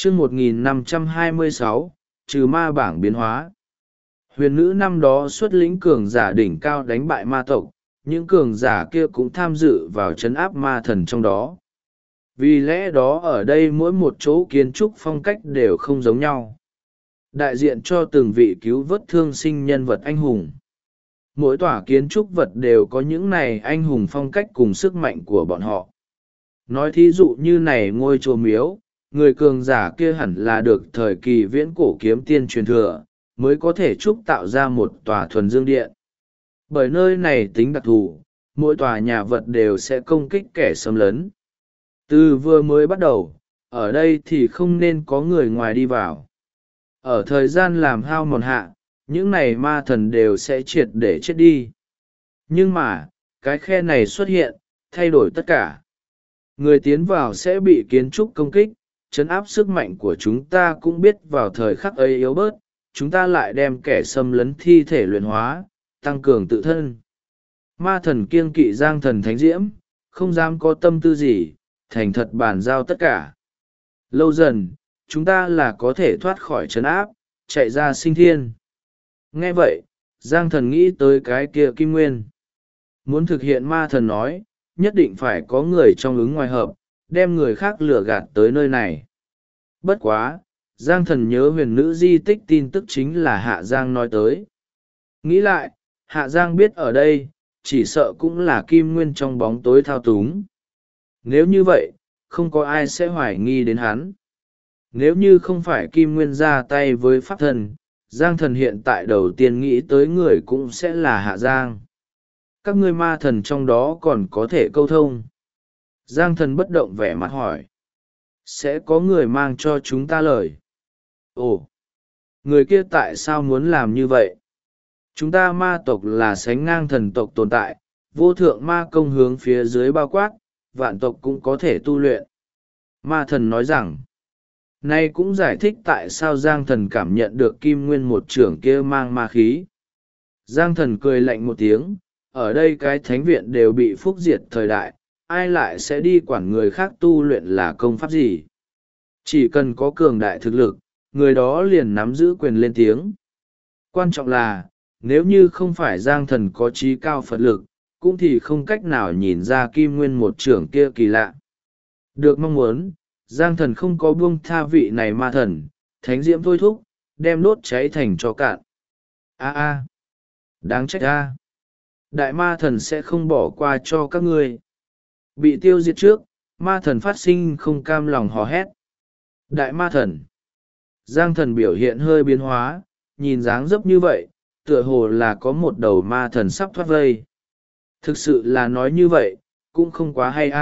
chương 1526, trừ ma bảng biến hóa. Huyền nữ năm đó xuất lĩnh cường giả đỉnh cao đánh bại ma tộc, những cường giả kia cũng tham dự vào trấn áp ma thần trong đó. Vì lẽ đó ở đây mỗi một chỗ kiến trúc phong cách đều không giống nhau, đại diện cho từng vị cứu vớt thương sinh nhân vật anh hùng. Mỗi tòa kiến trúc vật đều có những này anh hùng phong cách cùng sức mạnh của bọn họ. Nói thí dụ như này ngôi chùa miếu, người cường giả kia hẳn là được thời kỳ viễn cổ kiếm tiên truyền thừa, mới có thể trúc tạo ra một tòa thuần dương điện. Bởi nơi này tính đặc thù, mỗi tòa nhà vật đều sẽ công kích kẻ xâm lấn. Từ vừa mới bắt đầu, ở đây thì không nên có người ngoài đi vào. Ở thời gian làm hao mòn hạ, những này ma thần đều sẽ triệt để chết đi. Nhưng mà, cái khe này xuất hiện, thay đổi tất cả. Người tiến vào sẽ bị kiến trúc công kích, trấn áp sức mạnh của chúng ta cũng biết vào thời khắc ấy yếu bớt, chúng ta lại đem kẻ xâm lấn thi thể luyện hóa, tăng cường tự thân. Ma thần kiêng kỵ Giang Thần Thánh Diễm, không dám có tâm tư gì, thành thật bàn giao tất cả. Lâu dần, chúng ta là có thể thoát khỏi trấn áp, chạy ra sinh thiên. Nghe vậy, Giang Thần nghĩ tới cái kia Kim Nguyên. Muốn thực hiện ma thần nói, nhất định phải có người trong ứng ngoài hợp, đem người khác lừa gạt tới nơi này. Bất quá, Giang Thần nhớ huyền nữ di tích tin tức chính là Hạ Giang nói tới. Nghĩ lại, Hạ Giang biết ở đây, chỉ sợ cũng là Kim Nguyên trong bóng tối thao túng. Nếu như vậy, không có ai sẽ hoài nghi đến hắn. Nếu như không phải Kim Nguyên ra tay với pháp thần, Giang Thần hiện tại đầu tiên nghĩ tới người cũng sẽ là Hạ Giang. Các ngươi ma thần trong đó còn có thể câu thông. Giang Thần bất động vẻ mặt hỏi. Sẽ có người mang cho chúng ta lời. Ồ, người kia tại sao muốn làm như vậy? Chúng ta ma tộc là sánh ngang thần tộc tồn tại, vô thượng ma công hướng phía dưới bao quát, vạn tộc cũng có thể tu luyện. Ma thần nói rằng, nay cũng giải thích tại sao Giang Thần cảm nhận được Kim Nguyên một trưởng kia mang ma khí. Giang Thần cười lạnh một tiếng, ở đây cái thánh viện đều bị phúc diệt thời đại, ai lại sẽ đi quản người khác tu luyện là công pháp gì? Chỉ cần có cường đại thực lực, người đó liền nắm giữ quyền lên tiếng. Quan trọng là, nếu như không phải Giang Thần có trí cao Phật lực, cũng thì không cách nào nhìn ra Kim Nguyên một trưởng kia kỳ lạ. Được mong muốn, Giang Thần không có buông tha vị này ma thần, thánh diễm thôi thúc, đem đốt cháy thành cho cạn. Đáng trách đại ma thần sẽ không bỏ qua cho các ngươi. Bị tiêu diệt trước, ma thần phát sinh không cam lòng hò hét. Đại ma thần. Giang Thần biểu hiện hơi biến hóa, nhìn dáng dấp như vậy, tựa hồ là có một đầu ma thần sắp thoát vây. Thực sự là nói như vậy, cũng không quá hay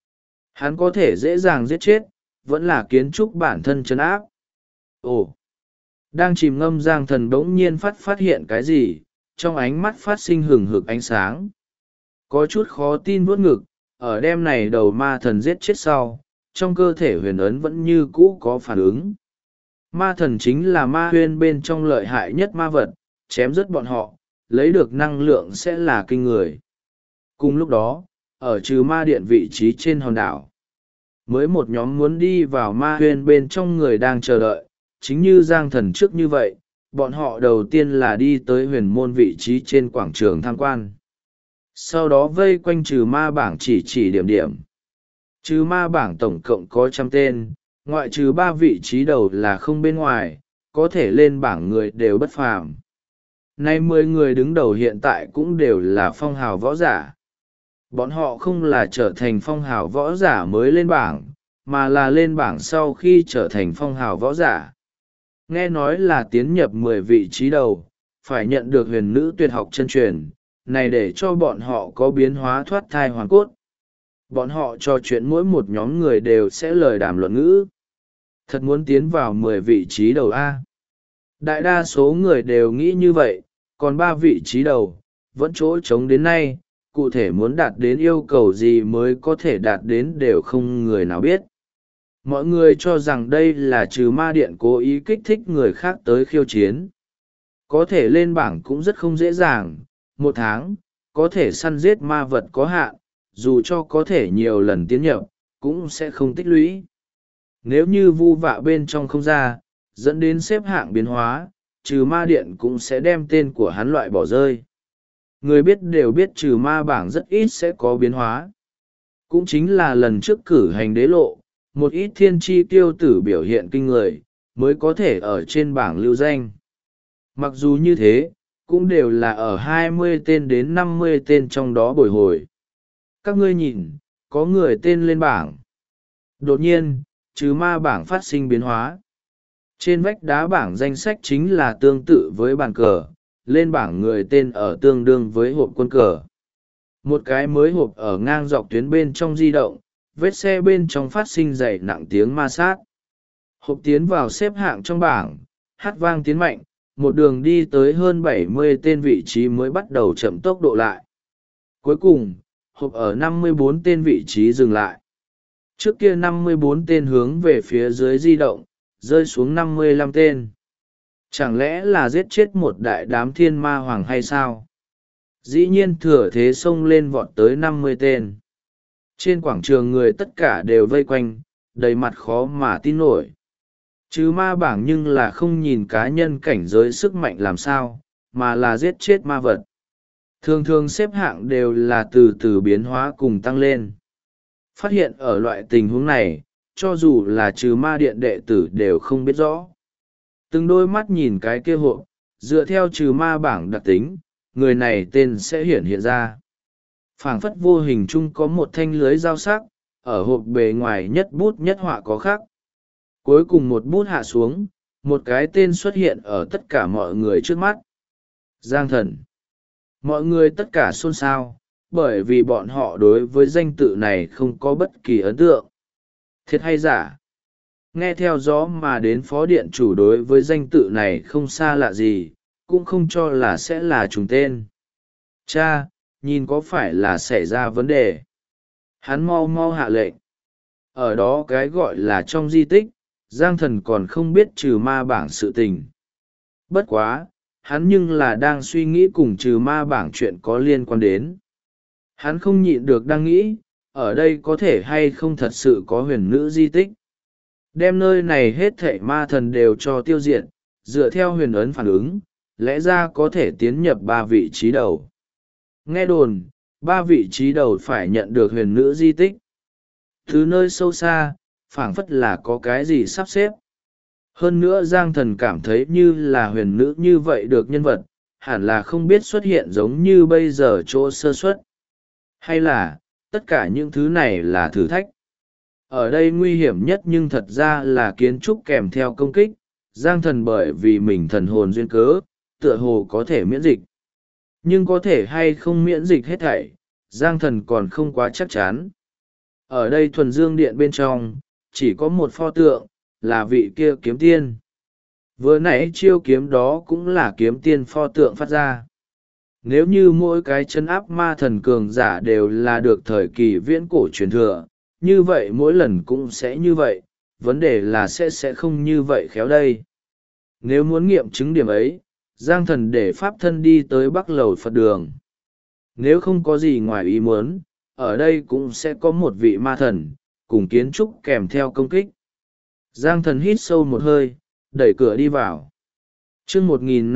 Hắn có thể dễ dàng giết chết, vẫn là kiến trúc bản thân trấn áp. Ồ! Đang chìm ngâm Giang Thần bỗng nhiên phát hiện cái gì, trong ánh mắt phát sinh hừng hực ánh sáng. Có chút khó tin vuốt ngực, ở đêm này đầu ma thần giết chết sau, trong cơ thể huyền ấn vẫn như cũ có phản ứng. Ma thần chính là ma huyên bên trong lợi hại nhất ma vật, chém rớt bọn họ, lấy được năng lượng sẽ là kinh người. Cùng lúc đó, ở trừ ma điện vị trí trên hòn đảo, mới một nhóm muốn đi vào ma huyên bên trong người đang chờ đợi, chính như Giang Thần trước như vậy, bọn họ đầu tiên là đi tới huyền môn vị trí trên quảng trường tham quan. Sau đó vây quanh trừ ma bảng chỉ điểm điểm. Trừ ma bảng tổng cộng có 100 tên, ngoại trừ 3 vị trí đầu là không bên ngoài, có thể lên bảng người đều bất phàm. Nay 10 người đứng đầu hiện tại cũng đều là phong hào võ giả. Bọn họ không là trở thành phong hào võ giả mới lên bảng, mà là lên bảng sau khi trở thành phong hào võ giả. Nghe nói là tiến nhập 10 vị trí đầu, phải nhận được huyền nữ tuyệt học chân truyền, này để cho bọn họ có biến hóa thoát thai hoàn cốt. Bọn họ trò chuyện mỗi một nhóm người đều sẽ lời đàm luận ngữ. Thật muốn tiến vào 10 vị trí đầu Đại đa số người đều nghĩ như vậy, còn 3 vị trí đầu, vẫn chỗ trống đến nay, cụ thể muốn đạt đến yêu cầu gì mới có thể đạt đến đều không người nào biết. Mọi người cho rằng đây là trừ ma điện cố ý kích thích người khác tới khiêu chiến. Có thể lên bảng cũng rất không dễ dàng, 1 tháng, có thể săn giết ma vật có hạn, dù cho có thể nhiều lần tiến nhập, cũng sẽ không tích lũy. Nếu như vu vạ bên trong không ra, dẫn đến xếp hạng biến hóa, trừ ma điện cũng sẽ đem tên của hắn loại bỏ rơi. Người biết đều biết trừ ma bảng rất ít sẽ có biến hóa. Cũng chính là lần trước cử hành đế lộ, một ít thiên tri tiêu tử biểu hiện kinh người, mới có thể ở trên bảng lưu danh. Mặc dù như thế, cũng đều là ở 20 tên đến 50 tên trong đó bồi hồi. Các ngươi nhìn, có người tên lên bảng. Đột nhiên, trừ ma bảng phát sinh biến hóa. Trên vách đá bảng danh sách chính là tương tự với bàn cờ, lên bảng người tên ở tương đương với hộp quân cờ. Một cái mới hộp ở ngang dọc tuyến bên trong di động, vết xe bên trong phát sinh dày nặng tiếng ma sát. Hộp tiến vào xếp hạng trong bảng, hát vang tiến mạnh, một đường đi tới hơn 70 tên vị trí mới bắt đầu chậm tốc độ lại. Cuối cùng, hộp ở 54 tên vị trí dừng lại. Trước kia 54 tên hướng về phía dưới di động, rơi xuống 55 tên. Chẳng lẽ là giết chết một đại đám thiên ma hoàng hay sao? Dĩ nhiên thừa thế xông lên vọt tới 50 tên. Trên quảng trường người tất cả đều vây quanh, đầy mặt khó mà tin nổi. Chứ ma bảng nhưng là không nhìn cá nhân cảnh giới sức mạnh làm sao, mà là giết chết ma vật. Thường thường xếp hạng đều là từ từ biến hóa cùng tăng lên. Phát hiện ở loại tình huống này, cho dù là trừ ma điện đệ tử đều không biết rõ. Từng đôi mắt nhìn cái kia hộp, dựa theo trừ ma bảng đặc tính, người này tên sẽ hiển hiện ra. Phảng phất vô hình chung có một thanh lưới dao sắc, ở hộp bề ngoài nhất bút nhất họa có khắc. Cuối cùng một bút hạ xuống, một cái tên xuất hiện ở tất cả mọi người trước mắt. Giang Thần. Mọi người tất cả xôn xao, bởi vì bọn họ đối với danh tự này không có bất kỳ ấn tượng. Thiệt hay giả? Nghe theo gió mà đến phó điện chủ đối với danh tự này không xa lạ gì, cũng không cho là sẽ là trùng tên. Cha, nhìn có phải là xảy ra vấn đề? Hắn mau mau hạ lệnh. Ở đó cái gọi là trong di tích, Giang Thần còn không biết trừ ma bảng sự tình. Bất quá, hắn nhưng là đang suy nghĩ cùng trừ ma bảng chuyện có liên quan đến. Hắn không nhịn được đang nghĩ, ở đây có thể hay không thật sự có huyền nữ di tích. Đem nơi này hết thảy ma thần đều cho tiêu diệt, dựa theo huyền ấn phản ứng, lẽ ra có thể tiến nhập 3 vị trí đầu. Nghe đồn, 3 vị trí đầu phải nhận được huyền nữ di tích. Từ nơi sâu xa, phảng phất là có cái gì sắp xếp. Hơn nữa Giang Thần cảm thấy như là huyền nữ như vậy được nhân vật, hẳn là không biết xuất hiện giống như bây giờ chỗ sơ suất. Hay là, tất cả những thứ này là thử thách. Ở đây nguy hiểm nhất nhưng thật ra là kiến trúc kèm theo công kích, Giang Thần bởi vì mình thần hồn duyên cớ, tựa hồ có thể miễn dịch. Nhưng có thể hay không miễn dịch hết thảy, Giang Thần còn không quá chắc chắn. Ở đây thuần dương điện bên trong, chỉ có một pho tượng, là vị kia kiếm tiên. Vừa nãy chiêu kiếm đó cũng là kiếm tiên pho tượng phát ra. Nếu như mỗi cái chân áp ma thần cường giả đều là được thời kỳ viễn cổ truyền thừa, như vậy mỗi lần cũng sẽ như vậy, vấn đề là sẽ không như vậy khéo đây. Nếu muốn nghiệm chứng điểm ấy, Giang Thần để pháp thân đi tới Bắc Lầu Phật Đường. Nếu không có gì ngoài ý muốn, ở đây cũng sẽ có một vị ma thần, cùng kiến trúc kèm theo công kích. Giang Thần hít sâu một hơi, đẩy cửa đi vào. chương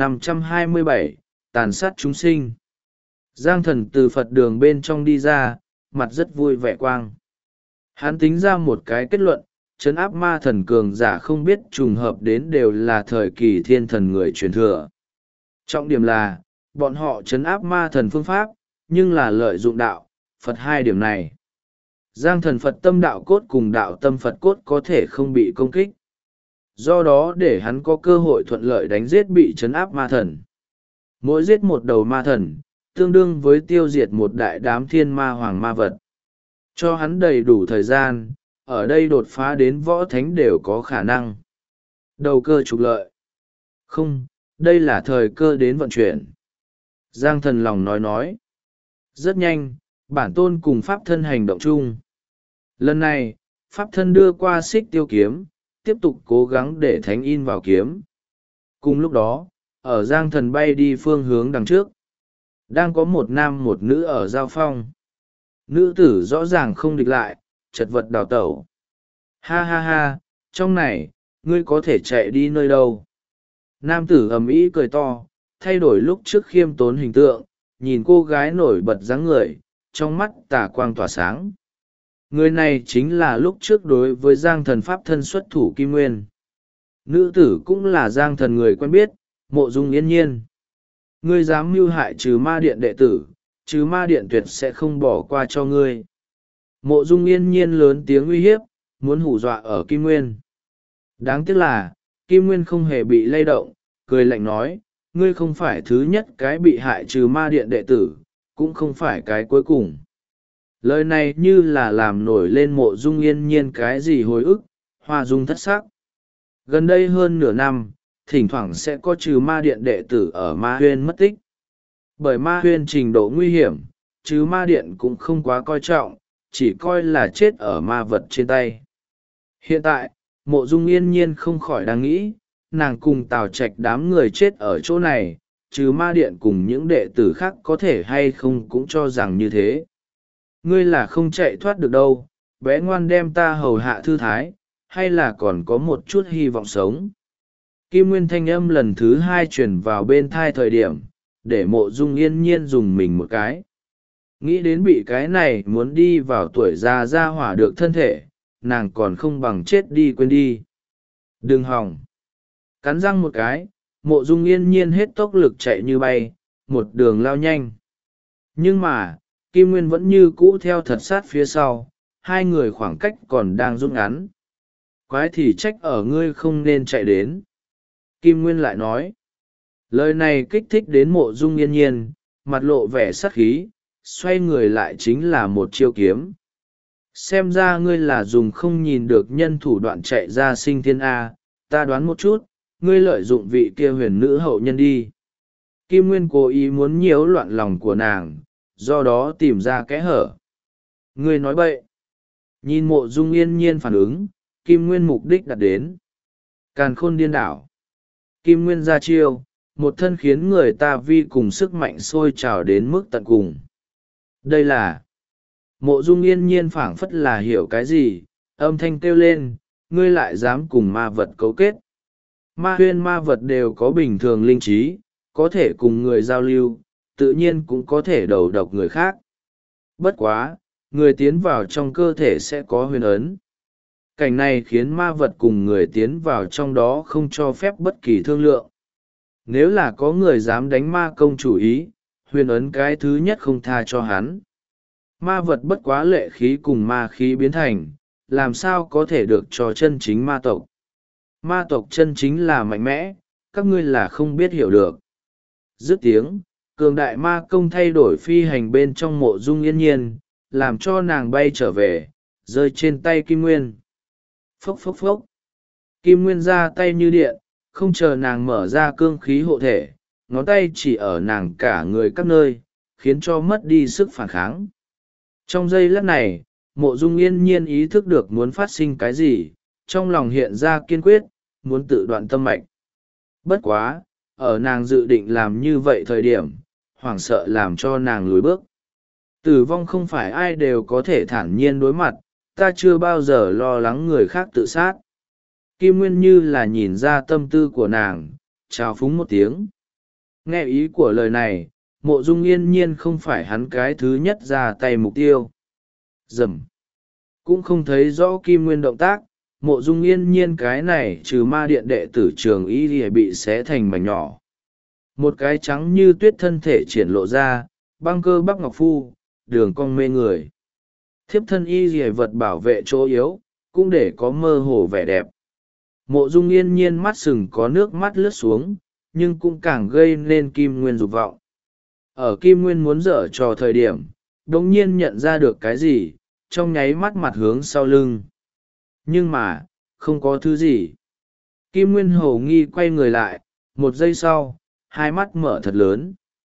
1527, tàn sát chúng sinh. Giang Thần từ Phật đường bên trong đi ra, mặt rất vui vẻ quang. Hắn tính ra một cái kết luận, trấn áp ma thần cường giả không biết trùng hợp đến đều là thời kỳ thiên thần người truyền thừa. Trọng điểm là, bọn họ trấn áp ma thần phương pháp, nhưng là lợi dụng đạo, Phật hai điểm này. Giang Thần Phật tâm đạo cốt cùng đạo tâm Phật cốt có thể không bị công kích. Do đó để hắn có cơ hội thuận lợi đánh giết bị trấn áp ma thần. Mỗi giết một đầu ma thần, tương đương với tiêu diệt một đại đám thiên ma hoàng ma vật. Cho hắn đầy đủ thời gian, ở đây đột phá đến võ thánh đều có khả năng. Đầu cơ trục lợi. Không, đây là thời cơ đến vận chuyển. Giang Thần lòng nói. Rất nhanh, bản tôn cùng pháp thân hành động chung. Lần này, pháp thân đưa qua xích tiêu kiếm, tiếp tục cố gắng để thánh in vào kiếm. Cùng lúc đó, ở Giang Thần bay đi phương hướng đằng trước, đang có một nam một nữ ở giao phong. Nữ tử rõ ràng không địch lại, chật vật đào tẩu. Ha ha ha, trong này ngươi có thể chạy đi nơi đâu? Nam tử ầm ĩ cười to, thay đổi lúc trước khiêm tốn hình tượng, nhìn cô gái nổi bật dáng người, trong mắt tà quang tỏa sáng. Người này chính là lúc trước đối với Giang Thần pháp thân xuất thủ Kim Nguyên. Nữ tử cũng là Giang Thần người quen biết, Mộ Dung Yên Nhiên. Ngươi dám mưu hại Trừ Ma Điện đệ tử, Trừ Ma Điện tuyệt sẽ không bỏ qua cho ngươi. Mộ Dung Yên Nhiên lớn tiếng uy hiếp, muốn hù dọa ở Kim Nguyên. Đáng tiếc là, Kim Nguyên không hề bị lay động, cười lạnh nói, ngươi không phải thứ nhất cái bị hại Trừ Ma Điện đệ tử, cũng không phải cái cuối cùng. Lời này như là làm nổi lên Mộ Dung Yên Nhiên cái gì hồi ức, hoa dung thất sắc. Gần đây hơn nửa năm, thỉnh thoảng sẽ có Trừ Ma Điện đệ tử ở Ma Huyên mất tích. Bởi Ma Huyên trình độ nguy hiểm, Trừ Ma Điện cũng không quá coi trọng, chỉ coi là chết ở ma vật trên tay. Hiện tại, Mộ Dung Yên Nhiên không khỏi đang nghĩ, nàng cùng Tào Trạch đám người chết ở chỗ này, Trừ Ma Điện cùng những đệ tử khác có thể hay không cũng cho rằng như thế. Ngươi là không chạy thoát được đâu, bé ngoan đem ta hầu hạ thư thái, hay là còn có một chút hy vọng sống. Kim Nguyên thanh âm lần thứ hai truyền vào bên thai thời điểm, để Mộ Dung Yên Nhiên dùng mình một cái. Nghĩ đến bị cái này muốn đi vào tuổi già ra hỏa được thân thể, nàng còn không bằng chết đi quên đi. Đừng hòng. Cắn răng một cái, Mộ Dung Yên Nhiên hết tốc lực chạy như bay, một đường lao nhanh. Nhưng mà, Kim Nguyên vẫn như cũ theo thật sát phía sau, hai người khoảng cách còn đang rút ngắn. Quái thì trách ở ngươi không nên chạy đến. Kim Nguyên lại nói. Lời này kích thích đến Mộ Dung Yên Nhiên, mặt lộ vẻ sát khí, xoay người lại chính là một chiêu kiếm. Xem ra ngươi là dùng không nhìn được nhân thủ đoạn chạy ra sinh thiên A, ta đoán một chút, ngươi lợi dụng vị kia huyền nữ hậu nhân đi. Kim Nguyên cố ý muốn nhiễu loạn lòng của nàng, do đó tìm ra kẽ hở. Ngươi nói bậy. Nhìn Mộ Dung Yên Nhiên phản ứng, Kim Nguyên mục đích đặt đến. Càn khôn điên đảo. Kim Nguyên ra chiêu, một thân khiến người ta vi cùng sức mạnh sôi trào đến mức tận cùng. Đây là... Mộ Dung Yên Nhiên phảng phất là hiểu cái gì, âm thanh kêu lên, ngươi lại dám cùng ma vật cấu kết. Ma huyên ma vật đều có bình thường linh trí, có thể cùng người giao lưu, tự nhiên cũng có thể đầu độc người khác. Bất quá, người tiến vào trong cơ thể sẽ có huyền ấn. Cảnh này khiến ma vật cùng người tiến vào trong đó không cho phép bất kỳ thương lượng. Nếu là có người dám đánh ma công chủ ý, huyền ấn cái thứ nhất không tha cho hắn. Ma vật bất quá lệ khí cùng ma khí biến thành, làm sao có thể được cho chân chính ma tộc. Ma tộc chân chính là mạnh mẽ, các ngươi là không biết hiểu được. Dứt tiếng, cường đại ma công thay đổi phi hành bên trong Mộ Dung Yên Nhiên, làm cho nàng bay trở về, rơi trên tay Kim Nguyên. Phốc phốc phốc. Kim Nguyên ra tay như điện, không chờ nàng mở ra cương khí hộ thể, ngón tay chỉ ở nàng cả người các nơi, khiến cho mất đi sức phản kháng. Trong giây lát này, Mộ Dung Yên Nhiên ý thức được muốn phát sinh cái gì, trong lòng hiện ra kiên quyết, muốn tự đoạn tâm mạch. Bất quá, ở nàng dự định làm như vậy thời điểm, hoảng sợ làm cho nàng lùi bước. Tử vong không phải ai đều có thể thản nhiên đối mặt, ta chưa bao giờ lo lắng người khác tự sát. Kim Nguyên như là nhìn ra tâm tư của nàng, chào phúng một tiếng. Nghe ý của lời này, Mộ Dung Yên Nhiên không phải hắn cái thứ nhất ra tay mục tiêu. Dầm. Cũng không thấy rõ Kim Nguyên động tác, Mộ Dung Yên Nhiên cái này trừ ma điện đệ tử trường y thì bị xé thành mảnh nhỏ. Một cái trắng như tuyết thân thể triển lộ ra, băng cơ bắp ngọc phu, đường cong mê người. Thiếp thân y dì vật bảo vệ chỗ yếu, cũng để có mơ hồ vẻ đẹp. Mộ Dung Yên Nhiên mắt sừng có nước mắt lướt xuống, nhưng cũng càng gây nên Kim Nguyên dục vọng. Ở Kim Nguyên muốn dở trò thời điểm, đột nhiên nhận ra được cái gì, trong nháy mắt mặt hướng sau lưng. Nhưng mà, không có thứ gì. Kim Nguyên hầu nghi quay người lại, một giây sau, hai mắt mở thật lớn.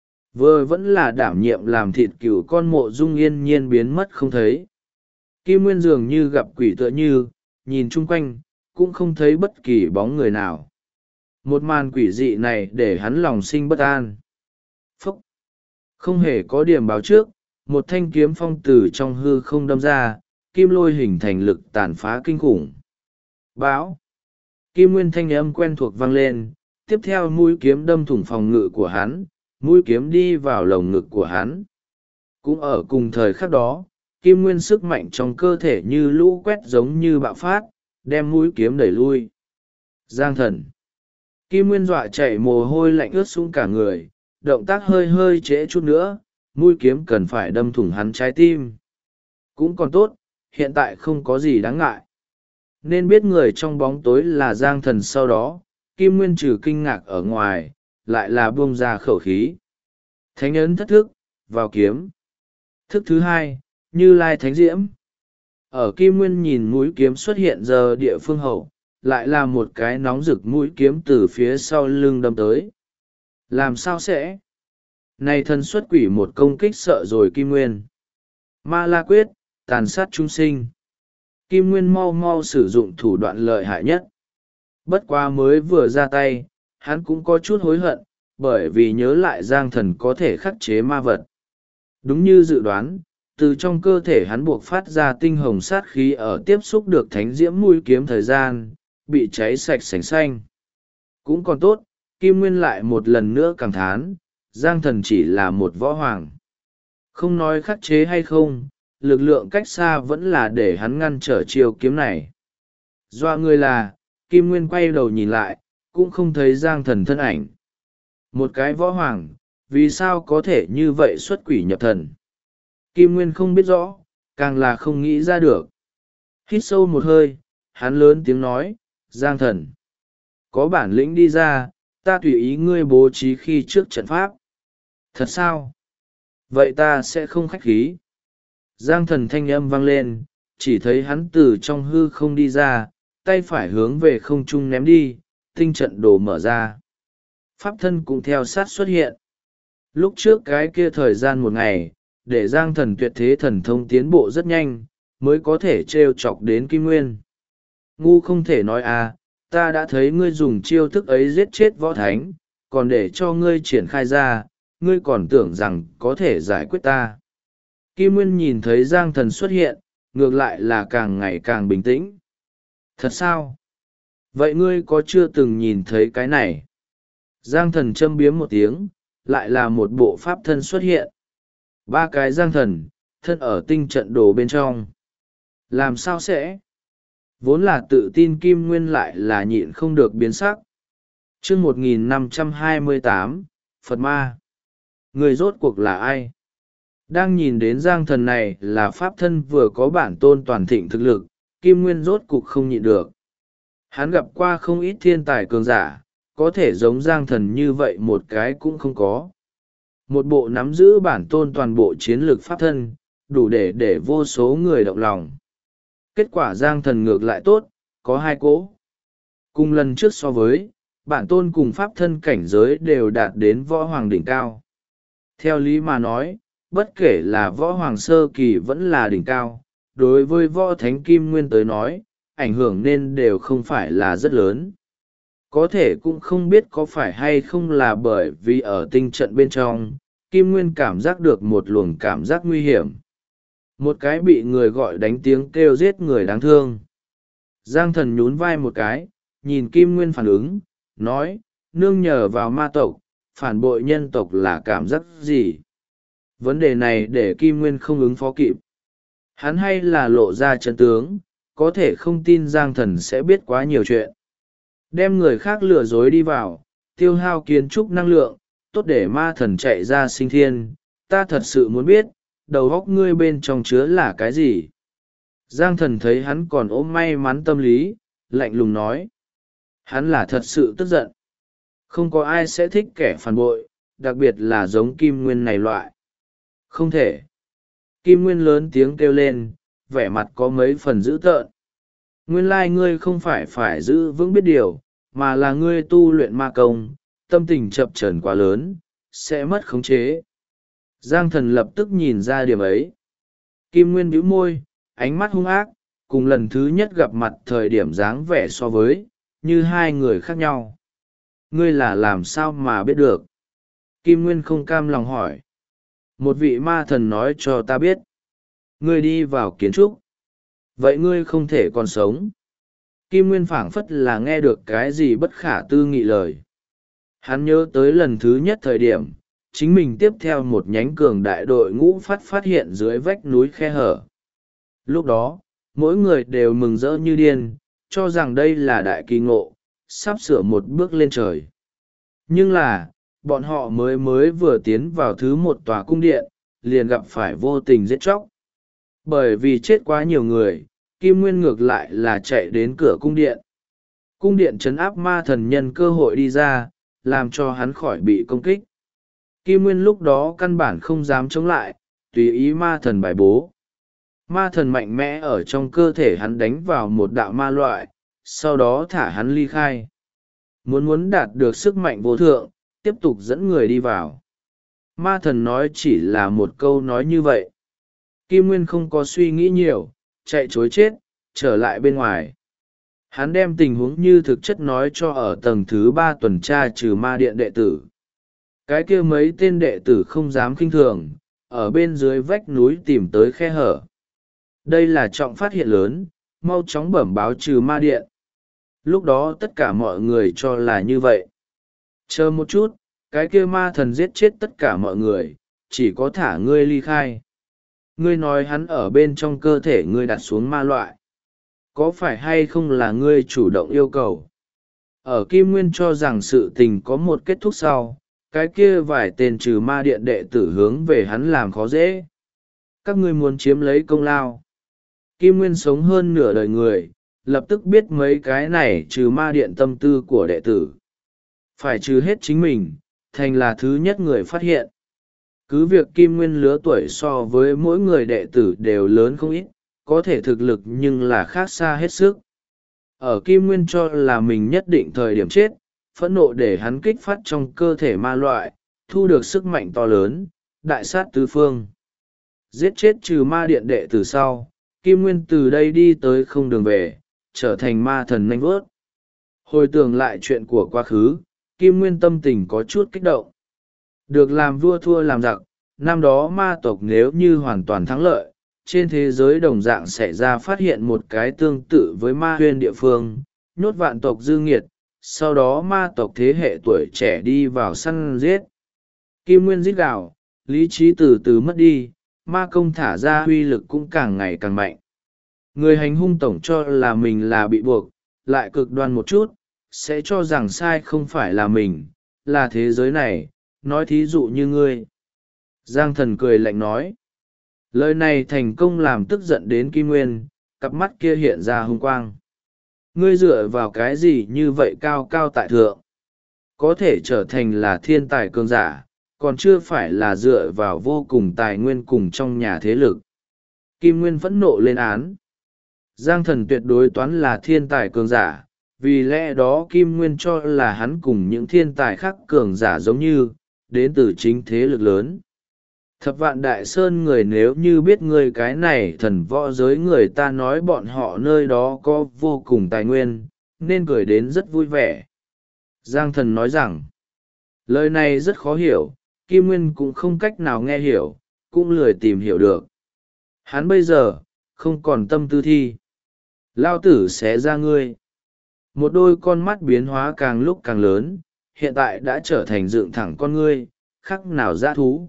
Vừa vẫn là đảm nhiệm làm thịt cừu con Mộ Dung Yên Nhiên biến mất không thấy. Kim Nguyên dường như gặp quỷ tựa như, nhìn chung quanh, cũng không thấy bất kỳ bóng người nào. Một màn quỷ dị này để hắn lòng sinh bất an. Phúc! Không hề có điểm báo trước, một thanh kiếm phong từ trong hư không đâm ra, kim lôi hình thành lực tàn phá kinh khủng. Bão. Kim nguyên thanh âm quen thuộc vang lên, tiếp theo mũi kiếm đâm thủng phòng ngự của hắn, mũi kiếm đi vào lồng ngực của hắn. Cũng ở cùng thời khắc đó, kim nguyên sức mạnh trong cơ thể như lũ quét giống như bạo phát, đem mũi kiếm đẩy lui. Giang thần. Kim nguyên dọa chạy mồ hôi lạnh ướt sũng cả người, động tác hơi hơi trễ chút nữa, mũi kiếm cần phải đâm thủng hắn trái tim. Cũng còn tốt, hiện tại không có gì đáng ngại. Nên biết người trong bóng tối là Giang thần. Sau đó kim nguyên trừ kinh ngạc ở ngoài, lại là buông ra khẩu khí. Thánh ấn thất thức, vào kiếm. Thức thứ hai, Như Lai Thánh Diễm. Ở kim nguyên nhìn mũi kiếm xuất hiện giờ địa phương hậu, lại là một cái nóng rực mũi kiếm từ phía sau lưng đâm tới. Làm sao sẽ? Này thân xuất quỷ một công kích sợ rồi kim nguyên. Ma La Quyết, tàn sát chúng sinh. Kim nguyên mau mau sử dụng thủ đoạn lợi hại nhất. Bất quá mới vừa ra tay, hắn cũng có chút hối hận, bởi vì nhớ lại Giang thần có thể khắc chế ma vật. Đúng như dự đoán, từ trong cơ thể hắn buộc phát ra tinh hồng sát khí, ở tiếp xúc được thánh diễm mũi kiếm thời gian, bị cháy sạch sành xanh. Cũng còn tốt, kim nguyên lại một lần nữa cảm thán, Giang thần chỉ là một võ hoàng. Không nói khắc chế hay không, lực lượng cách xa vẫn là để hắn ngăn trở chiêu kiếm này. Doa người là, kim nguyên quay đầu nhìn lại, cũng không thấy Giang thần thân ảnh. Một cái võ hoàng, vì sao có thể như vậy xuất quỷ nhập thần? Kim nguyên không biết rõ, càng là không nghĩ ra được. Hít sâu một hơi, hắn lớn tiếng nói, Giang thần, có bản lĩnh đi ra, ta tùy ý ngươi bố trí khi trước trận pháp. Thật sao? Vậy ta sẽ không khách khí. Giang thần thanh âm vang lên, chỉ thấy hắn từ trong hư không đi ra, tay phải hướng về không trung ném đi, tinh trận đồ mở ra. Pháp thân cũng theo sát xuất hiện. Lúc trước cái kia thời gian một ngày, để Giang thần tuyệt thế thần thông tiến bộ rất nhanh, mới có thể trêu chọc đến Kim Nguyên. Ngu không thể nói à, ta đã thấy ngươi dùng chiêu thức ấy giết chết võ thánh, còn để cho ngươi triển khai ra, ngươi còn tưởng rằng có thể giải quyết ta. Kim Nguyên nhìn thấy Giang thần xuất hiện, ngược lại là càng ngày càng bình tĩnh. Thật sao? Vậy ngươi có chưa từng nhìn thấy cái này? Giang thần châm biếm một tiếng, lại là một bộ pháp thân xuất hiện. Ba cái Giang thần, thân ở tinh trận đồ bên trong. Làm sao sẽ? Vốn là tự tin Kim Nguyên lại là nhịn không được biến sắc. Chương 1528, Phật Ma. Người rốt cuộc là ai? Đang nhìn đến Giang thần này là pháp thân vừa có bản tôn toàn thịnh thực lực, Kim Nguyên rốt cục không nhịn được. Hắn gặp qua không ít thiên tài cường giả, có thể giống Giang thần như vậy một cái cũng không có. Một bộ nắm giữ bản tôn toàn bộ chiến lược pháp thân, đủ để vô số người động lòng. Kết quả Giang thần ngược lại tốt, có hai cỗ. Cùng lần trước so với, bản tôn cùng pháp thân cảnh giới đều đạt đến võ hoàng đỉnh cao. Theo lý mà nói, bất kể là võ hoàng sơ kỳ vẫn là đỉnh cao, đối với võ thánh Kim Nguyên tới nói, ảnh hưởng nên đều không phải là rất lớn. Có thể cũng không biết có phải hay không là bởi vì ở tinh trận bên trong, Kim Nguyên cảm giác được một luồng cảm giác nguy hiểm. Một cái bị người gọi đánh tiếng kêu giết người đáng thương. Giang thần nhún vai một cái, nhìn Kim Nguyên phản ứng, nói, nương nhờ vào ma tộc, phản bội nhân tộc là cảm giác gì? Vấn đề này để Kim Nguyên không ứng phó kịp. Hắn hay là lộ ra chân tướng, có thể không tin Giang thần sẽ biết quá nhiều chuyện. Đem người khác lừa dối đi vào, tiêu hao kiến trúc năng lượng, tốt để ma thần chạy ra sinh thiên, ta thật sự muốn biết, đầu óc ngươi bên trong chứa là cái gì? Giang thần thấy hắn còn ôm may mắn tâm lý, lạnh lùng nói. Hắn là thật sự tức giận. Không có ai sẽ thích kẻ phản bội, đặc biệt là giống Kim Nguyên này loại. Không thể. Kim Nguyên lớn tiếng kêu lên, vẻ mặt có mấy phần dữ tợn. Nguyên lai ngươi không phải giữ vững biết điều, mà là ngươi tu luyện ma công, tâm tình chập chờn quá lớn, sẽ mất khống chế. Giang thần lập tức nhìn ra điểm ấy. Kim Nguyên bĩu môi, ánh mắt hung ác, cùng lần thứ nhất gặp mặt thời điểm dáng vẻ so với, như hai người khác nhau. Ngươi là làm sao mà biết được? Kim Nguyên không cam lòng hỏi. Một vị ma thần nói cho ta biết. Ngươi đi vào kiến trúc. Vậy ngươi không thể còn sống. Kim Nguyên phảng phất là nghe được cái gì bất khả tư nghị lời. Hắn nhớ tới lần thứ nhất thời điểm chính mình tiếp theo một nhánh cường đại đội ngũ phát hiện dưới vách núi khe hở. Lúc đó mỗi người đều mừng rỡ như điên, cho rằng đây là đại kỳ ngộ, sắp sửa một bước lên trời. Nhưng là bọn họ mới vừa tiến vào thứ một tòa cung điện liền gặp phải vô tình giết chóc. Bởi vì chết quá nhiều người, Kim Nguyên ngược lại là chạy đến cửa cung điện. Cung điện trấn áp ma thần nhân cơ hội đi ra, làm cho hắn khỏi bị công kích. Kim Nguyên lúc đó căn bản không dám chống lại, tùy ý ma thần bài bố. Ma thần mạnh mẽ ở trong cơ thể hắn đánh vào một đạo ma loại, sau đó thả hắn ly khai. Muốn đạt được sức mạnh vô thượng, tiếp tục dẫn người đi vào. Ma thần nói chỉ là một câu nói như vậy. Kim Nguyên không có suy nghĩ nhiều, chạy chối chết, trở lại bên ngoài. Hắn đem tình huống như thực chất nói cho ở tầng thứ 3 tuần tra trừ ma điện đệ tử. Cái kia mấy tên đệ tử không dám khinh thường, ở bên dưới vách núi tìm tới khe hở. Đây là trọng phát hiện lớn, mau chóng bẩm báo trừ ma điện. Lúc đó tất cả mọi người cho là như vậy. Chờ một chút, cái kia ma thần giết chết tất cả mọi người, chỉ có thả ngươi ly khai. Ngươi nói hắn ở bên trong cơ thể ngươi đặt xuống ma loại. Có phải hay không là ngươi chủ động yêu cầu? Ở Kim Nguyên cho rằng sự tình có một kết thúc sau, cái kia vài tên trừ ma điện đệ tử hướng về hắn làm khó dễ. Các ngươi muốn chiếm lấy công lao. Kim Nguyên sống hơn nửa đời người, lập tức biết mấy cái này trừ ma điện tâm tư của đệ tử. Phải trừ hết chính mình, thành là thứ nhất người phát hiện. Cứ việc Kim Nguyên lứa tuổi so với mỗi người đệ tử đều lớn không ít, có thể thực lực nhưng là khác xa hết sức. Ở Kim Nguyên cho là mình nhất định thời điểm chết, phẫn nộ để hắn kích phát trong cơ thể ma loại, thu được sức mạnh to lớn, đại sát tứ phương. Giết chết trừ ma điện đệ tử sau, Kim Nguyên từ đây đi tới không đường về, trở thành ma thần nanh vớt. Hồi tưởng lại chuyện của quá khứ, Kim Nguyên tâm tình có chút kích động. Được làm vua thua làm giặc, năm đó ma tộc nếu như hoàn toàn thắng lợi, trên thế giới đồng dạng xảy ra phát hiện một cái tương tự với ma huyên địa phương, nhốt vạn tộc dư nghiệt, sau đó ma tộc thế hệ tuổi trẻ đi vào săn giết. Kim Nguyên rít gào, lý trí từ từ mất đi, ma công thả ra uy lực cũng càng ngày càng mạnh. Người hành hung tổng cho là mình là bị buộc, lại cực đoan một chút, sẽ cho rằng sai không phải là mình, là thế giới này, nói thí dụ như ngươi. Giang Thần cười lạnh nói. Lời này thành công làm tức giận đến Kim Nguyên, cặp mắt kia hiện ra hung quang. Ngươi dựa vào cái gì như vậy cao cao tại thượng? Có thể trở thành là thiên tài cường giả, còn chưa phải là dựa vào vô cùng tài nguyên cùng trong nhà thế lực. Kim Nguyên phẫn nộ lên án. Giang Thần tuyệt đối toán là thiên tài cường giả, vì lẽ đó Kim Nguyên cho là hắn cùng những thiên tài khác cường giả giống như, đến từ chính thế lực lớn. Thập vạn đại sơn người nếu như biết người cái này thần võ giới người ta nói bọn họ nơi đó có vô cùng tài nguyên, nên cười đến rất vui vẻ. Giang Thần nói rằng, lời này rất khó hiểu, Kim Nguyên cũng không cách nào nghe hiểu, cũng lười tìm hiểu được. Hắn bây giờ, không còn tâm tư thi. Lao tử xé ra ngươi. Một đôi con mắt biến hóa càng lúc càng lớn, hiện tại đã trở thành dựng thẳng con ngươi, khắc nào dã thú.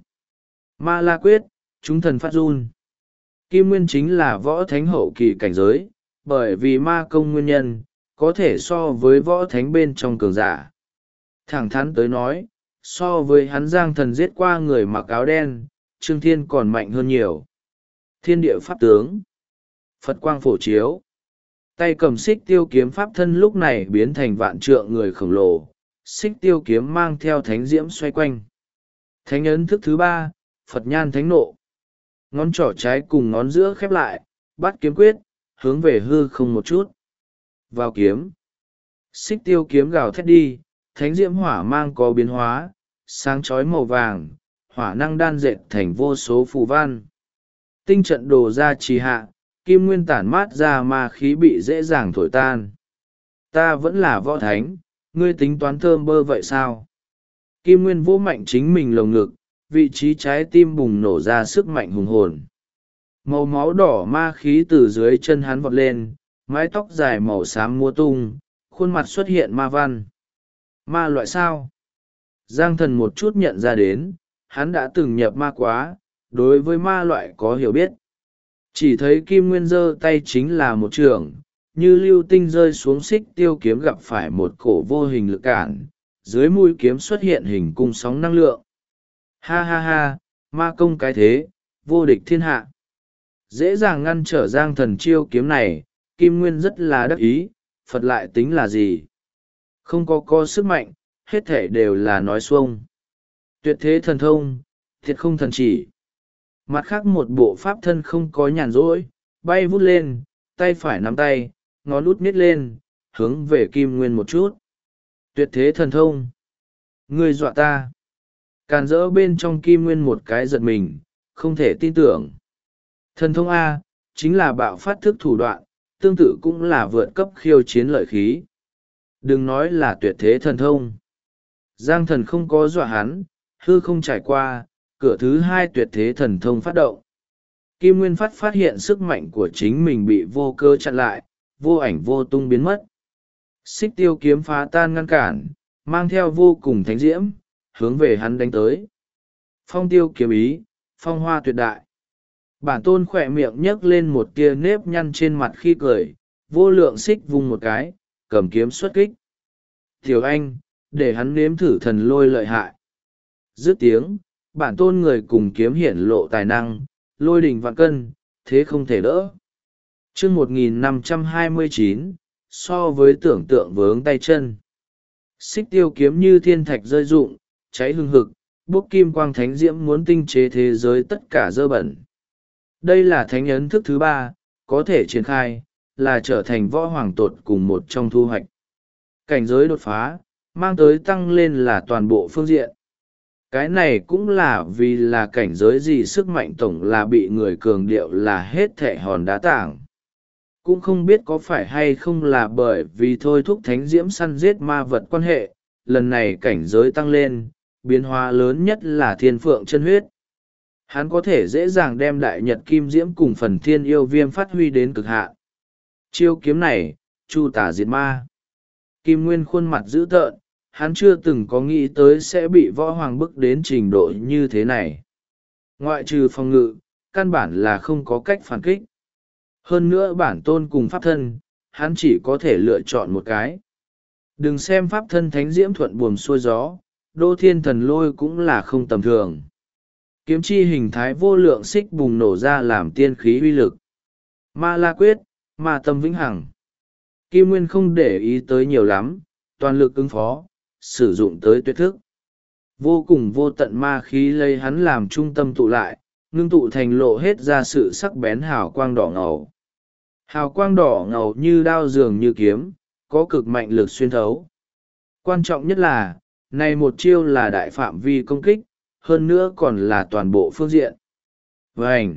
Ma La Quyết, chúng thần phát run. Kim Nguyên chính là võ thánh hậu kỳ cảnh giới, bởi vì ma công nguyên nhân, có thể so với võ thánh bên trong cường giả. Thẳng thắn tới nói, so với hắn Giang Thần giết qua người mặc áo đen, Trương Thiên còn mạnh hơn nhiều. Thiên địa pháp tướng, Phật quang phổ chiếu. Tay cầm xích tiêu kiếm pháp thân lúc này biến thành vạn trượng người khổng lồ, xích tiêu kiếm mang theo thánh diễm xoay quanh. Thánh ấn thức thứ 3, Phật nhan thánh nộ. Ngón trỏ trái cùng ngón giữa khép lại, bắt kiếm quyết, hướng về hư không một chút. Vào kiếm. Xích tiêu kiếm gào thét đi, thánh diễm hỏa mang có biến hóa, sáng chói màu vàng, hỏa năng đan dệt thành vô số phù văn. Tinh trận đồ ra trì hạ, Kim Nguyên tản mát ra ma khí bị dễ dàng thổi tan. Ta vẫn là võ thánh, ngươi tính toán thơm bơ vậy sao? Kim Nguyên vỗ mạnh chính mình lồng ngực, vị trí trái tim bùng nổ ra sức mạnh hùng hồn. Màu máu đỏ ma khí từ dưới chân hắn vọt lên, mái tóc dài màu xám múa tung, khuôn mặt xuất hiện ma văn. Ma loại sao? Giang Thần một chút nhận ra đến, hắn đã từng nhập ma quá, đối với ma loại có hiểu biết. Chỉ thấy Kim Nguyên giơ tay chính là một chưởng, như lưu tinh rơi xuống xích tiêu kiếm gặp phải một cổ vô hình lực cản, dưới mũi kiếm xuất hiện hình cung sóng năng lượng. Ha ha ha, ma công cái thế, vô địch thiên hạ. Dễ dàng ngăn trở Giang Thần chiêu kiếm này, Kim Nguyên rất là đắc ý, Phật lại tính là gì? Không có sức mạnh, hết thể đều là nói xuông. Tuyệt thế thần thông, thiệt không thần chỉ. Mặt khác một bộ pháp thân không có nhàn rỗi, bay vút lên, tay phải nắm tay, ngón út miết lên, hướng về Kim Nguyên một chút. Tuyệt thế thần thông. Ngươi dọa ta. Càn rỡ bên trong Kim Nguyên một cái giật mình, không thể tin tưởng. Thần thông A, chính là bạo phát thức thủ đoạn, tương tự cũng là vượt cấp khiêu chiến lợi khí. Đừng nói là tuyệt thế thần thông. Giang Thần không có dọa hắn, hư không trải qua, cửa thứ hai tuyệt thế thần thông phát động. Kim Nguyên phát hiện sức mạnh của chính mình bị vô cơ chặn lại, vô ảnh vô tung biến mất. Xích tiêu kiếm phá tan ngăn cản, mang theo vô cùng thánh diễm, hướng về hắn đánh tới. Phong tiêu kiếm ý, phong hoa tuyệt đại. Bản tôn khỏe miệng nhấc lên một tia nếp nhăn trên mặt khi cười, vô lượng xích vung một cái, cầm kiếm xuất kích. Tiểu anh, để hắn nếm thử thần lôi lợi hại. Dứt tiếng, bản tôn người cùng kiếm hiển lộ tài năng, lôi đình vạn cân, thế không thể đỡ. Chương 1529, so với tưởng tượng vướng tay chân. Xích tiêu kiếm như thiên thạch rơi rụng, cháy hừng hực, bốc kim quang thánh diễm muốn tinh chế thế giới tất cả dơ bẩn. Đây là thánh ấn thức thứ 3, có thể triển khai, là trở thành võ hoàng tột cùng một trong thu hoạch. Cảnh giới đột phá, mang tới tăng lên là toàn bộ phương diện. Cái này cũng là vì là cảnh giới gì sức mạnh tổng là bị người cường điệu là hết thệ hòn đá tảng. Cũng không biết có phải hay không là bởi vì thôi thúc thánh diễm săn giết ma vật quan hệ, lần này cảnh giới tăng lên, biến hóa lớn nhất là thiên phượng chân huyết. Hắn có thể dễ dàng đem đại nhật kim diễm cùng phần thiên yêu viêm phát huy đến cực hạn. Chiêu kiếm này, chu tả diệt ma. Kim Nguyên khuôn mặt dữ tợn, hắn chưa từng có nghĩ tới sẽ bị võ hoàng bức đến trình độ như thế này. Ngoại trừ phòng ngự, căn bản là không có cách phản kích. Hơn nữa bản tôn cùng pháp thân, hắn chỉ có thể lựa chọn một cái. Đừng xem pháp thân thánh diễm thuận buồm xuôi gió, đô thiên thần lôi cũng là không tầm thường. Kiếm chi hình thái vô lượng xích bùng nổ ra làm tiên khí uy lực. Ma la quyết, ma tâm vĩnh hằng. Kim Nguyên không để ý tới nhiều lắm, toàn lực ứng phó, sử dụng tới tuyệt thức. Vô cùng vô tận ma khí lấy hắn làm trung tâm tụ lại, ngưng tụ thành lộ hết ra sự sắc bén hào quang đỏ ngầu. Hào quang đỏ ngầu như đao dường như kiếm, có cực mạnh lực xuyên thấu. Quan trọng nhất là, này một chiêu là đại phạm vi công kích, hơn nữa còn là toàn bộ phương diện. Vành!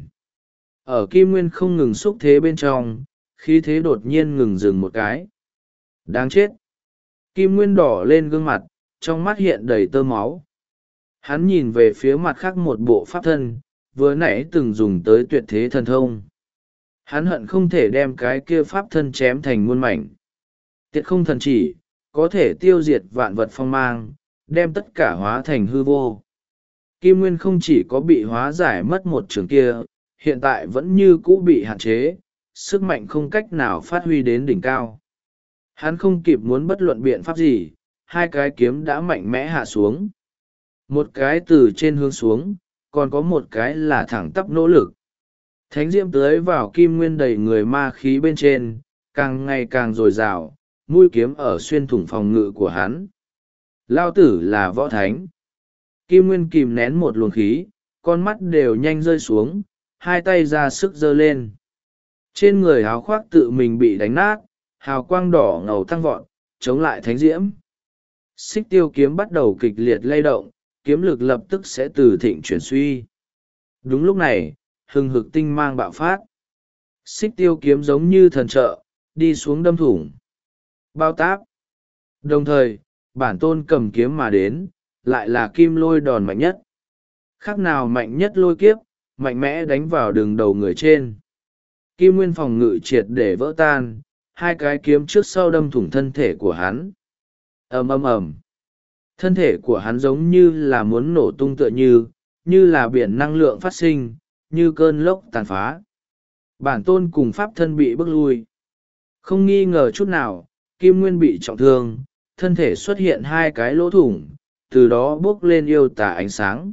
Ở Kim Nguyên không ngừng xúc thế bên trong, khí thế đột nhiên ngừng dừng một cái. Đáng chết! Kim Nguyên đỏ lên gương mặt, trong mắt hiện đầy tơ máu. Hắn nhìn về phía mặt khác một bộ pháp thân, vừa nãy từng dùng tới tuyệt thế thần thông. Hắn hận không thể đem cái kia pháp thân chém thành muôn mảnh. Tiệt không thần chỉ, có thể tiêu diệt vạn vật phong mang, đem tất cả hóa thành hư vô. Kim Nguyên không chỉ có bị hóa giải mất một trường kia, hiện tại vẫn như cũ bị hạn chế, sức mạnh không cách nào phát huy đến đỉnh cao. Hắn không kịp muốn bất luận biện pháp gì, hai cái kiếm đã mạnh mẽ hạ xuống. Một cái từ trên hướng xuống, còn có một cái là thẳng tắp nỗ lực. Thánh diễm tưới vào Kim Nguyên đầy người ma khí bên trên, càng ngày càng dồi dào, mũi kiếm ở xuyên thủng phòng ngự của hắn. Lao tử là võ thánh. Kim Nguyên kìm nén một luồng khí, con mắt đều nhanh rơi xuống, hai tay ra sức giơ lên. Trên người áo khoác tự mình bị đánh nát, hào quang đỏ ngầu tăng vọt, chống lại thánh diễm. Xích tiêu kiếm bắt đầu kịch liệt lay động, kiếm lực lập tức sẽ từ thịnh chuyển suy. Đúng lúc này, hừng hực tinh mang bạo phát. Xích tiêu kiếm giống như thần trợ, đi xuống đâm thủng. Bao táp. Đồng thời, bản tôn cầm kiếm mà đến, lại là kim lôi đòn mạnh nhất. Khác nào mạnh nhất lôi kiếp, mạnh mẽ đánh vào đường đầu người trên. Kim Nguyên phòng ngự triệt để vỡ tan, hai cái kiếm trước sau đâm thủng thân thể của hắn. Ầm ầm ầm. Thân thể của hắn giống như là muốn nổ tung tựa như là biển năng lượng phát sinh, như cơn lốc tàn phá. Bản tôn cùng pháp thân bị bước lui. Không nghi ngờ chút nào, Kim Nguyên bị trọng thương, thân thể xuất hiện hai cái lỗ thủng, từ đó bốc lên yêu tà ánh sáng.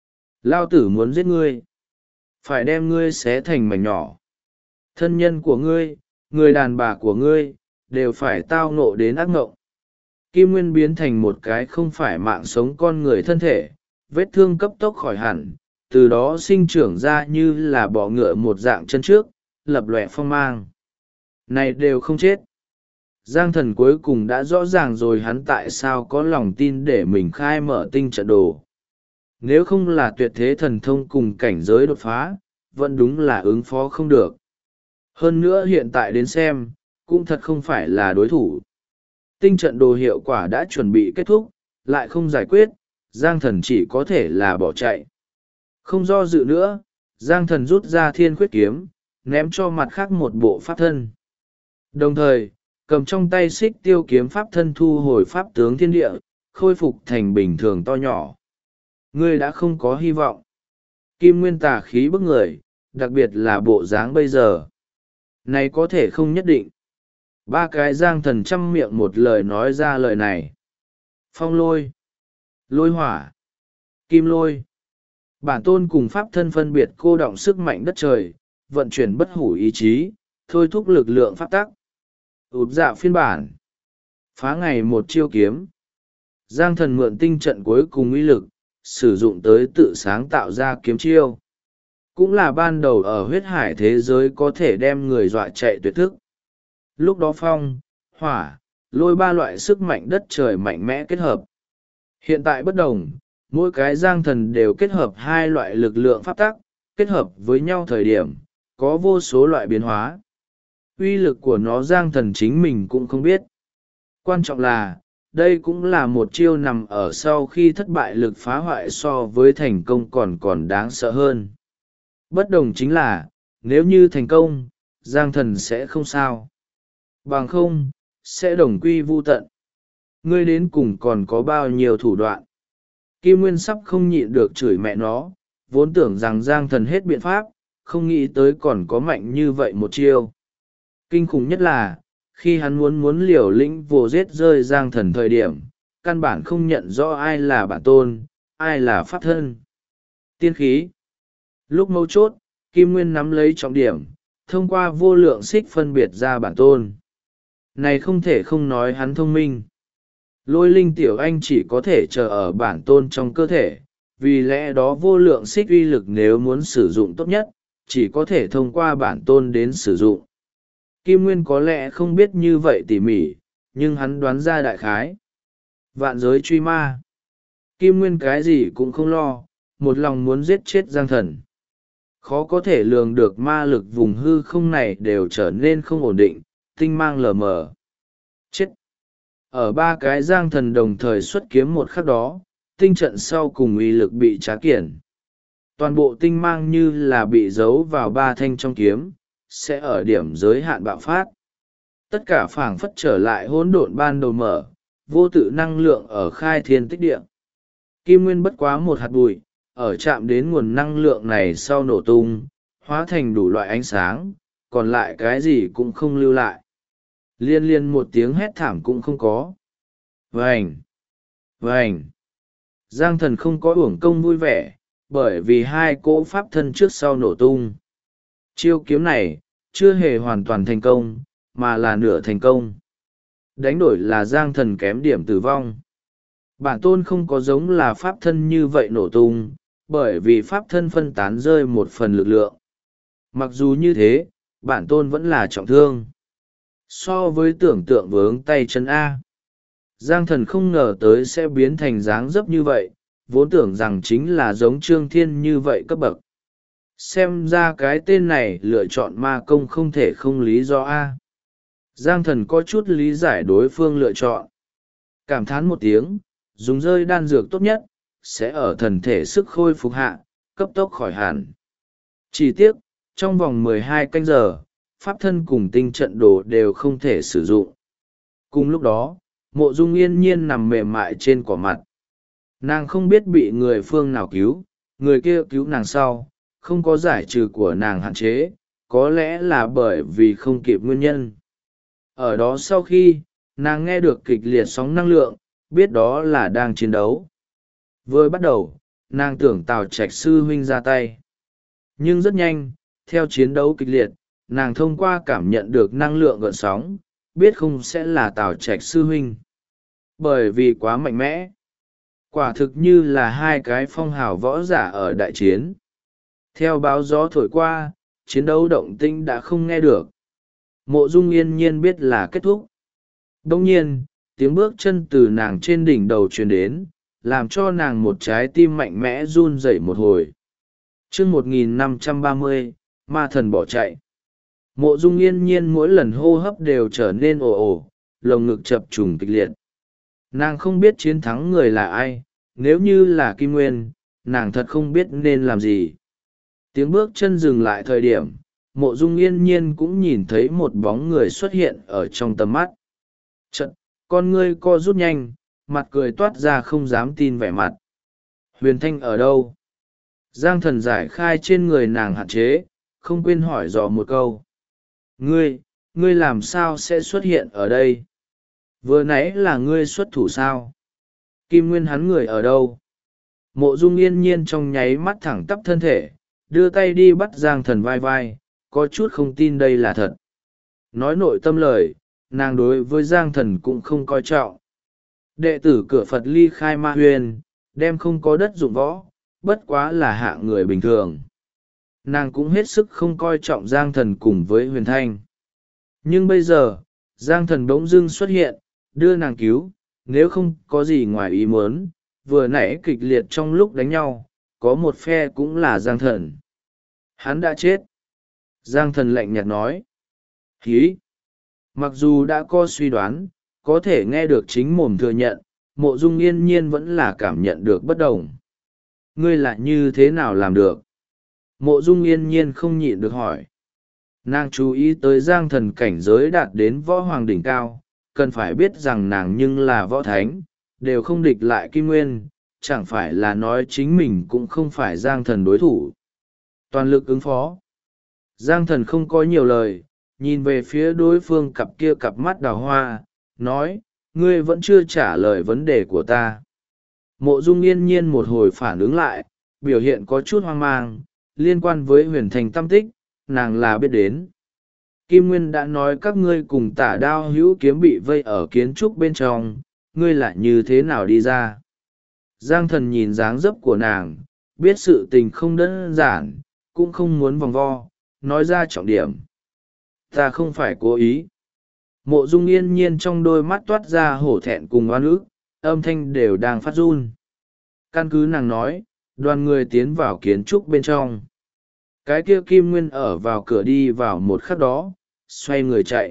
Lao tử muốn giết ngươi. Phải đem ngươi xé thành mảnh nhỏ. Thân nhân của ngươi, người đàn bà của ngươi, đều phải tao ngộ đến ác ngộng. Kim Nguyên biến thành một cái không phải mạng sống con người thân thể, vết thương cấp tốc khỏi hẳn, từ đó sinh trưởng ra như là bọ ngựa một dạng chân trước, lập lòe phong mang. Này đều không chết. Giang Thần cuối cùng đã rõ ràng rồi hắn tại sao có lòng tin để mình khai mở tinh trận đồ. Nếu không là tuyệt thế thần thông cùng cảnh giới đột phá, vẫn đúng là ứng phó không được. Hơn nữa hiện tại đến xem, cũng thật không phải là đối thủ. Tinh trận đồ hiệu quả đã chuẩn bị kết thúc, lại không giải quyết, Giang Thần chỉ có thể là bỏ chạy. Không do dự nữa, Giang Thần rút ra thiên khuyết kiếm, ném cho mặt khác một bộ pháp thân. Đồng thời, cầm trong tay xích tiêu kiếm pháp thân thu hồi pháp tướng thiên địa, khôi phục thành bình thường to nhỏ. Ngươi đã không có hy vọng. Kim Nguyên tà khí bức người, đặc biệt là bộ dáng bây giờ. Này có thể không nhất định. Ba cái Giang Thần chăm miệng một lời nói ra lời này. Phong lôi, lôi hỏa, kim lôi. Bản tôn cùng pháp thân phân biệt cô đọng sức mạnh đất trời, vận chuyển bất hủ ý chí, thôi thúc lực lượng pháp tắc. Ụt dạ phiên bản. Phá ngày một chiêu kiếm. Giang Thần mượn tinh trận cuối cùng uy lực, sử dụng tới tự sáng tạo ra kiếm chiêu. Cũng là ban đầu ở huyết hải thế giới có thể đem người dọa chạy tuyệt thức. Lúc đó phong, hỏa, lôi ba loại sức mạnh đất trời mạnh mẽ kết hợp. Hiện tại bất đồng, mỗi cái Giang Thần đều kết hợp hai loại lực lượng pháp tắc, kết hợp với nhau thời điểm, có vô số loại biến hóa. Uy lực của nó Giang Thần chính mình cũng không biết. Quan trọng là, đây cũng là một chiêu nằm ở sau khi thất bại lực phá hoại so với thành công còn đáng sợ hơn. Bất đồng chính là, nếu như thành công, Giang Thần sẽ không sao. Bằng không, sẽ đồng quy vu tận. Ngươi đến cùng còn có bao nhiêu thủ đoạn. Kim Nguyên sắp không nhịn được chửi mẹ nó, vốn tưởng rằng Giang Thần hết biện pháp, không nghĩ tới còn có mạnh như vậy một chiêu. Kinh khủng nhất là, khi hắn muốn liều lĩnh vô giết rơi Giang Thần thời điểm, căn bản không nhận rõ ai là bản tôn, ai là pháp thân. Tiên khí. Lúc mấu chốt, Kim Nguyên nắm lấy trọng điểm, thông qua vô lượng xích phân biệt ra bản tôn. Này không thể không nói hắn thông minh. Lôi linh tiểu anh chỉ có thể chờ ở bản tôn trong cơ thể, vì lẽ đó vô lượng xích uy lực nếu muốn sử dụng tốt nhất, chỉ có thể thông qua bản tôn đến sử dụng. Kim Nguyên có lẽ không biết như vậy tỉ mỉ, nhưng hắn đoán ra đại khái. Vạn giới truy ma. Kim Nguyên cái gì cũng không lo, một lòng muốn giết chết Giang Thần. Khó có thể lường được ma lực vùng hư không này đều trở nên không ổn định, tinh mang lờ mờ. Chết! Ở ba cái Giang Thần đồng thời xuất kiếm một khắc đó, tinh trận sau cùng uy lực bị trá kiển. Toàn bộ tinh mang như là bị giấu vào ba thanh trong kiếm, sẽ ở điểm giới hạn bạo phát. Tất cả phảng phất trở lại hỗn độn ban đầu mở, vô tự năng lượng ở khai thiên tích địa. Kim Nguyên bất quá một hạt bụi, ở chạm đến nguồn năng lượng này sau nổ tung, hóa thành đủ loại ánh sáng, còn lại cái gì cũng không lưu lại. Liên một tiếng hét thảm cũng không có. Vành! Vành! Giang Thần không có uổng công vui vẻ, bởi vì hai cỗ pháp thân trước sau nổ tung. Chiêu kiếm này, chưa hề hoàn toàn thành công, mà là nửa thành công. Đánh đổi là Giang Thần kém điểm tử vong. Bản tôn không có giống là pháp thân như vậy nổ tung, bởi vì pháp thân phân tán rơi một phần lực lượng. Mặc dù như thế, bản tôn vẫn là trọng thương. So với tưởng tượng vướng tay chân A, Giang Thần không ngờ tới sẽ biến thành dáng dấp như vậy, vốn tưởng rằng chính là giống Trương Thiên như vậy cấp bậc. Xem ra cái tên này lựa chọn ma công không thể không lý do A. Giang Thần có chút lý giải đối phương lựa chọn. Cảm thán một tiếng, dùng rơi đan dược tốt nhất, sẽ ở thần thể sức khôi phục hạ, cấp tốc khỏi hẳn. Chỉ tiếc, trong vòng 12 canh giờ, pháp thân cùng tinh trận đồ đều không thể sử dụng. Cùng lúc đó, Mộ Dung yên nhiên nằm mềm mại trên cỏ mặt. Nàng không biết bị người phương nào cứu, người kia cứu nàng sau, không có giải trừ của nàng hạn chế, có lẽ là bởi vì không kịp nguyên nhân. Ở đó sau khi, nàng nghe được kịch liệt sóng năng lượng, biết đó là đang chiến đấu. Vừa bắt đầu, nàng tưởng Tào Trạch sư huynh ra tay. Nhưng rất nhanh, theo chiến đấu kịch liệt, nàng thông qua cảm nhận được năng lượng gợn sóng, biết không sẽ là Tào Trạch sư huynh. Bởi vì quá mạnh mẽ. Quả thực như là hai cái phong hào võ giả ở đại chiến. Theo báo gió thổi qua, chiến đấu động tĩnh đã không nghe được. Mộ Dung yên nhiên biết là kết thúc. Đông nhiên, tiếng bước chân từ nàng trên đỉnh đầu truyền đến, làm cho nàng một trái tim mạnh mẽ run rẩy một hồi. Chương 1530, ma thần bỏ chạy. Mộ Dung yên nhiên mỗi lần hô hấp đều trở nên ồ ồ, lồng ngực chập trùng kịch liệt. Nàng không biết chiến thắng người là ai, nếu như là Kim Nguyên, nàng thật không biết nên làm gì. Tiếng bước chân dừng lại thời điểm, Mộ Dung yên nhiên cũng nhìn thấy một bóng người xuất hiện ở trong tầm mắt. Chật, con ngươi co rút nhanh, mặt cười toát ra không dám tin vẻ mặt. Huyền Thanh ở đâu? Giang Thần giải khai trên người nàng hạn chế, không quên hỏi dò một câu. Ngươi làm sao sẽ xuất hiện ở đây? Vừa nãy là ngươi xuất thủ sao? Kim Nguyên hắn người ở đâu? Mộ Dung yên nhiên trong nháy mắt thẳng tắp thân thể, đưa tay đi bắt Giang Thần vai vai, có chút không tin đây là thật. Nói nội tâm lời, nàng đối với Giang Thần cũng không coi trọng. Đệ tử cửa Phật ly khai ma huyền, đem không có đất dụng võ, bất quá là hạ người bình thường. Nàng cũng hết sức không coi trọng Giang Thần cùng với Huyền Thanh. Nhưng bây giờ, Giang Thần bỗng dưng xuất hiện, đưa nàng cứu, nếu không có gì ngoài ý muốn, vừa nãy kịch liệt trong lúc đánh nhau, có một phe cũng là Giang Thần. Hắn đã chết. Giang Thần lạnh nhạt nói. Hí! Mặc dù đã có suy đoán, có thể nghe được chính mồm thừa nhận, Mộ Dung yên nhiên vẫn là cảm nhận được bất đồng. Ngươi lại như thế nào làm được? Mộ Dung yên nhiên không nhịn được hỏi. Nàng chú ý tới Giang Thần cảnh giới đạt đến võ hoàng đỉnh cao, cần phải biết rằng nàng nhưng là võ thánh, đều không địch lại Kim Nguyên, chẳng phải là nói chính mình cũng không phải Giang Thần đối thủ. Toàn lực ứng phó. Giang Thần không có nhiều lời, nhìn về phía đối phương cặp mắt đào hoa, nói, ngươi vẫn chưa trả lời vấn đề của ta. Mộ Dung yên nhiên một hồi phản ứng lại, biểu hiện có chút hoang mang, liên quan với Huyền Thành tâm tích, nàng là biết đến. Kim Nguyên đã nói các ngươi cùng Tả Đao Hữu Kiếm bị vây ở kiến trúc bên trong, ngươi lại như thế nào đi ra? Giang Thần nhìn dáng dấp của nàng, biết sự tình không đơn giản, cũng không muốn vòng vo, nói ra trọng điểm. Ta không phải cố ý. Mộ Dung yên nhiên trong đôi mắt toát ra hổ thẹn cùng oan ức, âm thanh đều đang phát run. Căn cứ nàng nói, đoàn người tiến vào kiến trúc bên trong. Cái kia Kim Nguyên ở vào cửa đi vào một khắc đó, xoay người chạy.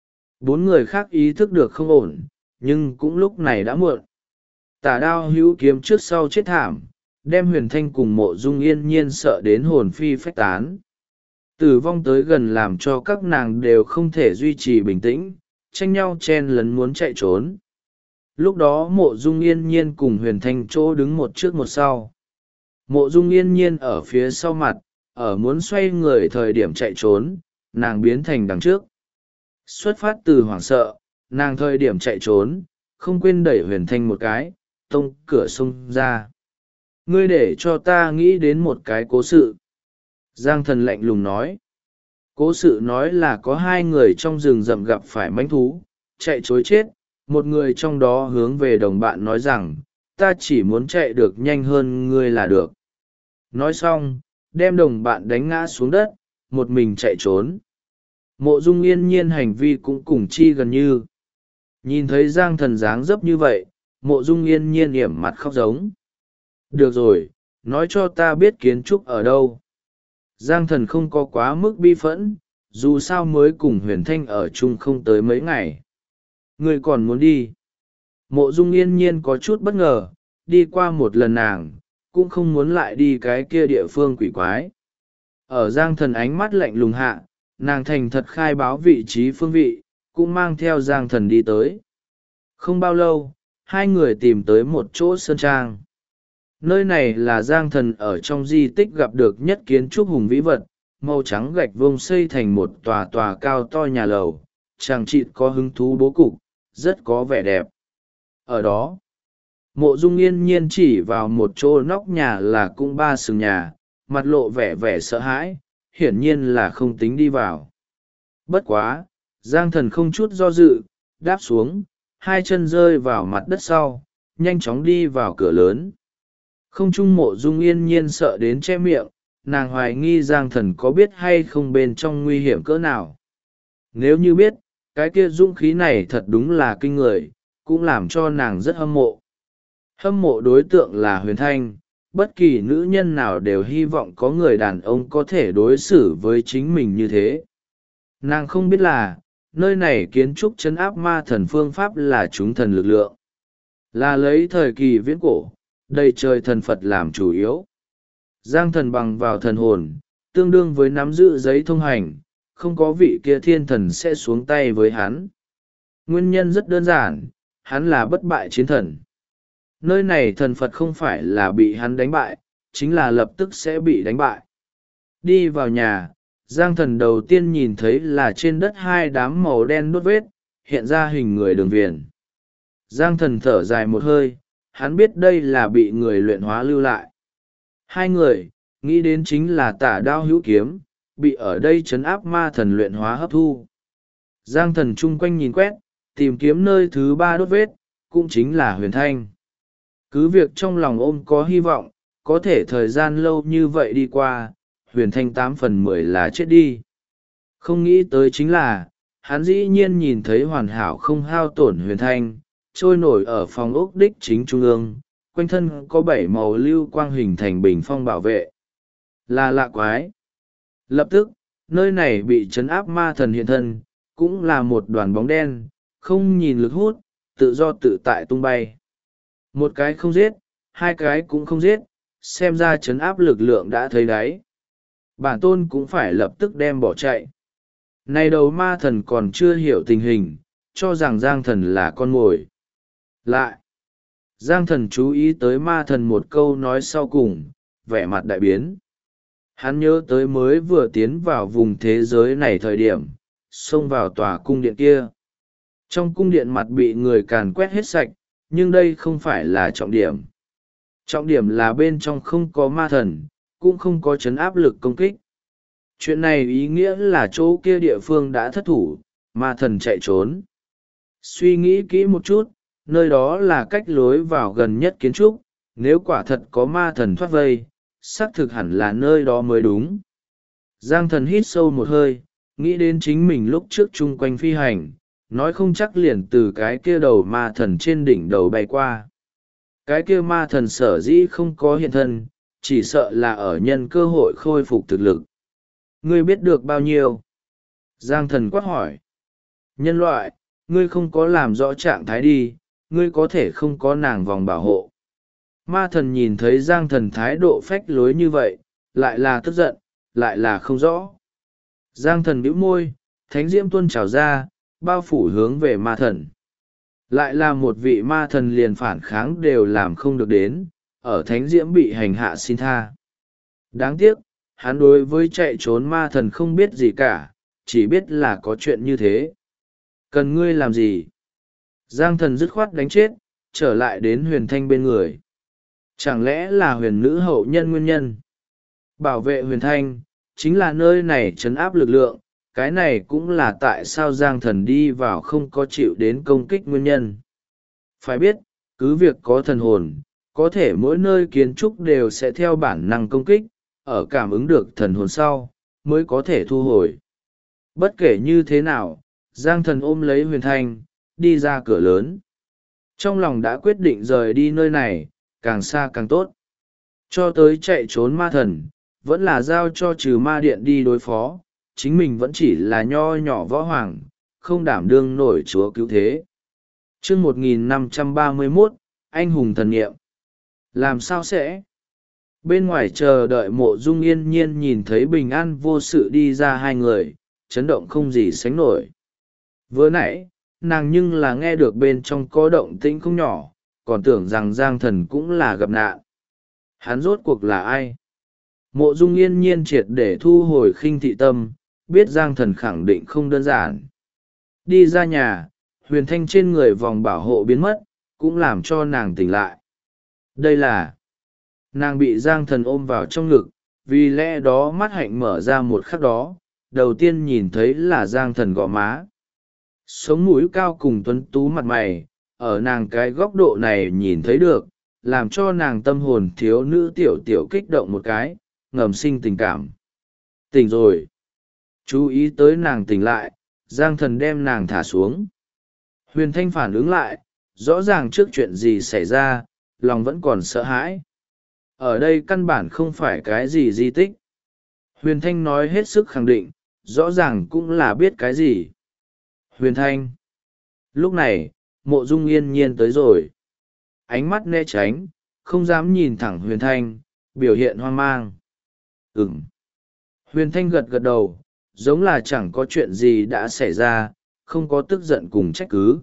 4 người khác ý thức được không ổn, nhưng cũng lúc này đã muộn. Tả Đao Hữu Kiếm trước sau chết thảm, đem Huyền Thanh cùng Mộ Dung yên nhiên sợ đến hồn phi phách tán. Tử vong tới gần làm cho các nàng đều không thể duy trì bình tĩnh, tranh nhau chen lấn muốn chạy trốn. Lúc đó Mộ Dung yên nhiên cùng Huyền Thanh chỗ đứng một trước một sau. Mộ Dung yên nhiên ở phía sau mặt, ở muốn xoay người thời điểm chạy trốn, nàng biến thành đằng trước. Xuất phát từ hoảng sợ, nàng thời điểm chạy trốn, không quên đẩy Huyền Thanh một cái, tông cửa xông ra. Ngươi để cho ta nghĩ đến một cái cố sự. Giang Thần lạnh lùng nói. Cố sự nói là có 2 người trong rừng rậm gặp phải mãnh thú, chạy chối chết, một người trong đó hướng về đồng bạn nói rằng, ta chỉ muốn chạy được nhanh hơn ngươi là được. Nói xong, đem đồng bạn đánh ngã xuống đất, một mình chạy trốn. Mộ Dung yên nhiên hành vi cũng cùng chi gần như. Nhìn thấy Giang Thần dáng dấp như vậy, Mộ Dung yên nhiên yểm mặt khóc giống. Được rồi, nói cho ta biết kiến trúc ở đâu. Giang Thần không có quá mức bi phẫn, dù sao mới cùng Huyền Thanh ở chung không tới mấy ngày. Ngươi còn muốn đi? Mộ Dung yên nhiên có chút bất ngờ, đi qua một lần nàng, cũng không muốn lại đi cái kia địa phương quỷ quái. Ở Giang Thần ánh mắt lạnh lùng hạ, nàng thành thật khai báo vị trí phương vị, cũng mang theo Giang Thần đi tới. Không bao lâu, hai người tìm tới một chỗ sơn trang. Nơi này là Giang Thần ở trong di tích gặp được nhất kiến trúc hùng vĩ vật, màu trắng gạch vông xây thành một tòa tòa cao to nhà lầu, chàng trịt có hứng thú bố cục, rất có vẻ đẹp. Ở đó, Mộ Dung yên nhiên chỉ vào một chỗ nóc nhà là cung ba sừng nhà, mặt lộ vẻ vẻ sợ hãi, hiển nhiên là không tính đi vào. Bất quá, Giang Thần không chút do dự, đáp xuống, hai chân rơi vào mặt đất sau, nhanh chóng đi vào cửa lớn. Không trung Mộ Dung yên nhiên sợ đến che miệng, nàng hoài nghi Giang Thần có biết hay không bên trong nguy hiểm cỡ nào. Nếu như biết, cái kia dũng khí này thật đúng là kinh người, cũng làm cho nàng rất hâm mộ. Hâm mộ đối tượng là Huyền Thanh, bất kỳ nữ nhân nào đều hy vọng có người đàn ông có thể đối xử với chính mình như thế. Nàng không biết là, nơi này kiến trúc trấn áp ma thần phương pháp là chúng thần lực lượng. Là lấy thời kỳ viễn cổ, đầy trời thần Phật làm chủ yếu. Giang Thần bằng vào thần hồn, tương đương với nắm giữ giấy thông hành, không có vị kia thiên thần sẽ xuống tay với hắn. Nguyên nhân rất đơn giản, hắn là bất bại chiến thần. Nơi này thần Phật không phải là bị hắn đánh bại, chính là lập tức sẽ bị đánh bại. Đi vào nhà, Giang Thần đầu tiên nhìn thấy là trên đất hai đám màu đen đốt vết, hiện ra hình người đường viền. Giang Thần thở dài một hơi, hắn biết đây là bị người luyện hóa lưu lại. Hai người, nghĩ đến chính là Tả Đao Hữu Kiếm, bị ở đây trấn áp ma thần luyện hóa hấp thu. Giang Thần chung quanh nhìn quét, tìm kiếm nơi thứ ba đốt vết, cũng chính là Huyền Thanh. Cứ việc trong lòng ôm có hy vọng, có thể thời gian lâu như vậy đi qua, Huyền Thanh 8/10 là chết đi. Không nghĩ tới chính là, hắn dĩ nhiên nhìn thấy hoàn hảo không hao tổn Huyền Thanh, trôi nổi ở phòng ốc đích chính trung ương, quanh thân có 7 màu lưu quang hình thành bình phong bảo vệ. Là lạ quái. Lập tức, nơi này bị trấn áp ma thần hiện thân, cũng là một đoàn bóng đen, không nhìn lực hút, tự do tự tại tung bay. Một cái không giết, hai cái cũng không giết, xem ra trấn áp lực lượng đã thấy đáy. Bản tôn cũng phải lập tức đem bỏ chạy. Này đầu ma thần còn chưa hiểu tình hình, cho rằng Giang Thần là con mồi. Lại, Giang Thần chú ý tới ma thần một câu nói sau cùng, vẻ mặt đại biến. Hắn nhớ tới mới vừa tiến vào vùng thế giới này thời điểm, xông vào tòa cung điện kia. Trong cung điện mặt bị người càn quét hết sạch, nhưng đây không phải là trọng điểm. Trọng điểm là bên trong không có ma thần, cũng không có chấn áp lực công kích. Chuyện này ý nghĩa là chỗ kia địa phương đã thất thủ, ma thần chạy trốn. Suy nghĩ kỹ một chút, nơi đó là cách lối vào gần nhất kiến trúc, nếu quả thật có ma thần thoát vây, xác thực hẳn là nơi đó mới đúng. Giang Thần hít sâu một hơi, nghĩ đến chính mình lúc trước chung quanh phi hành, nói không chắc liền từ cái kia đầu ma thần trên đỉnh đầu bay qua. Cái kia ma thần sở dĩ không có hiện thân, chỉ sợ là ở nhân cơ hội khôi phục thực lực. Ngươi biết được bao nhiêu? Giang Thần quát hỏi. Nhân loại, ngươi không có làm rõ trạng thái đi, ngươi có thể không có nàng vòng bảo hộ. Ma thần nhìn thấy Giang Thần thái độ phách lối như vậy, lại là tức giận, lại là không rõ. Giang Thần bĩu môi, thánh diễm tuôn trào ra, bao phủ hướng về ma thần. Lại là một vị ma thần liền phản kháng đều làm không được đến, ở thánh diễm bị hành hạ xin tha. Đáng tiếc, hắn đối với chạy trốn ma thần không biết gì cả, chỉ biết là có chuyện như thế. Cần ngươi làm gì? Giang Thần dứt khoát đánh chết, trở lại đến Huyền Thanh bên người. Chẳng lẽ là huyền nữ hậu nhân nguyên nhân? Bảo vệ Huyền Thanh, chính là nơi này trấn áp lực lượng, cái này cũng là tại sao Giang Thần đi vào không có chịu đến công kích nguyên nhân. Phải biết, cứ việc có thần hồn, có thể mỗi nơi kiến trúc đều sẽ theo bản năng công kích, ở cảm ứng được thần hồn sau, mới có thể thu hồi. Bất kể như thế nào, Giang Thần ôm lấy Huyền Thanh, đi ra cửa lớn. Trong lòng đã quyết định rời đi nơi này, càng xa càng tốt. Cho tới chạy trốn ma thần, vẫn là giao cho trừ ma điện đi đối phó, chính mình vẫn chỉ là nho nhỏ võ hoàng, không đảm đương nổi chúa cứu thế. Chương 1531, anh hùng thần niệm. Làm sao sẽ? Bên ngoài chờ đợi Mộ Dung yên nhiên nhìn thấy bình an vô sự đi ra hai người, chấn động không gì sánh nổi. Vừa nãy nàng nhưng là nghe được bên trong có động tĩnh không nhỏ, còn tưởng rằng Giang Thần cũng là gặp nạn. Hắn rốt cuộc là ai? Mộ Dung yên nhiên triệt để thu hồi khinh thị tâm, biết Giang Thần khẳng định không đơn giản. Đi ra nhà, huyền thanh trên người vòng bảo hộ biến mất, cũng làm cho nàng tỉnh lại. Đây là... Nàng bị Giang Thần ôm vào trong ngực, vì lẽ đó mắt hạnh mở ra một khắc đó, đầu tiên nhìn thấy là Giang Thần gò má. Sống mũi cao cùng tuấn tú mặt mày, ở nàng cái góc độ này nhìn thấy được, làm cho nàng tâm hồn thiếu nữ tiểu tiểu kích động một cái, ngầm sinh tình cảm. Tỉnh rồi. Chú ý tới nàng tỉnh lại, Giang Thần đem nàng thả xuống. Huyền Thanh phản ứng lại, rõ ràng trước chuyện gì xảy ra, lòng vẫn còn sợ hãi. Ở đây căn bản không phải cái gì di tích. Huyền Thanh nói hết sức khẳng định, rõ ràng cũng là biết cái gì. Huyền Thanh. Lúc này, Mộ Dung yên nhiên tới rồi. Ánh mắt né tránh, không dám nhìn thẳng Huyền Thanh, biểu hiện hoang mang. Huyền Thanh gật gật đầu, giống là chẳng có chuyện gì đã xảy ra, không có tức giận cùng trách cứ.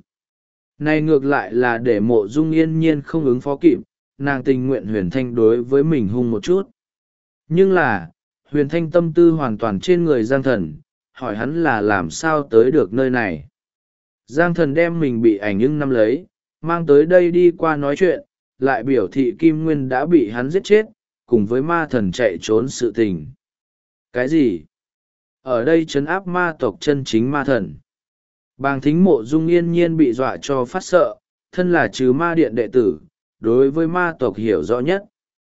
Này ngược lại là để Mộ Dung yên nhiên không ứng phó kịp, nàng tình nguyện Huyền Thanh đối với mình hung một chút. Nhưng là, Huyền Thanh tâm tư hoàn toàn trên người Giang Thần, hỏi hắn là làm sao tới được nơi này. Giang Thần đem mình bị ảnh ưng nắm lấy, mang tới đây đi qua nói chuyện, lại biểu thị Kim Nguyên đã bị hắn giết chết, cùng với ma thần chạy trốn sự tình. Cái gì? Ở đây trấn áp ma tộc chân chính ma thần. Bàng Thính Mộ Dung yên nhiên bị dọa cho phát sợ, thân là trừ ma điện đệ tử, đối với ma tộc hiểu rõ nhất.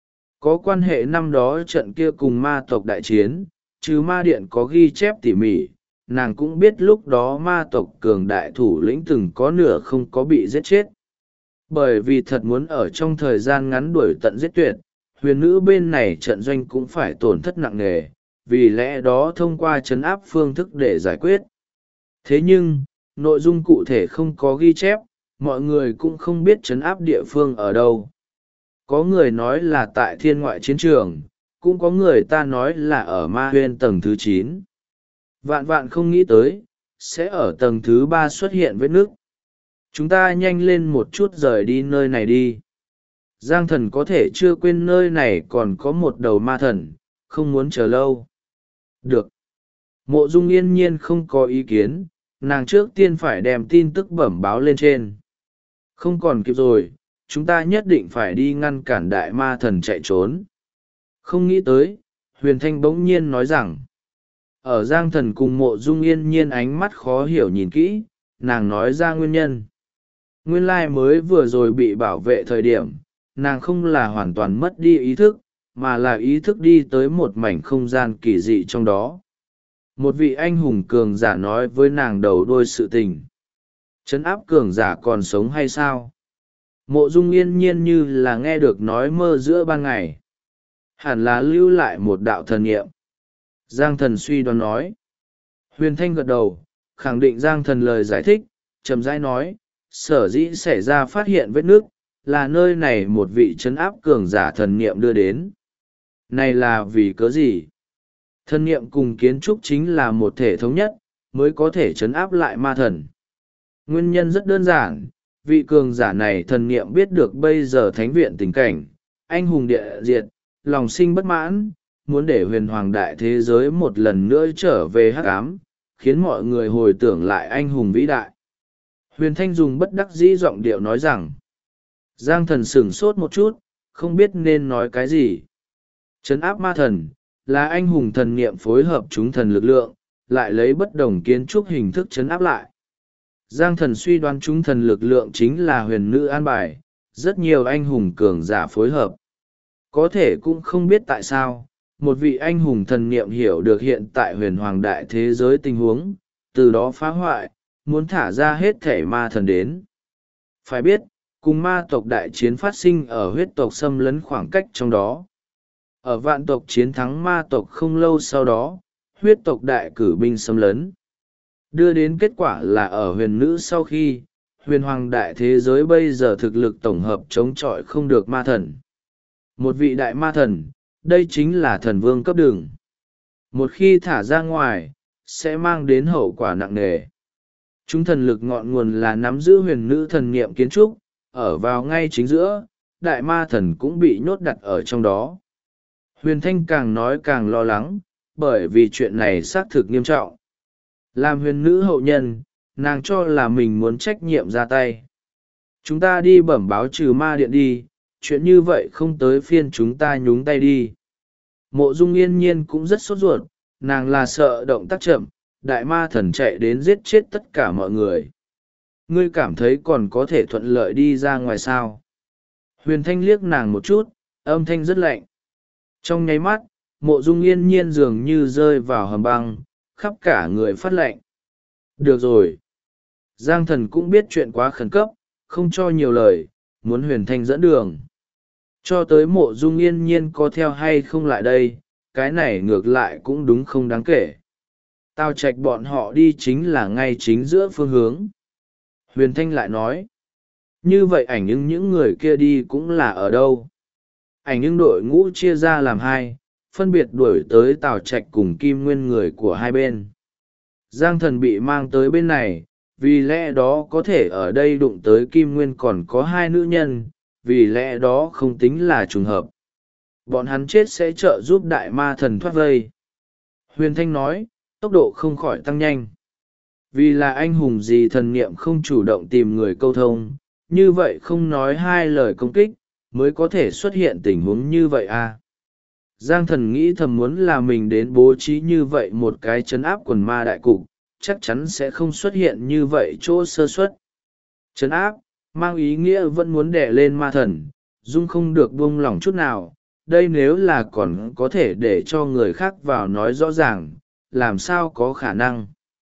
Có quan hệ năm đó trận kia cùng ma tộc đại chiến, trừ ma điện có ghi chép tỉ mỉ, nàng cũng biết lúc đó ma tộc cường đại thủ lĩnh từng có nửa không có bị giết chết. Bởi vì thật muốn ở trong thời gian ngắn đuổi tận giết tuyệt, huyền nữ bên này trận doanh cũng phải tổn thất nặng nề, vì lẽ đó thông qua trấn áp phương thức để giải quyết. Thế nhưng, nội dung cụ thể không có ghi chép, mọi người cũng không biết trấn áp địa phương ở đâu. Có người nói là tại thiên ngoại chiến trường, cũng có người ta nói là ở ma huyên tầng thứ 9. Vạn vạn không nghĩ tới, sẽ ở tầng thứ 3 xuất hiện vết nước. Chúng ta nhanh lên một chút rời đi nơi này đi. Giang Thần có thể chưa quên nơi này còn có một đầu ma thần, không muốn chờ lâu. Được. Mộ Dung yên nhiên không có ý kiến, nàng trước tiên phải đem tin tức bẩm báo lên trên. Không còn kịp rồi, chúng ta nhất định phải đi ngăn cản đại ma thần chạy trốn. Không nghĩ tới, Huyền Thanh bỗng nhiên nói rằng, ở Giang Thần cùng Mộ Dung yên nhiên ánh mắt khó hiểu nhìn kỹ, nàng nói ra nguyên nhân. Nguyên lai mới vừa rồi bị bảo vệ thời điểm, nàng không là hoàn toàn mất đi ý thức, mà là ý thức đi tới một mảnh không gian kỳ dị trong đó. Một vị anh hùng cường giả nói với nàng đầu đuôi sự tình. Trấn áp cường giả còn sống hay sao? Mộ Dung yên nhiên như là nghe được nói mơ giữa ban ngày. Hẳn là lưu lại một đạo thần niệm. Giang Thần suy đoán nói. Huyền Thanh gật đầu, khẳng định Giang Thần lời giải thích, chậm rãi nói, sở dĩ xảy ra phát hiện vết nước, là nơi này một vị trấn áp cường giả thần niệm đưa đến. Này là vì cớ gì? Thần niệm cùng kiến trúc chính là một thể thống nhất, mới có thể trấn áp lại ma thần. Nguyên nhân rất đơn giản, vị cường giả này thần niệm biết được bây giờ thánh viện tình cảnh, anh hùng địa diệt, lòng sinh bất mãn, muốn để huyền hoàng đại thế giới một lần nữa trở về hắc ám, khiến mọi người hồi tưởng lại anh hùng vĩ đại. Huyền Thanh dùng bất đắc dĩ giọng điệu nói rằng, Giang Thần sửng sốt một chút, không biết nên nói cái gì. Trấn áp ma thần, là anh hùng thần niệm phối hợp chúng thần lực lượng, lại lấy bất đồng kiến trúc hình thức trấn áp lại. Giang Thần suy đoán chúng thần lực lượng chính là huyền nữ an bài, rất nhiều anh hùng cường giả phối hợp. Có thể cũng không biết tại sao, một vị anh hùng thần niệm hiểu được hiện tại huyền hoàng đại thế giới tình huống, từ đó phá hoại, muốn thả ra hết thể ma thần đến. Phải biết, cùng ma tộc đại chiến phát sinh ở huyết tộc xâm lấn khoảng cách trong đó. Ở vạn tộc chiến thắng ma tộc không lâu sau đó, huyết tộc đại cử binh xâm lấn. Đưa đến kết quả là ở huyền nữ sau khi, huyền hoàng đại thế giới bây giờ thực lực tổng hợp chống chọi không được ma thần. Một vị đại ma thần, đây chính là thần vương cấp đường. Một khi thả ra ngoài, sẽ mang đến hậu quả nặng nề. Chúng thần lực ngọn nguồn là nắm giữ huyền nữ thần niệm kiến trúc, ở vào ngay chính giữa, đại ma thần cũng bị nhốt đặt ở trong đó. Huyền Thanh càng nói càng lo lắng, bởi vì chuyện này xác thực nghiêm trọng. Làm huyền nữ hậu nhân, nàng cho là mình muốn trách nhiệm ra tay. Chúng ta đi bẩm báo trừ ma điện đi, chuyện như vậy không tới phiên chúng ta nhúng tay đi. Mộ Dung Yên Nhiên cũng rất sốt ruột, nàng là sợ động tác chậm, đại ma thần chạy đến giết chết tất cả mọi người. Ngươi cảm thấy còn có thể thuận lợi đi ra ngoài sao? Huyền Thanh liếc nàng một chút, âm thanh rất lạnh. Trong nháy mắt, Mộ Dung Yên Nhiên dường như rơi vào hầm băng, khắp cả người phát lạnh. Được rồi. Giang Thần cũng biết chuyện quá khẩn cấp, không cho nhiều lời, muốn Huyền Thanh dẫn đường. Cho tới Mộ Dung Yên Nhiên có theo hay không lại đây, cái này ngược lại cũng đúng không đáng kể. Tao Trạch bọn họ đi chính là ngay chính giữa phương hướng. Huyền Thanh lại nói. Như vậy ảnh những người kia đi cũng là ở đâu? Ảnh những đội ngũ chia ra làm hai, phân biệt đuổi tới Tào Trạch cùng Kim Nguyên người của hai bên. Giang Thần bị mang tới bên này, vì lẽ đó có thể ở đây đụng tới Kim Nguyên còn có hai nữ nhân, vì lẽ đó không tính là trùng hợp. Bọn hắn chết sẽ trợ giúp đại ma thần thoát vây. Huyền Thanh nói, tốc độ không khỏi tăng nhanh. Vì là anh hùng gì thần niệm không chủ động tìm người câu thông, như vậy không nói hai lời công kích, mới có thể xuất hiện tình huống như vậy à. Giang Thần nghĩ thầm muốn là mình đến bố trí như vậy một cái trấn áp quần ma đại cục, chắc chắn sẽ không xuất hiện như vậy chỗ sơ suất. Trấn áp, mang ý nghĩa vẫn muốn đè lên ma thần, dung không được buông lỏng chút nào. Đây nếu là còn có thể để cho người khác vào nói rõ ràng, làm sao có khả năng.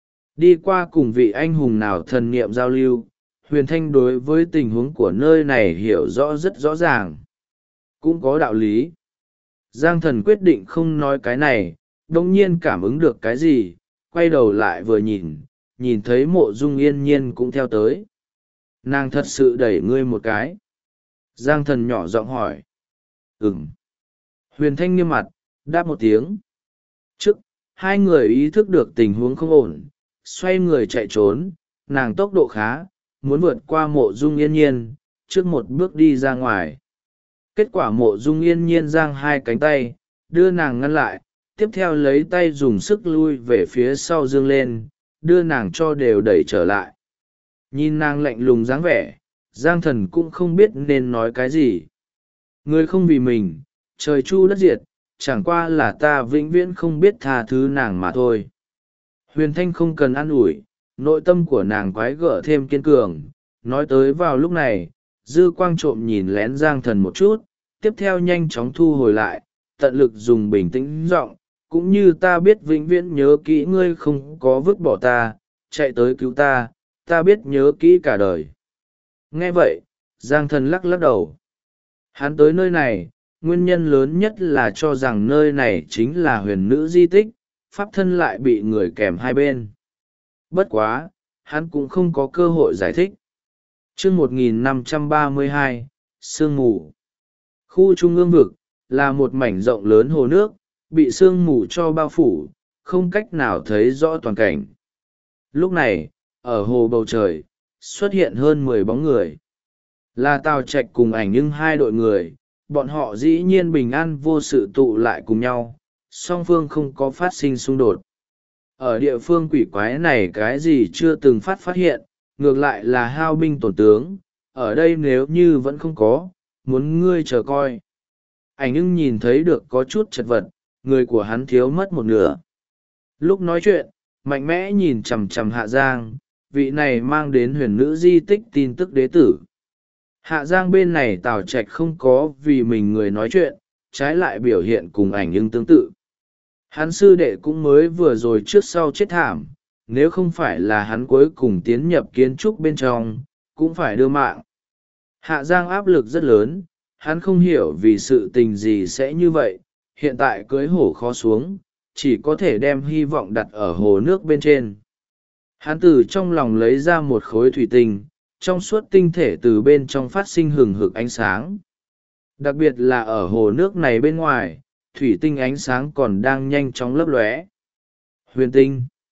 Đi qua cùng vị anh hùng nào thần niệm giao lưu, Huyền Thanh đối với tình huống của nơi này hiểu rõ rất rõ ràng. Cũng có đạo lý. Giang Thần quyết định không nói cái này, đồng nhiên cảm ứng được cái gì, quay đầu lại vừa nhìn thấy Mộ Dung Yên Nhiên cũng theo tới. Nàng thật sự đẩy ngươi một cái. Giang Thần nhỏ giọng hỏi. Ừm. Huyền Thanh nghiêm mặt, đáp một tiếng. Trước, hai người ý thức được tình huống không ổn, xoay người chạy trốn, nàng tốc độ khá, muốn vượt qua Mộ Dung Yên Nhiên, trước một bước đi ra ngoài. Kết quả Mộ Dung Yên Nhiên giang hai cánh tay, đưa nàng ngăn lại, tiếp theo lấy tay dùng sức lui về phía sau dương lên, đưa nàng cho đều đẩy trở lại. Nhìn nàng lạnh lùng dáng vẻ, Giang Thần cũng không biết nên nói cái gì. Người không vì mình, trời chu đất diệt, chẳng qua là ta vĩnh viễn không biết tha thứ nàng mà thôi. Huyền Thanh không cần an ủi, nội tâm của nàng quái gở thêm kiên cường. Nói tới vào lúc này, dư quang trộm nhìn lén Giang Thần một chút, tiếp theo nhanh chóng thu hồi lại, tận lực dùng bình tĩnh giọng, cũng như ta biết vĩnh viễn nhớ kỹ ngươi không có vứt bỏ ta, chạy tới cứu ta, ta biết nhớ kỹ cả đời. Nghe vậy, Giang Thần lắc lắc đầu. Hắn tới nơi này, nguyên nhân lớn nhất là cho rằng nơi này chính là huyền nữ di tích, pháp thân lại bị người kèm hai bên. Bất quá, hắn cũng không có cơ hội giải thích. Chương 1532, Sương mù. Khu trung ương vực, là một mảnh rộng lớn hồ nước, bị sương mù cho bao phủ, không cách nào thấy rõ toàn cảnh. Lúc này, ở hồ bầu trời, xuất hiện hơn 10 bóng người. Là Tào Trạch cùng Ảnh Nhưng hai đội người, bọn họ dĩ nhiên bình an vô sự tụ lại cùng nhau, song phương không có phát sinh xung đột. Ở địa phương quỷ quái này cái gì chưa từng phát hiện, ngược lại là hao binh tổn tướng, ở đây nếu như vẫn không có, muốn ngươi chờ coi. Ảnh Nhưng nhìn thấy được có chút chật vật, người của hắn thiếu mất một nửa. Lúc nói chuyện, mạnh mẽ nhìn chằm chằm Hạ Giang, vị này mang đến huyền nữ di tích tin tức đế tử. Hạ Giang bên này Tào Trạch không có vì mình người nói chuyện, trái lại biểu hiện cùng Ảnh Nhưng tương tự. Hắn sư đệ cũng mới vừa rồi trước sau chết thảm, nếu không phải là hắn cuối cùng tiến nhập kiến trúc bên trong, cũng phải đưa mạng. Hạ Giang áp lực rất lớn, hắn không hiểu vì sự tình gì sẽ như vậy, hiện tại cưới hổ khó xuống, chỉ có thể đem hy vọng đặt ở hồ nước bên trên. Hắn từ trong lòng lấy ra một khối thủy tinh, trong suốt tinh thể từ bên trong phát sinh hừng hực ánh sáng. Đặc biệt là ở hồ nước này bên ngoài, thủy tinh ánh sáng còn đang nhanh chóng lấp lóe. Huyền tinh.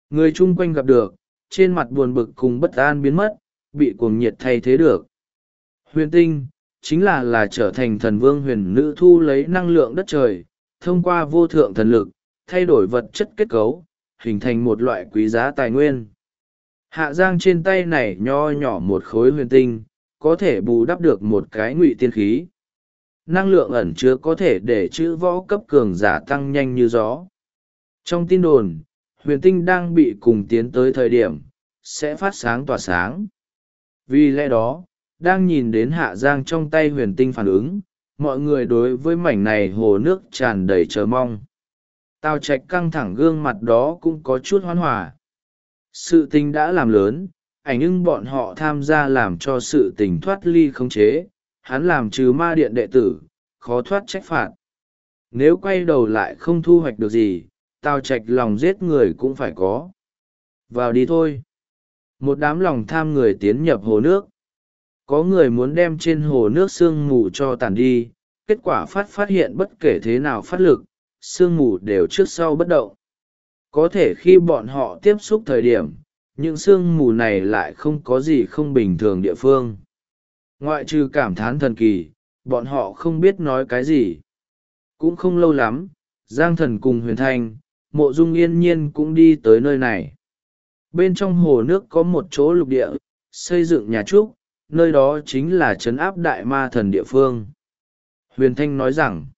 Người chung quanh gặp được, trên mặt buồn bực cùng bất an biến mất, bị cuồng nhiệt thay thế được. Huyền tinh, chính là trở thành thần vương huyền nữ thu lấy năng lượng đất trời, thông qua vô thượng thần lực, thay đổi vật chất kết cấu, hình thành một loại quý giá tài nguyên. Hạ Giang trên tay này nho nhỏ một khối huyền tinh, có thể bù đắp được một cái ngụy tiên khí. Năng lượng ẩn chứa có thể để chữ võ cấp cường giả tăng nhanh như gió. Trong tin đồn, huyền tinh đang bị cùng tiến tới thời điểm, sẽ phát sáng tỏa sáng. Vì lẽ đó, đang nhìn đến Hạ Giang trong tay huyền tinh phản ứng, mọi người đối với mảnh này hồ nước tràn đầy chờ mong. Tào Trạch căng thẳng gương mặt đó cũng có chút hoan hòa. Sự tình đã làm lớn, ảnh ưng bọn họ tham gia làm cho sự tình thoát ly khống chế, hắn làm trừ ma điện đệ tử, khó thoát trách phạt. Nếu quay đầu lại không thu hoạch được gì, Tào Trạch lòng giết người cũng phải có. Vào đi thôi. Một đám lòng tham người tiến nhập hồ nước. Có người muốn đem trên hồ nước sương mù cho tàn đi, kết quả phát hiện bất kể thế nào phát lực, sương mù đều trước sau bất động. Có thể khi bọn họ tiếp xúc thời điểm, những sương mù này lại không có gì không bình thường địa phương. Ngoại trừ cảm thán thần kỳ, bọn họ không biết nói cái gì. Cũng không lâu lắm, Giang Thần cùng Huyền Thanh, Mộ Dung Yên Nhiên cũng đi tới nơi này. Bên trong hồ nước có một chỗ lục địa, xây dựng nhà trúc, nơi đó chính là trấn áp đại ma thần địa phương. Huyền Thanh nói rằng,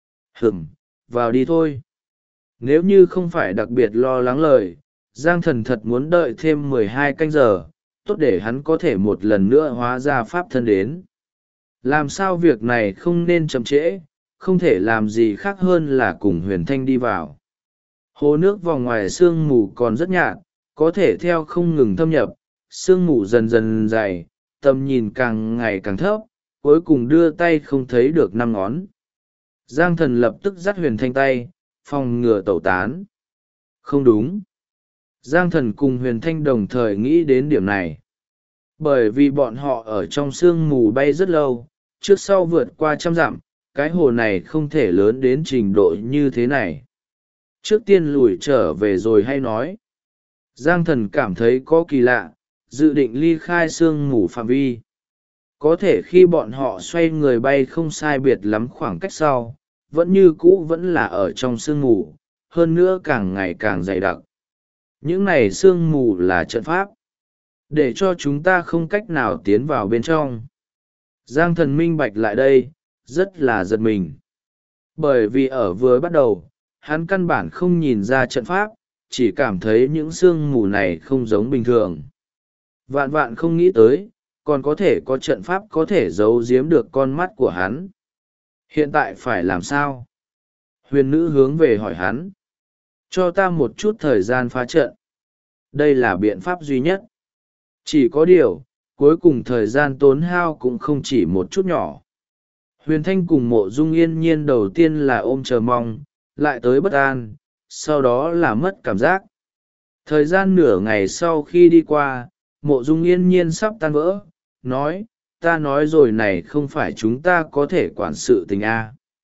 vào đi thôi. Nếu như không phải đặc biệt lo lắng lời, Giang Thần thật muốn đợi thêm 12 canh giờ, tốt để hắn có thể một lần nữa hóa ra pháp thân đến. Làm sao việc này không nên chậm trễ, không thể làm gì khác hơn là cùng Huyền Thanh đi vào. Hồ nước vòng ngoài sương mù còn rất nhạt, có thể theo không ngừng thâm nhập, sương mù dần dần dày, tầm nhìn càng ngày càng thấp, cuối cùng đưa tay không thấy được 5 ngón. Giang Thần lập tức dắt Huyền Thanh tay, phòng ngừa tẩu tán. Không đúng. Giang Thần cùng Huyền Thanh đồng thời nghĩ đến điểm này. Bởi vì bọn họ ở trong sương mù bay rất lâu, trước sau vượt qua 100 dặm, cái hồ này không thể lớn đến trình độ như thế này. Trước tiên lùi trở về rồi hay nói. Giang Thần cảm thấy có kỳ lạ, dự định ly khai sương mù phạm vi. Có thể khi bọn họ xoay người bay không sai biệt lắm khoảng cách sau, vẫn như cũ vẫn là ở trong sương mù, hơn nữa càng ngày càng dày đặc. Những này sương mù là trận pháp, để cho chúng ta không cách nào tiến vào bên trong. Giang Thần minh bạch lại đây, rất là giật mình. Bởi vì ở vừa bắt đầu, hắn căn bản không nhìn ra trận pháp, chỉ cảm thấy những sương mù này không giống bình thường. Vạn vạn không nghĩ tới, còn có thể có trận pháp có thể giấu giếm được con mắt của hắn. Hiện tại phải làm sao? Huyền nữ hướng về hỏi hắn. Cho ta một chút thời gian phá trận. Đây là biện pháp duy nhất. Chỉ có điều, cuối cùng thời gian tốn hao cũng không chỉ một chút nhỏ. Huyền Thanh cùng Mộ Dung Yên Nhiên đầu tiên là ôm chờ mong, lại tới bất an, sau đó là mất cảm giác. Thời gian nửa ngày sau khi đi qua, Mộ Dung Yên Nhiên sắp tan vỡ, nói, ta nói rồi này không phải chúng ta có thể quản sự tình a.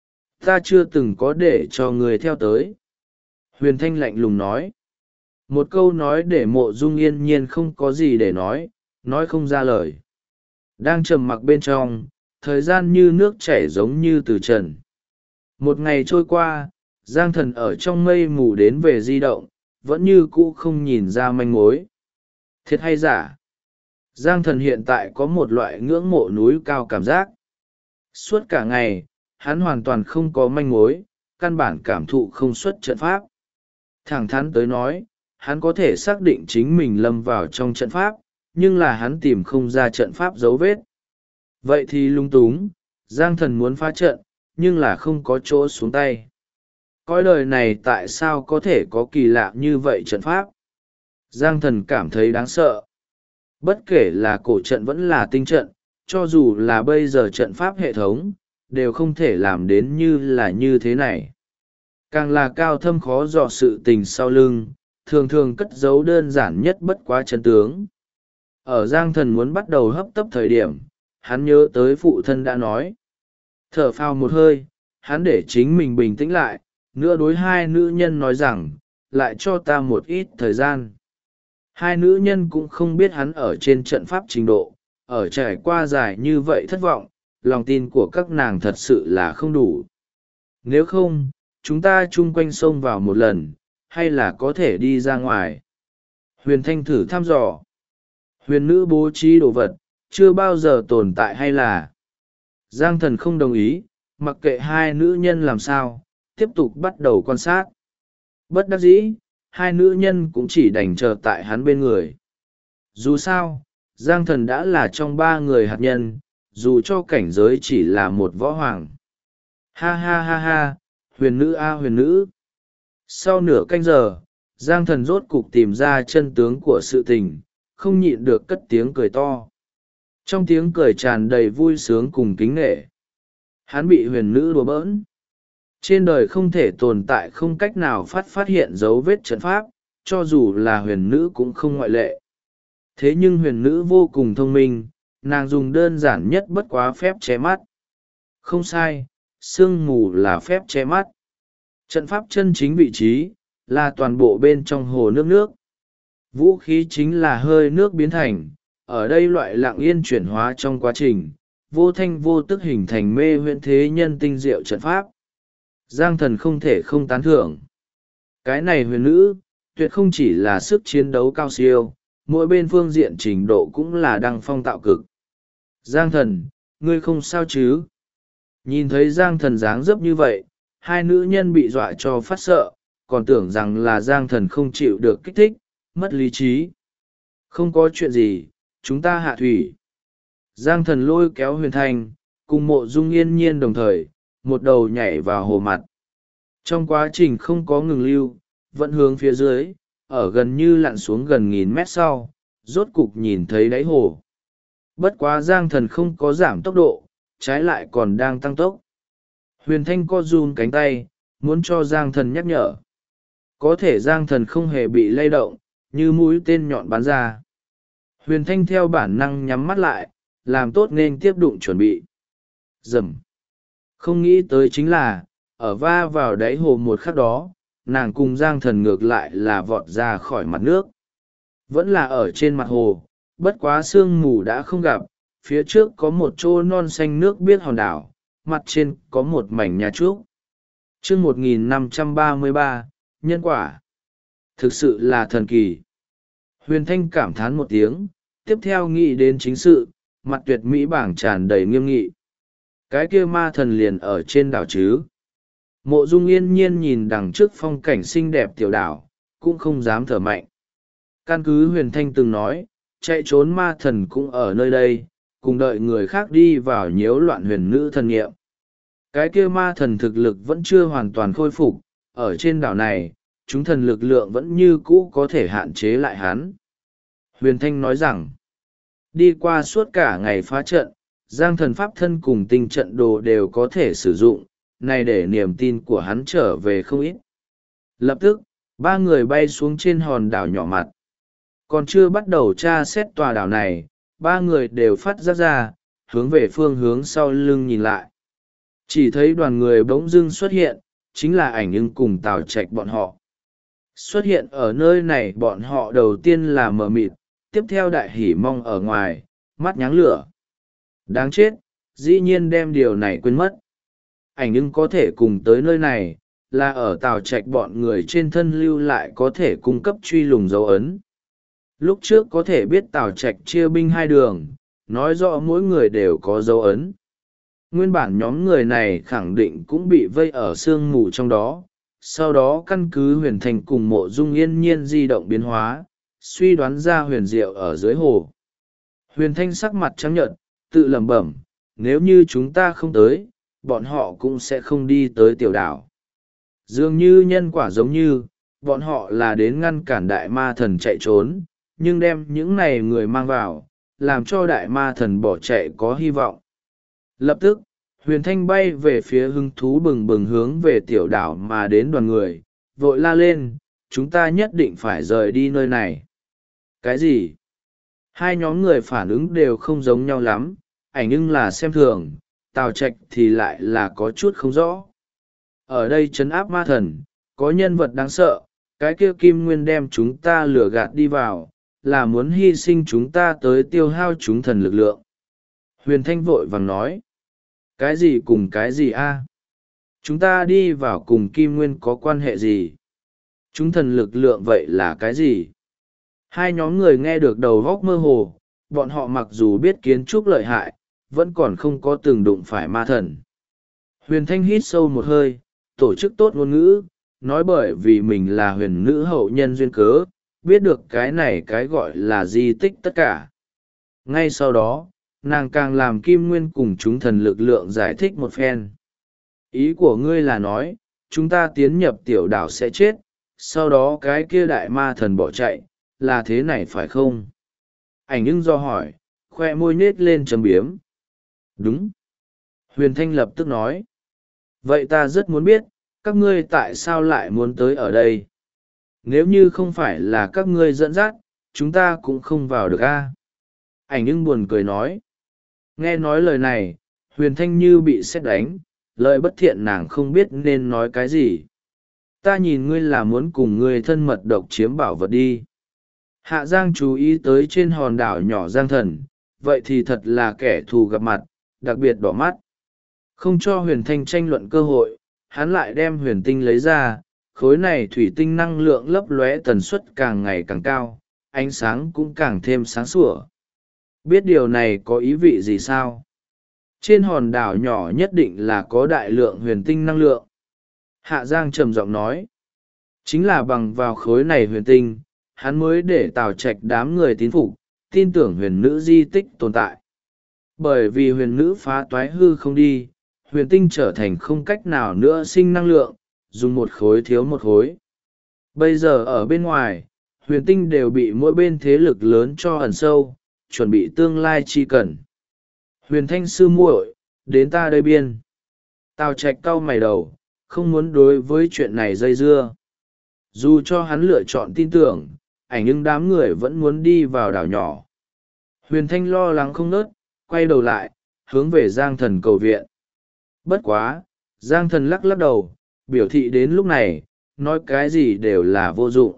Ta chưa từng có để cho người theo tới. Huyền Thanh lạnh lùng nói. Một câu nói để Mộ Dung Yên Nhiên không có gì để nói không ra lời. Đang trầm mặc bên trong, thời gian như nước chảy giống như từ trần. Một ngày trôi qua, Giang Thần ở trong mây mù đến về di động, vẫn như cũ không nhìn ra manh mối. Thiệt hay giả? Giang Thần hiện tại có một loại ngưỡng mộ núi cao cảm giác. Suốt cả ngày, hắn hoàn toàn không có manh mối, căn bản cảm thụ không xuất trận pháp. Thẳng thắn tới nói, hắn có thể xác định chính mình lâm vào trong trận pháp, nhưng là hắn tìm không ra trận pháp dấu vết. Vậy thì lung túng, Giang Thần muốn phá trận, nhưng là không có chỗ xuống tay. Cõi đời này tại sao có thể có kỳ lạ như vậy trận pháp? Giang Thần cảm thấy đáng sợ. Bất kể là cổ trận vẫn là tinh trận, cho dù là bây giờ trận pháp hệ thống, đều không thể làm đến như thế này. Càng là cao thâm khó dò sự tình sau lưng, thường thường cất giấu đơn giản nhất bất quá chân tướng. Ở Giang Thần muốn bắt đầu hấp tấp thời điểm, hắn nhớ tới phụ thân đã nói. Thở phào một hơi, hắn để chính mình bình tĩnh lại, nữa đối hai nữ nhân nói rằng, lại cho ta một ít thời gian. Hai nữ nhân cũng không biết hắn ở trên trận pháp trình độ, ở trải qua dài như vậy thất vọng, lòng tin của các nàng thật sự là không đủ. Nếu không, chúng ta chung quanh sông vào một lần, hay là có thể đi ra ngoài. Huyền Thanh thử thăm dò. Huyền nữ bố trí đồ vật, chưa bao giờ tồn tại hay là. Giang Thần không đồng ý, mặc kệ hai nữ nhân làm sao, tiếp tục bắt đầu quan sát. Bất đắc dĩ, hai nữ nhân cũng chỉ đành chờ tại hắn bên người. Dù sao, Giang Thần đã là trong ba người hạt nhân, dù cho cảnh giới chỉ là một võ hoàng. Ha ha ha ha, huyền nữ a huyền nữ. Sau nửa canh giờ, Giang Thần rốt cục tìm ra chân tướng của sự tình, không nhịn được cất tiếng cười to. Trong tiếng cười tràn đầy vui sướng cùng kính nể. Hắn bị huyền nữ đùa bỡn. Trên đời không thể tồn tại không cách nào phát hiện dấu vết trận pháp, cho dù là huyền nữ cũng không ngoại lệ. Thế nhưng huyền nữ vô cùng thông minh, nàng dùng đơn giản nhất bất quá phép che mắt. Không sai, sương mù là phép che mắt. Trận pháp chân chính vị trí, là toàn bộ bên trong hồ nước. Vũ khí chính là hơi nước biến thành, ở đây loại lặng yên chuyển hóa trong quá trình, vô thanh vô tức hình thành mê huyễn thế nhân tinh diệu trận pháp. Giang Thần không thể không tán thưởng. Cái này huyền nữ, tuyệt không chỉ là sức chiến đấu cao siêu, mỗi bên phương diện trình độ cũng là đăng phong tạo cực. Giang Thần, ngươi không sao chứ? Nhìn thấy Giang Thần dáng dấp như vậy, hai nữ nhân bị dọa cho phát sợ, còn tưởng rằng là Giang Thần không chịu được kích thích, mất lý trí. Không có chuyện gì, chúng ta hạ thủy. Giang Thần lôi kéo Huyền Thanh, cùng Mộ Dung Yên Nhiên đồng thời, một đầu nhảy vào hồ mặt. Trong quá trình không có ngừng lưu, vẫn hướng phía dưới, ở gần như lặn xuống gần 1000 mét sau, rốt cục nhìn thấy đáy hồ. Bất quá Giang Thần không có giảm tốc độ, trái lại còn đang tăng tốc. Huyền Thanh co run cánh tay, muốn cho Giang Thần nhắc nhở. Có thể Giang Thần không hề bị lay động, như mũi tên nhọn bắn ra. Huyền Thanh theo bản năng nhắm mắt lại, làm tốt nên tiếp đụng chuẩn bị. Rầm. Không nghĩ tới chính là, ở va vào đáy hồ một khắc đó, nàng cùng Giang Thần ngược lại là vọt ra khỏi mặt nước. Vẫn là ở trên mặt hồ, bất quá sương mù đã không gặp, phía trước có một chỗ non xanh nước biếc hòn đảo, mặt trên có một mảnh nhà trúc. Chương 1533, nhân quả. Thực sự là thần kỳ. Huyền Thanh cảm thán một tiếng, tiếp theo nghĩ đến chính sự, mặt tuyệt mỹ bảng tràn đầy nghiêm nghị. Cái kia ma thần liền ở trên đảo chứ. Mộ Dung Yên Nhiên nhìn đằng trước phong cảnh xinh đẹp tiểu đảo, cũng không dám thở mạnh. Căn cứ Huyền Thanh từng nói, chạy trốn ma thần cũng ở nơi đây, cùng đợi người khác đi vào nhiễu loạn huyền nữ thần nghiệm. Cái kia ma thần thực lực vẫn chưa hoàn toàn khôi phục, ở trên đảo này, chúng thần lực lượng vẫn như cũ có thể hạn chế lại hắn. Huyền Thanh nói rằng, đi qua suốt cả ngày phá trận, Giang Thần pháp thân cùng tinh trận đồ đều có thể sử dụng, này để niềm tin của hắn trở về không ít. Lập tức, ba người bay xuống trên hòn đảo nhỏ mặt. Còn chưa bắt đầu tra xét tòa đảo này, ba người đều phát giác ra, hướng về phương hướng sau lưng nhìn lại. Chỉ thấy đoàn người bỗng dưng xuất hiện, chính là ảnh ưng cùng Tào Trạch bọn họ. Xuất hiện ở nơi này bọn họ đầu tiên là mờ mịt, tiếp theo đại hỉ mong ở ngoài, mắt nháng lửa. Đáng chết, dĩ nhiên đem điều này quên mất. Ảnh ưng có thể cùng tới nơi này, là ở Tào Trạch bọn người trên thân lưu lại có thể cung cấp truy lùng dấu ấn. Lúc trước có thể biết Tào Trạch chia binh hai đường, nói rõ mỗi người đều có dấu ấn. Nguyên bản nhóm người này khẳng định cũng bị vây ở sương mù trong đó, sau đó căn cứ Huyền Thanh cùng Mộ Dung Yên Nhiên di động biến hóa, suy đoán ra huyền diệu ở dưới hồ. Huyền Thanh sắc mặt trắng nhợt, tự lẩm bẩm, nếu như chúng ta không tới, bọn họ cũng sẽ không đi tới tiểu đảo. Dường như nhân quả giống như, bọn họ là đến ngăn cản đại ma thần chạy trốn, nhưng đem những này người mang vào, làm cho đại ma thần bỏ chạy có hy vọng. Lập tức, Huyền Thanh bay về phía hứng thú bừng bừng hướng về tiểu đảo mà đến đoàn người, vội la lên, chúng ta nhất định phải rời đi nơi này. Cái gì? Hai nhóm người phản ứng đều không giống nhau lắm, ảnh ưng là xem thường, Tào Trạch thì lại là có chút không rõ. Ở đây trấn áp ma thần, có nhân vật đáng sợ, cái kia Kim Nguyên đem chúng ta lừa gạt đi vào, là muốn hy sinh chúng ta tới tiêu hao chúng thần lực lượng. Huyền Thanh vội vàng nói. Cái gì cùng cái gì a? Chúng ta đi vào cùng Kim Nguyên có quan hệ gì? Chúng thần lực lượng vậy là cái gì? Hai nhóm người nghe được đầu góc mơ hồ, bọn họ mặc dù biết kiến trúc lợi hại, vẫn còn không có từng đụng phải ma thần. Huyền Thanh hít sâu một hơi, tổ chức tốt ngôn ngữ, nói bởi vì mình là huyền nữ hậu nhân duyên cớ, biết được cái này cái gọi là di tích tất cả. Ngay sau đó, nàng càng làm Kim Nguyên cùng chúng thần lực lượng giải thích một phen. Ý của ngươi là nói, chúng ta tiến nhập tiểu đảo sẽ chết, sau đó cái kia đại ma thần bỏ chạy, là thế này phải không? Ảnh ưng do hỏi, khoe môi nết lên chấm biếm. Đúng. Huyền Thanh lập tức nói. Vậy ta rất muốn biết, các ngươi tại sao lại muốn tới ở đây? Nếu như không phải là các ngươi dẫn dắt, chúng ta cũng không vào được a. Ảnh ưng buồn cười nói. Nghe nói lời này, Huyền Thanh như bị sét đánh, lời bất thiện nàng không biết nên nói cái gì. Ta nhìn ngươi là muốn cùng ngươi thân mật độc chiếm bảo vật đi. Hạ Giang chú ý tới trên hòn đảo nhỏ Giang Thần, vậy thì thật là kẻ thù gặp mặt, đặc biệt đỏ mắt. Không cho Huyền Thanh tranh luận cơ hội, hắn lại đem huyền tinh lấy ra, khối này thủy tinh năng lượng lấp lóe tần suất càng ngày càng cao, ánh sáng cũng càng thêm sáng sủa. Biết điều này có ý vị gì sao? Trên hòn đảo nhỏ nhất định là có đại lượng huyền tinh năng lượng. Hạ Giang trầm giọng nói. Chính là bằng vào khối này huyền tinh, hắn mới để Tào Trạch đám người tín phục, tin tưởng huyền nữ di tích tồn tại. Bởi vì huyền nữ phá toái hư không đi, huyền tinh trở thành không cách nào nữa sinh năng lượng, dùng một khối thiếu một khối. Bây giờ ở bên ngoài, huyền tinh đều bị mỗi bên thế lực lớn cho ẩn sâu, chuẩn bị tương lai chi cần. Huyền Thanh sư muội, đến ta đây biên. Tào Trạch cau mày đầu, không muốn đối với chuyện này dây dưa. Dù cho hắn lựa chọn tin tưởng, ảnh nhưng đám người vẫn muốn đi vào đảo nhỏ. Huyền Thanh lo lắng không nớt, quay đầu lại, hướng về Giang Thần cầu viện. Bất quá, Giang Thần lắc lắc đầu, biểu thị đến lúc này, nói cái gì đều là vô dụng.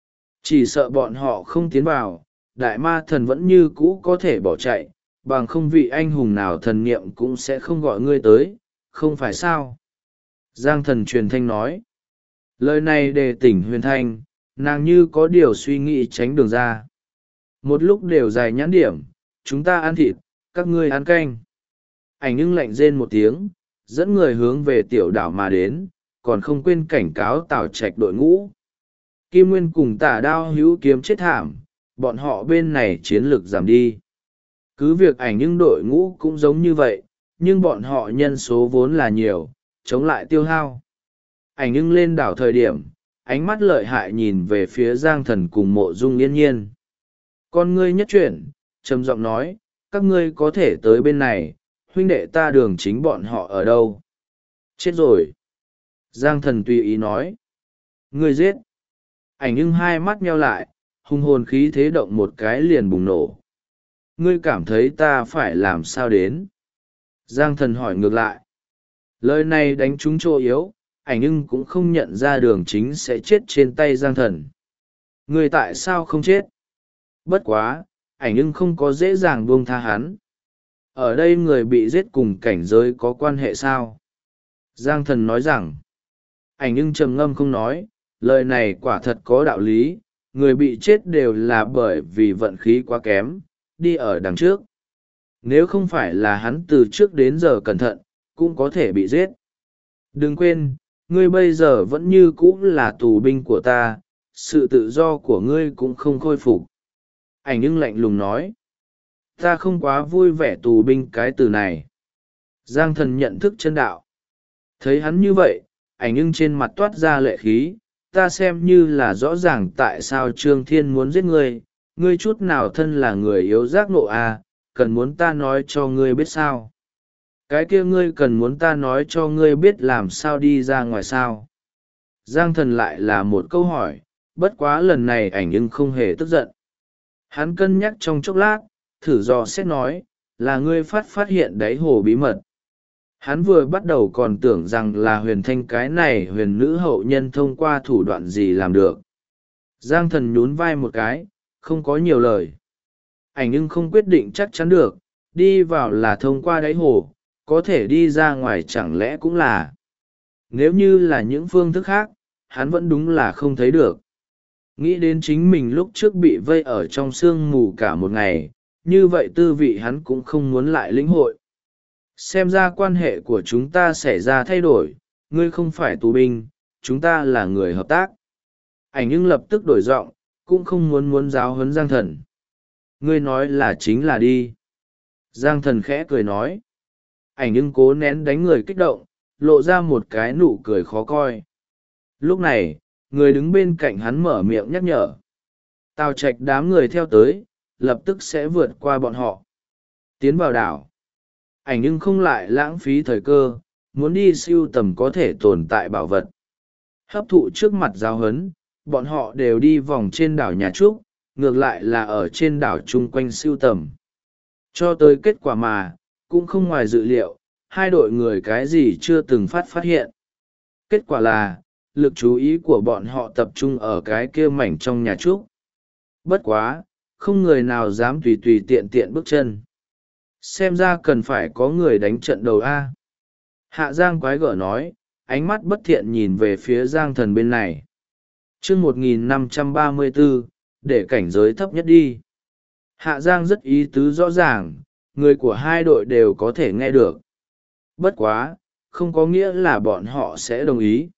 Chỉ sợ bọn họ không tiến vào, đại ma thần vẫn như cũ có thể bỏ chạy, bằng không vị anh hùng nào thần niệm cũng sẽ không gọi ngươi tới, không phải sao? Giang Thần truyền thanh nói. Lời này đề tỉnh Huyền Thanh, nàng như có điều suy nghĩ tránh đường ra. Một lúc đều dài nhãn điểm, chúng ta ăn thịt, các ngươi ăn canh. Ảnh ưng lạnh rên một tiếng, dẫn người hướng về tiểu đảo mà đến, còn không quên cảnh cáo Tào Trạch đội ngũ. Kim Nguyên cùng Tả Đao hữu kiếm chết thảm, bọn họ bên này chiến lược giảm đi. Cứ việc ảnh ưng đội ngũ cũng giống như vậy, nhưng bọn họ nhân số vốn là nhiều, chống lại tiêu hao. Ảnh ưng lên đảo thời điểm, ánh mắt lợi hại nhìn về phía Giang Thần cùng Mộ Dung Yên Nhiên. Con ngươi nhất chuyển, trầm giọng nói, các ngươi có thể tới bên này, huynh đệ ta đường chính bọn họ ở đâu? Chết rồi. Giang Thần tùy ý nói. Ngươi giết. Ảnh ưng hai mắt nheo lại, hung hồn khí thế động một cái liền bùng nổ. Ngươi cảm thấy ta phải làm sao đến? Giang Thần hỏi ngược lại. Lời này đánh trúng chỗ yếu, ảnh ưng cũng không nhận ra đường chính sẽ chết trên tay Giang Thần. Ngươi tại sao không chết? Bất quá, ảnh ưng không có dễ dàng buông tha hắn. Ở đây người bị giết cùng cảnh giới có quan hệ sao? Giang Thần nói rằng, ảnh ưng trầm ngâm không nói, lời này quả thật có đạo lý, người bị chết đều là bởi vì vận khí quá kém, đi ở đằng trước. Nếu không phải là hắn từ trước đến giờ cẩn thận, cũng có thể bị giết. Đừng quên, ngươi bây giờ vẫn như cũ là tù binh của ta, sự tự do của ngươi cũng không khôi phục. Ảnh ưng lạnh lùng nói, ta không quá vui vẻ tù binh cái từ này. Giang Thần nhận thức chân đạo. Thấy hắn như vậy, ảnh ưng trên mặt toát ra lệ khí, ta xem như là rõ ràng tại sao Trương Thiên muốn giết ngươi, ngươi chút nào thân là người yếu giác nộ à, cần muốn ta nói cho ngươi biết sao? Cái kia ngươi cần muốn ta nói cho ngươi biết làm sao đi ra ngoài sao? Giang Thần lại là một câu hỏi, bất quá lần này ảnh ưng không hề tức giận. Hắn cân nhắc trong chốc lát, thử dò xét nói, là ngươi phát hiện đáy hồ bí mật. Hắn vừa bắt đầu còn tưởng rằng là Huyền Thanh cái này huyền nữ hậu nhân thông qua thủ đoạn gì làm được. Giang thần nhún vai một cái, không có nhiều lời. Ảnh nhưng không quyết định chắc chắn được, đi vào là thông qua đáy hồ, có thể đi ra ngoài chẳng lẽ cũng là. Nếu như là những phương thức khác, hắn vẫn đúng là không thấy được. Nghĩ đến chính mình lúc trước bị vây ở trong sương mù cả một ngày, như vậy tư vị hắn cũng không muốn lại lĩnh hội. Xem ra quan hệ của chúng ta xảy ra thay đổi, ngươi không phải tù binh, chúng ta là người hợp tác. Ảnh nhưng lập tức đổi giọng, cũng không muốn giáo huấn Giang thần. Ngươi nói là chính là đi. Giang thần khẽ cười nói. Ảnh nhưng cố nén đánh người kích động, lộ ra một cái nụ cười khó coi. Lúc này, người đứng bên cạnh hắn mở miệng nhắc nhở. Tào Trạch đám người theo tới, lập tức sẽ vượt qua bọn họ. Tiến vào đảo. Ảnh nhưng không lại lãng phí thời cơ, muốn đi sưu tầm có thể tồn tại bảo vật. Hấp thụ trước mặt giáo huấn, bọn họ đều đi vòng trên đảo Nhà Trúc, ngược lại là ở trên đảo chung quanh sưu tầm. Cho tới kết quả mà, cũng không ngoài dự liệu, hai đội người cái gì chưa từng phát hiện. Kết quả là, lực chú ý của bọn họ tập trung ở cái kia mảnh trong Nhà Trúc. Bất quá, không người nào dám tùy tùy tiện tiện bước chân. Xem ra cần phải có người đánh trận đầu A. Hạ Giang quái gở nói, ánh mắt bất thiện nhìn về phía Giang thần bên này. chương 1534, để cảnh giới thấp nhất đi. Hạ Giang rất ý tứ rõ ràng, người của hai đội đều có thể nghe được. Bất quá, không có nghĩa là bọn họ sẽ đồng ý.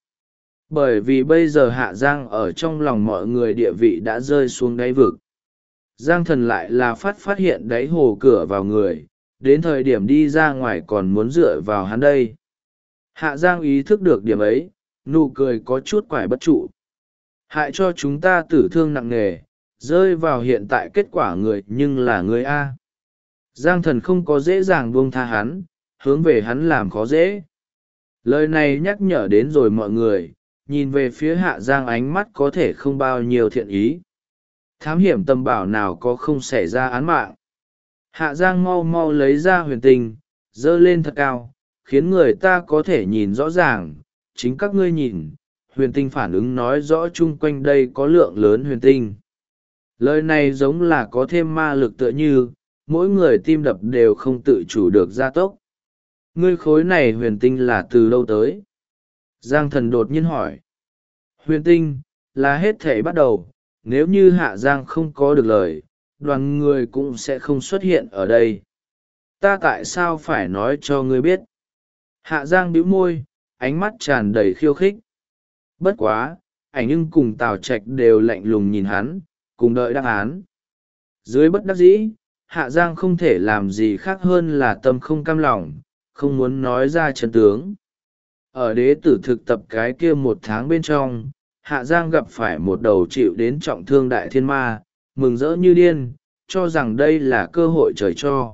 Bởi vì bây giờ Hạ Giang ở trong lòng mọi người địa vị đã rơi xuống đáy vực. Giang thần lại là phát hiện đáy hồ cửa vào người, đến thời điểm đi ra ngoài còn muốn dựa vào hắn đây. Hạ Giang ý thức được điểm ấy, nụ cười có chút quải bất trụ. Hại cho chúng ta tử thương nặng nề, rơi vào hiện tại kết quả người nhưng là người A. Giang thần không có dễ dàng buông tha hắn, hướng về hắn làm khó dễ. Lời này nhắc nhở đến rồi mọi người, nhìn về phía Hạ Giang ánh mắt có thể không bao nhiêu thiện ý. Thám hiểm tầm bảo nào có không xảy ra án mạng. Hạ Giang mau mau lấy ra huyền tinh, dơ lên thật cao, khiến người ta có thể nhìn rõ ràng. Chính các ngươi nhìn, huyền tinh phản ứng nói rõ chung quanh đây có lượng lớn huyền tinh. Lời này giống là có thêm ma lực tựa như, mỗi người tim đập đều không tự chủ được gia tốc. Ngươi khối này huyền tinh là từ đâu tới? Giang thần đột nhiên hỏi. Huyền tinh, là hết thể bắt đầu, nếu như Hạ Giang không có được lời, đoàn người cũng sẽ không xuất hiện ở đây. Ta tại sao phải nói cho ngươi biết? Hạ Giang bĩu môi, ánh mắt tràn đầy khiêu khích. Bất quá, Ảnh nhưng cùng Tào Trạch đều lạnh lùng nhìn hắn, cùng đợi đáp án. Dưới bất đắc dĩ, Hạ Giang không thể làm gì khác hơn là tâm không cam lòng, không muốn nói ra chân tướng. Ở đế tử thực tập cái kia 1 tháng bên trong, Hạ Giang gặp phải một đầu chịu đến trọng thương đại thiên ma, mừng rỡ như điên, cho rằng đây là cơ hội trời cho.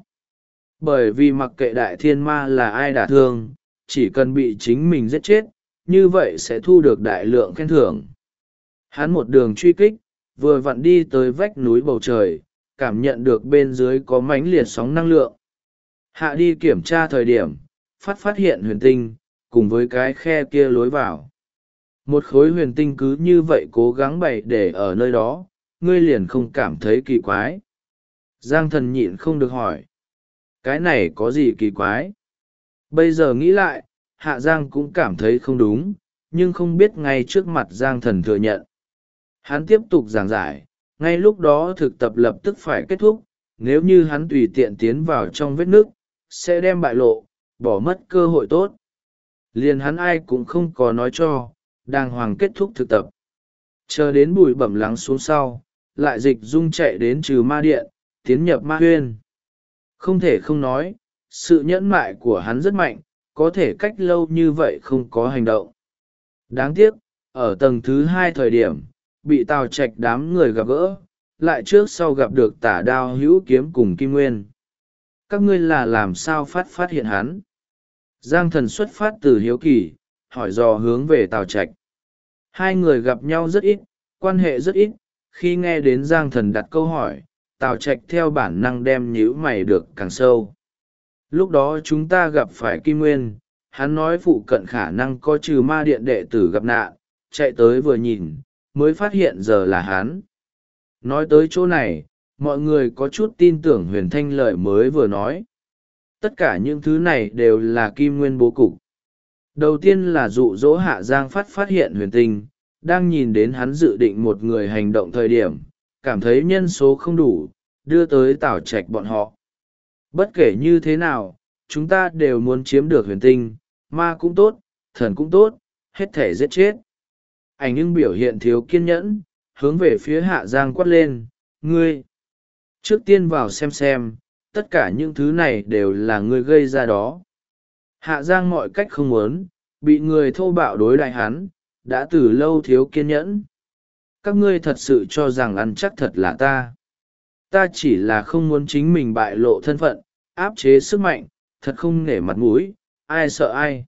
Bởi vì mặc kệ đại thiên ma là ai đả thương, chỉ cần bị chính mình giết chết, như vậy sẽ thu được đại lượng khen thưởng. Hắn một đường truy kích, vừa vặn đi tới vách núi bầu trời, cảm nhận được bên dưới có mãnh liệt sóng năng lượng. Hạ đi kiểm tra thời điểm, phát hiện huyền tinh, cùng với cái khe kia lối vào. Một khối huyền tinh cứ như vậy cố gắng bày để ở nơi đó, ngươi liền không cảm thấy kỳ quái. Giang thần nhịn không được hỏi. Cái này có gì kỳ quái? Bây giờ nghĩ lại, Hạ Giang cũng cảm thấy không đúng, nhưng không biết ngay trước mặt Giang thần thừa nhận. Hắn tiếp tục giảng giải, ngay lúc đó thực tập lập tức phải kết thúc, nếu như hắn tùy tiện tiến vào trong vết nước, sẽ đem bại lộ, bỏ mất cơ hội tốt. Liền hắn ai cũng không có nói cho, đàng hoàng kết thúc thực tập. Chờ đến bụi bẩm lắng xuống sau, lại dịch dung chạy đến trừ ma điện, tiến nhập ma huyên. Không thể không nói, sự nhẫn mại của hắn rất mạnh, có thể cách lâu như vậy không có hành động. Đáng tiếc, ở tầng thứ 2 thời điểm, bị Tào Trạch đám người gặp gỡ, lại trước sau gặp được Tả Đao Hữu Kiếm cùng Kim Nguyên. Các ngươi là làm sao phát hiện hắn? Giang thần xuất phát từ hiếu kỳ, hỏi dò hướng về Tào Trạch. Hai người gặp nhau rất ít, quan hệ rất ít, khi nghe đến Giang thần đặt câu hỏi, Tào Trạch theo bản năng đem nhíu mày được càng sâu. Lúc đó chúng ta gặp phải Kim Nguyên, hắn nói phụ cận khả năng có trừ ma điện đệ tử gặp nạn, chạy tới vừa nhìn, mới phát hiện giờ là hắn. Nói tới chỗ này, mọi người có chút tin tưởng Huyền Thanh lời mới vừa nói. Tất cả những thứ này đều là kim nguyên bố cục. Đầu tiên là dụ dỗ Hạ Giang phát hiện Huyền Tinh, đang nhìn đến hắn dự định một người hành động thời điểm, cảm thấy nhân số không đủ, đưa tới Tào Trạch bọn họ. Bất kể như thế nào, chúng ta đều muốn chiếm được Huyền Tinh, ma cũng tốt, thần cũng tốt, hết thể giết chết. Ảnh nhưng biểu hiện thiếu kiên nhẫn, hướng về phía Hạ Giang quát lên, ngươi! Trước tiên vào xem, tất cả những thứ này đều là ngươi gây ra đó. Hạ Giang mọi cách không muốn, bị người thô bạo đối đại hắn, đã từ lâu thiếu kiên nhẫn. Các ngươi thật sự cho rằng ăn chắc thật là ta. Ta chỉ là không muốn chính mình bại lộ thân phận, áp chế sức mạnh, thật không nể mặt mũi, ai sợ ai.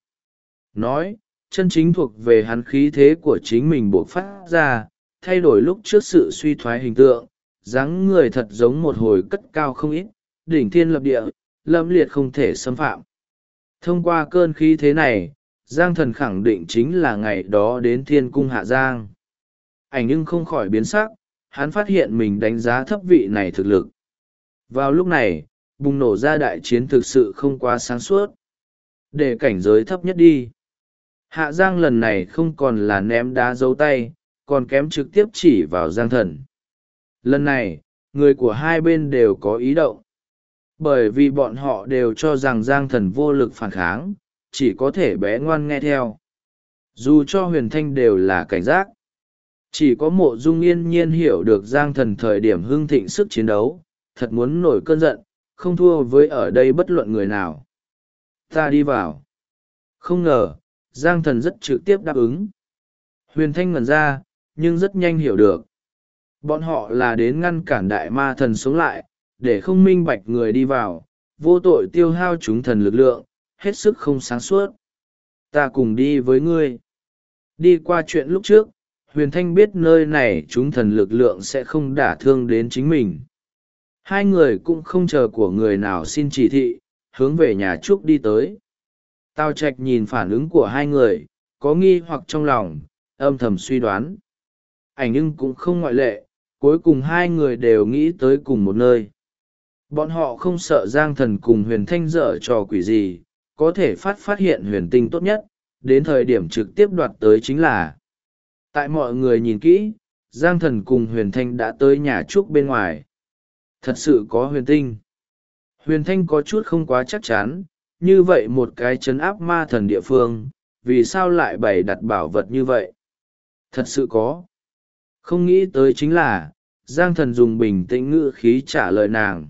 Nói, chân chính thuộc về hắn khí thế của chính mình bộc phát ra, thay đổi lúc trước sự suy thoái hình tượng, dáng người thật giống một hồi cất cao không ít, đỉnh thiên lập địa, lâm liệt không thể xâm phạm. Thông qua cơn khí thế này, Giang Thần khẳng định chính là ngày đó đến Thiên Cung Hạ Giang. Ảnh nhưng không khỏi biến sắc, hắn phát hiện mình đánh giá thấp vị này thực lực. Vào lúc này, bùng nổ ra đại chiến thực sự không quá sáng suốt. Để cảnh giới thấp nhất đi. Hạ Giang lần này không còn là ném đá dấu tay, còn kém trực tiếp chỉ vào Giang Thần. Lần này, người của hai bên đều có ý động. Bởi vì bọn họ đều cho rằng Giang Thần vô lực phản kháng, chỉ có thể bé ngoan nghe theo. Dù cho Huyền Thanh đều là cảnh giác. Chỉ có Mộ Dung yên nhiên hiểu được Giang Thần thời điểm hưng thịnh sức chiến đấu, thật muốn nổi cơn giận, không thua với ở đây bất luận người nào. Ta đi vào. Không ngờ, Giang Thần rất trực tiếp đáp ứng. Huyền Thanh ngẩn ra, nhưng rất nhanh hiểu được. Bọn họ là đến ngăn cản đại ma thần sống lại, để không minh bạch người đi vào, vô tội tiêu hao chúng thần lực lượng, hết sức không sáng suốt. Ta cùng đi với ngươi. Đi qua chuyện lúc trước, Huyền Thanh biết nơi này chúng thần lực lượng sẽ không đả thương đến chính mình. Hai người cũng không chờ của người nào xin chỉ thị, hướng về nhà Trúc đi tới. Tào Trạch nhìn phản ứng của hai người, có nghi hoặc trong lòng, âm thầm suy đoán. Ảnh nhưng cũng không ngoại lệ, cuối cùng hai người đều nghĩ tới cùng một nơi. Bọn họ không sợ Giang Thần cùng Huyền Thanh dở trò quỷ gì, có thể phát hiện huyền tinh tốt nhất, đến thời điểm trực tiếp đoạt tới chính là. Tại mọi người nhìn kỹ, Giang Thần cùng Huyền Thanh đã tới nhà Trúc bên ngoài. Thật sự có huyền tinh. Huyền Thanh có chút không quá chắc chắn, như vậy một cái trấn áp ma thần địa phương, vì sao lại bày đặt bảo vật như vậy? Thật sự có. Không nghĩ tới chính là, Giang Thần dùng bình tĩnh ngữ khí trả lời nàng.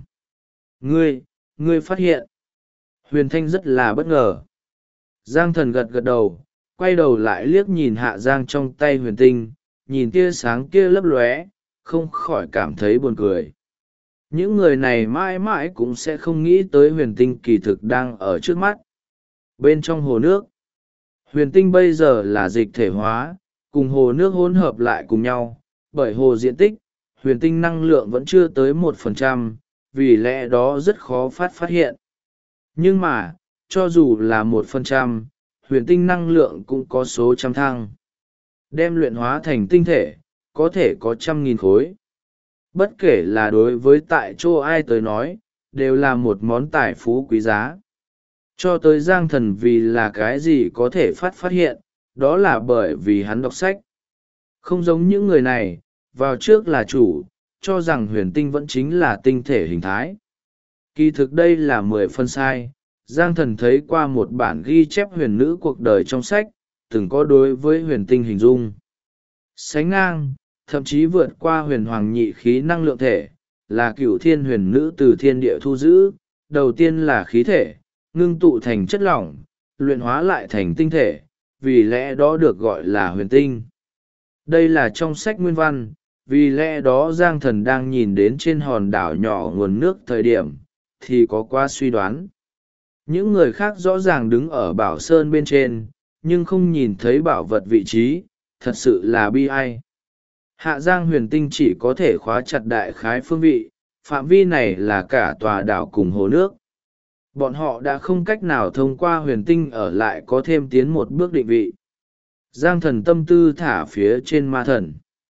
Ngươi phát hiện. Huyền Thanh rất là bất ngờ. Giang Thần gật gật đầu, quay đầu lại liếc nhìn Hạ Giang trong tay huyền tinh, nhìn tia sáng kia lấp lóe, không khỏi cảm thấy buồn cười. Những người này mãi mãi cũng sẽ không nghĩ tới huyền tinh kỳ thực đang ở trước mắt. Bên trong hồ nước, huyền tinh bây giờ là dịch thể hóa, cùng hồ nước hỗn hợp lại cùng nhau, bởi hồ diện tích, huyền tinh năng lượng vẫn chưa tới 1%, vì lẽ đó rất khó phát hiện. Nhưng mà, cho dù là 1%, huyền tinh năng lượng cũng có số trăm thăng. Đem luyện hóa thành tinh thể, có thể có 100.000 khối. Bất kể là đối với tại chỗ ai tới nói, đều là một món tài phú quý giá. Cho tới Giang Thần vì là cái gì có thể phát hiện, đó là bởi vì hắn đọc sách. Không giống những người này, vào trước là chủ, cho rằng huyền tinh vẫn chính là tinh thể hình thái. Kỳ thực đây là 10 phân sai. Giang Thần thấy qua một bản ghi chép huyền nữ cuộc đời trong sách, từng có đối với huyền tinh hình dung. Sánh ngang, thậm chí vượt qua huyền hoàng nhị khí năng lượng thể, là cửu thiên huyền nữ từ thiên địa thu giữ, đầu tiên là khí thể, ngưng tụ thành chất lỏng, luyện hóa lại thành tinh thể, vì lẽ đó được gọi là huyền tinh. Đây là trong sách nguyên văn, vì lẽ đó Giang Thần đang nhìn đến trên hòn đảo nhỏ nguồn nước thời điểm, thì có qua suy đoán. Những người khác rõ ràng đứng ở bảo sơn bên trên, nhưng không nhìn thấy bảo vật vị trí, thật sự là bi ai. Hạ Giang huyền tinh chỉ có thể khóa chặt đại khái phương vị, phạm vi này là cả tòa đảo cùng hồ nước. Bọn họ đã không cách nào thông qua huyền tinh ở lại có thêm tiến một bước định vị. Giang Thần tâm tư thả phía trên ma thần.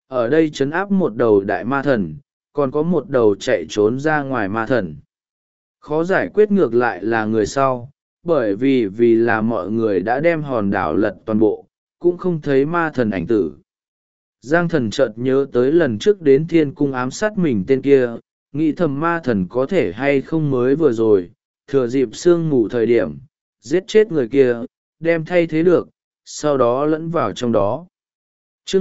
ở đây trấn áp một đầu đại ma thần, còn có một đầu chạy trốn ra ngoài ma thần. Khó giải quyết ngược lại là người sau, bởi vì là mọi người đã đem hòn đảo lật toàn bộ, cũng không thấy ma thần ảnh tử. Giang thần chợt nhớ tới lần trước đến thiên cung ám sát mình tên kia, nghĩ thầm ma thần có thể hay không mới vừa rồi, thừa dịp sương mù thời điểm, giết chết người kia, đem thay thế được, sau đó lẫn vào trong đó. Chương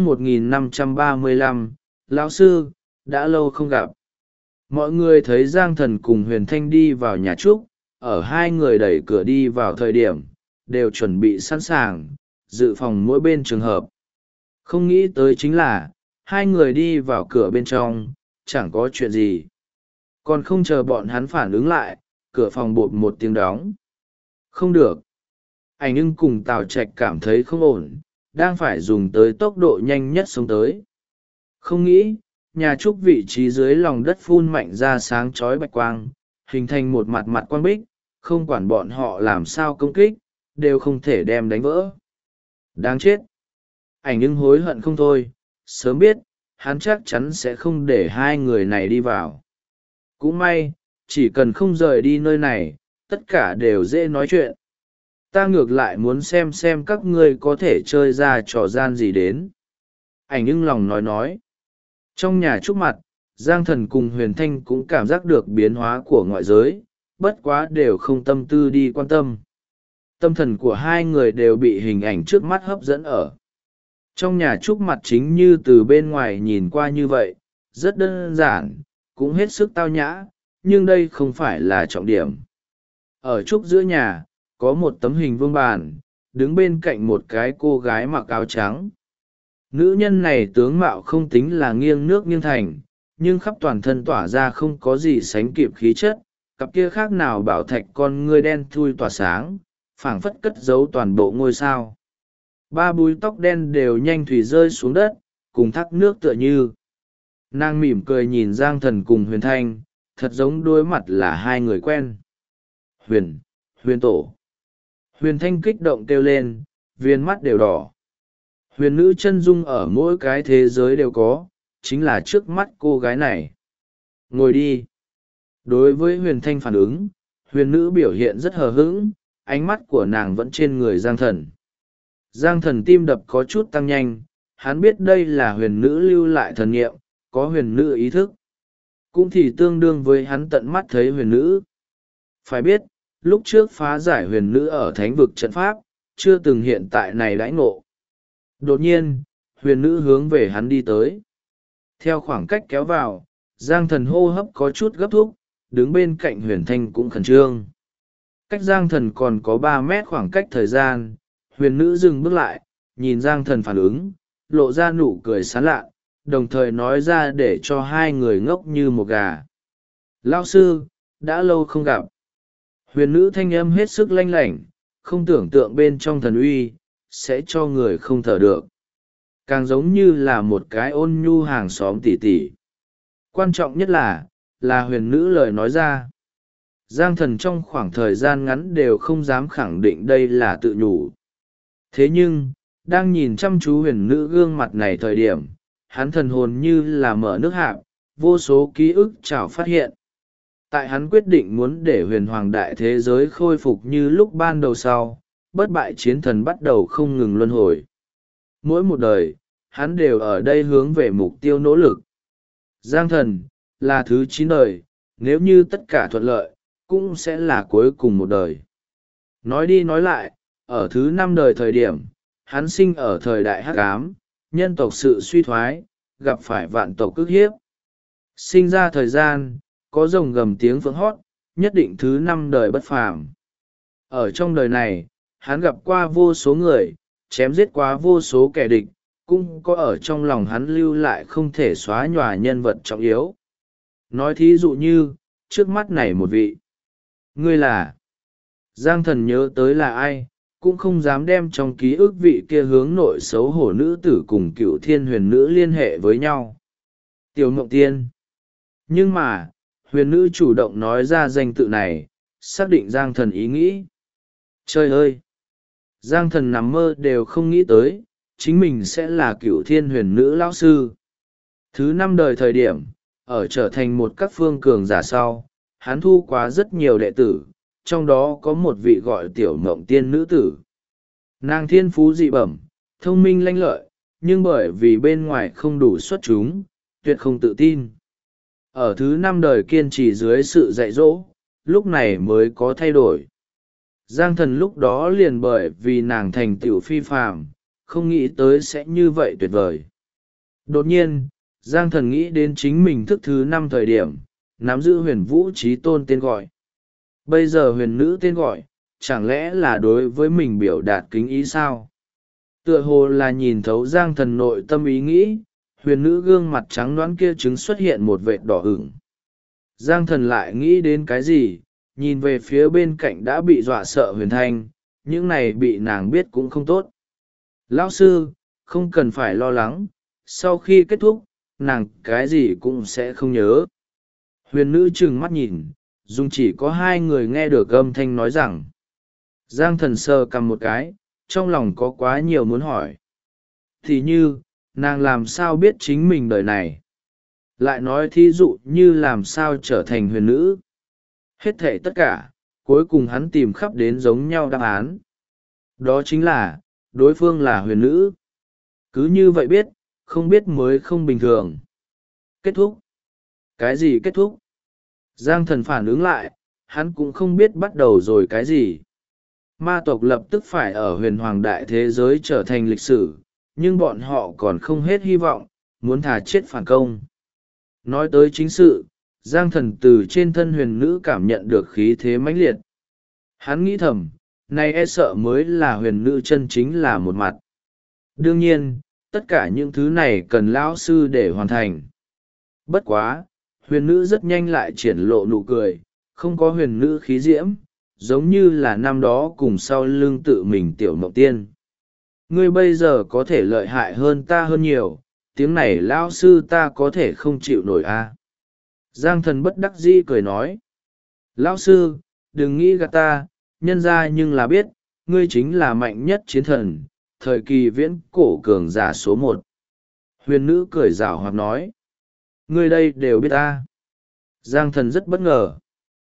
1535, Lão sư, đã lâu không gặp. Mọi người thấy Giang thần cùng Huyền Thanh đi vào nhà Trúc, ở hai người đẩy cửa đi vào thời điểm, đều chuẩn bị sẵn sàng, dự phòng mỗi bên trường hợp. Không nghĩ tới chính là, hai người đi vào cửa bên trong, chẳng có chuyện gì. Còn không chờ bọn hắn phản ứng lại, cửa phòng bột một tiếng đóng. Không được. Ảnh ưng cùng Tào Trạch cảm thấy không ổn, đang phải dùng tới tốc độ nhanh nhất xuống tới. Không nghĩ, nhà Trúc vị trí dưới lòng đất phun mạnh ra sáng chói bạch quang, hình thành một mặt mặt quang bích, không quản bọn họ làm sao công kích, đều không thể đem đánh vỡ. Đáng chết. Ảnh ưng hối hận không thôi, sớm biết, hắn chắc chắn sẽ không để hai người này đi vào. Cũng may, chỉ cần không rời đi nơi này, tất cả đều dễ nói chuyện. Ta ngược lại muốn xem các ngươi có thể chơi ra trò gian gì đến. Ảnh ưng lòng nói. Trong nhà Trúc mặt, Giang thần cùng Huyền Thanh cũng cảm giác được biến hóa của ngoại giới, bất quá đều không tâm tư đi quan tâm. Tâm thần của hai người đều bị hình ảnh trước mắt hấp dẫn ở. Trong nhà Trúc mặt chính như từ bên ngoài nhìn qua như vậy, rất đơn giản, cũng hết sức tao nhã, nhưng đây không phải là trọng điểm. Ở Trúc giữa nhà, có một tấm hình vương bàn, đứng bên cạnh một cái cô gái mặc áo trắng. Nữ nhân này tướng mạo không tính là nghiêng nước nghiêng thành, nhưng khắp toàn thân tỏa ra không có gì sánh kịp khí chất, cặp kia khác nào bảo thạch con ngươi đen thui tỏa sáng, phảng phất cất giấu toàn bộ ngôi sao. Ba búi tóc đen đều nhanh thủy rơi xuống đất, cùng thác nước tựa như. Nàng mỉm cười nhìn Giang thần cùng Huyền Thanh, thật giống đôi mặt là hai người quen. Huyền tổ. Huyền Thanh kích động kêu lên, viên mắt đều đỏ. Huyền nữ chân dung ở mỗi cái thế giới đều có, chính là trước mắt cô gái này. Ngồi đi. Đối với Huyền Thanh phản ứng, huyền nữ biểu hiện rất hờ hững, ánh mắt của nàng vẫn trên người Giang thần. Giang thần tim đập có chút tăng nhanh, hắn biết đây là huyền nữ lưu lại thần nghiệm, có huyền nữ ý thức. Cũng thì tương đương với hắn tận mắt thấy huyền nữ. Phải biết, lúc trước phá giải huyền nữ ở thánh vực trận pháp, chưa từng hiện tại này đãi ngộ. Đột nhiên, huyền nữ hướng về hắn đi tới. Theo khoảng cách kéo vào, Giang thần hô hấp có chút gấp thúc, đứng bên cạnh Huyền Thanh cũng khẩn trương. Cách Giang thần còn có 3 mét khoảng cách thời gian, huyền nữ dừng bước lại, nhìn Giang thần phản ứng, lộ ra nụ cười sán lạ, đồng thời nói ra để cho hai người ngốc như một gà. Lão sư, đã lâu không gặp. Huyền nữ thanh âm hết sức lanh lảnh, không tưởng tượng bên trong thần uy, sẽ cho người không thở được. Càng giống như là một cái ôn nhu hàng xóm tỉ tỉ. Quan trọng nhất là huyền nữ lời nói ra. Giang thần trong khoảng thời gian ngắn đều không dám khẳng định đây là tự nhủ. Thế nhưng, đang nhìn chăm chú huyền nữ gương mặt này thời điểm, hắn thần hồn như là mở nước hạp, vô số ký ức trào phát hiện. Tại hắn quyết định muốn để huyền hoàng đại thế giới khôi phục như lúc ban đầu sau, bất bại chiến thần bắt đầu không ngừng luân hồi. Mỗi một đời, hắn đều ở đây hướng về mục tiêu nỗ lực. Giang thần, là thứ 9 đời, nếu như tất cả thuận lợi, cũng sẽ là cuối cùng một đời. Nói đi nói lại, ở thứ 5 đời thời điểm, hắn sinh ở thời đại hắc ám, nhân tộc sự suy thoái, gặp phải vạn tộc ức hiếp. Sinh ra thời gian, có rồng gầm tiếng phượng hót, nhất định thứ 5 đời bất phàm. Ở trong đời này, hắn gặp qua vô số người, chém giết quá vô số kẻ địch, cũng có ở trong lòng hắn lưu lại không thể xóa nhòa nhân vật trọng yếu. Nói thí dụ như, trước mắt này một vị. Ngươi là... Giang thần nhớ tới là ai, cũng không dám đem trong ký ức vị kia hướng nội xấu hổ nữ tử cùng cựu thiên huyền nữ liên hệ với nhau. Tiểu Mộng Tiên. Nhưng mà, huyền nữ chủ động nói ra danh tự này, xác định Giang thần ý nghĩ. Trời ơi! Giang thần nằm mơ đều không nghĩ tới, chính mình sẽ là cựu thiên huyền nữ lão sư. Thứ 5 đời thời điểm, ở trở thành một các phương cường giả sau, hắn thu quá rất nhiều đệ tử, trong đó có một vị gọi Tiểu Mộng Tiên nữ tử. Nàng thiên phú dị bẩm, thông minh lanh lợi, nhưng bởi vì bên ngoài không đủ xuất chúng, tuyệt không tự tin. Ở thứ 5 đời kiên trì dưới sự dạy dỗ, lúc này mới có thay đổi. Giang Thần lúc đó liền bởi vì nàng thành tựu phi phàm, không nghĩ tới sẽ như vậy tuyệt vời. Đột nhiên, Giang Thần nghĩ đến chính mình thức thứ 5 thời điểm, nắm giữ huyền vũ trí tôn tên gọi. Bây giờ huyền nữ tên gọi, chẳng lẽ là đối với mình biểu đạt kính ý sao? Tựa hồ là nhìn thấu Giang Thần nội tâm ý nghĩ, huyền nữ gương mặt trắng nõn kia chứng xuất hiện một vệt đỏ ửng. Giang Thần lại nghĩ đến cái gì, nhìn về phía bên cạnh đã bị dọa sợ huyền thanh, những này bị nàng biết cũng không tốt. Lão sư, không cần phải lo lắng, sau khi kết thúc, nàng cái gì cũng sẽ không nhớ. Huyền nữ trừng mắt nhìn, dùng chỉ có 2 người nghe được âm thanh nói rằng. Giang Thần sờ cầm một cái, trong lòng có quá nhiều muốn hỏi. Thì như, nàng làm sao biết chính mình đời này? Lại nói thí dụ như làm sao trở thành huyền nữ? Hết thảy tất cả, cuối cùng hắn tìm khắp đến giống nhau đáp án. Đó chính là, đối phương là huyền nữ. Cứ như vậy biết, không biết mới không bình thường. Kết thúc. Cái gì kết thúc? Giang Thần phản ứng lại, hắn cũng không biết bắt đầu rồi cái gì. Ma tộc lập tức phải ở huyền hoàng đại thế giới trở thành lịch sử, nhưng bọn họ còn không hết hy vọng, muốn thà chết phản công. Nói tới chính sự, Giang Thần từ trên thân huyền nữ cảm nhận được khí thế mãnh liệt. Hắn nghĩ thầm, này e sợ mới là huyền nữ chân chính là một mặt. Đương nhiên, tất cả những thứ này cần lão sư để hoàn thành. Bất quá, huyền nữ rất nhanh lại triển lộ nụ cười, không có huyền nữ khí diễm, giống như là năm đó cùng sau lưng tự mình Tiểu Mộng Tiên. Ngươi bây giờ có thể lợi hại hơn ta hơn nhiều, tiếng này lão sư ta có thể không chịu nổi a. Giang Thần bất đắc dĩ cười nói. Lão sư, đừng nghĩ gạt ta, nhân ra nhưng là biết, ngươi chính là mạnh nhất chiến thần, thời kỳ viễn cổ cường giả số 1. Huyền nữ cười rảo hoặc nói. Ngươi đây đều biết ta. Giang Thần rất bất ngờ.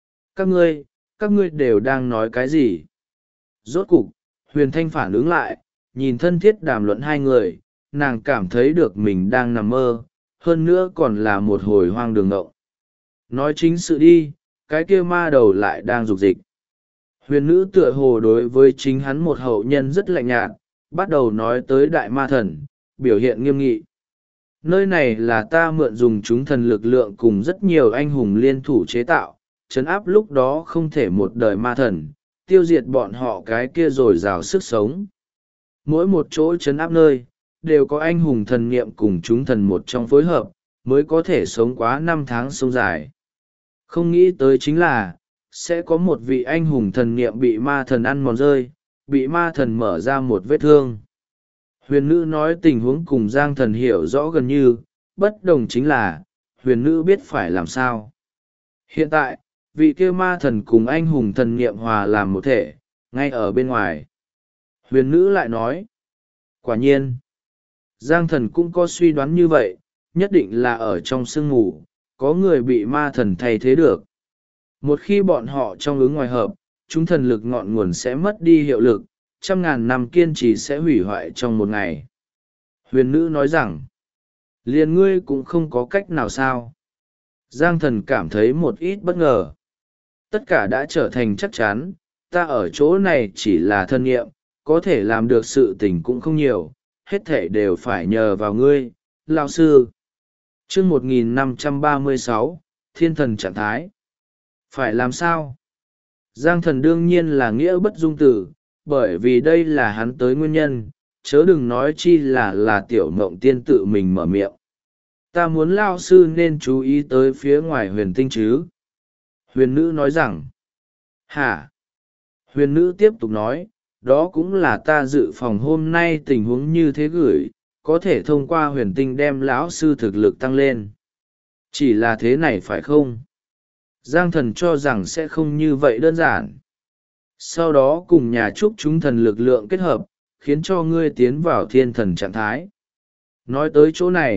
Các ngươi đều đang nói cái gì? Rốt cục, Huyền Thanh phản ứng lại, nhìn thân thiết đàm luận 2 người, nàng cảm thấy được mình đang nằm mơ, hơn nữa còn là một hồi hoang đường ngộng. Nói chính sự đi, cái kia ma đầu lại đang dục dịch. Huyền nữ tựa hồ đối với chính hắn một hậu nhân rất lạnh nhạt, bắt đầu nói tới đại ma thần, biểu hiện nghiêm nghị. Nơi này là ta mượn dùng chúng thần lực lượng cùng rất nhiều anh hùng liên thủ chế tạo, trấn áp lúc đó không thể một đời ma thần, tiêu diệt bọn họ cái kia rồi rào sức sống. Mỗi một chỗ trấn áp nơi, đều có anh hùng thần niệm cùng chúng thần một trong phối hợp, mới có thể sống quá 5 tháng sông dài. Không nghĩ tới chính là, sẽ có một vị anh hùng thần niệm bị ma thần ăn mòn rơi, bị ma thần mở ra một vết thương. Huyền nữ nói tình huống cùng Giang Thần hiểu rõ gần như, bất đồng chính là, huyền nữ biết phải làm sao. Hiện tại, vị kia ma thần cùng anh hùng thần niệm hòa làm một thể, ngay ở bên ngoài. Huyền nữ lại nói, quả nhiên, Giang Thần cũng có suy đoán như vậy, nhất định là ở trong sương mù, có người bị ma thần thay thế được. Một khi bọn họ trong ứng ngoài hợp, chúng thần lực ngọn nguồn sẽ mất đi hiệu lực, 100.000 năm kiên trì sẽ hủy hoại trong một ngày. Huyền nữ nói rằng, liền ngươi cũng không có cách nào sao. Giang Thần cảm thấy một ít bất ngờ. Tất cả đã trở thành chắc chắn, ta ở chỗ này chỉ là thân nghiệm, có thể làm được sự tình cũng không nhiều, hết thể đều phải nhờ vào ngươi, lão sư. Chương 1536, Thiên thần trạng thái. Phải làm sao? Giang Thần đương nhiên là nghĩa bất dung tử, bởi vì đây là hắn tới nguyên nhân, chớ đừng nói chi là Tiểu Mộng Tiên tự mình mở miệng. Ta muốn lão sư nên chú ý tới phía ngoài huyền tinh chứ. Huyền nữ nói rằng, hả? Huyền nữ tiếp tục nói, đó cũng là ta dự phòng hôm nay tình huống như thế gửi, có thể thông qua huyền tinh đem lão sư thực lực tăng lên. Chỉ là thế này phải không? Giang Thần cho rằng sẽ không như vậy đơn giản. Sau đó cùng nhà chúc chúng thần lực lượng kết hợp, khiến cho ngươi tiến vào thiên thần trạng thái. Nói tới chỗ này,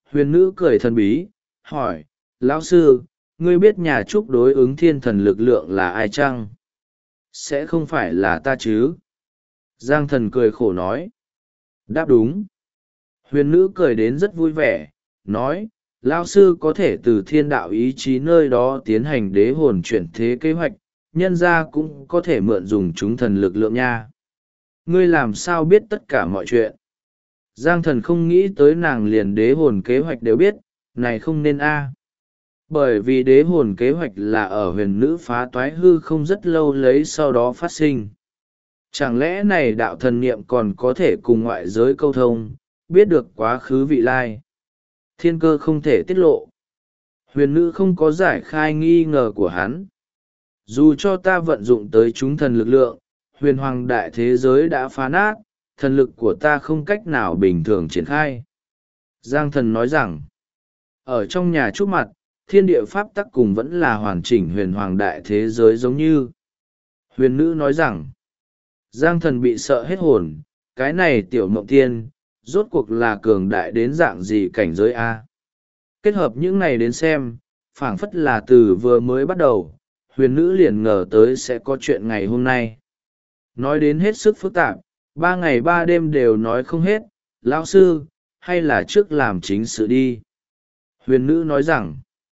Huyền nữ cười thần bí, hỏi, lão sư, ngươi biết nhà trúc đối ứng thiên thần lực lượng là ai chăng? Sẽ không phải là ta chứ? Giang thần cười khổ nói. Đáp đúng. Huyền nữ cười đến rất vui vẻ, nói, lão sư có thể từ thiên đạo ý chí nơi đó tiến hành đế hồn chuyển thế kế hoạch, nhân ra cũng có thể mượn dùng chúng thần lực lượng nha. Ngươi làm sao biết tất cả mọi chuyện? Giang thần không nghĩ tới nàng liền đế hồn kế hoạch đều biết, này không nên a. Bởi vì đế hồn kế hoạch là ở huyền nữ phá toái hư không rất lâu lấy sau đó phát sinh. Chẳng lẽ này đạo thần niệm còn có thể cùng ngoại giới câu thông, biết được quá khứ vị lai? Thiên cơ không thể tiết lộ. Huyền nữ không có giải khai nghi ngờ của hắn. Dù cho ta vận dụng tới chúng thần lực lượng, huyền hoàng đại thế giới đã phá nát, thần lực của ta không cách nào bình thường triển khai. Giang thần nói rằng, ở trong nhà trúc mặt, thiên địa pháp tắc cùng vẫn là hoàn chỉnh huyền hoàng đại thế giới giống như. Huyền nữ nói rằng, Giang thần bị sợ hết hồn, cái này tiểu mộng tiên, rốt cuộc là cường đại đến dạng gì cảnh giới A. Kết hợp những này đến xem, phảng phất là từ vừa mới bắt đầu, huyền nữ liền ngờ tới sẽ có chuyện ngày hôm nay. Nói đến hết sức phức tạp, 3 ngày 3 đêm đều nói không hết, lão sư, hay là trước làm chính sự đi. Huyền nữ nói rằng,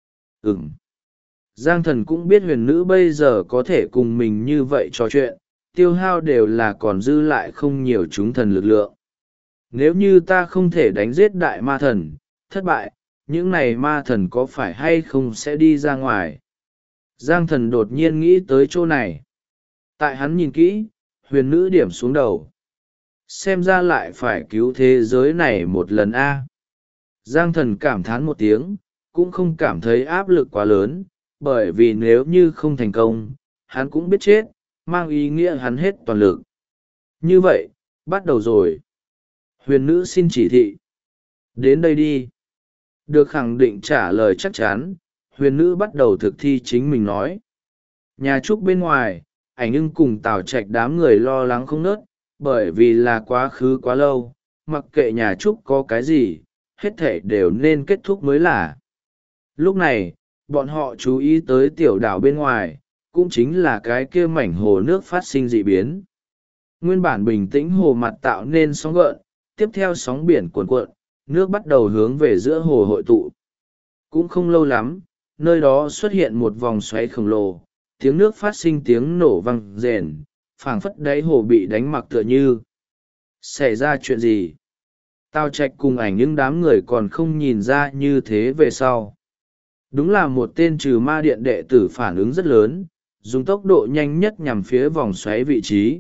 Giang thần cũng biết huyền nữ bây giờ có thể cùng mình như vậy trò chuyện, tiêu hao đều là còn dư lại không nhiều chúng thần lực lượng. Nếu như ta không thể đánh giết đại ma thần, thất bại, những này ma thần có phải hay không sẽ đi ra ngoài? Giang thần đột nhiên nghĩ tới chỗ này. Tại hắn nhìn kỹ, huyền nữ điểm xuống đầu. Xem ra lại phải cứu thế giới này một lần a. Giang thần cảm thán một tiếng, cũng không cảm thấy áp lực quá lớn, bởi vì nếu như không thành công, hắn cũng biết chết, mang ý nghĩa hắn hết toàn lực. Như vậy, bắt đầu rồi. Huyền nữ xin chỉ thị. Đến đây đi. Được khẳng định trả lời chắc chắn, huyền nữ bắt đầu thực thi chính mình nói. Nhà trúc bên ngoài, ảnh ưng cùng Tào Trạch đám người lo lắng không nớt, bởi vì là quá khứ quá lâu, mặc kệ nhà trúc có cái gì, hết thể đều nên kết thúc mới là. Lúc này, bọn họ chú ý tới tiểu đảo bên ngoài, cũng chính là cái kia mảnh hồ nước phát sinh dị biến. Nguyên bản bình tĩnh hồ mặt tạo nên sóng gợn, tiếp theo sóng biển cuồn cuộn, nước bắt đầu hướng về giữa hồ hội tụ. Cũng không lâu lắm, nơi đó xuất hiện một vòng xoáy khổng lồ, tiếng nước phát sinh tiếng nổ vang rền, phảng phất đáy hồ bị đánh mặc tựa như. Xảy ra chuyện gì? Tào Trạch cùng ảnh những đám người còn không nhìn ra như thế về sau. Đúng là một tên trừ ma điện đệ tử phản ứng rất lớn, dùng tốc độ nhanh nhất nhằm phía vòng xoáy vị trí.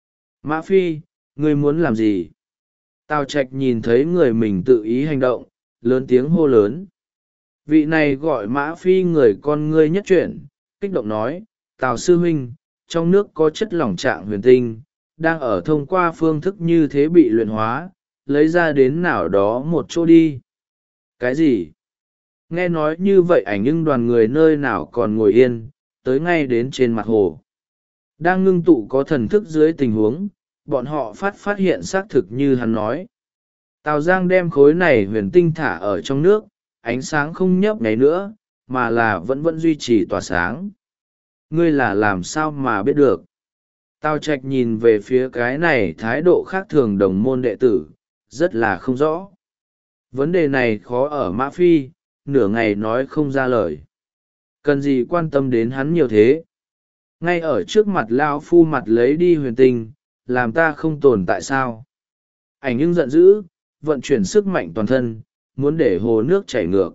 Mã Phi, ngươi muốn làm gì? Tào Trạch nhìn thấy người mình tự ý hành động, lớn tiếng hô lớn. Vị này gọi Mã Phi người con ngươi nhất chuyển, kích động nói, Tào sư huynh, trong nước có chất lỏng trạng huyền tinh, đang ở thông qua phương thức như thế bị luyện hóa, lấy ra đến nào đó một chỗ đi. Cái gì? Nghe nói như vậy ảnh nhưng đoàn người nơi nào còn ngồi yên, tới ngay đến trên mặt hồ. Đang ngưng tụ có thần thức dưới tình huống, bọn họ phát hiện xác thực như hắn nói. Tào Giang đem khối này huyền tinh thả ở trong nước, ánh sáng không nhấp nháy nữa, mà là vẫn duy trì tỏa sáng. Ngươi là làm sao mà biết được? Tào Trạch nhìn về phía cái này thái độ khác thường đồng môn đệ tử, rất là không rõ. Vấn đề này khó ở Mã Phi, nửa ngày nói không ra lời. Cần gì quan tâm đến hắn nhiều thế? Ngay ở trước mặt Lao Phu mặt lấy đi huyền tinh, làm ta không tồn tại sao? Ảnh nhưng giận dữ, vận chuyển sức mạnh toàn thân, muốn để hồ nước chảy ngược.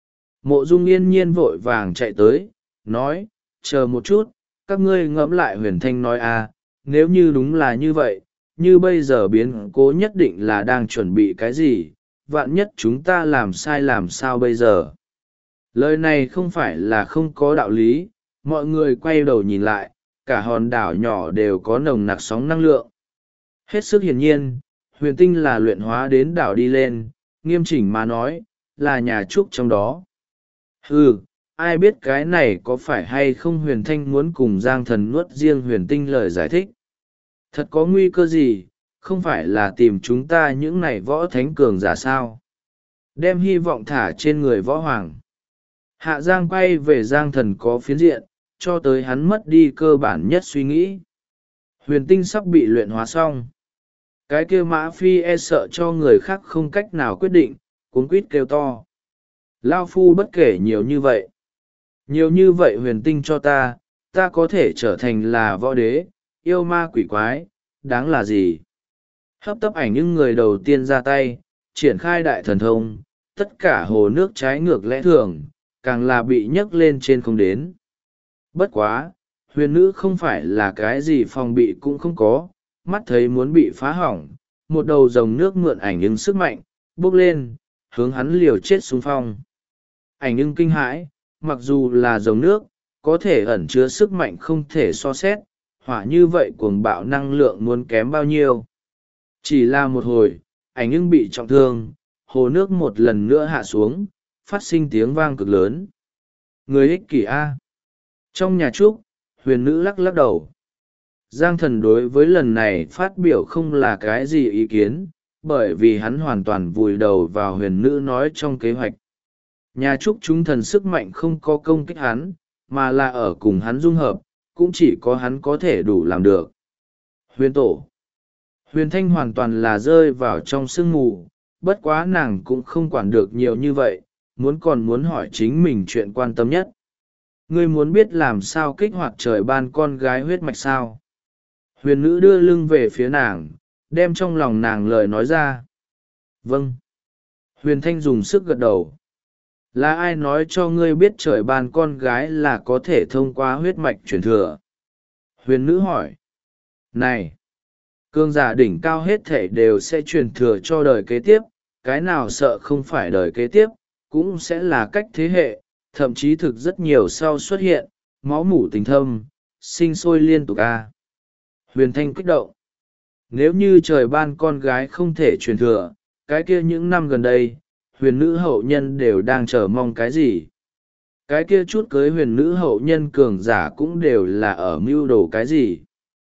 Mộ Dung yên nhiên vội vàng chạy tới, nói, chờ một chút, các ngươi ngẫm lại huyền thanh nói à, nếu như đúng là như vậy, như bây giờ biến cố nhất định là đang chuẩn bị cái gì, vạn nhất chúng ta làm sai làm sao bây giờ. Lời này không phải là không có đạo lý, mọi người quay đầu nhìn lại, cả hòn đảo nhỏ đều có nồng nặc sóng năng lượng. Hết sức hiển nhiên, huyền tinh là luyện hóa đến đảo đi lên, nghiêm chỉnh mà nói, là nhà trúc trong đó. Ai biết cái này có phải hay không huyền thanh muốn cùng Giang thần nuốt riêng huyền tinh lời giải thích. Thật có nguy cơ gì, không phải là tìm chúng ta những này võ thánh cường giả sao. đem hy vọng thả trên người võ hoàng. Hạ Giang quay về Giang Thần có phiến diện, cho tới hắn mất đi cơ bản nhất suy nghĩ. Huyền tinh sắp bị luyện hóa xong. Cái kia Mã Phi e sợ cho người khác không cách nào quyết định, cuống quýt kêu to. Lao phu bất kể nhiều như vậy. Nhiều như vậy huyền tinh cho ta, ta có thể trở thành là võ đế, yêu ma quỷ quái, đáng là gì? Hấp tấp ảnh những người đầu tiên ra tay, triển khai đại thần thông, tất cả hồ nước trái ngược lẽ thường, càng là bị nhấc lên trên không đến. Bất quá, huyền nữ không phải là cái gì phòng bị cũng không có, mắt thấy muốn bị phá hỏng, một đầu dòng nước mượn ảnh ứng sức mạnh, bốc lên, hướng hắn liều chết xung phong. Ảnh ứng kinh hãi, mặc dù là dòng nước, có thể ẩn chứa sức mạnh không thể so xét, hỏa như vậy cuồng bạo năng lượng muốn kém bao nhiêu. Chỉ là một hồi, ảnh ứng bị trọng thương, hồ nước một lần nữa hạ xuống, phát sinh tiếng vang cực lớn. Người ích kỷ A. Trong nhà trúc, huyền nữ lắc lắc đầu. Giang Thần đối với lần này phát biểu không là cái gì ý kiến, bởi vì hắn hoàn toàn vùi đầu vào huyền nữ nói trong kế hoạch. Nhà trúc chúng thần sức mạnh không có công kích hắn, mà là ở cùng hắn dung hợp, cũng chỉ có hắn có thể đủ làm được. Huyền tổ. Huyền Thanh hoàn toàn là rơi vào trong sương mù, bất quá nàng cũng không quản được nhiều như vậy, muốn hỏi chính mình chuyện quan tâm nhất. Ngươi muốn biết làm sao kích hoạt trời ban con gái huyết mạch sao? Huyền nữ đưa lưng về phía nàng, đem trong lòng nàng lời nói ra. Vâng. Huyền Thanh dùng sức gật đầu. Là ai nói cho ngươi biết trời ban con gái là có thể thông qua huyết mạch truyền thừa? Huyền nữ hỏi. Này! Cường giả đỉnh cao hết thể đều sẽ truyền thừa cho đời kế tiếp, cái nào sợ không phải đời kế tiếp, cũng sẽ là cách thế hệ, thậm chí thực rất nhiều sau xuất hiện, máu mủ tình thâm, sinh sôi liên tục a. Huyền Thanh kích động. Nếu như trời ban con gái không thể truyền thừa, cái kia những năm gần đây, huyền nữ hậu nhân đều đang chờ mong cái gì? Cái kia chút cưới huyền nữ hậu nhân cường giả cũng đều là ở mưu đồ cái gì?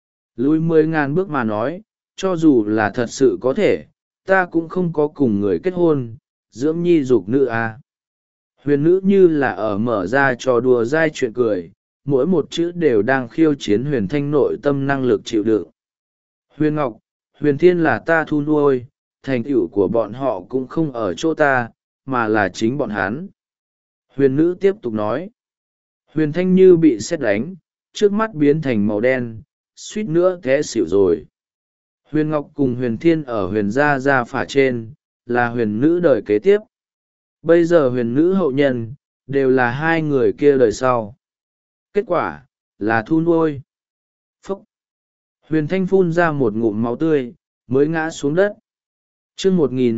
Lùi 10.000 bước mà nói, cho dù là thật sự có thể, ta cũng không có cùng người kết hôn, dưỡng nhi dục nữ a. Huyền nữ như là ở mở ra trò đùa dai chuyện cười, mỗi một chữ đều đang khiêu chiến huyền thanh nội tâm năng lực chịu đựng. Huyền Ngọc, huyền thiên là ta thu nuôi, thành tựu của bọn họ cũng không ở chỗ ta, mà là chính bọn hắn. Huyền nữ tiếp tục nói. Huyền thanh như bị sét đánh, trước mắt biến thành màu đen, suýt nữa té xỉu rồi. Huyền Ngọc cùng huyền thiên ở huyền gia phả trên, là huyền nữ đời kế tiếp. Bây giờ huyền nữ hậu nhân, đều là hai người kia đời sau. Kết quả, là thu nuôi. Phúc! Huyền thanh phun ra một ngụm máu tươi, mới ngã xuống đất. chương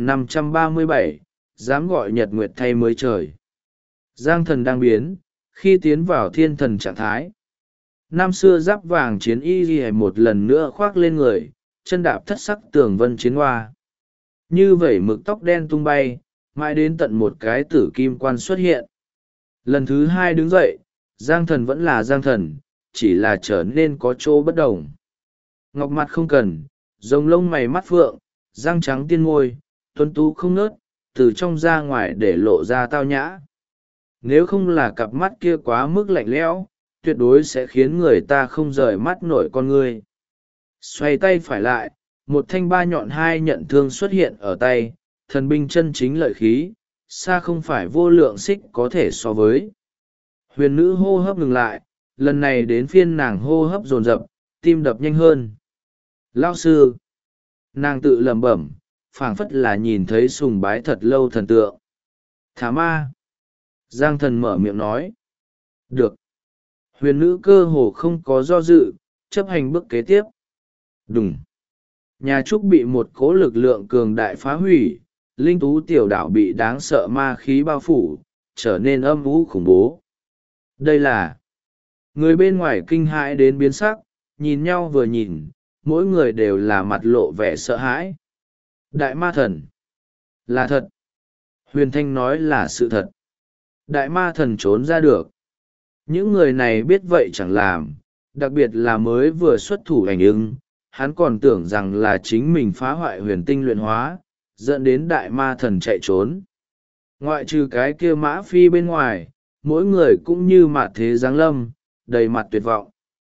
1537, dám gọi nhật nguyệt thay mới trời. Giang Thần đang biến, khi tiến vào thiên thần trạng thái. Năm xưa giáp vàng chiến y ghi một lần nữa khoác lên người, chân đạp thất sắc tường vân chiến hoa. Như vẩy mực tóc đen tung bay, mãi đến tận một cái tử kim quan xuất hiện. Lần thứ hai đứng dậy, Giang Thần vẫn là Giang Thần, chỉ là trở nên có chỗ bất đồng. Ngọc mặt không cần, rồng lông mày mắt phượng, răng trắng tiên môi, tuấn tú không nớt, từ trong ra ngoài để lộ ra tao nhã. Nếu không là cặp mắt kia quá mức lạnh lẽo, tuyệt đối sẽ khiến người ta không rời mắt nổi con ngươi. Xoay tay phải lại, một thanh ba nhọn hai nhận thương xuất hiện ở tay, thần binh chân chính lợi khí, xa không phải vô lượng xích có thể so với. Huyền nữ hô hấp ngừng lại, lần này đến phiên nàng hô hấp dồn dập, tim đập nhanh hơn. Lao sư! Nàng tự lẩm bẩm, phảng phất là nhìn thấy sùng bái thật lâu thần tượng. Thả ma! Giang Thần mở miệng nói. Được! Huyền nữ cơ hồ không có do dự, chấp hành bước kế tiếp. Đùng! Nhà trúc bị một cỗ lực lượng cường đại phá hủy, linh tú tiểu đảo bị đáng sợ ma khí bao phủ, trở nên âm u khủng bố. Đây là... Người bên ngoài kinh hãi đến biến sắc, nhìn nhau vừa nhìn, mỗi người đều là mặt lộ vẻ sợ hãi. Đại ma thần! Là thật! Huyền Thanh nói là sự thật. Đại ma thần trốn ra được. Những người này biết vậy chẳng làm, đặc biệt là mới vừa xuất thủ ảnh ứng, hắn còn tưởng rằng là chính mình phá hoại huyền tinh luyện hóa, dẫn đến đại ma thần chạy trốn. Ngoại trừ cái kia Mã Phi bên ngoài, mỗi người cũng như mạt thế giáng lâm, đầy mặt tuyệt vọng.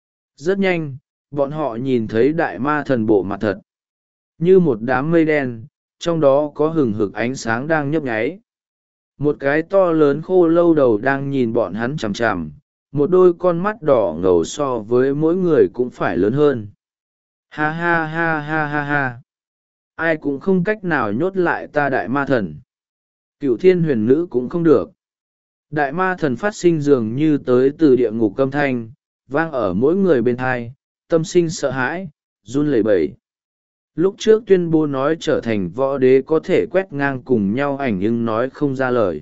Rất nhanh, bọn họ nhìn thấy đại ma thần bộ mặt thật, như một đám mây đen, trong đó có hừng hực ánh sáng đang nhấp nháy. Một cái to lớn khô lâu đầu đang nhìn bọn hắn chằm chằm, một đôi con mắt đỏ ngầu so với mỗi người cũng phải lớn hơn. Ha ha ha ha ha ha, ai cũng không cách nào nhốt lại ta đại ma thần. Cựu thiên huyền nữ cũng không được. Đại ma thần phát sinh dường như tới từ địa ngục âm thanh, vang ở mỗi người bên thai, tâm sinh sợ hãi, run lẩy bẩy. Lúc trước tuyên bố nói trở thành võ đế có thể quét ngang cùng nhau ảnh nhưng nói không ra lời.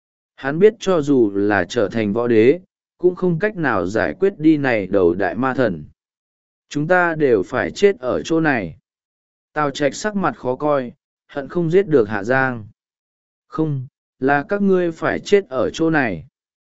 Hắn biết cho dù là trở thành võ đế, cũng không cách nào giải quyết đi này đầu đại ma thần. Chúng ta đều phải chết ở chỗ này. Tào Trạch sắc mặt khó coi, hận không giết được Hạ Giang. Không, là các ngươi phải chết ở chỗ này.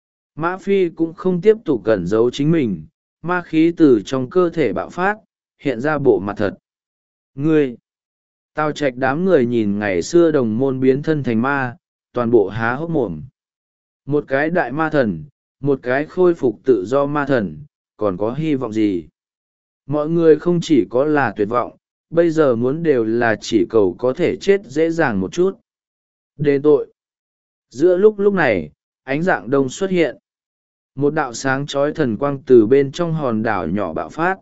Mã Phi cũng không tiếp tục cẩn giấu chính mình, ma khí từ trong cơ thể bạo phát, hiện ra bộ mặt thật. Ngươi! Tào Trạch đám người nhìn ngày xưa đồng môn biến thân thành ma, toàn bộ há hốc mồm. Một cái đại ma thần, một cái khôi phục tự do ma thần, còn có hy vọng gì? Mọi người không chỉ có là tuyệt vọng, bây giờ muốn đều là chỉ cầu có thể chết dễ dàng một chút. Đền tội! Giữa lúc này, ánh dạng đông xuất hiện. Một đạo sáng chói thần quang từ bên trong hòn đảo nhỏ bạo phát.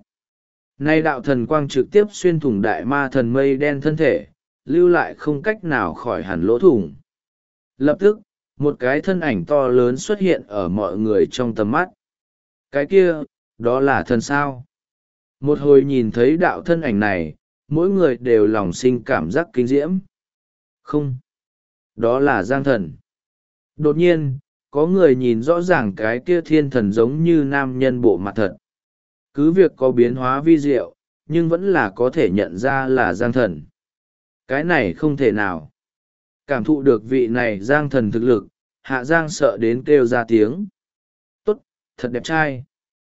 Nay đạo thần quang trực tiếp xuyên thủng đại ma thần mây đen thân thể, lưu lại không cách nào khỏi hẳn lỗ thủng. Lập tức, một cái thân ảnh to lớn xuất hiện ở mọi người trong tầm mắt. Cái kia, đó là thần sao? Một hồi nhìn thấy đạo thân ảnh này, mỗi người đều lòng sinh cảm giác kinh diễm. Không, đó là Giang Thần. Đột nhiên, có người nhìn rõ ràng cái kia thiên thần giống như nam nhân bộ mặt thật. Cứ việc có biến hóa vi diệu, nhưng vẫn là có thể nhận ra là Giang Thần. Cái này không thể nào. Cảm thụ được vị này Giang Thần thực lực, Hạ Giang sợ đến kêu ra tiếng. Tốt, thật đẹp trai.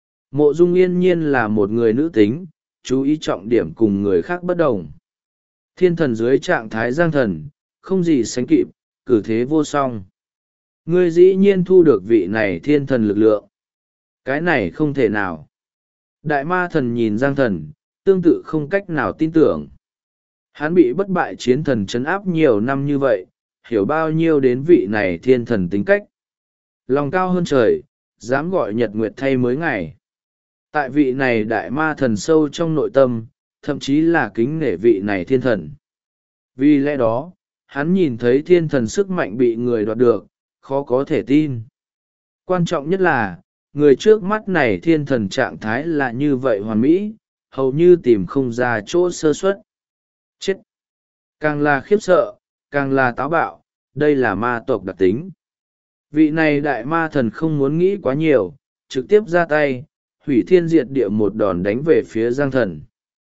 Mộ Dung Yên Nhiên là một người nữ tính, chú ý trọng điểm cùng người khác bất đồng. Thiên thần dưới trạng thái Giang Thần, không gì sánh kịp, cử thế vô song. Ngươi dĩ nhiên thu được vị này thiên thần lực lượng. Cái này không thể nào. Đại ma thần nhìn Giang Thần, tương tự không cách nào tin tưởng. Hắn bị bất bại chiến thần trấn áp nhiều năm như vậy, hiểu bao nhiêu đến vị này thiên thần tính cách. Lòng cao hơn trời, dám gọi nhật nguyệt thay mới ngày. Tại vị này đại ma thần sâu trong nội tâm, thậm chí là kính nể vị này thiên thần. Vì lẽ đó, hắn nhìn thấy thiên thần sức mạnh bị người đoạt được, khó có thể tin. Quan trọng nhất là, người trước mắt này thiên thần trạng thái là như vậy hoàn mỹ, hầu như tìm không ra chỗ sơ suất. Chết! Càng là khiếp sợ, càng là táo bạo, đây là ma tộc đặc tính. Vị này đại ma thần không muốn nghĩ quá nhiều, trực tiếp ra tay, hủy thiên diệt địa một đòn đánh về phía Giang Thần.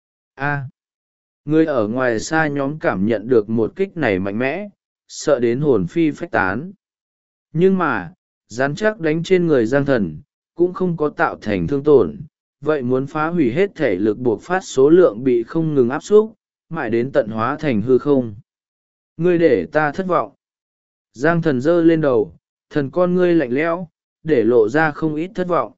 Người ở ngoài xa nhóm cảm nhận được một kích này mạnh mẽ, sợ đến hồn phi phách tán. Nhưng mà, rắn chắc đánh trên người Giang Thần, cũng không có tạo thành thương tổn, vậy muốn phá hủy hết thể lực buộc phát số lượng bị không ngừng áp xúc, mãi đến tận hóa thành hư không. Ngươi để ta thất vọng. Giang Thần giơ lên đầu, thần con ngươi lạnh lẽo, để lộ ra không ít thất vọng.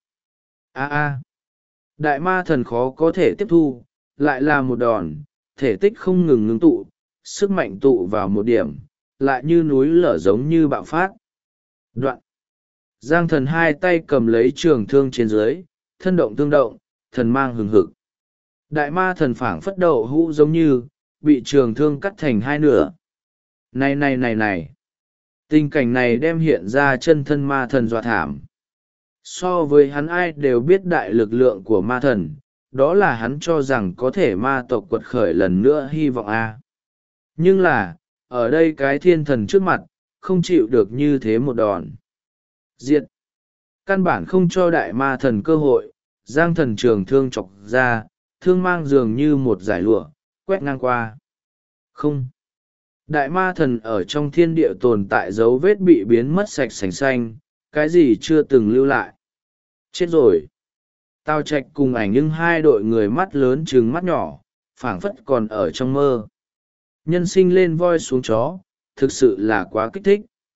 Đại ma thần khó có thể tiếp thu, lại là một đòn, thể tích không ngừng ngưng tụ, sức mạnh tụ vào một điểm, lại như núi lở giống như bạo phát. Đoạn. Giang Thần hai tay cầm lấy trường thương trên dưới, thân động tương động, thần mang hừng hực. Đại ma thần phảng phất đậu hũ giống như, bị trường thương cắt thành hai nửa. Này! Tình cảnh này đem hiện ra chân thân ma thần dọa thảm. So với hắn ai đều biết đại lực lượng của ma thần, đó là hắn cho rằng có thể ma tộc quật khởi lần nữa hy vọng a. Nhưng là, ở đây cái thiên thần trước mặt, không chịu được như thế một đòn. Diệt! Căn bản không cho đại ma thần cơ hội, Giang Thần trường thương chọc ra, thương mang dường như một dải lụa, quét ngang qua. Không! Đại ma thần ở trong thiên địa tồn tại dấu vết bị biến mất sạch sành xanh, cái gì chưa từng lưu lại. Chết rồi! Tào Trạch cùng ảnh nhưng hai đội người mắt lớn trừng mắt nhỏ, phảng phất còn ở trong mơ. Nhân sinh lên voi xuống chó, thực sự là quá kích thích.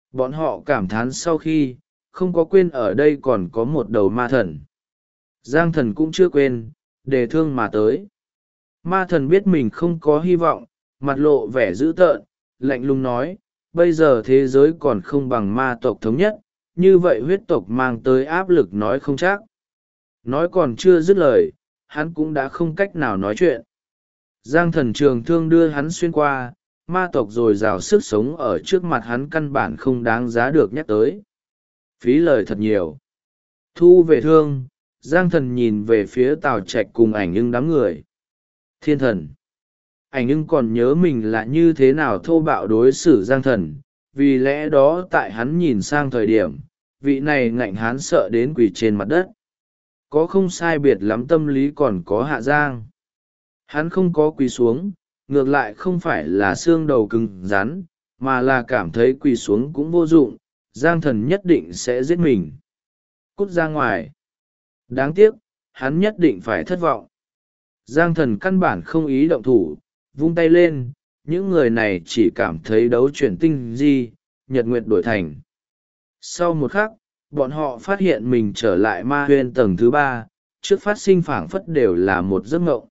Bọn họ cảm thán sau khi không có quên ở đây còn có một đầu ma thần. Giang thần cũng chưa quên, đề thương mà tới. Ma thần biết mình không có hy vọng, mặt lộ vẻ dữ tợn, lạnh lùng nói, bây giờ thế giới còn không bằng ma tộc thống nhất, như vậy huyết tộc mang tới áp lực nói không chắc. Nói còn chưa dứt lời, hắn cũng đã không cách nào nói chuyện. Giang thần trường thương đưa hắn xuyên qua, ma tộc dồi dào sức sống ở trước mặt hắn căn bản không đáng giá được nhắc tới. Phí lời thật nhiều. Thu về thương, Giang thần nhìn về phía Tào Trạch cùng ảnh ưng đám người. Thiên thần. Ảnh ưng còn nhớ mình là như thế nào thô bạo đối xử Giang thần, vì lẽ đó tại hắn nhìn sang thời điểm, vị này ngạnh hắn sợ đến quỳ trên mặt đất. Có không sai biệt lắm tâm lý còn có Hạ Giang. Hắn không có quỳ xuống, ngược lại không phải là xương đầu cứng rắn, mà là cảm thấy quỳ xuống cũng vô dụng, Giang thần nhất định sẽ giết mình. Cút ra ngoài. Đáng tiếc, hắn nhất định phải thất vọng. Giang thần căn bản không ý động thủ, vung tay lên, những người này chỉ cảm thấy đấu chuyển tinh di, nhật nguyệt đổi thành. Sau một khắc, bọn họ phát hiện mình trở lại ma huyên tầng thứ 3, trước phát sinh phảng phất đều là một giấc mộng.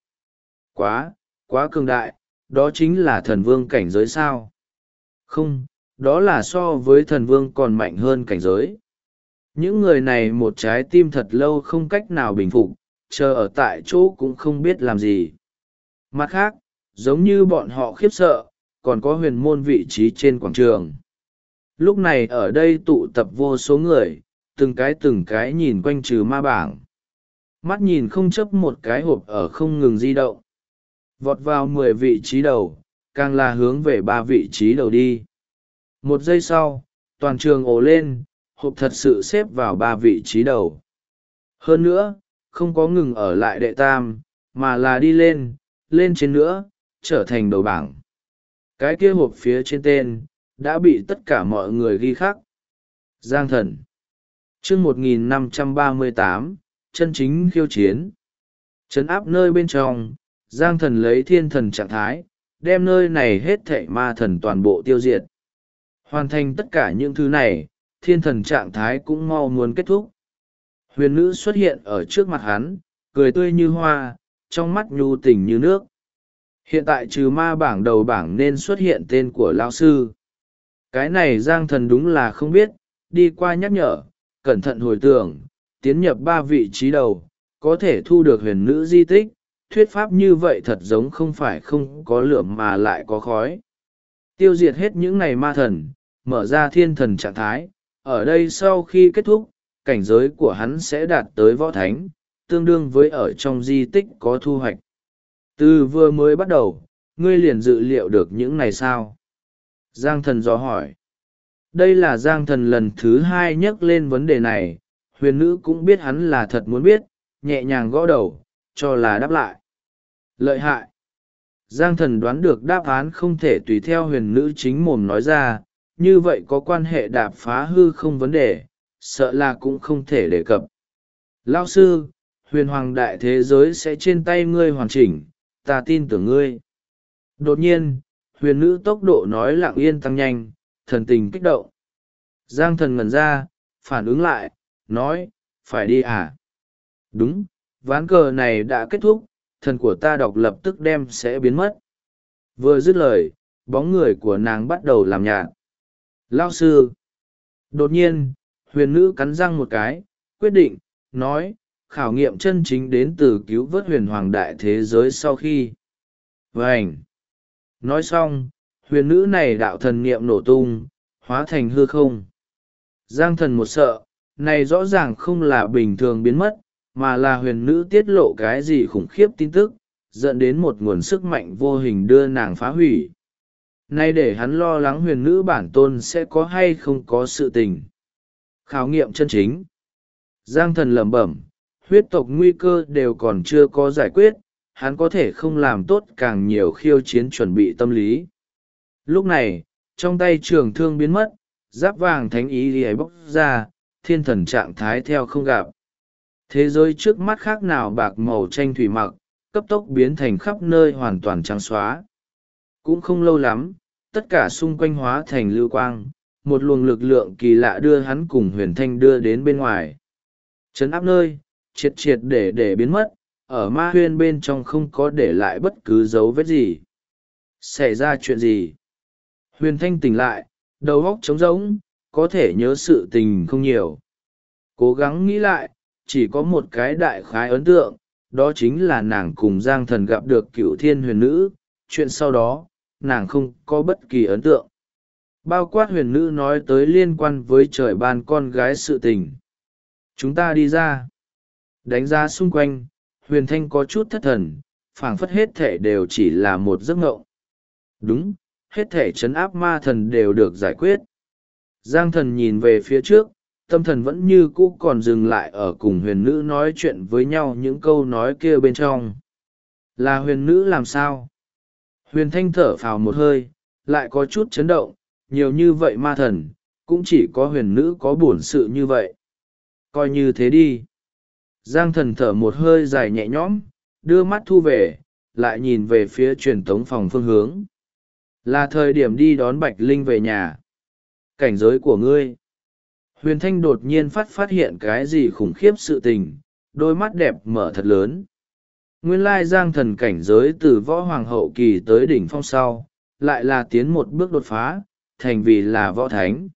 Quá cường đại, đó chính là thần vương cảnh giới sao? Không, đó là so với thần vương còn mạnh hơn cảnh giới. Những người này một trái tim thật lâu không cách nào bình phục, chờ ở tại chỗ cũng không biết làm gì. Mặt khác, giống như bọn họ khiếp sợ, còn có huyền môn vị trí trên quảng trường. Lúc này ở đây tụ tập vô số người, từng cái nhìn quanh trừ ma bảng. Mắt nhìn không chấp một cái hộp ở không ngừng di động. Vọt vào 10 vị trí đầu, càng là hướng về 3 vị trí đầu đi. Một giây sau, toàn trường ồ lên, hộp thật sự xếp vào 3 vị trí đầu. Hơn nữa, không có ngừng ở lại đệ tam, mà là đi lên trên nữa, trở thành đầu bảng. Cái kia hộp phía trên tên, đã bị tất cả mọi người ghi khắc. Giang thần. chương 1538, chân chính khiêu chiến. Trấn áp nơi bên trong, Giang thần lấy thiên thần trạng thái, đem nơi này hết thảy ma thần toàn bộ tiêu diệt. Hoàn thành tất cả những thứ này, thiên thần trạng thái cũng mau muốn kết thúc. Huyền nữ xuất hiện ở trước mặt hắn, cười tươi như hoa, trong mắt nhu tình như nước. Hiện tại trừ ma bảng đầu bảng nên xuất hiện tên của lão sư. Cái này Giang thần đúng là không biết, đi qua nhắc nhở, cẩn thận hồi tưởng, tiến nhập 3 vị trí đầu, có thể thu được huyền nữ di tích. Thuyết pháp như vậy thật giống không phải không có lửa mà lại có khói. Tiêu diệt hết những này ma thần, mở ra thiên thần trạng thái, ở đây sau khi kết thúc, cảnh giới của hắn sẽ đạt tới võ thánh, tương đương với ở trong di tích có thu hoạch. Từ vừa mới bắt đầu, ngươi liền dự liệu được những này sao? Giang thần dò hỏi. Đây là Giang thần lần thứ 2 nhắc lên vấn đề này, huyền nữ cũng biết hắn là thật muốn biết, nhẹ nhàng gõ đầu, cho là đáp lại. Lợi hại. Giang thần đoán được đáp án không thể tùy theo huyền nữ chính mồm nói ra, như vậy có quan hệ đạp phá hư không vấn đề, sợ là cũng không thể đề cập. Lão sư, huyền hoàng đại thế giới sẽ trên tay ngươi hoàn chỉnh, ta tin tưởng ngươi. Đột nhiên, huyền nữ tốc độ nói lặng yên tăng nhanh, thần tình kích động. Giang thần ngẩn ra, phản ứng lại, nói, phải đi à? Đúng, ván cờ này đã kết thúc, thần của ta đọc lập tức đem sẽ biến mất. Vừa dứt lời, bóng người của nàng bắt đầu làm nhạt. Lao sư. Đột nhiên, huyền nữ cắn răng một cái, quyết định, nói, khảo nghiệm chân chính đến từ cứu vớt huyền hoàng đại thế giới sau khi. Vânh. Nói xong, huyền nữ này đạo thần niệm nổ tung, hóa thành hư không. Giang thần một sợ, này rõ ràng không là bình thường biến mất, mà là huyền nữ tiết lộ cái gì khủng khiếp tin tức, dẫn đến một nguồn sức mạnh vô hình đưa nàng phá hủy. Nay để hắn lo lắng huyền nữ bản tôn sẽ có hay không có sự tình. Khảo nghiệm chân chính. Giang thần lẩm bẩm, huyết tộc nguy cơ đều còn chưa có giải quyết, hắn có thể không làm tốt càng nhiều khiêu chiến chuẩn bị tâm lý. Lúc này, trong tay trường thương biến mất, giáp vàng thánh ý đi bốc ra, thiên thần trạng thái theo không gặp. Thế giới trước mắt khác nào bạc màu tranh thủy mặc, cấp tốc biến thành khắp nơi hoàn toàn trắng xóa. Cũng không lâu lắm, tất cả xung quanh hóa thành lưu quang, một luồng lực lượng kỳ lạ đưa hắn cùng huyền thanh đưa đến bên ngoài. Trấn áp nơi, triệt triệt để biến mất, ở ma huyên bên trong không có để lại bất cứ dấu vết gì. Xảy ra chuyện gì? Huyền thanh tỉnh lại, đầu óc trống rỗng, có thể nhớ sự tình không nhiều. Cố gắng nghĩ lại, chỉ có một cái đại khái ấn tượng, đó chính là nàng cùng Giang Thần gặp được Cựu Thiên huyền nữ, chuyện sau đó, nàng không có bất kỳ ấn tượng. Bao quát huyền nữ nói tới liên quan với trời ban con gái sự tình. Chúng ta đi ra. Đánh giá xung quanh, huyền thanh có chút thất thần, phảng phất hết thể đều chỉ là một giấc mộng. Đúng, hết thể trấn áp ma thần đều được giải quyết. Giang Thần nhìn về phía trước, tâm thần vẫn như cũ còn dừng lại ở cùng huyền nữ nói chuyện với nhau những câu nói kia bên trong. Là huyền nữ làm sao? Huyền thanh thở phào một hơi, lại có chút chấn động, nhiều như vậy ma thần, cũng chỉ có huyền nữ có bổn sự như vậy. Coi như thế đi. Giang Thần thở một hơi dài nhẹ nhõm, đưa mắt thu về, lại nhìn về phía truyền tống phòng phương hướng. Là thời điểm đi đón Bạch Linh về nhà. Cảnh giới của ngươi. Huyền thanh đột nhiên phát hiện cái gì khủng khiếp sự tình, đôi mắt đẹp mở thật lớn. Nguyên lai Giang Thần cảnh giới từ võ hoàng hậu kỳ tới đỉnh phong sau, lại là tiến một bước đột phá, thành vì là võ thánh.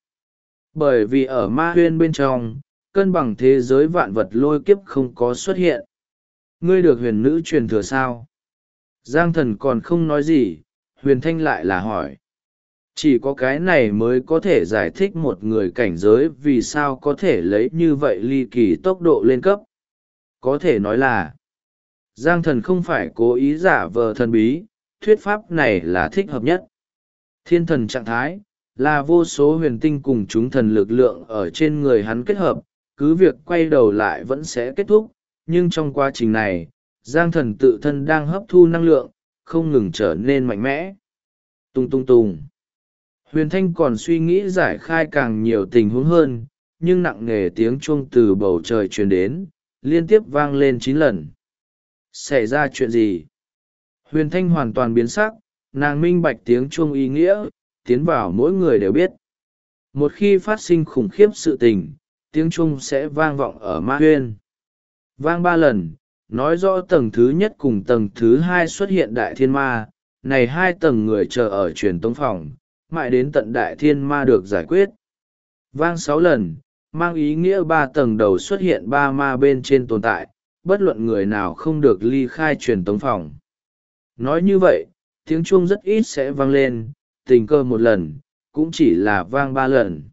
Bởi vì ở ma huyên bên trong, cân bằng thế giới vạn vật lôi kiếp không có xuất hiện. Ngươi được huyền nữ truyền thừa sao? Giang Thần còn không nói gì, huyền thanh lại là hỏi. Chỉ có cái này mới có thể giải thích một người cảnh giới vì sao có thể lấy như vậy ly kỳ tốc độ lên cấp. Có thể nói là, Giang Thần không phải cố ý giả vờ thần bí, thuyết pháp này là thích hợp nhất. Thiên thần trạng thái, là vô số huyền tinh cùng chúng thần lực lượng ở trên người hắn kết hợp, cứ việc quay đầu lại vẫn sẽ kết thúc, nhưng trong quá trình này, Giang Thần tự thân đang hấp thu năng lượng, không ngừng trở nên mạnh mẽ. Tung tung tung. Huyền thanh còn suy nghĩ giải khai càng nhiều tình huống hơn, nhưng nặng nề tiếng chuông từ bầu trời truyền đến, liên tiếp vang lên 9 lần. Xảy ra chuyện gì? Huyền thanh hoàn toàn biến sắc, nàng minh bạch tiếng chuông ý nghĩa, tiến vào mỗi người đều biết. Một khi phát sinh khủng khiếp sự tình, tiếng chuông sẽ vang vọng ở ma huyên. Vang 3 lần, nói rõ tầng thứ nhất cùng tầng thứ hai xuất hiện đại thiên ma, này 2 tầng người chờ ở truyền tống phòng, mãi đến tận đại thiên ma được giải quyết. Vang 6 lần, mang ý nghĩa 3 tầng đầu xuất hiện 3 ma bên trên tồn tại, bất luận người nào không được ly khai truyền tống phòng. Nói như vậy, tiếng chuông rất ít sẽ vang lên, tình cờ 1 lần, cũng chỉ là vang 3 lần.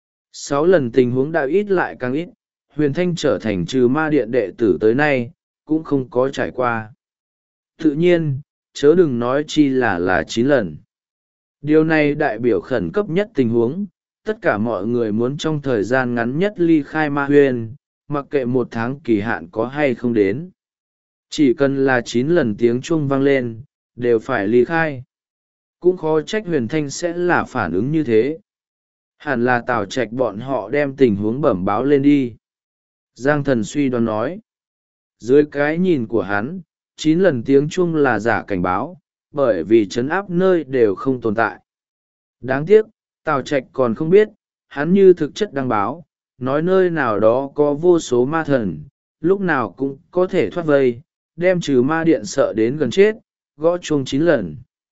6 lần tình huống đã ít lại càng ít, huyền thanh trở thành trừ ma điện đệ tử tới nay, cũng không có trải qua. Tự nhiên, chớ đừng nói chi là 9 lần. Điều này đại biểu khẩn cấp nhất tình huống, tất cả mọi người muốn trong thời gian ngắn nhất ly khai ma huyên, mặc kệ 1 tháng kỳ hạn có hay không đến. Chỉ cần là 9 lần tiếng chuông vang lên, đều phải ly khai. Cũng khó trách huyền thanh sẽ là phản ứng như thế. Hẳn là Tào Trạch bọn họ đem tình huống bẩm báo lên đi. Giang Thần suy đoán nói. Dưới cái nhìn của hắn, 9 lần tiếng chuông là giả cảnh báo, bởi vì trấn áp nơi đều không tồn tại. Đáng tiếc, Tào Trạch còn không biết, hắn như thực chất đăng báo, nói nơi nào đó có vô số ma thần, lúc nào cũng có thể thoát vây, đem trừ ma điện sợ đến gần chết, gõ chuông 9 lần.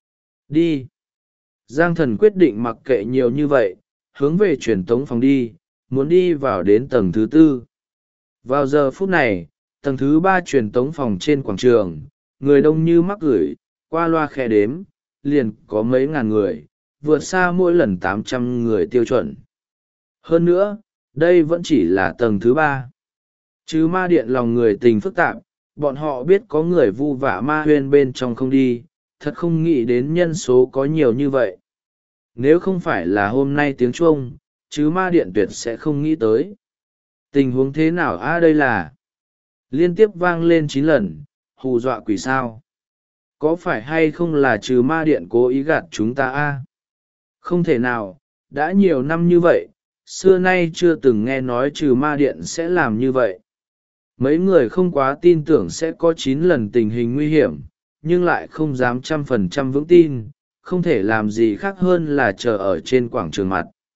Đi! Giang Thần quyết định mặc kệ nhiều như vậy, hướng về truyền tống phòng đi, muốn đi vào đến tầng thứ 4. Vào giờ phút này, tầng thứ 3 truyền tống phòng trên quảng trường, người đông như mắc gửi, qua loa khe đếm, liền có mấy ngàn người, vượt xa mỗi lần 800 người tiêu chuẩn. Hơn nữa, đây vẫn chỉ là tầng thứ 3. Chứ ma điện lòng người tình phức tạp, bọn họ biết có người vu vạ ma huyên bên trong không đi, thật không nghĩ đến nhân số có nhiều như vậy. Nếu không phải là hôm nay tiếng chuông, chứ ma điện tuyệt sẽ không nghĩ tới. Tình huống thế nào đây là? Liên tiếp vang lên 9 lần, hù dọa quỷ sao? Có phải hay không là trừ ma điện cố ý gạt chúng ta Không thể nào, đã nhiều năm như vậy, xưa nay chưa từng nghe nói trừ ma điện sẽ làm như vậy. Mấy người không quá tin tưởng sẽ có 9 lần tình hình nguy hiểm, nhưng lại không dám 100% vững tin, không thể làm gì khác hơn là chờ ở trên quảng trường mặt.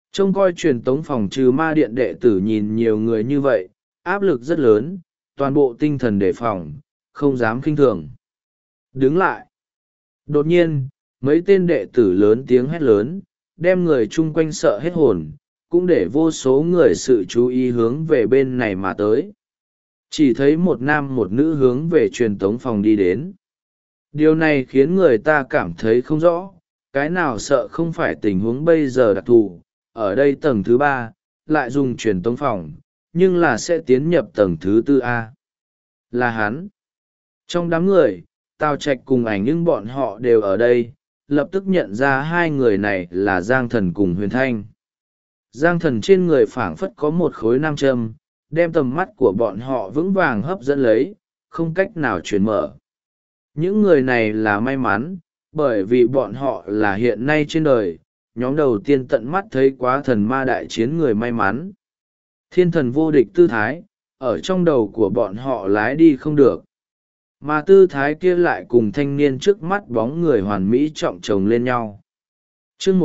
Trông coi truyền tống phòng trừ ma điện đệ tử nhìn nhiều người như vậy, áp lực rất lớn, toàn bộ tinh thần đề phòng, không dám khinh thường. Đứng lại! Đột nhiên, mấy tên đệ tử lớn tiếng hét lớn, đem người chung quanh sợ hết hồn, cũng để vô số người sự chú ý hướng về bên này mà tới. Chỉ thấy một nam một nữ hướng về truyền tống phòng đi đến. Điều này khiến người ta cảm thấy không rõ, cái nào sợ không phải tình huống bây giờ đặc thù, ở đây tầng thứ 3, lại dùng truyền tống phòng, nhưng là sẽ tiến nhập tầng thứ 4A. Là hắn. Trong đám người, Tào Trạch cùng ảnh nhưng bọn họ đều ở đây, lập tức nhận ra hai người này là Giang Thần cùng Huyền Thanh. Giang Thần trên người phảng phất có một khối nam châm, đem tầm mắt của bọn họ vững vàng hấp dẫn lấy, không cách nào chuyển mở. Những người này là may mắn, bởi vì bọn họ là hiện nay trên đời, nhóm đầu tiên tận mắt thấy quá thần ma đại chiến người may mắn. Thiên thần vô địch tư thái, ở trong đầu của bọn họ lái đi không được. Mà tư thái kia lại cùng thanh niên trước mắt bóng người hoàn mỹ trọng chồng lên nhau. chương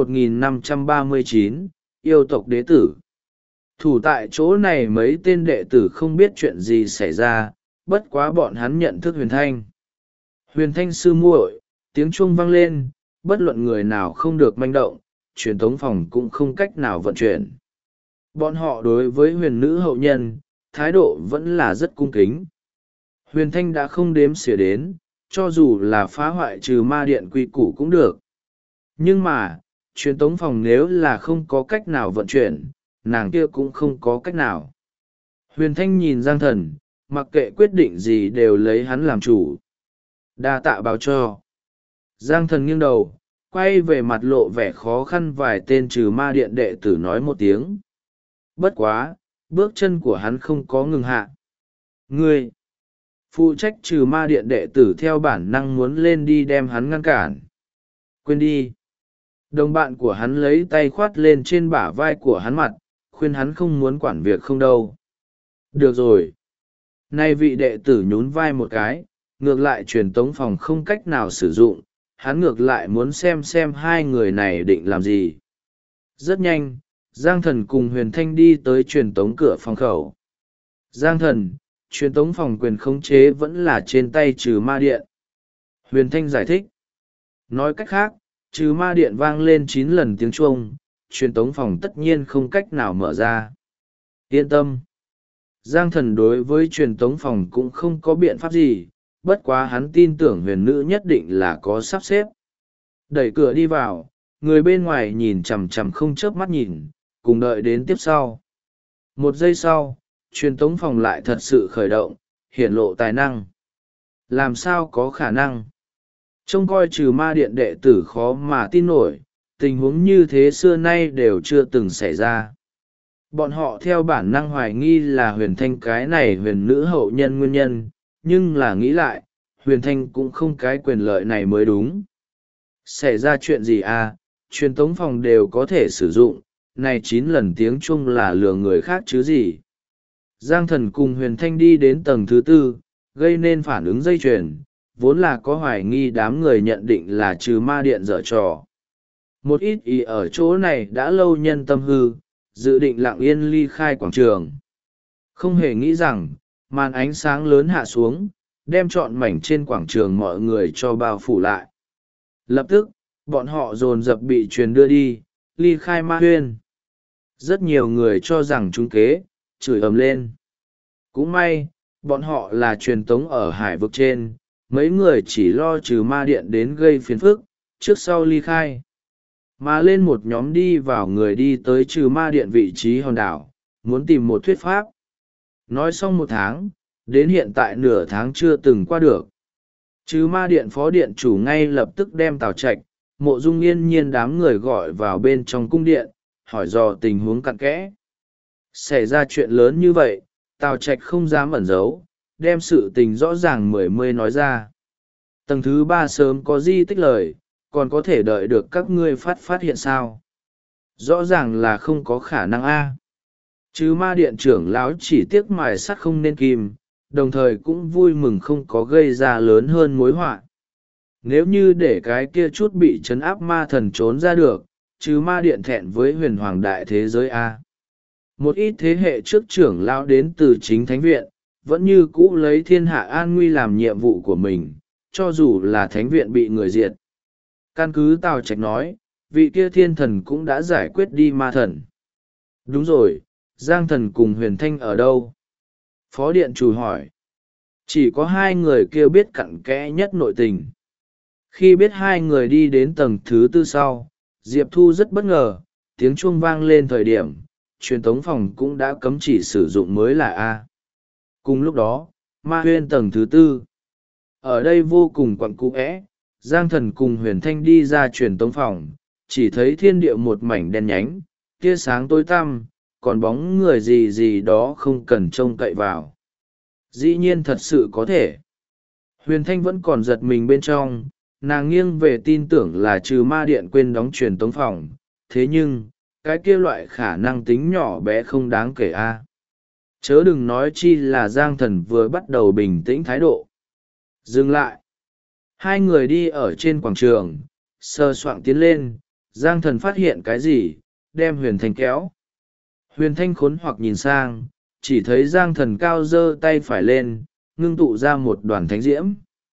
1539, yêu tộc đế tử. Thủ tại chỗ này mấy tên đệ tử không biết chuyện gì xảy ra, bất quá bọn hắn nhận thức Huyền Thanh. Huyền Thanh sư muội, tiếng chuông vang lên, bất luận người nào không được manh động, truyền tống phòng cũng không cách nào vận chuyển. Bọn họ đối với huyền nữ hậu nhân, thái độ vẫn là rất cung kính. Huyền Thanh đã không đếm xỉa đến, cho dù là phá hoại trừ ma điện quy củ cũng được. Nhưng mà, truyền tống phòng nếu là không có cách nào vận chuyển, nàng kia cũng không có cách nào. Huyền Thanh nhìn Giang Thần, mặc kệ quyết định gì đều lấy hắn làm chủ. Đa tạ báo cho. Giang Thần nghiêng đầu, quay về mặt lộ vẻ khó khăn vài tên trừ ma điện đệ tử nói một tiếng. Bất quá, bước chân của hắn không có ngừng hạ. Ngươi! Phụ trách trừ ma điện đệ tử theo bản năng muốn lên đi đem hắn ngăn cản. Quên đi! Đồng bạn của hắn lấy tay khoát lên trên bả vai của hắn mặt, khuyên hắn không muốn quản việc không đâu. Được rồi. Nay vị đệ tử nhún vai một cái, ngược lại truyền tống phòng không cách nào sử dụng, hắn ngược lại muốn xem hai người này định làm gì. Rất nhanh, Giang Thần cùng Huyền Thanh đi tới truyền tống cửa phòng khẩu. Giang Thần, truyền tống phòng quyền khống chế vẫn là trên tay trừ ma điện. Huyền Thanh giải thích. Nói cách khác, trừ ma điện vang lên 9 lần tiếng chuông, truyền tống phòng tất nhiên không cách nào mở ra. Yên tâm. Giang Thần đối với truyền tống phòng cũng không có biện pháp gì, bất quá hắn tin tưởng huyền nữ nhất định là có sắp xếp. Đẩy cửa đi vào, người bên ngoài nhìn chằm chằm không chớp mắt nhìn, cùng đợi đến tiếp sau. Một giây sau, truyền tống phòng lại thật sự khởi động, hiển lộ tài năng. Làm sao có khả năng? Trông coi trừ ma điện đệ tử khó mà tin nổi, tình huống như thế xưa nay đều chưa từng xảy ra. Bọn họ theo bản năng hoài nghi là Huyền Thanh cái này huyền nữ hậu nhân nguyên nhân, nhưng là nghĩ lại, Huyền Thanh cũng không cái quyền lợi này mới đúng. Xảy ra chuyện gì à, truyền tống phòng đều có thể sử dụng, này 9 lần tiếng chuông là lừa người khác chứ gì. Giang Thần cùng Huyền Thanh đi đến tầng thứ 4, gây nên phản ứng dây chuyền, vốn là có hoài nghi đám người nhận định là trừ ma điện dở trò. Một ít ý ở chỗ này đã lâu nhân tâm hư, dự định lặng yên ly khai quảng trường. Không hề nghĩ rằng, màn ánh sáng lớn hạ xuống, đem trọn mảnh trên quảng trường mọi người cho bao phủ lại. Lập tức, bọn họ dồn dập bị truyền đưa đi, ly khai ma huyên. Rất nhiều người cho rằng chúng kế, chửi ầm lên. Cũng may, bọn họ là truyền tống ở hải vực trên, mấy người chỉ lo trừ ma điện đến gây phiền phức, trước sau ly khai. Mà lên một nhóm đi vào người đi tới trừ ma điện vị trí hòn đảo, muốn tìm một thuyết pháp. Nói xong 1 tháng, đến hiện tại nửa tháng chưa từng qua được. Trừ ma điện phó điện chủ ngay lập tức đem Tào Trạch, Mộ Dung Yên Nhiên đám người gọi vào bên trong cung điện, hỏi dò tình huống cặn kẽ. Xảy ra chuyện lớn như vậy, Tào Trạch không dám ẩn giấu, đem sự tình rõ ràng mươi nói ra. Tầng thứ 3 sớm có di tích lời, còn có thể đợi được các ngươi phát hiện sao? Rõ ràng là không có khả năng a. Chứ ma điện trưởng lão chỉ tiếc mài sắt không nên kim, đồng thời cũng vui mừng không có gây ra lớn hơn mối họa. Nếu như để cái kia chút bị trấn áp ma thần trốn ra được, trừ ma điện thẹn với huyền hoàng đại thế giới a. Một ít thế hệ trước trưởng lão đến từ chính thánh viện, vẫn như cũ lấy thiên hạ an nguy làm nhiệm vụ của mình, cho dù là thánh viện bị người diệt. Căn cứ Tào Trạch nói, vị kia thiên thần cũng đã giải quyết đi ma thần. Đúng rồi, Giang thần cùng Huyền Thanh ở đâu? Phó điện chủ hỏi. Chỉ có hai người kia biết cặn kẽ nhất nội tình. Khi biết hai người đi đến tầng thứ tư sau, Diệp Thu rất bất ngờ, tiếng chuông vang lên thời điểm, truyền tống phòng cũng đã cấm chỉ sử dụng mới là A. Cùng lúc đó, ma huyên tầng thứ tư. Ở đây vô cùng quặn cũ ẽ, Giang thần cùng Huyền Thanh đi ra truyền tống phòng, chỉ thấy thiên địa một mảnh đen nhánh, tia sáng tối tăm, còn bóng người gì gì đó không cần trông cậy vào. Dĩ nhiên thật sự có thể. Huyền Thanh vẫn còn giật mình bên trong, nàng nghiêng về tin tưởng là trừ ma điện quên đóng truyền tống phòng, thế nhưng, cái kia loại khả năng tính nhỏ bé không đáng kể a. Chớ đừng nói chi là Giang thần vừa bắt đầu bình tĩnh thái độ. Dừng lại. Hai người đi ở trên quảng trường, sờ soạng tiến lên, Giang thần phát hiện cái gì, đem Huyền Thanh kéo. Huyền Thanh khốn hoặc nhìn sang, chỉ thấy Giang thần cao giơ tay phải lên, ngưng tụ ra một đoàn thánh diễm.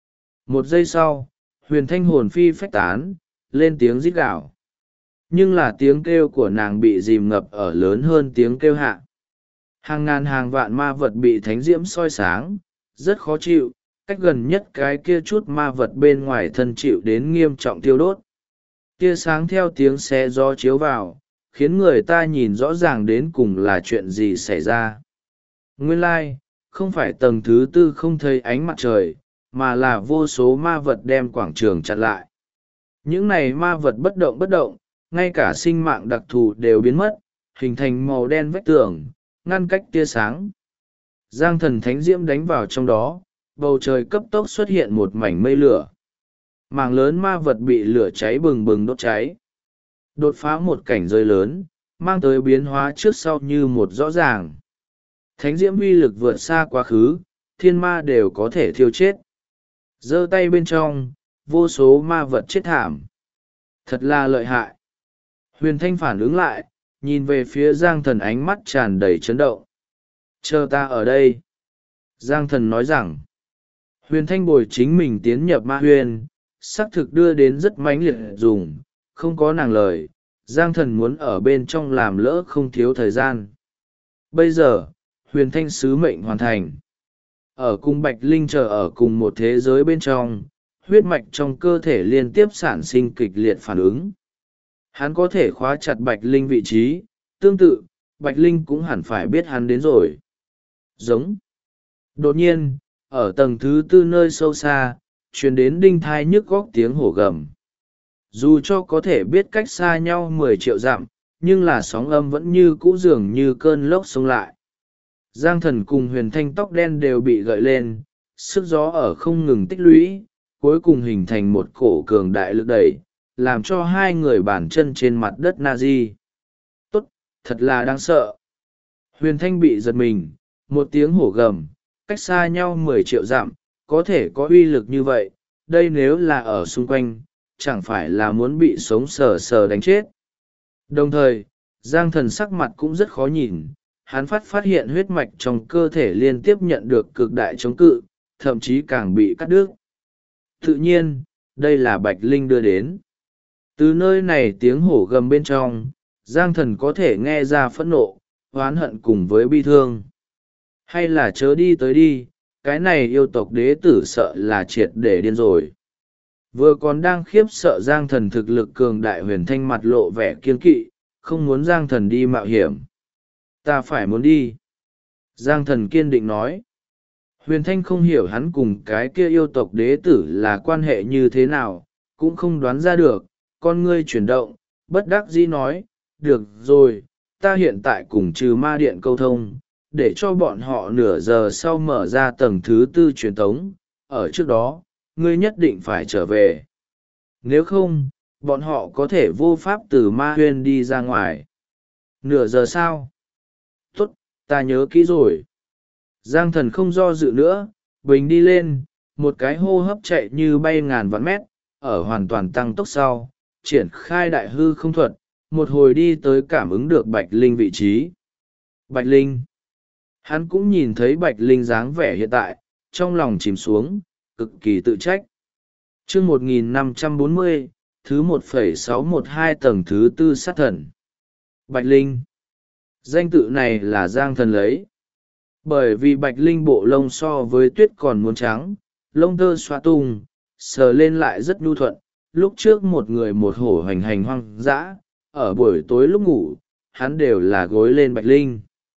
Một giây sau, Huyền Thanh hồn phi phách tán, lên tiếng rít gào. Nhưng là tiếng kêu của nàng bị dìm ngập ở lớn hơn tiếng kêu hạ. Hàng ngàn hàng vạn ma vật bị thánh diễm soi sáng, rất khó chịu, cách gần nhất cái kia chút ma vật bên ngoài thân chịu đến nghiêm trọng tiêu đốt. Tia sáng theo tiếng xé gió chiếu vào, khiến người ta nhìn rõ ràng đến cùng là chuyện gì xảy ra. Nguyên lai, không phải tầng thứ tư không thấy ánh mặt trời, mà là vô số ma vật đem quảng trường chặn lại. Những này ma vật bất động, ngay cả sinh mạng đặc thù đều biến mất, hình thành màu đen vách tường, ngăn cách tia sáng. Giang thần thánh diễm đánh vào trong đó, bầu trời cấp tốc xuất hiện một mảnh mây lửa. Mảng lớn ma vật bị lửa cháy bừng bừng đốt cháy. Đột phá một cảnh giới lớn, mang tới biến hóa trước sau như một rõ ràng. Thánh diễm uy lực vượt xa quá khứ, thiên ma đều có thể thiêu chết. Giơ tay bên trong, vô số ma vật chết thảm. Thật là lợi hại. Huyền Thanh phản ứng lại, nhìn về phía Giang thần ánh mắt tràn đầy chấn động. Chờ ta ở đây. Giang thần nói rằng, Huyền Thanh bồi chính mình tiến nhập ma huyền, xác thực đưa đến rất mãnh liệt dùng, không có nàng lời, Giang thần muốn ở bên trong làm lỡ không thiếu thời gian. Bây giờ, Huyền Thanh sứ mệnh hoàn thành. Ở cùng Bạch Linh chờ ở cùng một thế giới bên trong, huyết mạch trong cơ thể liên tiếp sản sinh kịch liệt phản ứng. Hắn có thể khóa chặt Bạch Linh vị trí, tương tự, Bạch Linh cũng hẳn phải biết hắn đến rồi. Giống. Đột nhiên, ở tầng thứ tư nơi sâu xa, truyền đến đinh thai nhức góc tiếng hổ gầm. Dù cho có thể biết cách xa nhau 10 triệu dặm, nhưng là sóng âm vẫn như cũ dường như cơn lốc xông lại. Giang thần cùng Huyền Thanh tóc đen đều bị gợi lên, sức gió ở không ngừng tích lũy, cuối cùng hình thành một cổ cường đại lực đẩy, làm cho hai người bàn chân trên mặt đất na-di. Tốt, thật là đáng sợ. Huyền Thanh bị giật mình, một tiếng hổ gầm, cách xa nhau 10 triệu dặm, có thể có uy lực như vậy, đây nếu là ở xung quanh, chẳng phải là muốn bị sống sờ sờ đánh chết. Đồng thời, Giang thần sắc mặt cũng rất khó nhìn, hắn phát hiện huyết mạch trong cơ thể liên tiếp nhận được cực đại chống cự, thậm chí càng bị cắt đứt. Tự nhiên, đây là Bạch Linh đưa đến. Từ nơi này tiếng hổ gầm bên trong, Giang thần có thể nghe ra phẫn nộ, oán hận cùng với bi thương. Hay là chớ đi tới đi, cái này yêu tộc đế tử sợ là triệt để điên rồi. Vừa còn đang khiếp sợ Giang thần thực lực cường đại, Huyền Thanh mặt lộ vẻ kiên kỵ, không muốn Giang thần đi mạo hiểm. Ta phải muốn đi. Giang thần kiên định nói. Huyền Thanh không hiểu hắn cùng cái kia yêu tộc đế tử là quan hệ như thế nào, cũng không đoán ra được, con ngươi chuyển động, bất đắc dĩ nói, được rồi, ta hiện tại cùng trừ ma điện câu thông, để cho bọn họ nửa giờ sau mở ra tầng thứ tư truyền tống, ở trước đó, ngươi nhất định phải trở về. Nếu không, bọn họ có thể vô pháp từ ma huyên đi ra ngoài. Nửa giờ sau? Tốt, ta nhớ kỹ rồi. Giang thần không do dự nữa, bình đi lên, một cái hô hấp chạy như bay ngàn vạn mét, ở hoàn toàn tăng tốc sau, triển khai đại hư không thuật, một hồi đi tới cảm ứng được Bạch Linh vị trí. Bạch Linh. Hắn cũng nhìn thấy Bạch Linh dáng vẻ hiện tại, trong lòng chìm xuống, cực kỳ tự trách. chương 1540, thứ 1,612 tầng thứ tư sát thần. Bạch Linh. Danh tự này là Giang Thần lấy. Bởi vì Bạch Linh bộ lông so với tuyết còn muốn trắng, lông tơ xoa tung, sờ lên lại rất nhu thuận. Lúc trước một người một hổ hành hành hoang dã, ở buổi tối lúc ngủ, hắn đều là gối lên Bạch Linh.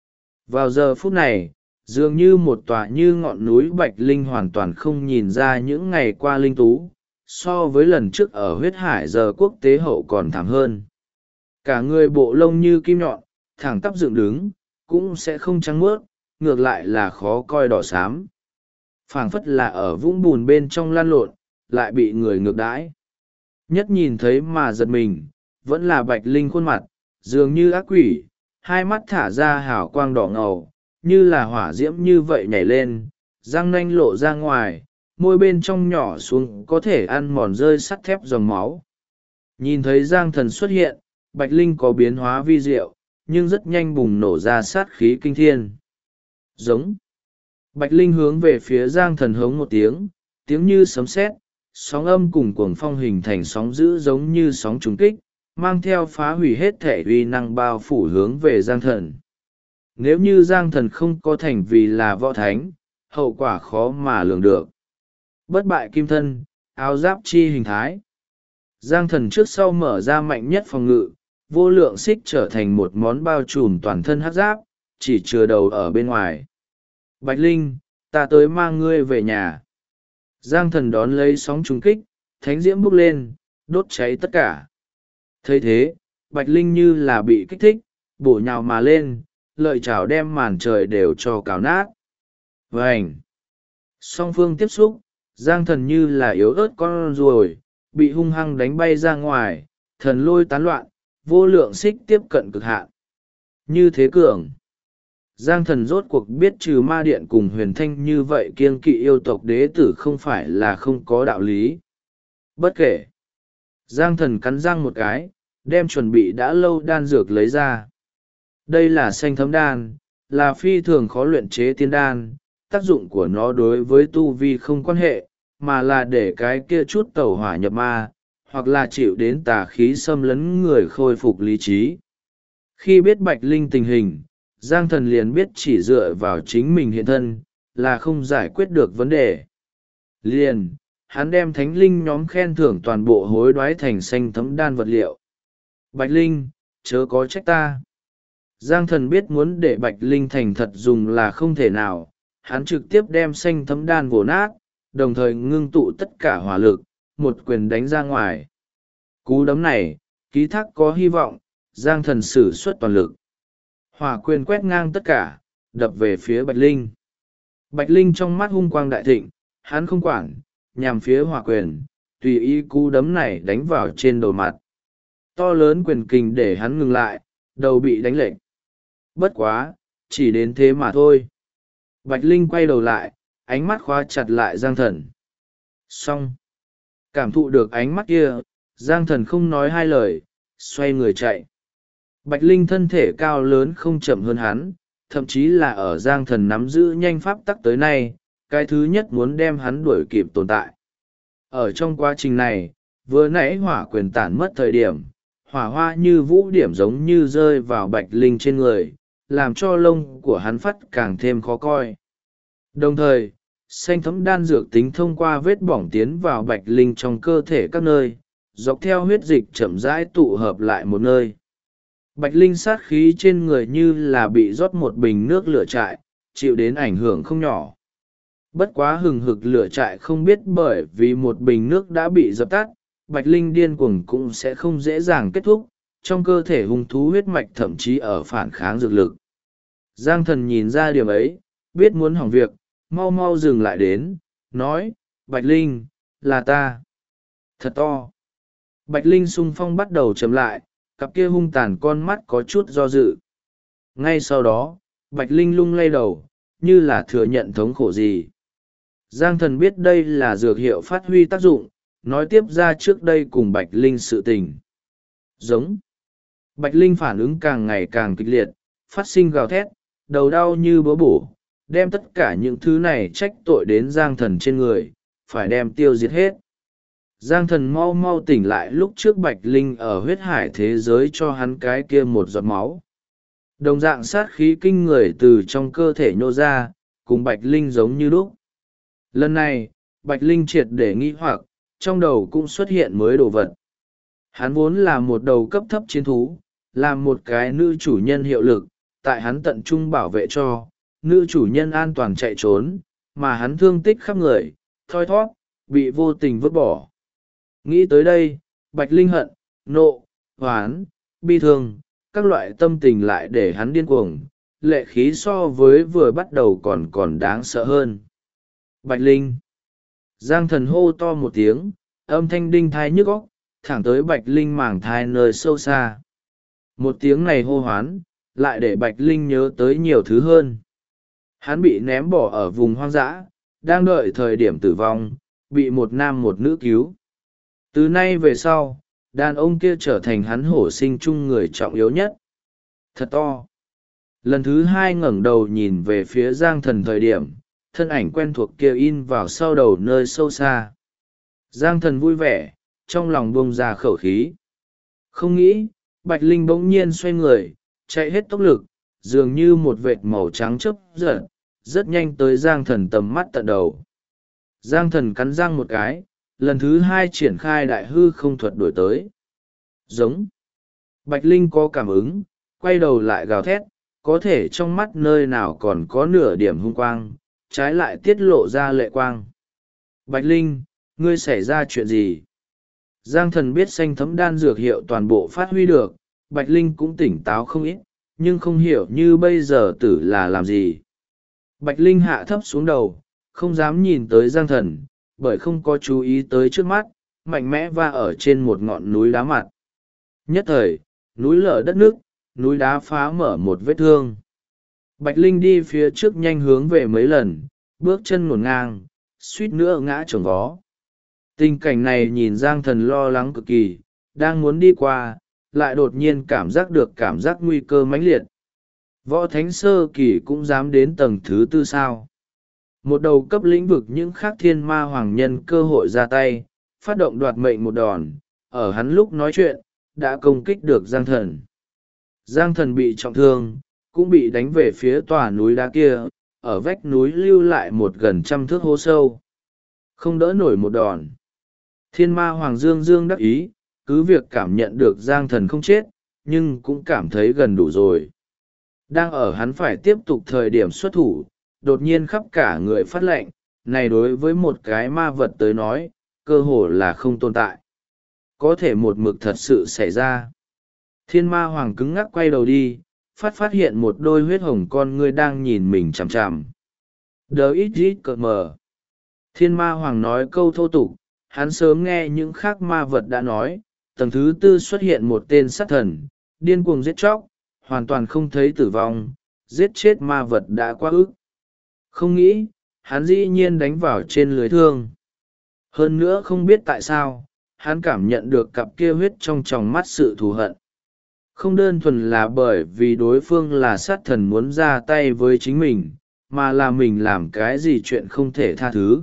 Vào giờ phút này, dường như một tòa như ngọn núi Bạch Linh hoàn toàn không nhìn ra những ngày qua linh tú, so với lần trước ở huyết hải giờ quốc tế hậu còn thảm hơn. Cả người bộ lông như kim nhọn, thẳng tắp dựng đứng, cũng sẽ không trắng mướt, ngược lại là khó coi đỏ xám. Phảng phất là ở vũng bùn bên trong lăn lộn, lại bị người ngược đãi. Nhất nhìn thấy mà giật mình, vẫn là Bạch Linh khuôn mặt, dường như ác quỷ, hai mắt thả ra hào quang đỏ ngầu, như là hỏa diễm như vậy nhảy lên, răng nanh lộ ra ngoài, môi bên trong nhỏ xuống có thể ăn mòn rơi sắt thép dòng máu. Nhìn thấy Giang Thần xuất hiện, Bạch Linh có biến hóa vi diệu, nhưng rất nhanh bùng nổ ra sát khí kinh thiên. Giống. Bạch Linh hướng về phía Giang Thần hống một tiếng, tiếng như sấm sét, sóng âm cùng cuồng phong hình thành sóng dữ giống như sóng trùng kích, mang theo phá hủy hết thể uy năng bao phủ hướng về Giang Thần. Nếu như Giang Thần không có thành vì là võ thánh, hậu quả khó mà lường được. Bất bại kim thân, áo giáp chi hình thái. Giang Thần trước sau mở ra mạnh nhất phòng ngự, vô lượng xích trở thành một món bao trùm toàn thân hắc giáp, chỉ chừa đầu ở bên ngoài. Bạch Linh, ta tới mang ngươi về nhà. Giang Thần đón lấy sóng trùng kích, thánh diễm bốc lên, đốt cháy tất cả. Thấy thế, Bạch Linh như là bị kích thích, bổ nhào mà lên, lợi chảo đem màn trời đều cho cào nát. Vành. Song phương tiếp xúc, Giang Thần như là yếu ớt con ruồi, bị hung hăng đánh bay ra ngoài, thần lôi tán loạn, vô lượng xích tiếp cận cực hạn. Như thế cường. Giang Thần rốt cuộc biết trừ ma điện cùng huyền thanh như vậy kiêng kỵ yêu tộc đế tử không phải là không có đạo lý. Bất kể. Giang Thần cắn răng một cái, đem chuẩn bị đã lâu đan dược lấy ra. Đây là xanh thấm đan, là phi thường khó luyện chế tiên đan, tác dụng của nó đối với tu vi không quan hệ, mà là để cái kia chút tẩu hỏa nhập ma, hoặc là chịu đến tà khí xâm lấn người khôi phục lý trí. Khi biết Bạch Linh tình hình, Giang Thần liền biết chỉ dựa vào chính mình hiện thân, là không giải quyết được vấn đề. Liền, hắn đem thánh linh nhóm khen thưởng toàn bộ hối đoái thành xanh thấm đan vật liệu. Bạch Linh, chớ có trách ta. Giang Thần biết muốn để Bạch Linh thành thật dùng là không thể nào, hắn trực tiếp đem xanh thấm đan vồ nát, đồng thời ngưng tụ tất cả hỏa lực, một quyền đánh ra ngoài. Cú đấm này, ký thác có hy vọng, Giang Thần sử xuất toàn lực. Hỏa quyền quét ngang tất cả, đập về phía Bạch Linh. Bạch Linh trong mắt hung quang đại thịnh, hắn không quản, nhằm phía hỏa quyền, tùy ý cú đấm này đánh vào trên đầu mặt. To lớn quyền kình để hắn ngừng lại, đầu bị đánh lệch. Bất quá, chỉ đến thế mà thôi. Bạch Linh quay đầu lại, ánh mắt khóa chặt lại Giang Thần. Xong. Cảm thụ được ánh mắt kia, Giang Thần không nói hai lời, xoay người chạy. Bạch Linh thân thể cao lớn không chậm hơn hắn, thậm chí là ở Giang Thần nắm giữ nhanh pháp tắc tới nay, cái thứ nhất muốn đem hắn đuổi kịp tồn tại. Ở trong quá trình này, vừa nãy hỏa quyền tản mất thời điểm, hỏa hoa như vũ điểm giống như rơi vào Bạch Linh trên người, làm cho lông của hắn phát càng thêm khó coi. Đồng thời, xanh thấm đan dược tính thông qua vết bỏng tiến vào Bạch Linh trong cơ thể các nơi, dọc theo huyết dịch chậm rãi tụ hợp lại một nơi. Bạch Linh sát khí trên người như là bị rót một bình nước lửa trại, chịu đến ảnh hưởng không nhỏ. Bất quá hừng hực lửa trại không biết bởi vì một bình nước đã bị dập tắt, Bạch Linh điên cuồng cũng sẽ không dễ dàng kết thúc, trong cơ thể hung thú huyết mạch thậm chí ở phản kháng dược lực. Giang Thần nhìn ra điểm ấy, biết muốn hỏng việc, mau mau dừng lại đến, nói, Bạch Linh, là ta. Thật to. Bạch Linh xung phong bắt đầu chậm lại, cặp kia hung tàn con mắt có chút do dự. Ngay sau đó, Bạch Linh lung lay đầu, như là thừa nhận thống khổ gì. Giang Thần biết đây là dược hiệu phát huy tác dụng, nói tiếp ra trước đây cùng Bạch Linh sự tình. Giống. Bạch Linh phản ứng càng ngày càng kịch liệt, phát sinh gào thét, đầu đau như búa bổ, đem tất cả những thứ này trách tội đến Giang Thần trên người, phải đem tiêu diệt hết. Giang Thần mau mau tỉnh lại lúc trước Bạch Linh ở huyết hải thế giới cho hắn cái kia một giọt máu. Đồng dạng sát khí kinh người từ trong cơ thể nhô ra, cùng Bạch Linh giống như lúc. Lần này, Bạch Linh triệt để nghi hoặc, trong đầu cũng xuất hiện mới đồ vật. Hắn vốn là một đầu cấp thấp chiến thú, là một cái nữ chủ nhân hiệu lực, tại hắn tận trung bảo vệ cho, nữ chủ nhân an toàn chạy trốn, mà hắn thương tích khắp người, thoi thoát, bị vô tình vứt bỏ. Nghĩ tới đây, Bạch Linh hận, nộ, hoán, bi thương, các loại tâm tình lại để hắn điên cuồng, lệ khí so với vừa bắt đầu còn đáng sợ hơn. Bạch Linh! Giang Thần hô to một tiếng, âm thanh đinh thai nhức óc, thẳng tới Bạch Linh màng thai nơi sâu xa. Một tiếng này hô hoán, lại để Bạch Linh nhớ tới nhiều thứ hơn. Hắn bị ném bỏ ở vùng hoang dã, đang đợi thời điểm tử vong, bị một nam một nữ cứu. Từ nay về sau, đàn ông kia trở thành hắn hổ sinh chung người trọng yếu nhất. Thật to. Lần thứ hai ngẩng đầu nhìn về phía Giang Thần thời điểm, thân ảnh quen thuộc kia in vào sau đầu nơi sâu xa. Giang Thần vui vẻ, trong lòng bông ra khẩu khí. Không nghĩ, Bạch Linh bỗng nhiên xoay người, chạy hết tốc lực, dường như một vệt màu trắng chớp giật, rất nhanh tới Giang Thần tầm mắt tận đầu. Giang Thần cắn răng một cái, lần thứ hai triển khai đại hư không thuật đổi tới. Giống. Bạch Linh có cảm ứng, quay đầu lại gào thét, có thể trong mắt nơi nào còn có nửa điểm hung quang, trái lại tiết lộ ra lệ quang. Bạch Linh, ngươi xảy ra chuyện gì? Giang Thần biết xanh thấm đan dược hiệu toàn bộ phát huy được, Bạch Linh cũng tỉnh táo không ít, nhưng không hiểu như bây giờ tử là làm gì. Bạch Linh hạ thấp xuống đầu, không dám nhìn tới Giang Thần, bởi không có chú ý tới trước mắt, mạnh mẽ va ở trên một ngọn núi đá mặt. Nhất thời, núi lở đất nước, núi đá phá mở một vết thương. Bạch Linh đi phía trước nhanh hướng về mấy lần, bước chân ngổn ngang, suýt nữa ngã chồng vó. Tình cảnh này nhìn Giang Thần lo lắng cực kỳ, đang muốn đi qua, lại đột nhiên cảm giác được cảm giác nguy cơ mãnh liệt. Võ Thánh Sơ Kỳ cũng dám đến tầng thứ tư sao. Một đầu cấp lĩnh vực những khác thiên ma hoàng nhân cơ hội ra tay, phát động đoạt mệnh một đòn, ở hắn lúc nói chuyện, đã công kích được Giang Thần. Giang Thần bị trọng thương, cũng bị đánh về phía tòa núi đá kia, ở vách núi lưu lại một gần 100 thước hố sâu. Không đỡ nổi một đòn. Thiên ma hoàng dương dương đắc ý, cứ việc cảm nhận được Giang Thần không chết, nhưng cũng cảm thấy gần đủ rồi. Đang ở hắn phải tiếp tục thời điểm xuất thủ, đột nhiên khắp cả người phát lệnh, này đối với một cái ma vật tới nói, cơ hồ là không tồn tại. Có thể một mực thật sự xảy ra. Thiên ma hoàng cứng ngắc quay đầu đi, phát hiện một đôi huyết hồng con ngươi đang nhìn mình chằm chằm. Đờ ít ít cợt mờ. Thiên ma hoàng nói câu thô tục, hắn sớm nghe những khác ma vật đã nói, tầng thứ tư xuất hiện một tên sát thần, điên cuồng giết chóc, hoàn toàn không thấy tử vong, giết chết ma vật đã quá ức. Không nghĩ, hắn dĩ nhiên đánh vào trên lưới thương. Hơn nữa không biết tại sao, hắn cảm nhận được cặp kia huyết trong tròng mắt sự thù hận. Không đơn thuần là bởi vì đối phương là sát thần muốn ra tay với chính mình, mà là mình làm cái gì chuyện không thể tha thứ.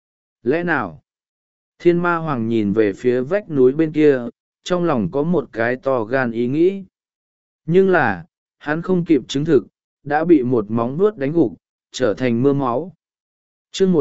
Lẽ nào? Thiên ma hoàng nhìn về phía vách núi bên kia, trong lòng có một cái to gan ý nghĩ. Nhưng là, hắn không kịp chứng thực, đã bị một móng vuốt đánh gục, trở thành mưa máu. Chương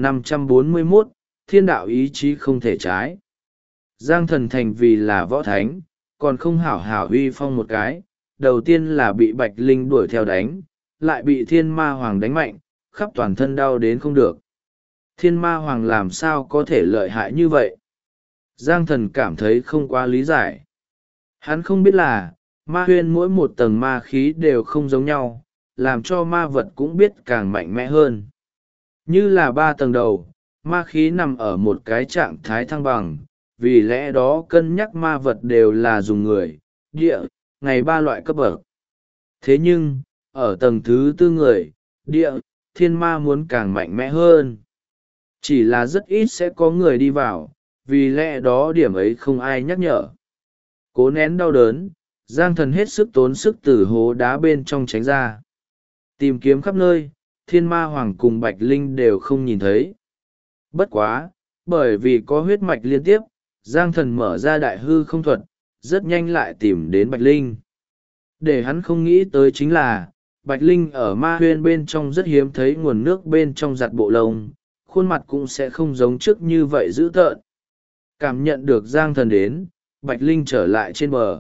1541, thiên đạo ý chí không thể trái. Giang Thần thành vì là võ thánh, còn không hảo hảo uy phong một cái, đầu tiên là bị Bạch Linh đuổi theo đánh, lại bị thiên ma hoàng đánh mạnh, khắp toàn thân đau đến không được. Thiên ma hoàng làm sao có thể lợi hại như vậy? Giang Thần cảm thấy không quá lý giải. Hắn không biết là, ma huyên mỗi một tầng ma khí đều không giống nhau, làm cho ma vật cũng biết càng mạnh mẽ hơn. Như là 3 tầng đầu, ma khí nằm ở một cái trạng thái thăng bằng, vì lẽ đó cân nhắc ma vật đều là dùng người, địa, ngày 3 loại cấp bậc. Thế nhưng, ở tầng thứ tư người, địa, thiên ma muốn càng mạnh mẽ hơn. Chỉ là rất ít sẽ có người đi vào, vì lẽ đó điểm ấy không ai nhắc nhở. Cố nén đau đớn, Giang Thần hết sức tốn sức từ hố đá bên trong tránh ra. Tìm kiếm khắp nơi, Thiên Ma Hoàng cùng Bạch Linh đều không nhìn thấy. Bất quá, bởi vì có huyết mạch liên tiếp, Giang Thần mở ra đại hư không thuật, rất nhanh lại tìm đến Bạch Linh. Để hắn không nghĩ tới chính là, Bạch Linh ở ma huyên bên trong rất hiếm thấy nguồn nước bên trong giặt bộ lông, khuôn mặt cũng sẽ không giống trước như vậy dữ tợn. Cảm nhận được Giang Thần đến, Bạch Linh trở lại trên bờ.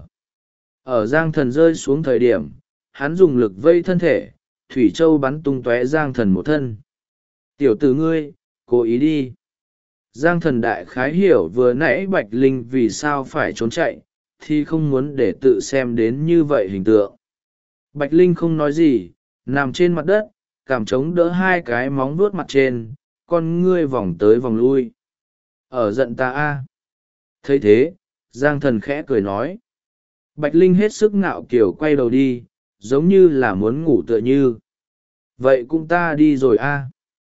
Ở Giang Thần rơi xuống thời điểm, hắn dùng lực vây thân thể, thủy châu bắn tung tóe Giang Thần một thân. Tiểu tử ngươi, cố ý đi. Giang Thần đại khái hiểu vừa nãy Bạch Linh vì sao phải trốn chạy, thì không muốn để tự xem đến như vậy hình tượng. Bạch Linh không nói gì, nằm trên mặt đất, cảm chống đỡ hai cái móng vuốt mặt trên, con ngươi vòng tới vòng lui. Ở giận ta a. Thấy thế, Giang Thần khẽ cười nói. Bạch Linh hết sức ngạo kiểu quay đầu đi, giống như là muốn ngủ tựa như. Vậy cũng ta đi rồi a.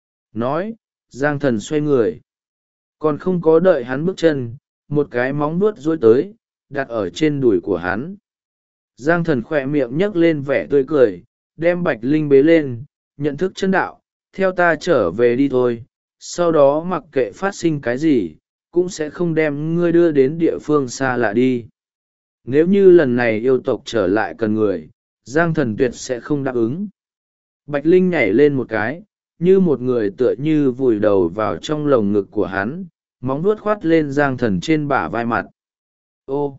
Nói, Giang Thần xoay người. Còn không có đợi hắn bước chân, một cái móng vuốt duỗi tới, đặt ở trên đùi của hắn. Giang Thần khỏe miệng nhấc lên vẻ tươi cười, đem Bạch Linh bế lên, nhận thức chân đạo, theo ta trở về đi thôi, sau đó mặc kệ phát sinh cái gì, cũng sẽ không đem ngươi đưa đến địa phương xa lạ đi. Nếu như lần này yêu tộc trở lại cần người, Giang Thần tuyệt sẽ không đáp ứng. Bạch Linh nhảy lên một cái, như một người tựa như vùi đầu vào trong lồng ngực của hắn, móng vuốt khoát lên Giang Thần trên bả vai mặt. Ô!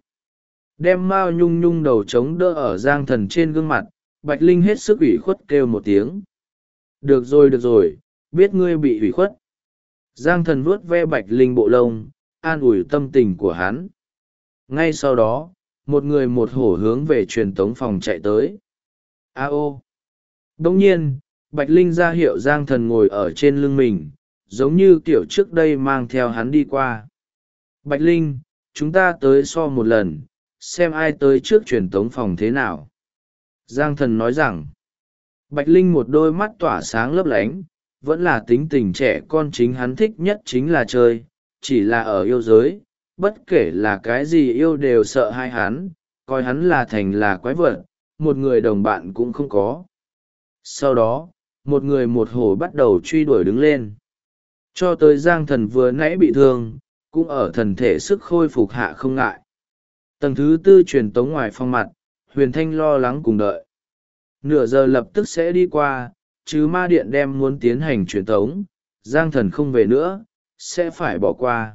Đem mao nhung nhung đầu chống đỡ ở Giang Thần trên gương mặt, Bạch Linh hết sức ủy khuất kêu một tiếng. Được rồi, biết ngươi bị ủy khuất. Giang Thần vuốt ve Bạch Linh bộ lông, an ủi tâm tình của hắn. Ngay sau đó, một người một hổ hướng về truyền tống phòng chạy tới. A ô! Đồng nhiên, Bạch Linh ra hiệu Giang Thần ngồi ở trên lưng mình, giống như kiểu trước đây mang theo hắn đi qua. Bạch Linh, chúng ta tới so một lần, xem ai tới trước truyền tống phòng thế nào. Giang Thần nói rằng, Bạch Linh một đôi mắt tỏa sáng lấp lánh, vẫn là tính tình trẻ con, chính hắn thích nhất chính là chơi, chỉ là ở yêu giới, bất kể là cái gì yêu đều sợ hai hắn, coi hắn là thành là quái vật, một người đồng bạn cũng không có. Sau đó, một người một hổ bắt đầu truy đuổi đứng lên. Cho tới Giang Thần vừa nãy bị thương, cũng ở thần thể sức khôi phục hạ không ngại. Tầng thứ tư truyền tống ngoài phong mặt, Huyền Thanh lo lắng cùng đợi. Nửa giờ lập tức sẽ đi qua, chứ ma điện đem muốn tiến hành truyền tống, Giang Thần không về nữa, sẽ phải bỏ qua.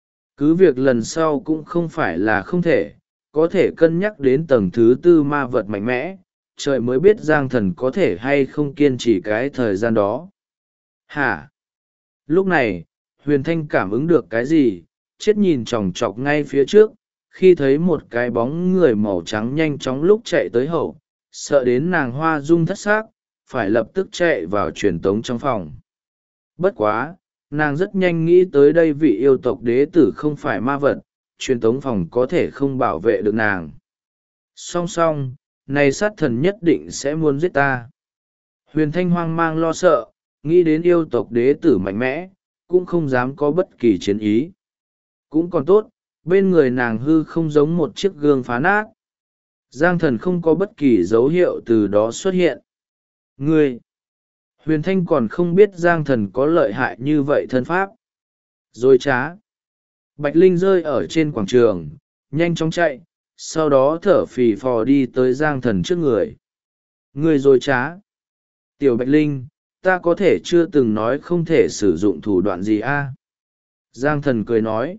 Cứ việc lần sau cũng không phải là không thể, có thể cân nhắc đến tầng thứ tư ma vật mạnh mẽ, trời mới biết Giang Thần có thể hay không kiên trì cái thời gian đó. Hả? Lúc này, Huyền Thanh cảm ứng được cái gì, chết nhìn chòng chọc ngay phía trước, khi thấy một cái bóng người màu trắng nhanh chóng lúc chạy tới hậu, sợ đến nàng hoa rung thất xác, phải lập tức chạy vào truyền tống trong phòng. Bất quá, nàng rất nhanh nghĩ tới đây vị yêu tộc đế tử không phải ma vật, truyền tống phòng có thể không bảo vệ được nàng. Song song, này sát thần nhất định sẽ muốn giết ta. Huyền Thanh hoang mang lo sợ, nghĩ đến yêu tộc đế tử mạnh mẽ, cũng không dám có bất kỳ chiến ý. Cũng còn tốt, bên người nàng hư không giống một chiếc gương phá nát. Giang Thần không có bất kỳ dấu hiệu từ đó xuất hiện. Ngươi! Huyền Thanh còn không biết Giang Thần có lợi hại như vậy thân pháp. Rồi trá! Bạch Linh rơi ở trên quảng trường, nhanh chóng chạy, sau đó thở phì phò đi tới Giang Thần trước người. Ngươi rồi trá! Tiểu Bạch Linh, ta có thể chưa từng nói không thể sử dụng thủ đoạn gì a? Giang Thần cười nói.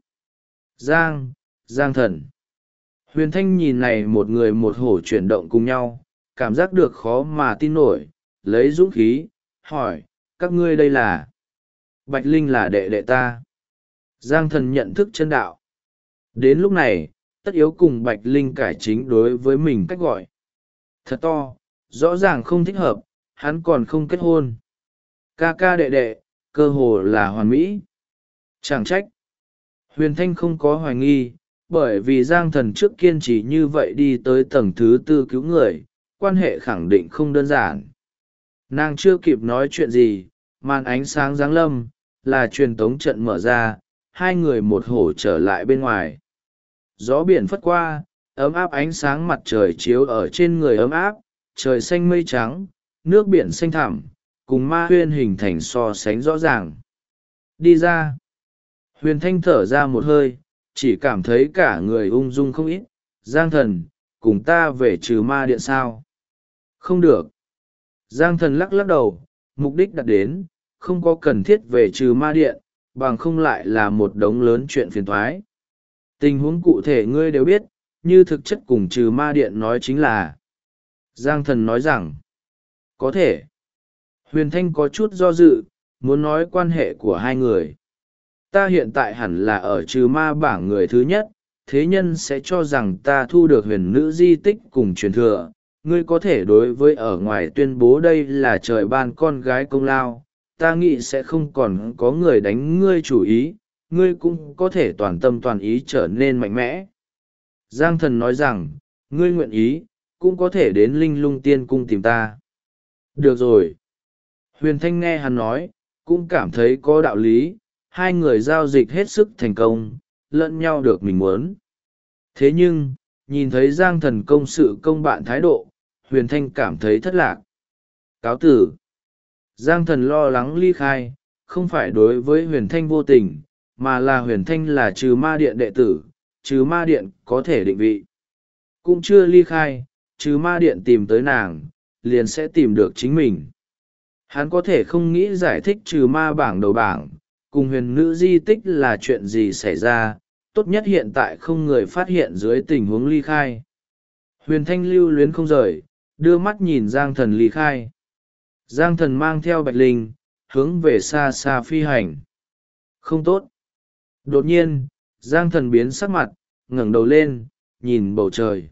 Giang Thần. Huyền Thanh nhìn này một người một hổ chuyển động cùng nhau, cảm giác được khó mà tin nổi, lấy dũng khí, hỏi, các ngươi đây là? Bạch Linh là đệ đệ ta. Giang Thần nhận thức chân đạo. Đến lúc này, tất yếu cùng Bạch Linh cải chính đối với mình cách gọi. Thật to, rõ ràng không thích hợp, hắn còn không kết hôn. Ca ca đệ đệ, cơ hồ là hoàn mỹ. Chẳng trách. Huyền Thanh không có hoài nghi, bởi vì Giang Thần trước kiên trì như vậy đi tới tầng thứ tư cứu người, quan hệ khẳng định không đơn giản. Nàng chưa kịp nói chuyện gì, màn ánh sáng giáng lâm, là truyền tống trận mở ra, hai người một hổ trở lại bên ngoài. Gió biển phất qua, ấm áp, ánh sáng mặt trời chiếu ở trên người ấm áp, trời xanh mây trắng, nước biển xanh thẳm, cùng ma huyên hình thành so sánh rõ ràng. Đi ra. Huyền Thanh thở ra một hơi, chỉ cảm thấy cả người ung dung không ít. Giang thần, cùng ta về trừ ma điện sao? Không được. Giang thần lắc lắc đầu, mục đích đặt đến, không có cần thiết về trừ ma điện, bằng không lại là một đống lớn chuyện phiền thoái. Tình huống cụ thể ngươi đều biết, như thực chất cùng trừ ma điện nói chính là. Giang thần nói rằng, có thể. Huyền Thanh có chút do dự, muốn nói quan hệ của hai người. Ta hiện tại hẳn là ở trừ ma bảng người thứ nhất, thế nhân sẽ cho rằng ta thu được huyền nữ di tích cùng truyền thừa. Ngươi có thể đối với ở ngoài tuyên bố đây là trời ban con gái công lao, ta nghĩ sẽ không còn có người đánh ngươi chủ ý, ngươi cũng có thể toàn tâm toàn ý trở nên mạnh mẽ. Giang thần nói rằng, ngươi nguyện ý, cũng có thể đến Linh Lung Tiên Cung tìm ta. Được rồi. Huyền Thanh nghe hắn nói, cũng cảm thấy có đạo lý, hai người giao dịch hết sức thành công, lẫn nhau được mình muốn. Thế nhưng, nhìn thấy Giang thần công sự công bạn thái độ, Huyền Thanh cảm thấy thất lạc. Cáo tử. Giang thần lo lắng ly khai, không phải đối với Huyền Thanh vô tình, mà là Huyền Thanh là trừ ma điện đệ tử, trừ ma điện có thể định vị. Cũng chưa ly khai, trừ ma điện tìm tới nàng, liền sẽ tìm được chính mình. Hắn có thể không nghĩ giải thích trừ ma bảng đầu bảng, cùng huyền nữ di tích là chuyện gì xảy ra, tốt nhất hiện tại không người phát hiện dưới tình huống ly khai. Huyền Thanh lưu luyến không rời, đưa mắt nhìn Giang thần ly khai. Giang thần mang theo Bạch Linh, hướng về xa xa phi hành. Không tốt. Đột nhiên, Giang thần biến sắc mặt, ngẩng đầu lên, nhìn bầu trời.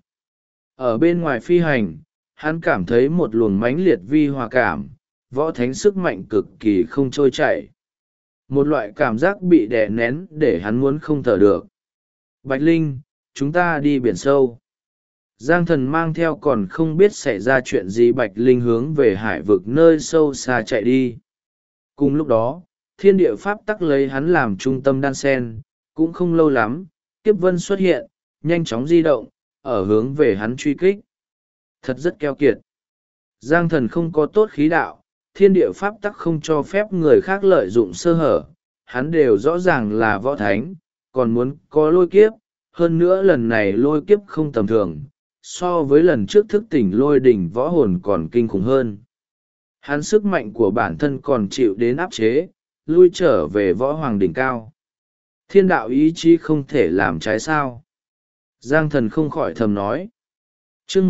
Ở bên ngoài phi hành, hắn cảm thấy một luồng mãnh liệt vi hòa cảm, võ thánh sức mạnh cực kỳ không trôi chảy. Một loại cảm giác bị đè nén để hắn muốn không thở được. Bạch Linh, chúng ta đi biển sâu. Giang thần mang theo còn không biết xảy ra chuyện gì Bạch Linh hướng về hải vực nơi sâu xa chạy đi. Cùng lúc đó, thiên địa pháp tắc lấy hắn làm trung tâm đan sen, cũng không lâu lắm, Kiếp Vân xuất hiện, nhanh chóng di động, ở hướng về hắn truy kích. Thật rất keo kiệt. Giang thần không có tốt khí đạo, thiên địa pháp tắc không cho phép người khác lợi dụng sơ hở, hắn đều rõ ràng là võ thánh, còn muốn có lôi kiếp, hơn nữa lần này lôi kiếp không tầm thường, so với lần trước thức tỉnh lôi đỉnh võ hồn còn kinh khủng hơn. Hắn sức mạnh của bản thân còn chịu đến áp chế, lui trở về võ hoàng đỉnh cao. Thiên đạo ý chí không thể làm trái sao. Giang thần không khỏi thầm nói. Chương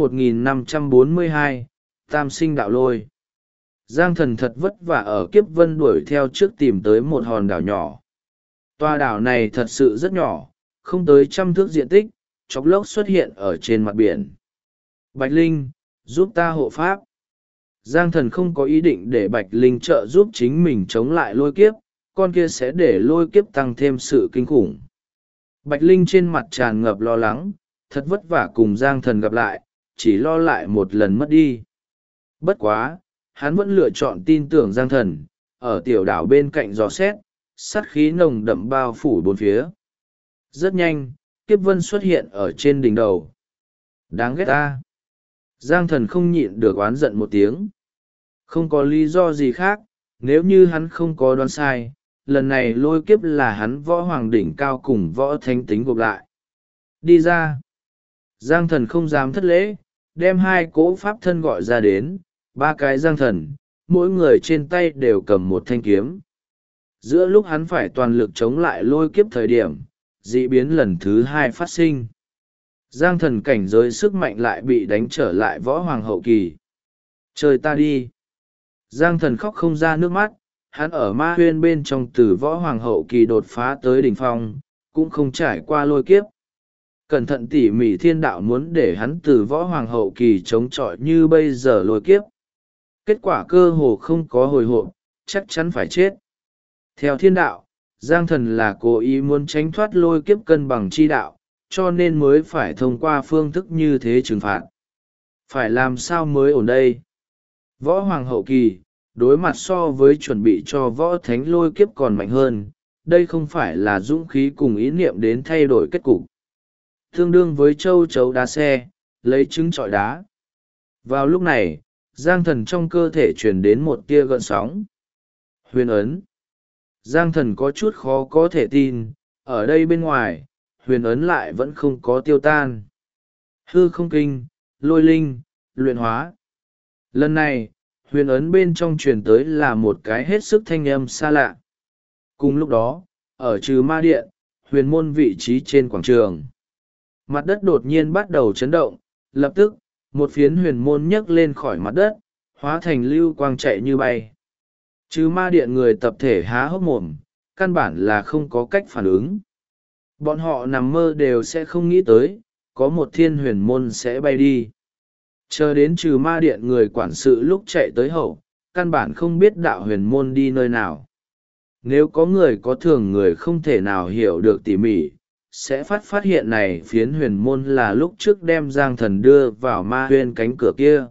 1542, Tam sinh đạo lôi. Giang thần thật vất vả ở Kiếp Vân đuổi theo trước tìm tới một hòn đảo nhỏ. Tòa đảo này thật sự rất nhỏ, không tới 100 thước diện tích, chốc lốc xuất hiện ở trên mặt biển. Bạch Linh, giúp ta hộ pháp. Giang thần không có ý định để Bạch Linh trợ giúp chính mình chống lại lôi kiếp, con kia sẽ để lôi kiếp tăng thêm sự kinh khủng. Bạch Linh trên mặt tràn ngập lo lắng, thật vất vả cùng Giang thần gặp lại, chỉ lo lại một lần mất đi. Bất quá, hắn vẫn lựa chọn tin tưởng Giang thần, ở tiểu đảo bên cạnh dò xét, sát khí nồng đậm bao phủ bốn phía. Rất nhanh, Kiếp Vân xuất hiện ở trên đỉnh đầu. Đáng ghét ta. Giang thần không nhịn được oán giận một tiếng. Không có lý do gì khác, nếu như hắn không có đoán sai, lần này lôi kiếp là hắn võ hoàng đỉnh cao cùng võ thánh tính gộp lại. Đi ra. Giang thần không dám thất lễ, đem hai cỗ pháp thân gọi ra đến, ba cái giang thần, mỗi người trên tay đều cầm một thanh kiếm. Giữa lúc hắn phải toàn lực chống lại lôi kiếp thời điểm, dị biến lần thứ hai phát sinh. Giang thần cảnh giới sức mạnh lại bị đánh trở lại võ hoàng hậu kỳ. Trời ta đi. Giang thần khóc không ra nước mắt, hắn ở ma huyên bên trong từ võ hoàng hậu kỳ đột phá tới đỉnh phong, cũng không trải qua lôi kiếp. Cẩn thận tỉ mỉ thiên đạo muốn để hắn từ võ hoàng hậu kỳ chống chọi như bây giờ lôi kiếp. Kết quả cơ hồ không có hồi hộp, chắc chắn phải chết. Theo thiên đạo, Giang thần là cố ý muốn tránh thoát lôi kiếp cân bằng chi đạo, cho nên mới phải thông qua phương thức như thế trừng phạt. Phải làm sao mới ổn đây? Võ hoàng hậu kỳ, đối mặt so với chuẩn bị cho võ thánh lôi kiếp còn mạnh hơn, đây không phải là dũng khí cùng ý niệm đến thay đổi kết cục. tương đương với châu chấu đá xe, lấy trứng trọi đá. Vào lúc này, Giang Thần trong cơ thể truyền đến một tia gợn sóng. Huyền ấn. Giang Thần có chút khó có thể tin, ở đây bên ngoài, huyền ấn lại vẫn không có tiêu tan. Hư không kinh, lôi linh, luyện hóa. Lần này, huyền ấn bên trong truyền tới là một cái hết sức thanh âm xa lạ. Cùng lúc đó, ở Trừ Ma Điện, huyền môn vị trí trên quảng trường. Mặt đất đột nhiên bắt đầu chấn động, lập tức, một phiến huyền môn nhấc lên khỏi mặt đất, hóa thành lưu quang chạy như bay. Trừ Ma Điện người tập thể há hốc mồm, căn bản là không có cách phản ứng. Bọn họ nằm mơ đều sẽ không nghĩ tới, có một thiên huyền môn sẽ bay đi. Chờ đến Trừ Ma Điện người quản sự lúc chạy tới hậu, căn bản không biết đạo huyền môn đi nơi nào. Nếu có người có thường người không thể nào hiểu được tỉ mỉ, sẽ phát hiện này phiến huyền môn là lúc trước đem Giang Thần đưa vào ma huyên cánh cửa kia.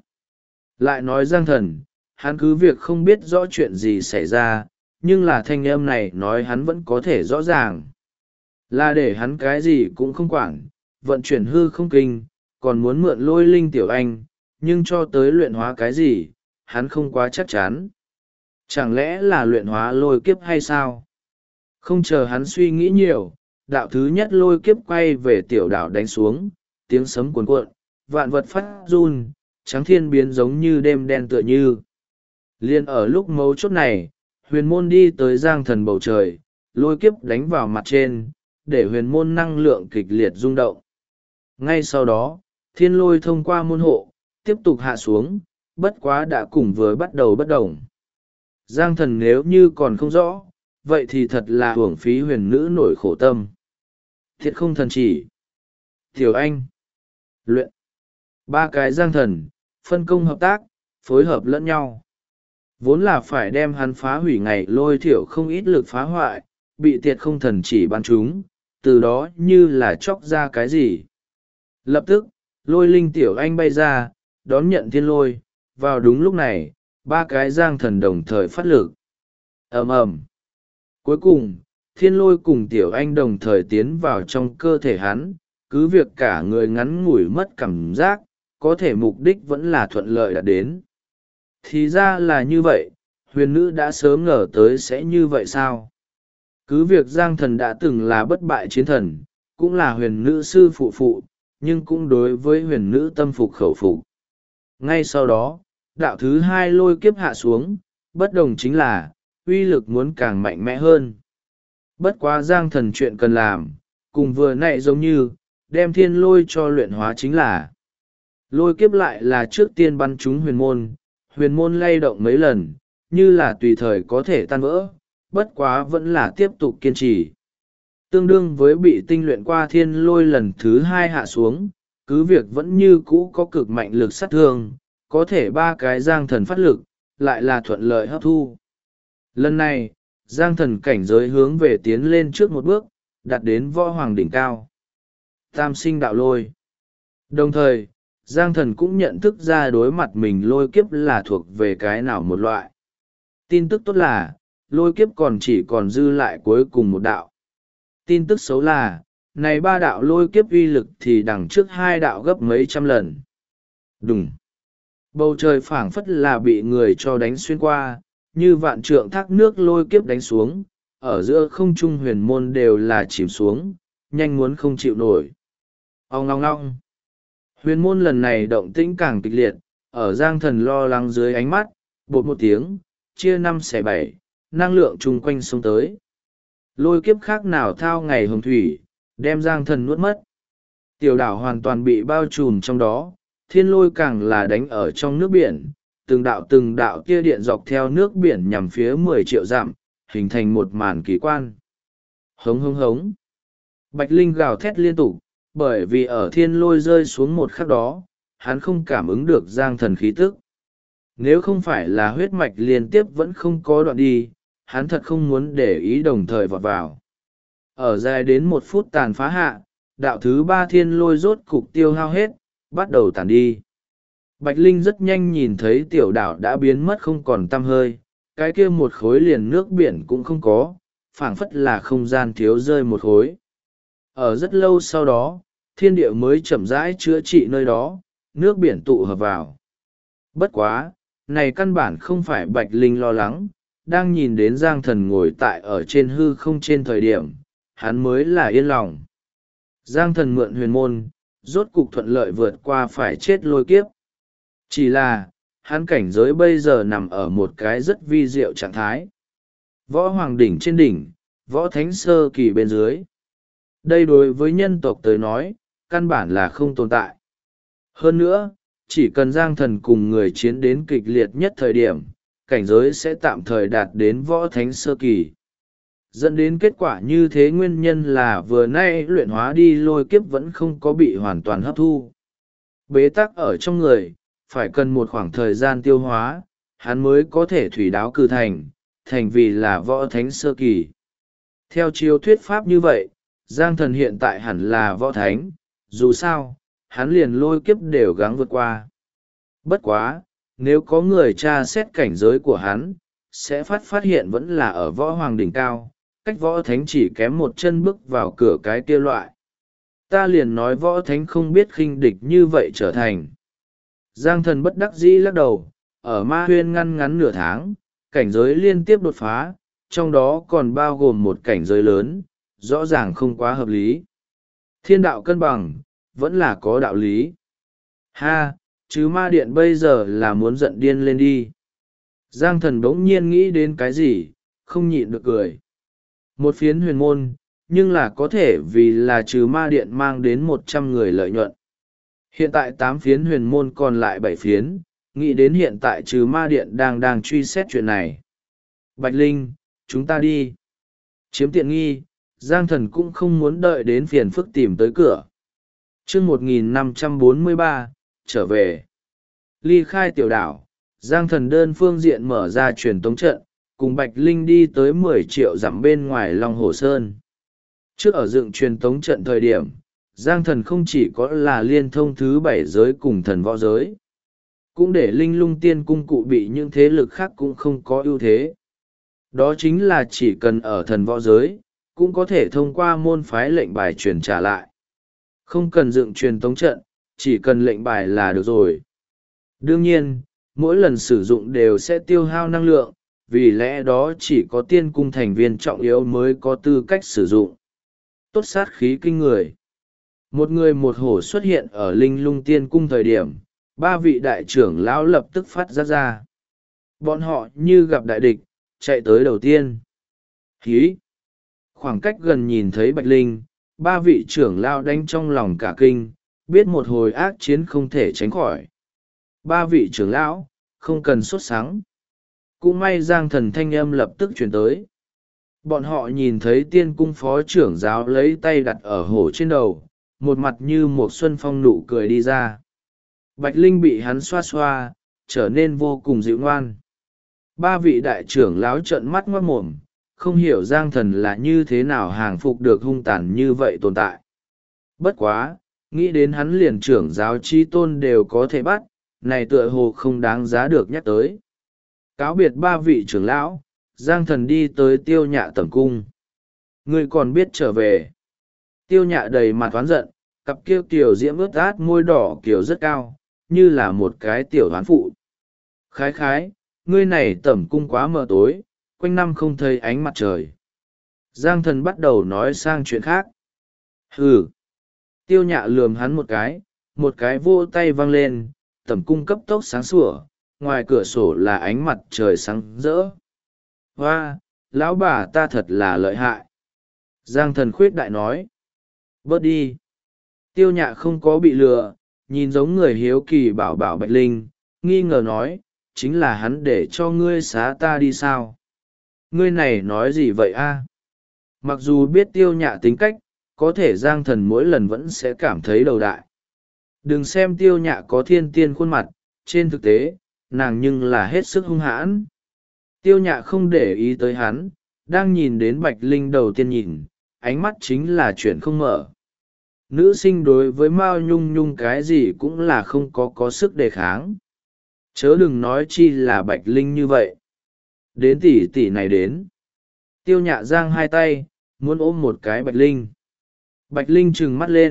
Lại nói Giang Thần, hắn cứ việc không biết rõ chuyện gì xảy ra, nhưng là thanh âm này nói hắn vẫn có thể rõ ràng. Là để hắn cái gì cũng không quản, vận chuyển hư không kinh, còn muốn mượn lôi linh tiểu anh, nhưng cho tới luyện hóa cái gì, hắn không quá chắc chắn. Chẳng lẽ là luyện hóa lôi kiếp hay sao? Không chờ hắn suy nghĩ nhiều, đạo thứ nhất lôi kiếp quay về tiểu đảo đánh xuống, tiếng sấm cuồn cuộn, vạn vật phát run, trắng thiên biến giống như đêm đen tựa như. Liên ở lúc mấu chốt này, huyền môn đi tới Giang Thần bầu trời, lôi kiếp đánh vào mặt trên, để huyền môn năng lượng kịch liệt rung động. Ngay sau đó, thiên lôi thông qua môn hộ, tiếp tục hạ xuống, bất quá đã cùng với bắt đầu bất đồng. Giang Thần nếu như còn không rõ, vậy thì thật là hưởng phí huyền nữ nổi khổ tâm. Thiệt không thần chỉ. Tiểu Anh. Luyện. Ba cái Giang Thần, phân công hợp tác, phối hợp lẫn nhau. Vốn là phải đem hắn phá hủy ngày lôi thiểu không ít lực phá hoại, bị tiệt không thần chỉ bắn chúng, từ đó như là chóc ra cái gì. Lập tức, lôi linh Tiểu Anh bay ra, đón nhận thiên lôi, vào đúng lúc này, ba cái Giang Thần đồng thời phát lực. Ầm ầm. Cuối cùng, thiên lôi cùng Tiểu Anh đồng thời tiến vào trong cơ thể hắn, cứ việc cả người ngắn ngủi mất cảm giác, có thể mục đích vẫn là thuận lợi đã đến. Thì ra là như vậy, huyền nữ đã sớm ngờ tới sẽ như vậy sao? Cứ việc Giang Thần đã từng là bất bại chiến thần, cũng là huyền nữ sư phụ, nhưng cũng đối với huyền nữ tâm phục khẩu phục. Ngay sau đó, đạo thứ hai lôi kiếp hạ xuống, bất đồng chính là, uy lực muốn càng mạnh mẽ hơn. Bất quá Giang Thần chuyện cần làm, cùng vừa nãy giống như, đem thiên lôi cho luyện hóa chính là. Lôi kiếp lại là trước tiên bắn trúng huyền môn lay động mấy lần, như là tùy thời có thể tan vỡ, bất quá vẫn là tiếp tục kiên trì. Tương đương với bị tinh luyện qua thiên lôi lần thứ hai hạ xuống, cứ việc vẫn như cũ có cực mạnh lực sát thương, có thể ba cái Giang Thần phát lực, lại là thuận lợi hấp thu. Lần này, Giang Thần cảnh giới hướng về tiến lên trước một bước, đạt đến võ hoàng đỉnh cao. Tam sinh đạo lôi. Đồng thời, Giang Thần cũng nhận thức ra đối mặt mình lôi kiếp là thuộc về cái nào một loại. Tin tức tốt là, lôi kiếp còn chỉ còn dư lại cuối cùng một đạo. Tin tức xấu là, này ba đạo lôi kiếp uy lực thì đằng trước hai đạo gấp mấy trăm lần. Đùng. Bầu trời phảng phất là bị người cho đánh xuyên qua, như vạn trượng thác nước lôi kiếp đánh xuống, ở giữa không trung huyền môn đều là chìm xuống, nhanh muốn không chịu nổi. Ong ngong ngong. Huyền môn lần này động tĩnh càng kịch liệt, ở Giang Thần lo lắng dưới ánh mắt, bột một tiếng, chia 5/7, năng lượng chung quanh xông tới. Lôi kiếp khác nào thao ngày hồng thủy, đem Giang Thần nuốt mất. Tiểu đảo hoàn toàn bị bao trùm trong đó, thiên lôi càng là đánh ở trong nước biển, từng đạo tia điện dọc theo nước biển nhằm phía 10 triệu dặm, hình thành một màn kỳ quan. Hống hống hống. Bạch Linh gào thét liên tục, bởi vì ở thiên lôi rơi xuống một khắc đó, hắn không cảm ứng được Giang Thần khí tức. Nếu không phải là huyết mạch liên tiếp vẫn không có đoạn đi, hắn thật không muốn để ý đồng thời vọt vào. Ở dài đến 1 phút tàn phá hạ, đạo thứ 3 thiên lôi rốt cục tiêu hao hết, bắt đầu tàn đi. Bạch Linh rất nhanh nhìn thấy tiểu đảo đã biến mất không còn tăm hơi, cái kia một khối liền nước biển cũng không có, phảng phất là không gian thiếu rơi một khối. Ở rất lâu sau đó, thiên địa mới chậm rãi chữa trị nơi đó, nước biển tụ hợp vào. Bất quá, này căn bản không phải Bạch Linh lo lắng, đang nhìn đến Giang Thần ngồi tại ở trên hư không trên thời điểm, hắn mới là yên lòng. Giang Thần mượn huyền môn, rốt cục thuận lợi vượt qua phải chết lôi kiếp. Chỉ là, hắn cảnh giới bây giờ nằm ở một cái rất vi diệu trạng thái. Võ hoàng đỉnh trên đỉnh, võ thánh sơ kỳ bên dưới. Đây đối với nhân tộc tới nói, căn bản là không tồn tại. Hơn nữa, chỉ cần Giang Thần cùng người chiến đến kịch liệt nhất thời điểm, cảnh giới sẽ tạm thời đạt đến võ thánh sơ kỳ. Dẫn đến kết quả như thế nguyên nhân là vừa nay luyện hóa đi lôi kiếp vẫn không có bị hoàn toàn hấp thu. Bế tắc ở trong người, phải cần một khoảng thời gian tiêu hóa, hắn mới có thể thủy đáo cử thành vì là võ thánh sơ kỳ. Theo chiếu thuyết pháp như vậy, Giang Thần hiện tại hẳn là võ thánh, dù sao, hắn liền lôi kiếp đều gắng vượt qua. Bất quá, nếu có người tra xét cảnh giới của hắn, sẽ phát hiện vẫn là ở võ hoàng đỉnh cao, cách võ thánh chỉ kém một chân bước vào cửa cái kia loại. Ta liền nói võ thánh không biết khinh địch như vậy trở thành. Giang Thần bất đắc dĩ lắc đầu, ở ma huyên ngăn ngắn nửa tháng, cảnh giới liên tiếp đột phá, trong đó còn bao gồm một cảnh giới lớn, rõ ràng không quá hợp lý. Thiên đạo cân bằng, vẫn là có đạo lý. Ha, chứ ma điện bây giờ là muốn giận điên lên đi. Giang Thần bỗng nhiên nghĩ đến cái gì, không nhịn được cười. Một phiến huyền môn, nhưng là có thể vì là trừ ma điện mang đến 100 người lợi nhuận. Hiện tại 8 phiến huyền môn còn lại 7 phiến, nghĩ đến hiện tại trừ ma điện đang truy xét chuyện này. Bạch Linh, chúng ta đi. Chiếm tiện nghi, Giang Thần cũng không muốn đợi đến phiền phức tìm tới cửa. Chương 1543, trở về. Ly khai tiểu đảo, Giang Thần đơn phương diện mở ra truyền tống trận, cùng Bạch Linh đi tới 10 triệu dặm bên ngoài Long Hồ Sơn. Trước ở dựng truyền tống trận thời điểm, Giang Thần không chỉ có là liên thông thứ 7 giới cùng thần võ giới, cũng để Linh Lung Tiên Cung cụ bị những thế lực khác cũng không có ưu thế. Đó chính là chỉ cần ở thần võ giới, cũng có thể thông qua môn phái lệnh bài truyền trả lại. Không cần dựng truyền tống trận, chỉ cần lệnh bài là được rồi. Đương nhiên, mỗi lần sử dụng đều sẽ tiêu hao năng lượng, vì lẽ đó chỉ có tiên cung thành viên trọng yếu mới có tư cách sử dụng. Tốt sát khí kinh người. Một người một hổ xuất hiện ở Linh Lung Tiên Cung thời điểm, 3 vị đại trưởng lão lập tức phát ra. Bọn họ như gặp đại địch, chạy tới đầu tiên. Hí! Khoảng cách gần nhìn thấy Bạch Linh, 3 vị trưởng lão đánh trong lòng cả kinh, biết một hồi ác chiến không thể tránh khỏi. 3 vị trưởng lão, không cần sốt sắng. Cũng may Giang Thần thanh âm lập tức chuyển tới. Bọn họ nhìn thấy tiên cung phó trưởng giáo lấy tay đặt ở hổ trên đầu, một mặt như một xuân phong nụ cười đi ra. Bạch Linh bị hắn xoa xoa, trở nên vô cùng dịu ngoan. 3 vị đại trưởng lão trợn mắt ngoác mồm, không hiểu Giang Thần là như thế nào hàng phục được hung tàn như vậy tồn tại. Bất quá, nghĩ đến hắn liền trưởng giáo chi tôn đều có thể bắt, này tựa hồ không đáng giá được nhắc tới. Cáo biệt 3 vị trưởng lão, Giang Thần đi tới Tiêu Nhạ tẩm cung. Ngươi còn biết trở về. Tiêu Nhạ đầy mặt oán giận, cặp kia kiểu diễm ướt át môi đỏ kiểu rất cao, như là một cái tiểu hoán phụ. Khái khái, ngươi này tẩm cung quá mờ tối, quanh năm không thấy ánh mặt trời. Giang Thần bắt đầu nói sang chuyện khác. Hừ. Tiêu Nhạ lườm hắn một cái vô tay văng lên, tẩm cung cấp tốc sáng sủa, ngoài cửa sổ là ánh mặt trời sáng rỡ. Hoa, lão bà ta thật là lợi hại. Giang Thần khuyết đại nói. Bớt đi. Tiêu Nhạ không có bị lừa, nhìn giống người hiếu kỳ bảo bảo Bạch Linh, nghi ngờ nói, chính là hắn để cho ngươi xá ta đi sao? Ngươi này nói gì vậy a? Mặc dù biết Tiêu Nhạ tính cách, có thể Giang Thần mỗi lần vẫn sẽ cảm thấy đầu đại. Đừng xem Tiêu Nhạ có thiên tiên khuôn mặt, trên thực tế, nàng nhưng là hết sức hung hãn. Tiêu Nhạ không để ý tới hắn, đang nhìn đến Bạch Linh đầu tiên nhìn, ánh mắt chính là chuyện không mở. Nữ sinh đối với Mao Nhung Nhung cái gì cũng là không có sức đề kháng. Chớ đừng nói chi là Bạch Linh như vậy. Đến tỷ tỷ này đến. Tiêu Nhạ giang hai tay, muốn ôm một cái Bạch Linh. Bạch Linh trừng mắt lên,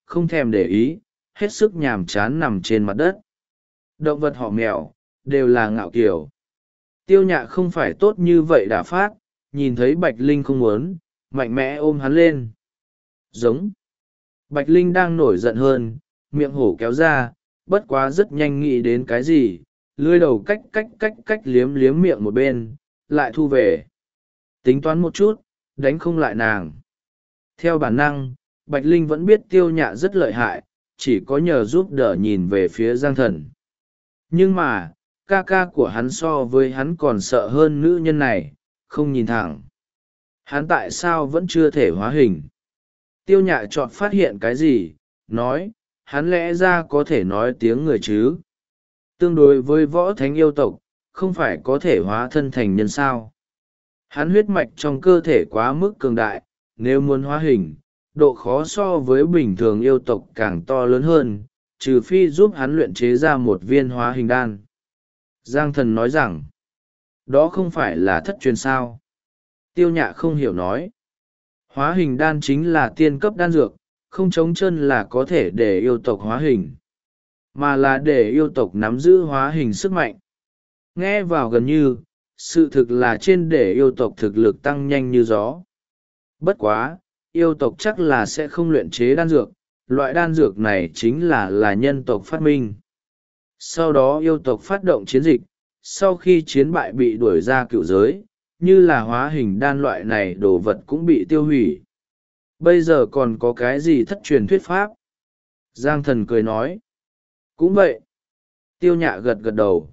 không thèm để ý, hết sức nhàm chán nằm trên mặt đất. Động vật họ mèo, đều là ngạo kiểu. Tiêu Nhạ không phải tốt như vậy đã phát, nhìn thấy Bạch Linh không muốn, mạnh mẽ ôm hắn lên. Giống. Bạch Linh đang nổi giận hơn, miệng hổ kéo ra, bất quá rất nhanh nghĩ đến cái gì, lưỡi đầu cách liếm liếm miệng một bên, lại thu về. Tính toán một chút, đánh không lại nàng. Theo bản năng, Bạch Linh vẫn biết Tiêu Nhạ rất lợi hại, chỉ có nhờ giúp đỡ nhìn về phía Giang Thần. Nhưng mà, ca ca của hắn so với hắn còn sợ hơn nữ nhân này, không nhìn thẳng. Hắn tại sao vẫn chưa thể hóa hình? Tiêu Nhạ chọn phát hiện cái gì, nói, hắn lẽ ra có thể nói tiếng người chứ. Tương đối với võ thánh yêu tộc, không phải có thể hóa thân thành nhân sao. Hắn huyết mạch trong cơ thể quá mức cường đại, nếu muốn hóa hình, độ khó so với bình thường yêu tộc càng to lớn hơn, trừ phi giúp hắn luyện chế ra một viên hóa hình đan. Giang Thần nói rằng, đó không phải là thất truyền sao. Tiêu Nhạ không hiểu nói, hóa hình đan chính là tiên cấp đan dược, không trống chân là có thể để yêu tộc hóa hình, mà là để yêu tộc nắm giữ hóa hình sức mạnh. Nghe vào gần như, sự thực là trên để yêu tộc thực lực tăng nhanh như gió. Bất quá, yêu tộc chắc là sẽ không luyện chế đan dược, loại đan dược này chính là nhân tộc phát minh. Sau đó yêu tộc phát động chiến dịch, sau khi chiến bại bị đuổi ra cựu giới, như là hóa hình đan loại này đồ vật cũng bị tiêu hủy. Bây giờ còn có cái gì thất truyền thuyết pháp? Giang Thần cười nói. Cũng vậy. Tiêu Nhạ gật gật đầu.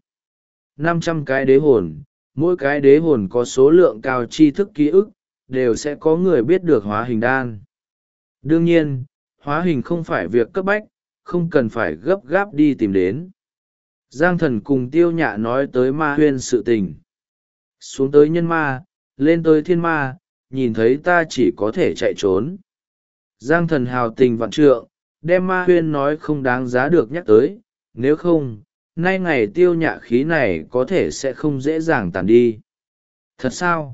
500 cái đế hồn, mỗi cái đế hồn có số lượng cao tri thức ký ức, đều sẽ có người biết được hóa hình đan. Đương nhiên, hóa hình không phải việc cấp bách, không cần phải gấp gáp đi tìm đến. Giang Thần cùng Tiêu Nhạ nói tới ma huyên sự tình. Xuống tới nhân ma, lên tới thiên ma, nhìn thấy ta chỉ có thể chạy trốn. Giang Thần hào tình vạn trượng, đem ma huyên nói không đáng giá được nhắc tới, nếu không, nay ngày Tiêu Nhạ khí này có thể sẽ không dễ dàng tàn đi. Thật sao?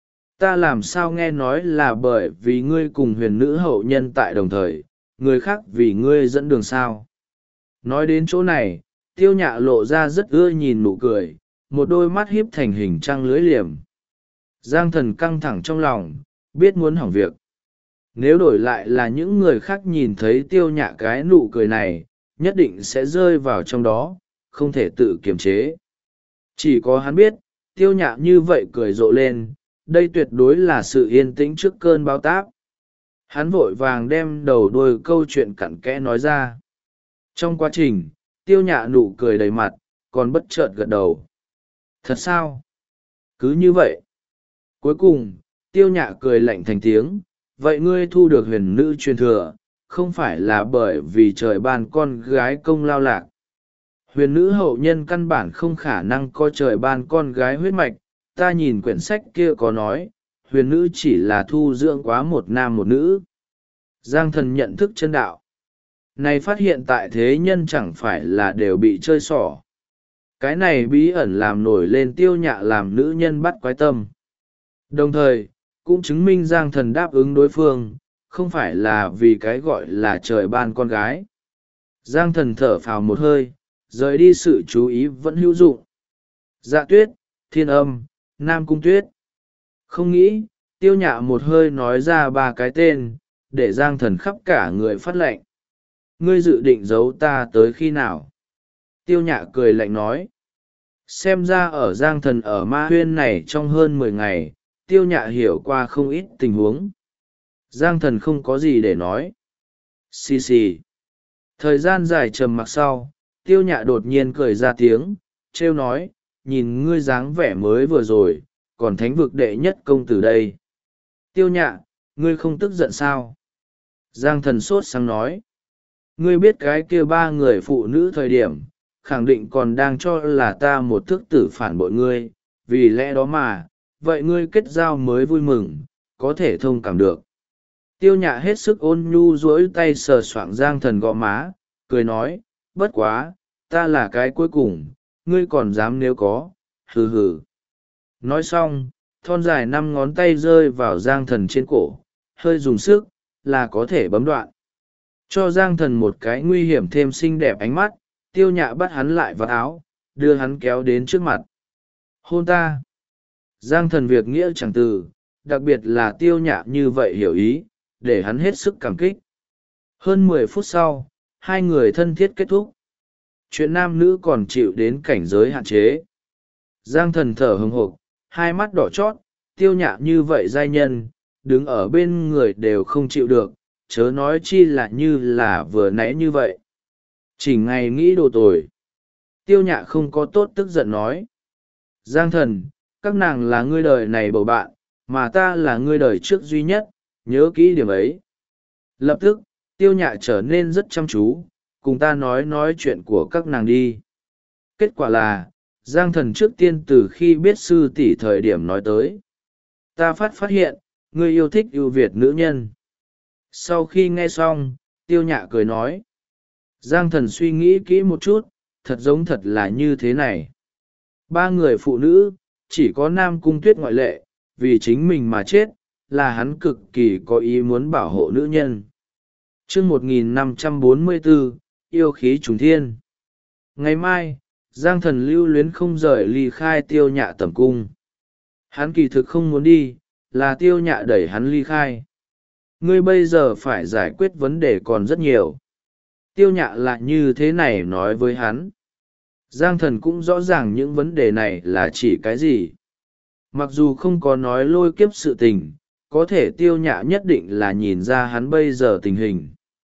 Ta làm sao nghe nói là bởi vì ngươi cùng huyền nữ hậu nhân tại đồng thời, người khác vì ngươi dẫn đường sao? Nói đến chỗ này, Tiêu Nhạ lộ ra rất ưa nhìn nụ cười, một đôi mắt híp thành hình trăng lưới liềm. Giang Thần căng thẳng trong lòng, biết muốn hỏng việc. Nếu đổi lại là những người khác nhìn thấy Tiêu Nhạ cái nụ cười này, nhất định sẽ rơi vào trong đó, không thể tự kiềm chế. Chỉ có hắn biết, Tiêu Nhạ như vậy cười rộ lên, đây tuyệt đối là sự yên tĩnh trước cơn bão táp. Hắn vội vàng đem đầu đuôi câu chuyện cặn kẽ nói ra. Trong quá trình, Tiêu Nhạ nụ cười đầy mặt, còn bất chợt gật đầu. Thật sao? Cứ như vậy. Cuối cùng, Tiêu Nhạ cười lạnh thành tiếng, vậy ngươi thu được huyền nữ truyền thừa, không phải là bởi vì trời ban con gái công lao lạc. Huyền nữ hậu nhân căn bản không khả năng có trời ban con gái huyết mạch, ta nhìn quyển sách kia có nói, huyền nữ chỉ là thu dưỡng quá một nam một nữ. Giang Thần nhận thức chân đạo. Này phát hiện tại thế nhân chẳng phải là đều bị chơi xỏ. Cái này bí ẩn làm nổi lên Tiêu Nhạ làm nữ nhân bắt quái tâm. Đồng thời, cũng chứng minh Giang Thần đáp ứng đối phương, không phải là vì cái gọi là trời ban con gái. Giang Thần thở phào một hơi, rời đi sự chú ý vẫn hữu dụng. Dạ Tuyết, Thiên Âm, Nam Cung Tuyết. Không nghĩ, Tiêu Nhạ một hơi nói ra 3 cái tên, để Giang Thần khắp cả người phát lệnh. Ngươi dự định giấu ta tới khi nào? Tiêu Nhạ cười lạnh nói. Xem ra ở Giang Thần ở ma huyên này trong hơn 10 ngày, Tiêu Nhạ hiểu qua không ít tình huống. Giang Thần không có gì để nói. Xì xì. Thời gian dài trầm mặc sau, Tiêu Nhạ đột nhiên cười ra tiếng, trêu nói, nhìn ngươi dáng vẻ mới vừa rồi, còn thánh vực đệ nhất công tử đây. Tiêu Nhạ, ngươi không tức giận sao? Giang Thần sốt sáng nói. Ngươi biết cái kia 3 người phụ nữ thời điểm, khẳng định còn đang cho là ta một thức tử phản bội ngươi, vì lẽ đó mà, vậy ngươi kết giao mới vui mừng, có thể thông cảm được. Tiêu Nhạ hết sức ôn nhu duỗi tay sờ soạng Giang Thần gò má, cười nói, bất quá, ta là cái cuối cùng, ngươi còn dám nếu có, hừ hừ. Nói xong, thon dài 5 ngón tay rơi vào Giang Thần trên cổ, hơi dùng sức, là có thể bấm đoạn. Cho Giang Thần một cái nguy hiểm thêm xinh đẹp ánh mắt, Tiêu Nhạ bắt hắn lại vào áo, đưa hắn kéo đến trước mặt. Hôn ta. Giang Thần việc nghĩa chẳng từ, đặc biệt là Tiêu Nhạ như vậy hiểu ý, để hắn hết sức cảm kích. Hơn 10 phút sau, hai người thân thiết kết thúc. Chuyện nam nữ còn chịu đến cảnh giới hạn chế. Giang Thần thở hừng hực, hai mắt đỏ chót, Tiêu Nhạ như vậy giai nhân, đứng ở bên người đều không chịu được, chớ nói chi là như là vừa nãy như vậy. Chỉ ngày nghĩ đồ tồi. Tiêu Nhạ không có tốt tức giận nói. Giang Thần, các nàng là ngươi đời này bầu bạn, mà ta là ngươi đời trước duy nhất, nhớ kỹ điểm ấy. Lập tức, Tiêu Nhạ trở nên rất chăm chú, cùng ta nói chuyện của các nàng đi. Kết quả là, Giang Thần trước tiên từ khi biết sư tỷ thời điểm nói tới. Ta phát hiện, ngươi yêu thích ưu việt nữ nhân. Sau khi nghe xong, Tiêu Nhạ cười nói. Giang Thần suy nghĩ kỹ một chút, thật giống thật là như thế này. Ba người phụ nữ, chỉ có Nam Cung Tuyết ngoại lệ, vì chính mình mà chết, là hắn cực kỳ có ý muốn bảo hộ nữ nhân. Chương 1544, yêu khí trùng thiên. Ngày mai, Giang Thần lưu luyến không rời ly khai Tiêu Nhạ tẩm cung. Hắn kỳ thực không muốn đi, là Tiêu Nhạ đẩy hắn ly khai. Ngươi bây giờ phải giải quyết vấn đề còn rất nhiều. Tiêu Nhạ là như thế này nói với hắn. Giang Thần cũng rõ ràng những vấn đề này là chỉ cái gì. Mặc dù không có nói lôi kiếp sự tình, có thể Tiêu Nhạ nhất định là nhìn ra hắn bây giờ tình hình.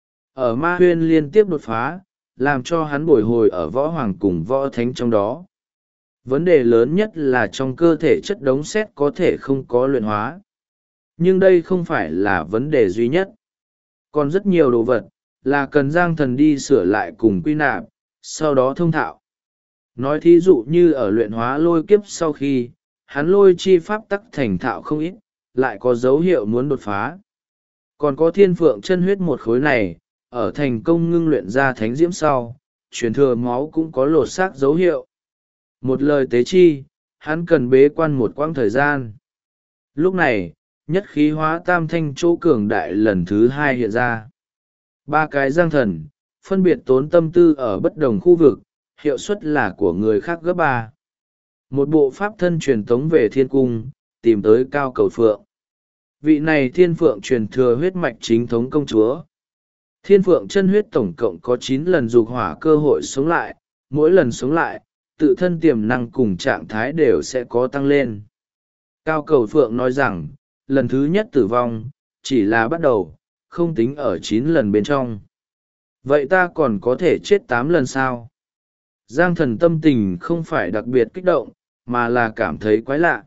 Ở Ma Huyên liên tiếp đột phá, làm cho hắn bồi hồi ở võ hoàng cùng võ thánh trong đó. Vấn đề lớn nhất là trong cơ thể chất đống sét có thể không có luyện hóa. Nhưng đây không phải là vấn đề duy nhất. Còn rất nhiều đồ vật, là cần Giang Thần đi sửa lại cùng quy nạp, sau đó thông thạo. Nói thí dụ như ở luyện hóa lôi kiếp sau khi, hắn lôi chi pháp tắc thành thạo không ít, lại có dấu hiệu muốn đột phá. Còn có thiên phượng chân huyết một khối này, ở thành công ngưng luyện ra thánh diễm sau, truyền thừa máu cũng có lột xác dấu hiệu. Một lời tế chi, hắn cần bế quan một quãng thời gian. Lúc này, nhất khí hóa tam thanh chỗ cường đại lần thứ hai hiện ra. Ba cái Giang Thần, phân biệt tốn tâm tư ở bất đồng khu vực, hiệu suất là của người khác gấp 3. Một bộ pháp thân truyền tống về thiên cung, tìm tới Cao Cầu Phượng. Vị này thiên phượng truyền thừa huyết mạch chính thống công chúa. Thiên phượng chân huyết tổng cộng có 9 lần dục hỏa cơ hội sống lại, mỗi lần sống lại, tự thân tiềm năng cùng trạng thái đều sẽ có tăng lên. Cao Cầu Phượng nói rằng, lần thứ nhất tử vong, chỉ là bắt đầu, không tính ở 9 lần bên trong. Vậy ta còn có thể chết 8 lần sao? Giang Thần tâm tình không phải đặc biệt kích động, mà là cảm thấy quái lạ.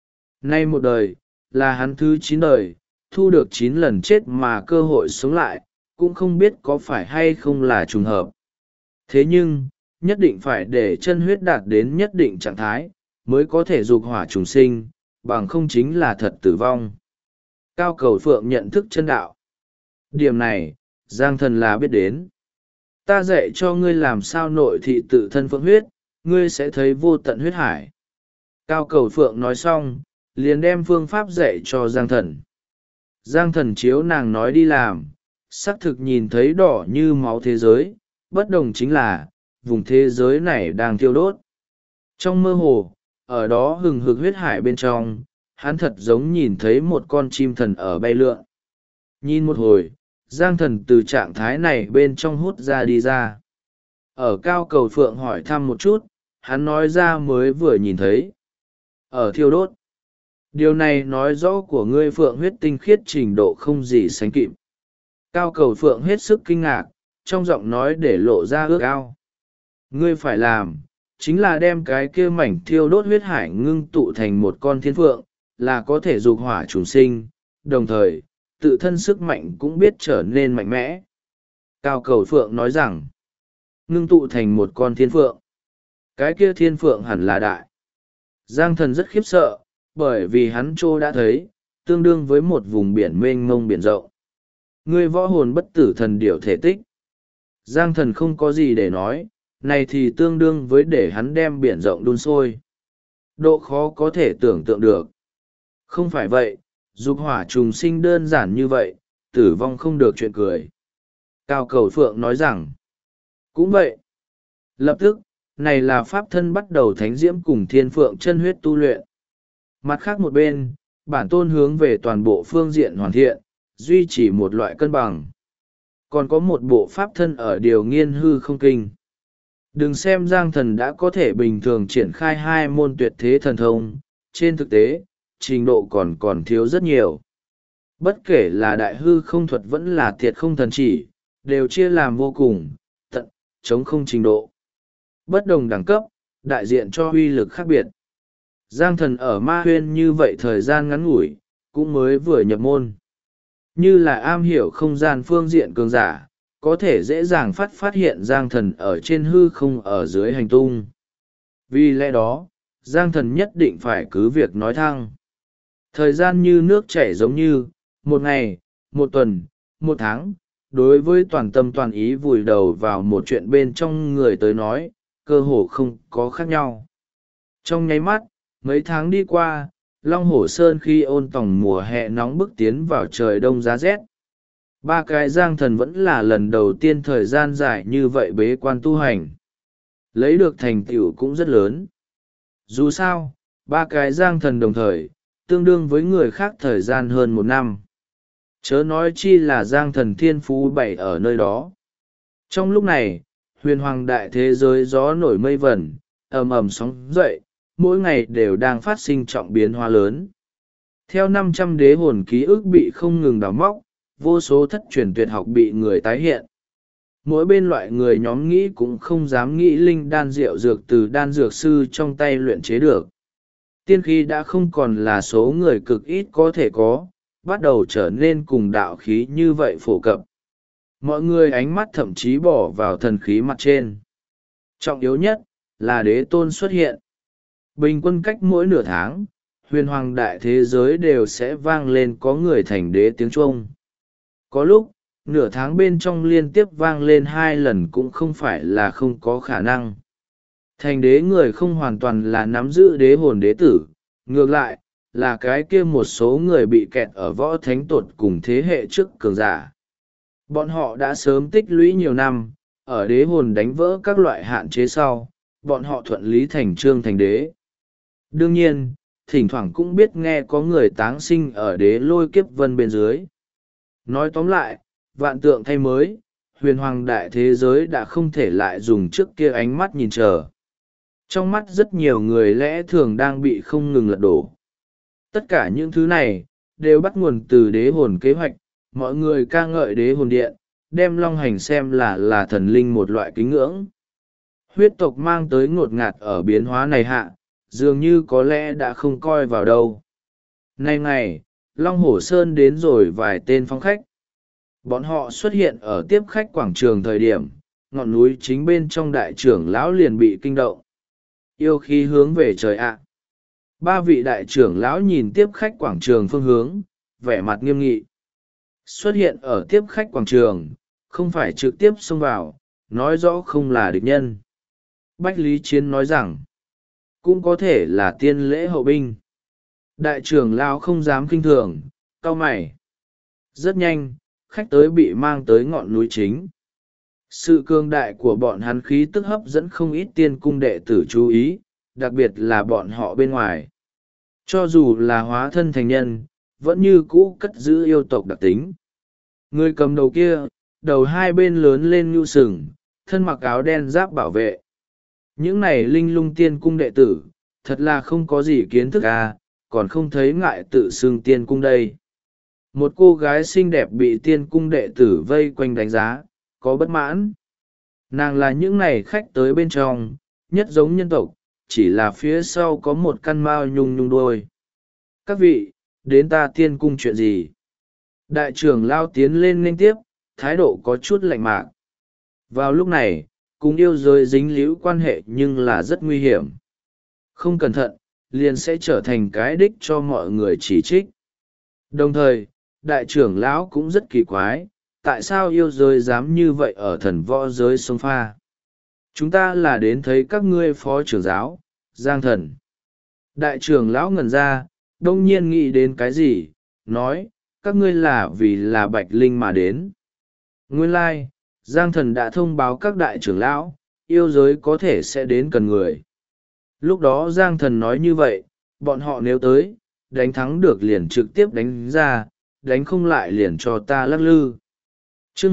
Nay một đời, là hắn thứ 9 đời, thu được 9 lần chết mà cơ hội sống lại, cũng không biết có phải hay không là trùng hợp. Thế nhưng, nhất định phải để chân huyết đạt đến nhất định trạng thái, mới có thể dục hỏa trùng sinh, bằng không chính là thật tử vong. Cao Cầu Phượng nhận thức chân đạo. Điểm này, Giang Thần là biết đến. Ta dạy cho ngươi làm sao nội thị tự thân phượng huyết, ngươi sẽ thấy vô tận huyết hải. Cao Cầu Phượng nói xong, liền đem phương pháp dạy cho Giang Thần. Giang Thần chiếu nàng nói đi làm, xác thực nhìn thấy đỏ như máu thế giới, bất đồng chính là, vùng thế giới này đang thiêu đốt. Trong mơ hồ, ở đó hừng hực huyết hải bên trong, hắn thật giống nhìn thấy một con chim thần ở bay lượn. Nhìn một hồi, Giang Thần từ trạng thái này bên trong hút ra đi ra. Ở Cao Cầu Phượng hỏi thăm một chút, hắn nói ra mới vừa nhìn thấy. Ở thiêu đốt. Điều này nói rõ của ngươi Phượng huyết tinh khiết trình độ không gì sánh kịp. Cao Cầu Phượng hết sức kinh ngạc, trong giọng nói để lộ ra ước ao. Ngươi phải làm, chính là đem cái kia mảnh thiêu đốt huyết hải ngưng tụ thành một con thiên phượng, là có thể dục hỏa trùng sinh, đồng thời, tự thân sức mạnh cũng biết trở nên mạnh mẽ. Cao Cầu Phượng nói rằng, ngưng tụ thành một con thiên phượng. Cái kia thiên phượng hẳn là đại. Giang Thần rất khiếp sợ, bởi vì hắn trô đã thấy, tương đương với một vùng biển mênh mông biển rộng. Ngươi võ hồn bất tử thần điểu thể tích. Giang Thần không có gì để nói, này thì tương đương với để hắn đem biển rộng đun sôi. Độ khó có thể tưởng tượng được. Không phải vậy, dục hỏa trùng sinh đơn giản như vậy, tử vong không được chuyện cười. Cao Cầu Phượng nói rằng, cũng vậy. Lập tức, này là pháp thân bắt đầu thánh diễm cùng thiên phượng chân huyết tu luyện. Mặt khác một bên, bản tôn hướng về toàn bộ phương diện hoàn thiện, duy trì một loại cân bằng. Còn có một bộ pháp thân ở điều nghiên hư không kinh. Đừng xem Giang Thần đã có thể bình thường triển khai 2 môn tuyệt thế thần thông, trên thực tế, trình độ còn thiếu rất nhiều. Bất kể là đại hư không thuật vẫn là thiệt không thần chỉ, đều chia làm vô cùng, tận, chống không trình độ. Bất đồng đẳng cấp, đại diện cho uy lực khác biệt. Giang Thần ở Ma Huyên như vậy thời gian ngắn ngủi, cũng mới vừa nhập môn. Như là am hiểu không gian phương diện cường giả, có thể dễ dàng phát hiện Giang Thần ở trên hư không ở dưới hành tung. Vì lẽ đó, Giang Thần nhất định phải cứ việc nói thăng. Thời gian như nước chảy giống như, một ngày, một tuần, một tháng, đối với toàn tâm toàn ý vùi đầu vào một chuyện bên trong người tới nói, cơ hồ không có khác nhau. Trong nháy mắt, mấy tháng đi qua, Long Hổ Sơn khi ôn tòng mùa hè nóng bức tiến vào trời đông giá rét. 3 cái Giang Thần vẫn là lần đầu tiên thời gian dài như vậy bế quan tu hành. Lấy được thành tựu cũng rất lớn. Dù sao, 3 cái Giang Thần đồng thời, tương đương với người khác thời gian hơn 1 năm. Chớ nói chi là Giang Thần thiên phú 7 ở nơi đó. Trong lúc này, huyền hoàng đại thế giới gió nổi mây vẩn, ầm ầm sóng dậy, mỗi ngày đều đang phát sinh trọng biến hóa lớn. Theo 500 đế hồn ký ức bị không ngừng đào móc, vô số thất truyền tuyệt học bị người tái hiện. Mỗi bên loại người nhóm nghĩ cũng không dám nghĩ linh đan rượu dược từ đan dược sư trong tay luyện chế được. Tiên khí đã không còn là số người cực ít có thể có, bắt đầu trở nên cùng đạo khí như vậy phổ cập. Mọi người ánh mắt thậm chí bỏ vào thần khí mặt trên. Trọng yếu nhất là đế tôn xuất hiện. Bình quân cách mỗi nửa tháng, huyền hoàng đại thế giới đều sẽ vang lên có người thành đế tiếng chuông. Có lúc, nửa tháng bên trong liên tiếp vang lên 2 lần cũng không phải là không có khả năng. Thành đế người không hoàn toàn là nắm giữ đế hồn đế tử, ngược lại, là cái kia một số người bị kẹt ở võ thánh tột cùng thế hệ trước cường giả. Bọn họ đã sớm tích lũy nhiều năm, ở đế hồn đánh vỡ các loại hạn chế sau, bọn họ thuận lý thành trương thành đế. Đương nhiên, thỉnh thoảng cũng biết nghe có người táng sinh ở đế lôi kiếp vân bên dưới. Nói tóm lại, vạn tượng thay mới, huyền hoàng đại thế giới đã không thể lại dùng trước kia ánh mắt nhìn chờ. Trong mắt rất nhiều người lẽ thường đang bị không ngừng lật đổ. Tất cả những thứ này, đều bắt nguồn từ đế hồn kế hoạch, mọi người ca ngợi đế hồn điện, đem long hành xem là thần linh một loại kính ngưỡng. Huyết tộc mang tới ngột ngạt ở biến hóa này hạ, dường như có lẽ đã không coi vào đâu. Nay ngày, Long Hổ Sơn đến rồi vài tên phong khách. Bọn họ xuất hiện ở tiếp khách quảng trường thời điểm, ngọn núi chính bên trong đại trưởng lão liền bị kinh động. Yêu khí hướng về trời ạ. 3 vị đại trưởng lão nhìn tiếp khách quảng trường phương hướng, vẻ mặt nghiêm nghị. Xuất hiện ở tiếp khách quảng trường, không phải trực tiếp xông vào, nói rõ không là địch nhân. Bách Lý Chiến nói rằng, cũng có thể là tiên lễ hậu binh. Đại trưởng lão không dám kinh thường, cau mày. Rất nhanh, khách tới bị mang tới ngọn núi chính. Sự cương đại của bọn hắn khí tức hấp dẫn không ít tiên cung đệ tử chú ý, đặc biệt là bọn họ bên ngoài. Cho dù là hóa thân thành nhân, vẫn như cũ cất giữ yêu tộc đặc tính. Người cầm đầu kia, đầu 2 bên lớn lên nhu sừng, thân mặc áo đen giáp bảo vệ. Những này linh lung tiên cung đệ tử, thật là không có gì kiến thức à, còn không thấy ngại tự xưng tiên cung đây. Một cô gái xinh đẹp bị tiên cung đệ tử vây quanh đánh giá, có bất mãn. Nàng là những này khách tới bên trong, nhất giống nhân tộc, chỉ là phía sau có một căn mao nhung nhung đuôi. Các vị, đến ta tiên cung chuyện gì? Đại trưởng lao tiến lên nghênh tiếp, thái độ có chút lạnh mạc. Vào lúc này, cùng yêu giới dính líu quan hệ nhưng là rất nguy hiểm. Không cẩn thận, liền sẽ trở thành cái đích cho mọi người chỉ trích. Đồng thời, đại trưởng lão cũng rất kỳ quái, tại sao yêu giới dám như vậy ở thần võ giới sông pha? Chúng ta là đến thấy các ngươi phó trưởng giáo, Giang Thần. Đại trưởng lão ngẩn ra, đông nhiên nghĩ đến cái gì, nói, các ngươi là vì là Bạch Linh mà đến. Nguyên lai, Giang Thần đã thông báo các đại trưởng lão, yêu giới có thể sẽ đến cần người. Lúc đó Giang Thần nói như vậy, bọn họ nếu tới, đánh thắng được liền trực tiếp đánh ra, đánh không lại liền cho ta lắc lư. Chương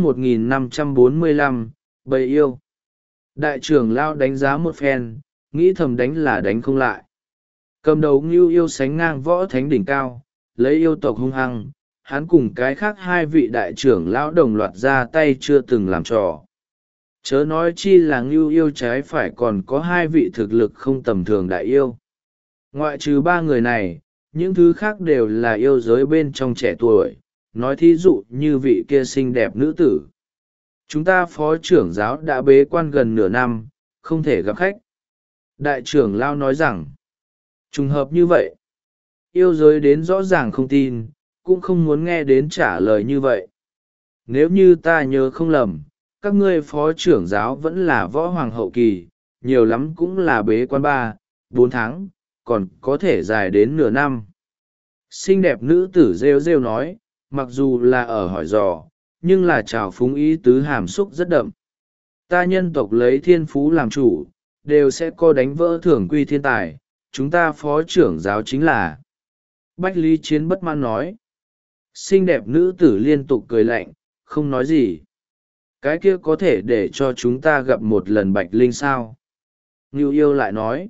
1545, bầy yêu. Đại trưởng lão đánh giá một phen, nghĩ thầm đánh là đánh không lại. Cầm đầu Ngưu Yêu sánh ngang võ thánh đỉnh cao, lấy yêu tộc hung hăng, hắn cùng cái khác hai vị đại trưởng lão đồng loạt ra tay chưa từng làm trò. Chớ nói chi là Ngưu Yêu trái phải còn có hai vị thực lực không tầm thường đại yêu. Ngoại trừ ba người này, những thứ khác đều là yêu giới bên trong trẻ tuổi, nói thí dụ như vị kia xinh đẹp nữ tử. Chúng ta phó trưởng giáo đã bế quan gần nửa năm, không thể gặp khách. Đại trưởng lão nói rằng, trùng hợp như vậy. Yêu giới đến rõ ràng không tin, cũng không muốn nghe đến trả lời như vậy. Nếu như ta nhớ không lầm, các ngươi phó trưởng giáo vẫn là võ hoàng hậu kỳ, nhiều lắm cũng là bế quan 3-4 tháng, còn có thể dài đến nửa năm. Xinh đẹp nữ tử rêu rêu nói, mặc dù là ở hỏi dò, nhưng là trào phúng ý tứ hàm xúc rất đậm. Ta nhân tộc lấy thiên phú làm chủ, đều sẽ có đánh vỡ thưởng quy thiên tài, chúng ta phó trưởng giáo chính là. Bách Lý Chiến bất mãn nói. Xinh đẹp nữ tử liên tục cười lạnh, không nói gì. Cái kia có thể để cho chúng ta gặp một lần Bạch Linh sao? Ngưu Yêu lại nói.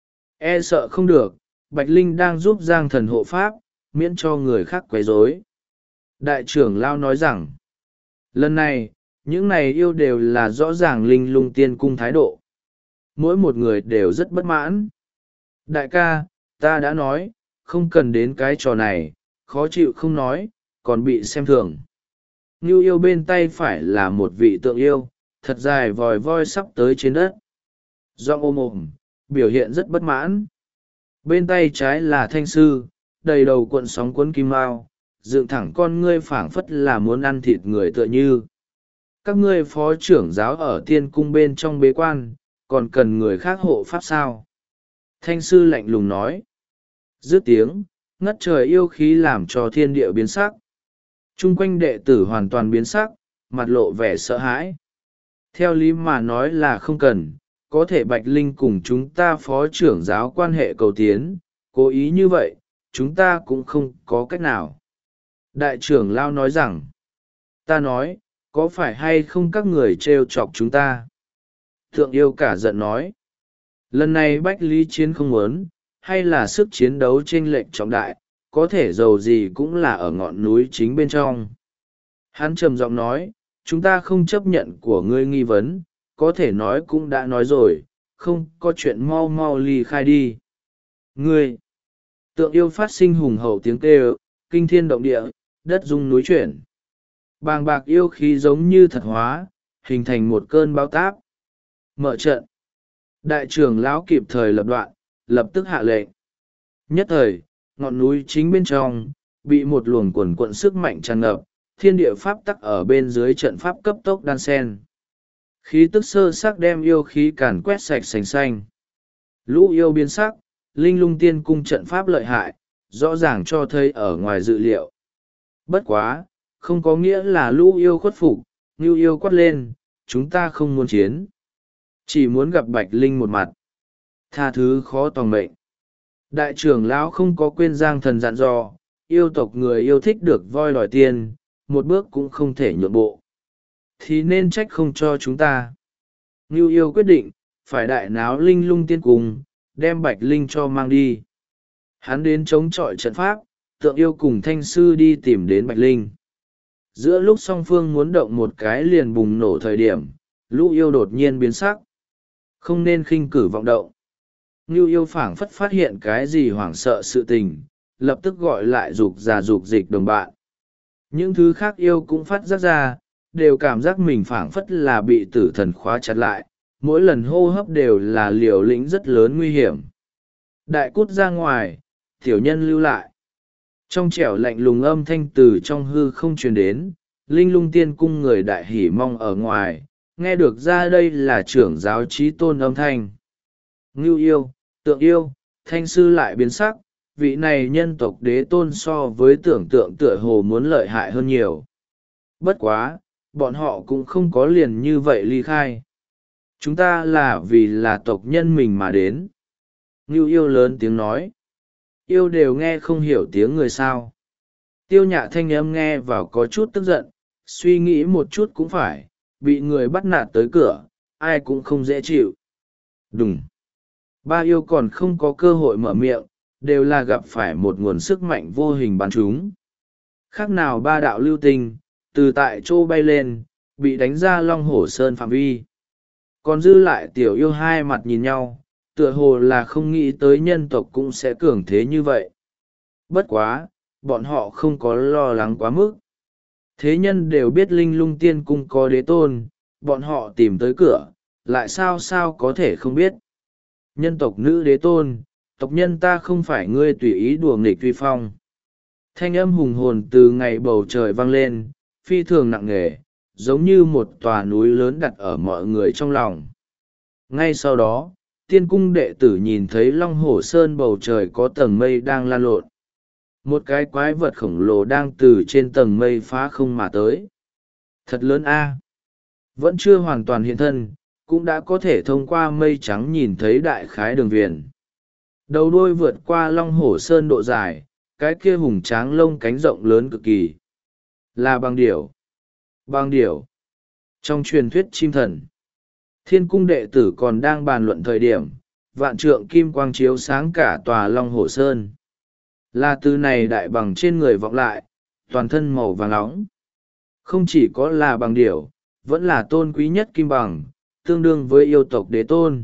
E sợ không được, Bạch Linh đang giúp Giang Thần hộ pháp, miễn cho người khác quấy rối. Đại trưởng Lao nói rằng, lần này, những này yêu đều là rõ ràng Linh Lung Tiên Cung thái độ. Mỗi một người đều rất bất mãn. Đại ca, ta đã nói, không cần đến cái trò này, khó chịu không nói, còn bị xem thường. Ngưu Yêu bên tay phải là một vị tượng yêu, thật dài vòi voi sắp tới trên đất. Giọng ôm ồm, biểu hiện rất bất mãn. Bên tay trái là Thanh Sư, đầy đầu cuộn sóng cuốn kim mao, dựng thẳng con ngươi phảng phất là muốn ăn thịt người tựa như. Các ngươi phó trưởng giáo ở tiên cung bên trong bế quan, còn cần người khác hộ pháp sao? Thanh Sư lạnh lùng nói. Dứt tiếng, ngất trời yêu khí làm cho thiên địa biến sắc. Chung quanh đệ tử hoàn toàn biến sắc, mặt lộ vẻ sợ hãi. Theo lý mà nói là không cần, có thể Bạch Linh cùng chúng ta phó trưởng giáo quan hệ cầu tiến, cố ý như vậy, chúng ta cũng không có cách nào. Đại trưởng Lao nói rằng, ta nói, có phải hay không các người trêu chọc chúng ta? Thượng yêu cả giận nói, lần này Bách Lý Chiến không muốn, hay là sức chiến đấu chênh lệch trọng đại, có thể dầu gì cũng là ở ngọn núi chính bên trong. Hắn trầm giọng nói, chúng ta không chấp nhận của ngươi nghi vấn, có thể nói cũng đã nói rồi, không có chuyện mau mau ly khai đi. Ngươi! Tượng yêu phát sinh hùng hậu tiếng kêu, kinh thiên động địa, đất rung núi chuyển. Bàng bạc yêu khí giống như thật hóa, hình thành một cơn bão táp. Mở trận! Đại trưởng lão kịp thời lập đoạn, lập tức hạ lệnh. Nhất thời, ngọn núi chính bên trong, bị một luồng quần quận sức mạnh tràn ngập, thiên địa pháp tắc ở bên dưới trận pháp cấp tốc đan sen. Khí tức sơ sắc đem yêu khí càn quét sạch sành xanh. Lũ yêu biến sắc, Linh Lung Tiên Cung trận pháp lợi hại, rõ ràng cho thấy ở ngoài dự liệu. Bất quá, không có nghĩa là lũ yêu khuất phục, Ngưu Yêu quát lên, chúng ta không muốn chiến. Chỉ muốn gặp Bạch Linh một mặt. Tha thứ khó tòng mệnh. Đại trưởng lão không có quên Giang Thần dặn dò, yêu tộc người yêu thích được voi đòi tiền, một bước cũng không thể nhượng bộ. Thì nên trách không cho chúng ta. Ngưu Yêu quyết định, phải đại náo Linh Lung Tiên Cung, đem Bạch Linh cho mang đi. Hắn đến chống chọi trận pháp, Tượng Yêu cùng Thanh Sư đi tìm đến Bạch Linh. Giữa lúc song phương muốn động một cái liền bùng nổ thời điểm, lũ yêu đột nhiên biến sắc. Không nên khinh cử vọng động. Ngưu Yêu phảng phất phát hiện cái gì hoảng sợ sự tình, lập tức gọi lại dục già dục dịch đồng bạn. Những thứ khác yêu cũng phát giác ra, đều cảm giác mình phảng phất là bị tử thần khóa chặt lại, mỗi lần hô hấp đều là liều lĩnh rất lớn nguy hiểm. Đại cút ra ngoài, tiểu nhân lưu lại. Trong trẻo lạnh lùng âm thanh từ trong hư không truyền đến, Linh Lung Tiên Cung người đại hỉ mong ở ngoài, nghe được ra đây là trưởng giáo chí tôn âm thanh. Ngưu Yêu, Tượng Yêu, Thanh Sư lại biến sắc, vị này nhân tộc đế tôn so với tưởng tượng tựa hồ muốn lợi hại hơn nhiều. Bất quá, bọn họ cũng không có liền như vậy ly khai. Chúng ta là vì là tộc nhân mình mà đến. Ngưu Yêu lớn tiếng nói. Yêu đều nghe không hiểu tiếng người sao. Tiêu Nhạ thanh âm nghe vào có chút tức giận, suy nghĩ một chút cũng phải, bị người bắt nạt tới cửa, ai cũng không dễ chịu. Đùng. Ba yêu còn không có cơ hội mở miệng, đều là gặp phải một nguồn sức mạnh vô hình bắn chúng. Khác nào ba đạo lưu tinh, từ tại chỗ bay lên, bị đánh ra Long Hổ Sơn phạm vi. Còn dư lại tiểu yêu hai mặt nhìn nhau, tựa hồ là không nghĩ tới nhân tộc cũng sẽ cường thế như vậy. Bất quá, bọn họ không có lo lắng quá mức. Thế nhân đều biết Linh Lung Tiên Cung có đế tôn, bọn họ tìm tới cửa, lại sao có thể không biết. Nhân tộc nữ đế tôn, tộc nhân ta không phải ngươi tùy ý đùa nghịch vi phong. Thanh âm hùng hồn từ ngày bầu trời vang lên, phi thường nặng nề, giống như một tòa núi lớn đặt ở mọi người trong lòng. Ngay sau đó, tiên cung đệ tử nhìn thấy Long Hổ Sơn bầu trời có tầng mây đang lan lộn. Một cái quái vật khổng lồ đang từ trên tầng mây phá không mà tới. Thật lớn a. Vẫn chưa hoàn toàn hiện thân, cũng đã có thể thông qua mây trắng nhìn thấy đại khái đường viền. Đầu đuôi vượt qua Long Hổ Sơn độ dài, cái kia hùng tráng lông cánh rộng lớn cực kỳ. Là băng điểu. Băng điểu. Trong truyền thuyết chim thần, thiên cung đệ tử còn đang bàn luận thời điểm, vạn trượng kim quang chiếu sáng cả tòa Long Hổ Sơn. Là từ này đại bằng trên người vọng lại, toàn thân màu vàng nóng. Không chỉ có là bằng điểu, vẫn là tôn quý nhất kim bằng, tương đương với yêu tộc đế tôn.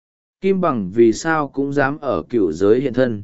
Kim bằng vì sao cũng dám ở cựu giới hiện thân.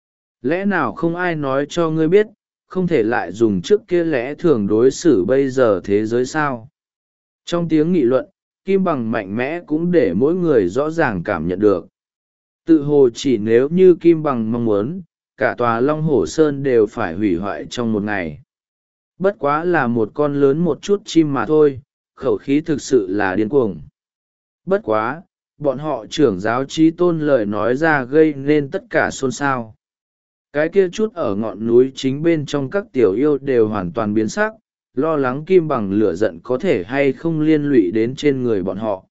Lẽ nào không ai nói cho ngươi biết, không thể lại dùng trước kia lẽ thường đối xử bây giờ thế giới sao? Trong tiếng nghị luận, kim bằng mạnh mẽ cũng để mỗi người rõ ràng cảm nhận được. Tự hồ chỉ nếu như kim bằng mong muốn, cả tòa Long Hổ Sơn đều phải hủy hoại trong một ngày. Bất quá là một con lớn một chút chim mà thôi, khẩu khí thực sự là điên cuồng. Bất quá, bọn họ trưởng giáo chí tôn lời nói ra gây nên tất cả xôn xao. Cái kia chút ở ngọn núi chính bên trong các tiểu yêu đều hoàn toàn biến sắc, lo lắng kim bằng lửa giận có thể hay không liên lụy đến trên người bọn họ.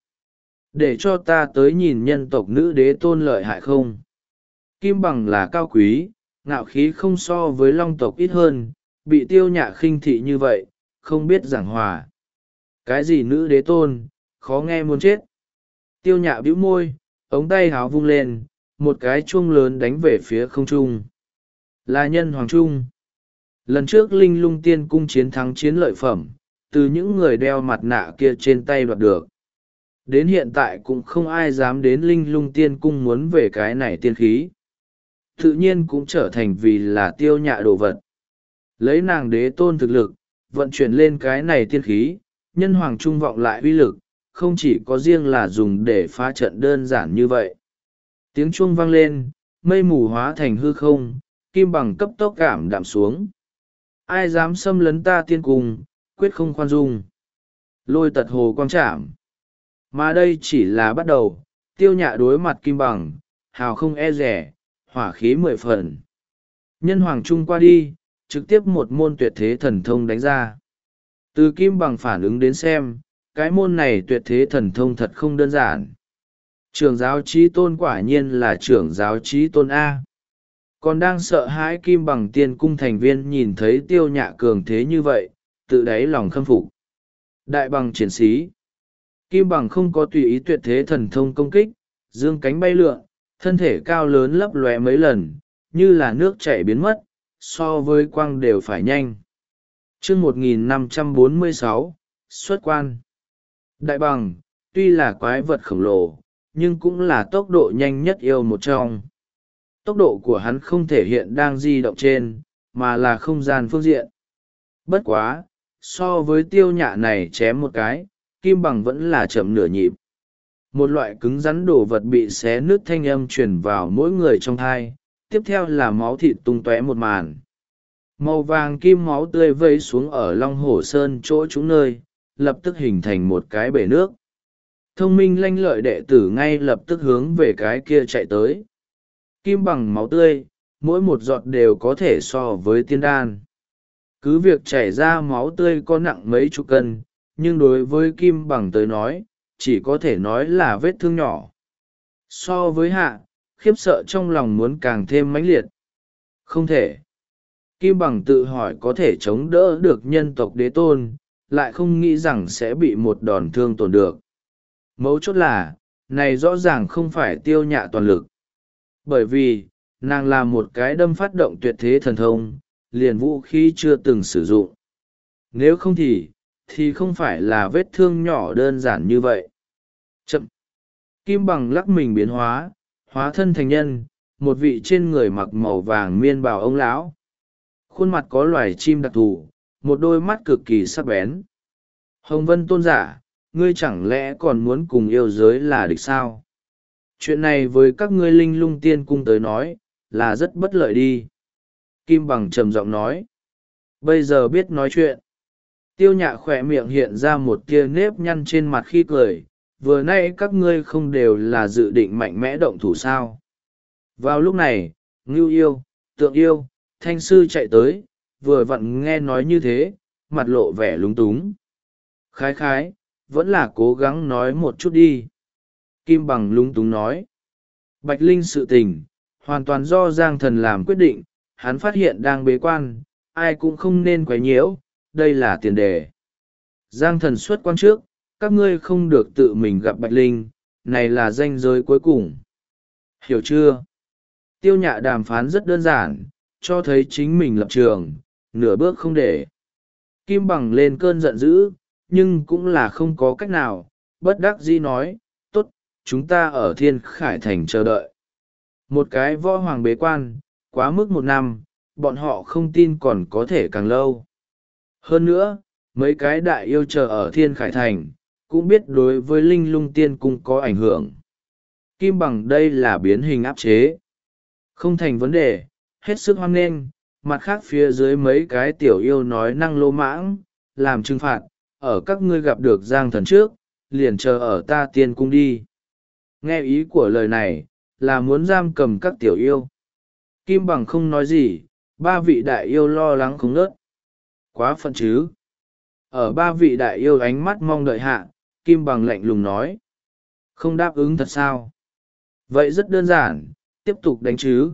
Để cho ta tới nhìn nhân tộc nữ đế tôn lợi hại không? Kim bằng là cao quý, ngạo khí không so với long tộc ít hơn, bị Tiêu Nhạ khinh thị như vậy, không biết giảng hòa. Cái gì nữ đế tôn, khó nghe muốn chết. Tiêu Nhạ bĩu môi, ống tay háo vung lên, một cái chuông lớn đánh về phía không trung. Là nhân hoàng trung. Lần trước Linh Lung Tiên Cung chiến thắng chiến lợi phẩm, từ những người đeo mặt nạ kia trên tay đoạt được. Đến hiện tại cũng không ai dám đến Linh Lung Tiên Cung muốn về cái này tiên khí. Tự nhiên cũng trở thành vì là Tiêu Nhạ đồ vật. Lấy nàng đế tôn thực lực, vận chuyển lên cái này tiên khí, nhân hoàng trung vọng lại uy lực, không chỉ có riêng là dùng để phá trận đơn giản như vậy. Tiếng chuông vang lên, mây mù hóa thành hư không, kim bằng cấp tốc cảm đạm xuống. Ai dám xâm lấn ta tiên cung, quyết không khoan dung. Lôi tật hồ quang trảm. Mà đây chỉ là bắt đầu, Tiêu Nhạ đối mặt kim bằng, hào không e rẻ, hỏa khí 10 phần. Nhân hoàng trung qua đi, trực tiếp một môn tuyệt thế thần thông đánh ra. Từ kim bằng phản ứng đến xem, cái môn này tuyệt thế thần thông thật không đơn giản. Trưởng giáo chí tôn quả nhiên là trưởng giáo chí tôn A. Còn đang sợ hãi kim bằng tiên cung thành viên nhìn thấy Tiêu Nhạ cường thế như vậy, tự đáy lòng khâm phục. Đại bằng triển sĩ. Kim bằng không có tùy ý tuyệt thế thần thông công kích, dương cánh bay lượn, thân thể cao lớn lấp lóe mấy lần, như là nước chảy biến mất, so với quang đều phải nhanh. Chương 1546, xuất quan. Đại bằng, tuy là quái vật khổng lồ, nhưng cũng là tốc độ nhanh nhất yêu một trong. Tốc độ của hắn không thể hiện đang di động trên, mà là không gian phương diện. Bất quá, so với Tiêu Nhạ này chém một cái, kim bằng vẫn là chậm nửa nhịp. Một loại cứng rắn đồ vật bị xé nứt thanh âm truyền vào mỗi người trong thai, tiếp theo là máu thịt tung tóe một màn. Màu vàng kim máu tươi vây xuống ở Long Hổ Sơn chỗ chúng nơi, lập tức hình thành một cái bể nước. Thông minh lanh lợi đệ tử ngay lập tức hướng về cái kia chạy tới. Kim bằng máu tươi, mỗi một giọt đều có thể so với tiên đan. Cứ việc chảy ra máu tươi có nặng mấy chục cân, nhưng đối với Kim Bằng tới nói chỉ có thể nói là vết thương nhỏ. So với Hạ, khiếp sợ trong lòng muốn càng thêm mãnh liệt. Không thể. Kim Bằng tự hỏi có thể chống đỡ được nhân tộc đế tôn, lại không nghĩ rằng sẽ bị một đòn thương tổn được. Mấu chốt là, này rõ ràng không phải Tiêu Nhạ toàn lực. Bởi vì, nàng là một cái đâm phát động tuyệt thế thần thông, liền vũ khí chưa từng sử dụng. Nếu không thì không phải là vết thương nhỏ đơn giản như vậy. Chậm. Kim Bằng lắc mình biến hóa, hóa thân thành nhân, một vị trên người mặc màu vàng miên bào ông lão. Khuôn mặt có loài chim đặc thù, một đôi mắt cực kỳ sắc bén. Hồng Vân tôn giả, ngươi chẳng lẽ còn muốn cùng yêu giới là địch sao? Chuyện này với các ngươi linh lung tiên cung tới nói, là rất bất lợi đi. Kim Bằng trầm giọng nói. Bây giờ biết nói chuyện. Tiêu Nhạ khỏe miệng hiện ra một tia nếp nhăn trên mặt khi cười. Vừa nay các ngươi không đều là dự định mạnh mẽ động thủ sao? Vào lúc này, Ngưu Yêu, Tượng Yêu, Thanh Sư chạy tới, vừa vặn nghe nói như thế, mặt lộ vẻ lúng túng. Khái khái, vẫn là cố gắng nói một chút đi. Kim Bằng lúng túng nói. Bạch Linh sự tình, hoàn toàn do Giang Thần làm quyết định, hắn phát hiện đang bế quan, ai cũng không nên quấy nhiễu, đây là tiền đề. Giang Thần xuất quan trước, các ngươi không được tự mình gặp Bạch Linh, này là ranh giới cuối cùng. Hiểu chưa? Tiêu Nhạ đàm phán rất đơn giản, cho thấy chính mình lập trường, nửa bước không để. Kim Bằng lên cơn giận dữ, nhưng cũng là không có cách nào, bất đắc dĩ nói, tốt, chúng ta ở Thiên Khải Thành chờ đợi. Một cái võ hoàng bế quan, quá mức 1 năm, bọn họ không tin còn có thể càng lâu. Hơn nữa, mấy cái đại yêu chờ ở Thiên Khải Thành, cũng biết đối với linh lung tiên cung có ảnh hưởng. Kim Bằng đây là biến hình áp chế. Không thành vấn đề, hết sức hoan nghênh, mặt khác phía dưới mấy cái tiểu yêu nói năng lô mãng, làm trừng phạt, ở các ngươi gặp được Giang Thần trước, liền chờ ở ta tiên cung đi. Nghe ý của lời này, là muốn giam cầm các tiểu yêu. Kim Bằng không nói gì, 3 vị đại yêu lo lắng không ngớt. Quá phận chứ. Ở 3 vị đại yêu ánh mắt mong đợi hạ, Kim Bằng lạnh lùng nói. Không đáp ứng thật sao? Vậy rất đơn giản, tiếp tục đánh chứ.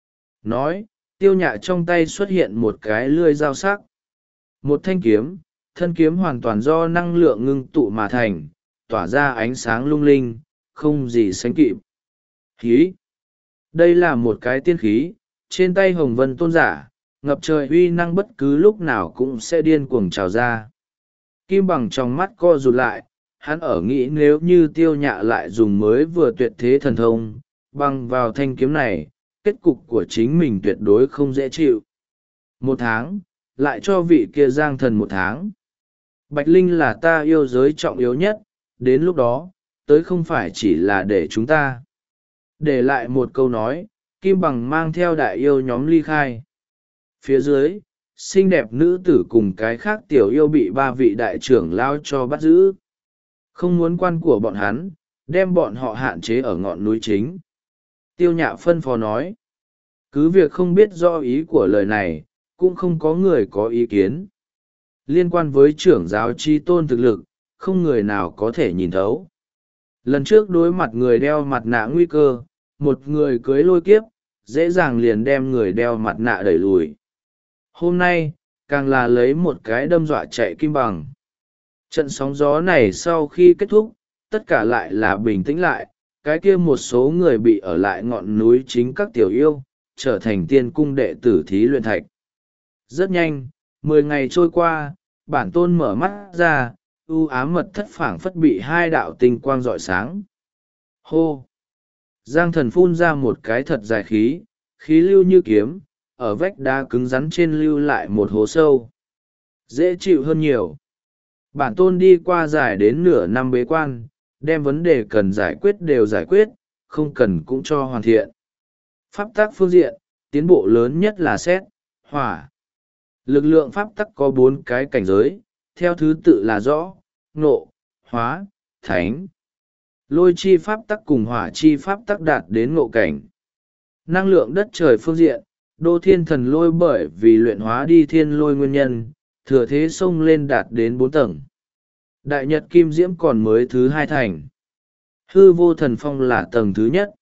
Nói, Tiêu Nhạ trong tay xuất hiện một cái lưỡi dao sắc. Một thanh kiếm, thân kiếm hoàn toàn do năng lượng ngưng tụ mà thành, tỏa ra ánh sáng lung linh, không gì sánh kịp. Khí! Đây là một cái tiên khí, trên tay Hồng Vân tôn giả, ngập trời uy năng bất cứ lúc nào cũng sẽ điên cuồng trào ra. Kim Bằng trong mắt co rụt lại, hắn ở nghĩ nếu như Tiêu Nhạ lại dùng mới vừa tuyệt thế thần thông, băng vào thanh kiếm này, kết cục của chính mình tuyệt đối không dễ chịu. 1 tháng, lại cho vị kia Giang Thần 1 tháng. Bạch Linh là ta yêu giới trọng yếu nhất, đến lúc đó, tới không phải chỉ là để chúng ta. Để lại một câu nói, Kim Bằng mang theo đại yêu nhóm ly khai. Phía dưới, xinh đẹp nữ tử cùng cái khác tiểu yêu bị 3 vị đại trưởng lao cho bắt giữ. Không muốn quan của bọn hắn, đem bọn họ hạn chế ở ngọn núi chính. Tiêu Nhạ phân phó nói. Cứ việc không biết do ý của lời này, cũng không có người có ý kiến. Liên quan với trưởng giáo chi tôn thực lực, không người nào có thể nhìn thấu. Lần trước đối mặt người đeo mặt nạ nguy cơ, một người cưới lôi kiếp, dễ dàng liền đem người đeo mặt nạ đẩy lùi. Hôm nay, càng là lấy một cái đâm dọa chạy Kim Bằng. Trận sóng gió này sau khi kết thúc, tất cả lại là bình tĩnh lại, cái kia một số người bị ở lại ngọn núi chính các tiểu yêu, trở thành tiên cung đệ tử thí luyện thạch. Rất nhanh, 10 ngày trôi qua, bản tôn mở mắt ra, u ám mật thất phảng phất bị 2 đạo tinh quang rọi sáng. Hô! Giang Thần phun ra một cái thật dài khí, khí lưu như kiếm, ở vách đá cứng rắn trên lưu lại một hố sâu. Dễ chịu hơn nhiều. Bản tôn đi qua dài đến nửa năm bế quan, đem vấn đề cần giải quyết đều giải quyết, không cần cũng cho hoàn thiện. Pháp tắc phương diện, tiến bộ lớn nhất là sét, hỏa. Lực lượng pháp tắc có 4 cái cảnh giới, theo thứ tự là rõ, nộ, hóa, thánh. Lôi chi pháp tắc cùng hỏa chi pháp tắc đạt đến ngộ cảnh. Năng lượng đất trời phương diện, Đô Thiên Thần Lôi bởi vì luyện hóa đi thiên lôi nguyên nhân, thừa thế xông lên đạt đến 4 tầng. Đại nhật kim diễm còn mới thứ hai thành. Hư vô thần phong là tầng thứ nhất.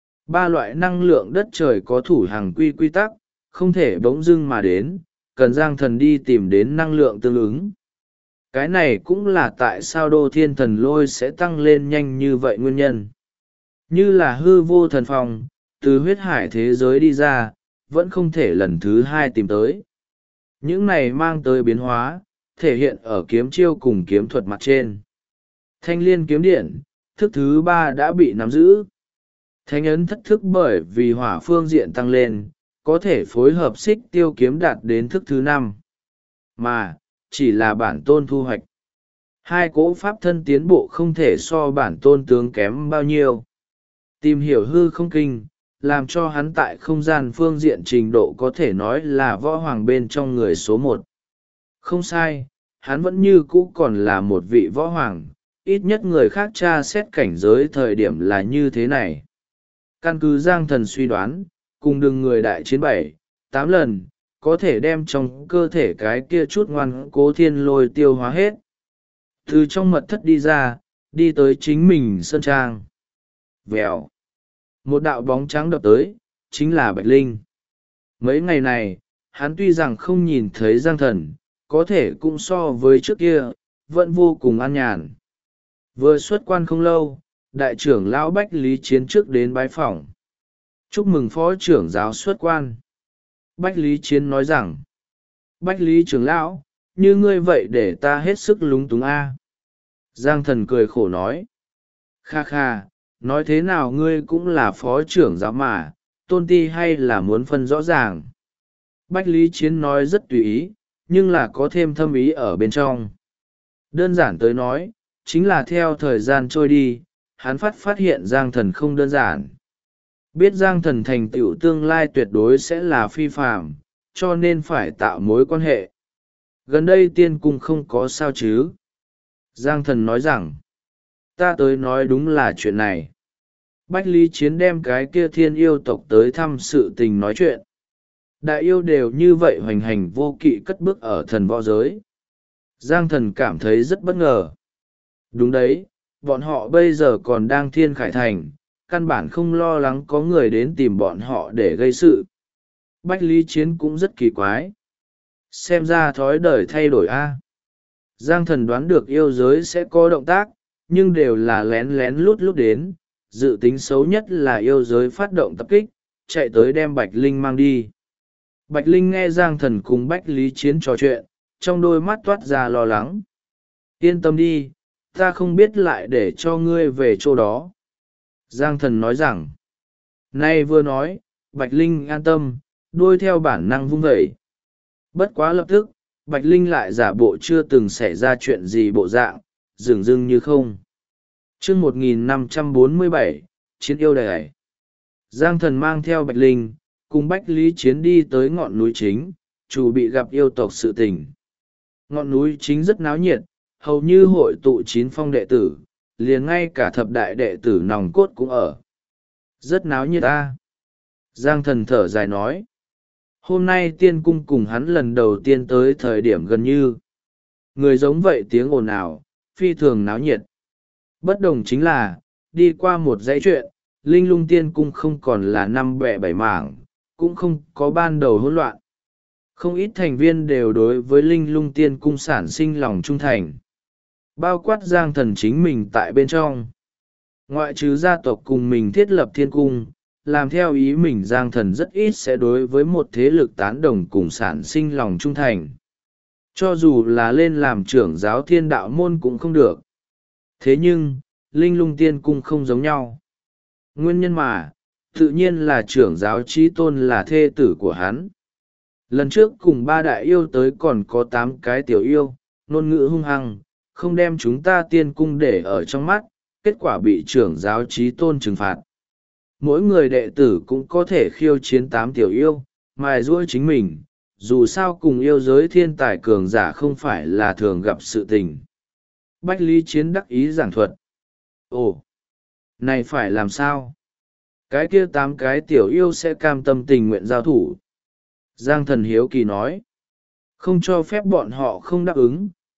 Ba loại năng lượng đất trời có thủ hàng quy tắc, không thể bỗng dưng mà đến, cần Giang Thần đi tìm đến năng lượng tương ứng. Cái này cũng là tại sao đô thiên thần lôi sẽ tăng lên nhanh như vậy nguyên nhân. Như là hư vô thần phong, từ huyết hải thế giới đi ra, vẫn không thể lần thứ hai tìm tới. Những này mang tới biến hóa, thể hiện ở kiếm chiêu cùng kiếm thuật mặt trên. Thanh liên kiếm điện, thức thứ ba đã bị nắm giữ. Thánh ấn thất thức bởi vì hỏa phương diện tăng lên, có thể phối hợp xích tiêu kiếm đạt đến thức thứ năm. Mà, chỉ là bản tôn thu hoạch. Hai cỗ pháp thân tiến bộ không thể so bản tôn tướng kém bao nhiêu. Tìm hiểu hư không kinh, làm cho hắn tại không gian phương diện trình độ có thể nói là võ hoàng bên trong người số một. Không sai, hắn vẫn như cũ còn là một vị võ hoàng, ít nhất người khác tra xét cảnh giới thời điểm là như thế này. Căn cứ Giang Thần suy đoán, cùng đừng người đại chiến 7, 8 lần, có thể đem trong cơ thể cái kia chút ngoan cố thiên lôi tiêu hóa hết. Từ trong mật thất đi ra, đi tới chính mình sơn trang. Vèo. Một đạo bóng trắng đập tới, chính là Bạch Linh. Mấy ngày này, hắn tuy rằng không nhìn thấy Giang Thần, có thể cũng so với trước kia, vẫn vô cùng an nhàn. Vừa xuất quan không lâu, đại trưởng lão Bách Lý Chiến trước đến bái phỏng. Chúc mừng phó trưởng giáo xuất quan. Bách Lý Chiến nói rằng, Bách Lý trưởng lão, như ngươi vậy để ta hết sức lúng túng a. Giang Thần cười khổ nói, kha kha, nói thế nào ngươi cũng là phó trưởng giáo mà, tôn ti hay là muốn phân rõ ràng. Bách Lý Chiến nói rất tùy ý, nhưng là có thêm thâm ý ở bên trong. Đơn giản tới nói, chính là theo thời gian trôi đi, hắn phát hiện Giang Thần không đơn giản. Biết Giang Thần thành tựu tương lai tuyệt đối sẽ là phi phàm, cho nên phải tạo mối quan hệ. Gần đây tiên cung không có sao chứ. Giang Thần nói rằng, ta tới nói đúng là chuyện này. Bách Lý Chiến đem cái kia thiên yêu tộc tới thăm sự tình nói chuyện. Đại yêu đều như vậy hoành hành vô kỵ cất bước ở thần võ giới. Giang Thần cảm thấy rất bất ngờ. Đúng đấy, bọn họ bây giờ còn đang thiên khải thành, căn bản không lo lắng có người đến tìm bọn họ để gây sự. Bách Lý Chiến cũng rất kỳ quái. Xem ra thói đời thay đổi a. Giang Thần đoán được yêu giới sẽ có động tác, nhưng đều là lén lén lút lút đến, dự tính xấu nhất là yêu giới phát động tập kích, chạy tới đem Bạch Linh mang đi. Bạch Linh nghe Giang Thần cùng Bách Lý Chiến trò chuyện, trong đôi mắt toát ra lo lắng. Yên tâm đi, ta không biết lại để cho ngươi về chỗ đó. Giang Thần nói rằng, nay vừa nói, Bạch Linh an tâm, đuôi theo bản năng vung vẩy. Bất quá lập tức, Bạch Linh lại giả bộ chưa từng xảy ra chuyện gì bộ dạng, dường dưng như không. Chương 1547, Chiến yêu đài. Giang Thần mang theo Bạch Linh, cùng Bách Lý Chiến đi tới ngọn núi chính, chủ bị gặp yêu tộc sự tình. Ngọn núi chính rất náo nhiệt, hầu như hội tụ 9 phong đệ tử, liền ngay cả thập đại đệ tử nòng cốt cũng ở. Rất náo nhiệt ta. Giang Thần thở dài nói. Hôm nay tiên cung cùng hắn lần đầu tiên tới thời điểm gần như. Người giống vậy tiếng ồn ào, phi thường náo nhiệt. Bất đồng chính là, đi qua một dãy chuyện, Linh Lung Tiên Cung không còn là 5 bẹ 7 mảng, cũng không có ban đầu hỗn loạn. Không ít thành viên đều đối với Linh Lung Tiên Cung sản sinh lòng trung thành. Bao quát Giang Thần chính mình tại bên trong. Ngoại trừ gia tộc cùng mình thiết lập thiên cung, làm theo ý mình Giang Thần rất ít sẽ đối với một thế lực tán đồng cùng sản sinh lòng trung thành. Cho dù là lên làm trưởng giáo thiên đạo môn cũng không được. Thế nhưng, Linh Lung Tiên Cung không giống nhau. Nguyên nhân mà, tự nhiên là trưởng giáo Chí Tôn là thê tử của hắn. Lần trước cùng 3 đại yêu tới còn có 8 cái tiểu yêu, ngôn ngữ hung hăng, không đem chúng ta tiên cung để ở trong mắt, kết quả bị trưởng giáo Chí Tôn trừng phạt. Mỗi người đệ tử cũng có thể khiêu chiến 8 tiểu yêu, mài giũa chính mình, dù sao cùng yêu giới thiên tài cường giả không phải là thường gặp sự tình. Bách Lý Chiến đắc ý giảng thuật. Ồ, này phải làm sao? Cái kia 8 cái tiểu yêu sẽ cam tâm tình nguyện giao thủ. Giang Thần hiếu kỳ nói. Không cho phép bọn họ không đáp ứng,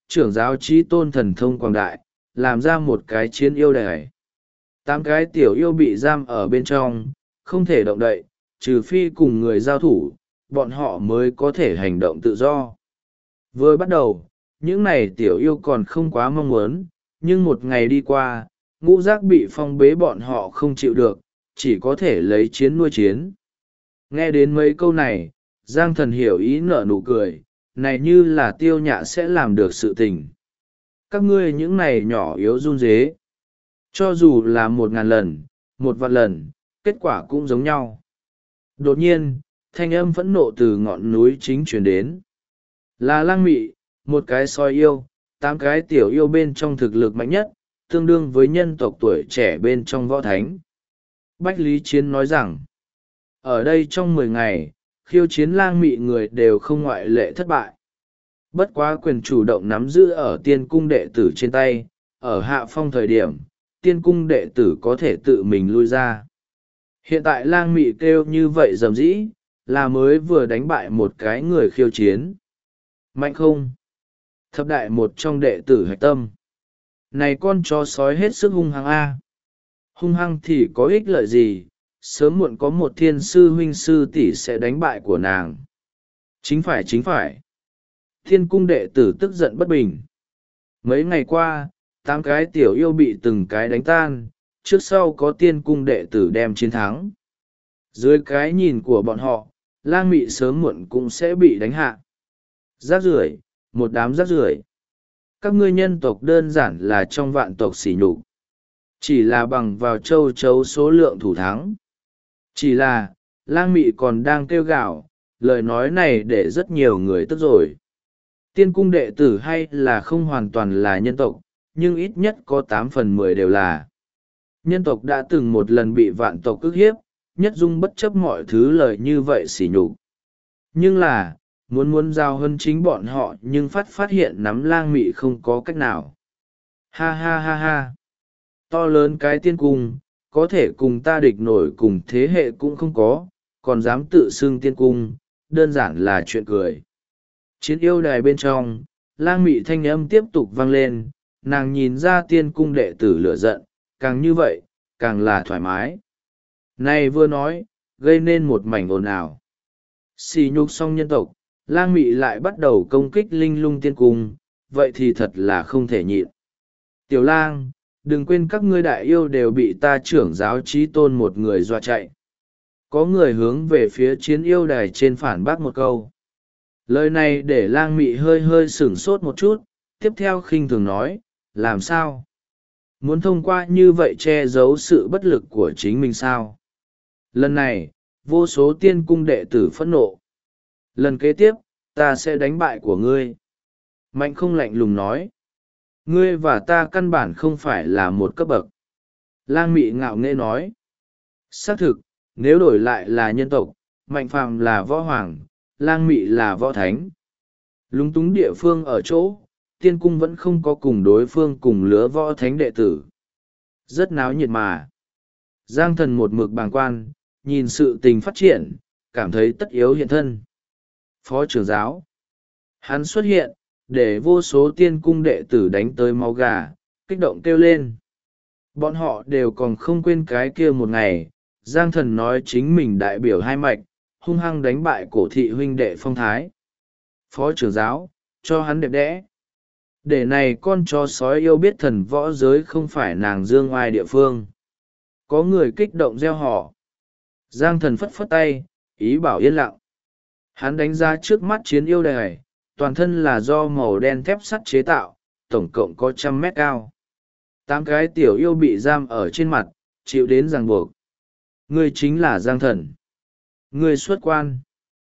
trưởng giáo chí tôn thần thông quảng đại, làm ra một cái chiến yêu đài. 8 cái tiểu yêu bị giam ở bên trong, không thể động đậy, trừ phi cùng người giao thủ, bọn họ mới có thể hành động tự do. Vừa bắt đầu, những này tiểu yêu còn không quá mong muốn, nhưng một ngày đi qua, ngũ giác bị phong bế, bọn họ không chịu được, chỉ có thể lấy chiến nuôi chiến. Nghe đến mấy câu này, Giang Thần hiểu ý nở nụ cười, này như là Tiêu Nhạ sẽ làm được sự tình. Các ngươi những này nhỏ yếu run rế, cho dù là 1000 lần, 1 vạn lần, kết quả cũng giống nhau. Đột nhiên, thanh âm phẫn nộ từ ngọn núi chính truyền đến. Là Lang Mị, một cái sói yêu, 8 cái tiểu yêu bên trong thực lực mạnh nhất, tương đương với nhân tộc tuổi trẻ bên trong võ thánh. Bách Lý Chiến nói rằng, ở đây trong 10 ngày, khiêu chiến Lang Mị người đều không ngoại lệ thất bại. Bất quá quyền chủ động nắm giữ ở tiên cung đệ tử trên tay, ở hạ phong thời điểm, tiên cung đệ tử có thể tự mình lui ra. Hiện tại Lang Mị kêu như vậy rầm rĩ, là mới vừa đánh bại một cái người khiêu chiến. Mạnh không? Thập đại một trong đệ tử hạch tâm. Này con chó sói hết sức hung hăng a. Hung hăng thì có ích lợi gì, sớm muộn có một thiên sư huynh sư tỷ sẽ đánh bại của nàng. Chính phải. Thiên cung đệ tử tức giận bất bình. Mấy ngày qua, 8 cái tiểu yêu bị từng cái đánh tan, trước sau có tiên cung đệ tử đem chiến thắng. Dưới cái nhìn của bọn họ, Lang Mị sớm muộn cũng sẽ bị đánh hạ. Rác rưởi, một đám rác rưởi. Các ngươi nhân tộc đơn giản là trong vạn tộc sỉ nhục. Chỉ là bằng vào châu chấu số lượng thủ thắng. Chỉ là, Lang Mị còn đang kêu gào, lời nói này để rất nhiều người tức rồi. Tiên cung đệ tử hay là không hoàn toàn là nhân tộc, nhưng ít nhất có 8/10 đều là. Nhân tộc đã từng một lần bị vạn tộc ức hiếp, nhất dung bất chấp mọi thứ lời như vậy sỉ nhục. Nhưng là, muốn giao hơn chính bọn họ nhưng phát hiện nắm Lang Mị không có cách nào. Ha ha ha ha. To lớn cái tiên cung, có thể cùng ta địch nổi cùng thế hệ cũng không có, còn dám tự xưng tiên cung, đơn giản là chuyện cười. Chiến yêu đài bên trong, Lang Mị thanh âm tiếp tục vang lên, nàng nhìn ra tiên cung đệ tử lửa giận, càng như vậy, càng là thoải mái. Này vừa nói, gây nên một mảnh ồn ào. Xì nhục xong nhân tộc, Lang Mị lại bắt đầu công kích linh lung tiên cung, vậy thì thật là không thể nhịn. Tiểu Lang, đừng quên các ngươi đại yêu đều bị ta trưởng giáo chí tôn một người dọa chạy. Có người hướng về phía chiến yêu đài trên phản bác một câu. Lời này để Lang Mị hơi sửng sốt một chút, tiếp theo khinh thường nói, làm sao? Muốn thông qua như vậy che giấu sự bất lực của chính mình sao? Lần này, vô số tiên cung đệ tử phẫn nộ. Lần kế tiếp, ta sẽ đánh bại của ngươi. Mạnh không lạnh lùng nói. Ngươi và ta căn bản không phải là một cấp bậc. Lang Mị ngạo nghễ nói. Xác thực, nếu đổi lại là nhân tộc, Mạnh Phàm là võ hoàng, Lang Mị là võ thánh. Lúng túng địa phương ở chỗ, tiên cung vẫn không có cùng đối phương cùng lứa võ thánh đệ tử. Rất náo nhiệt mà. Giang Thần một mực bàng quan, nhìn sự tình phát triển, cảm thấy tất yếu hiện thân. Phó trưởng giáo. Hắn xuất hiện, để vô số tiên cung đệ tử đánh tới máu gà, kích động kêu lên. Bọn họ đều còn không quên cái kia một ngày, Giang Thần nói chính mình đại biểu hai mạch, hung hăng đánh bại cổ thị huynh đệ Phong Thái. Phó trưởng giáo, cho hắn đẹp đẽ. Để này con chó sói yêu biết thần võ giới không phải nàng dương oai địa phương. Có người kích động gieo họ. Giang Thần phất phất tay, ý bảo yên lặng. Hắn đánh ra trước mắt chiến yêu đài, toàn thân là do màu đen thép sắt chế tạo, tổng cộng có 100 mét cao. 8 cái tiểu yêu bị giam ở trên mặt, chịu đến ràng buộc. Ngươi chính là Giang Thần. Ngươi xuất quan.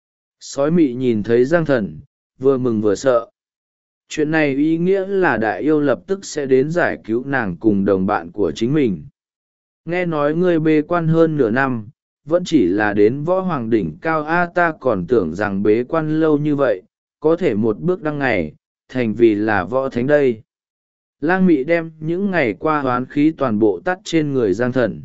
Sói mị nhìn thấy Giang Thần, vừa mừng vừa sợ. Chuyện này ý nghĩa là đại yêu lập tức sẽ đến giải cứu nàng cùng đồng bạn của chính mình. Nghe nói ngươi bế quan hơn nửa năm, vẫn chỉ là đến võ hoàng đỉnh cao A, ta còn tưởng rằng bế quan lâu như vậy, có thể một bước đăng ngày, thành vì là võ thánh đây. Lang Mị đem những ngày qua hoán khí toàn bộ tắt trên người Giang Thần.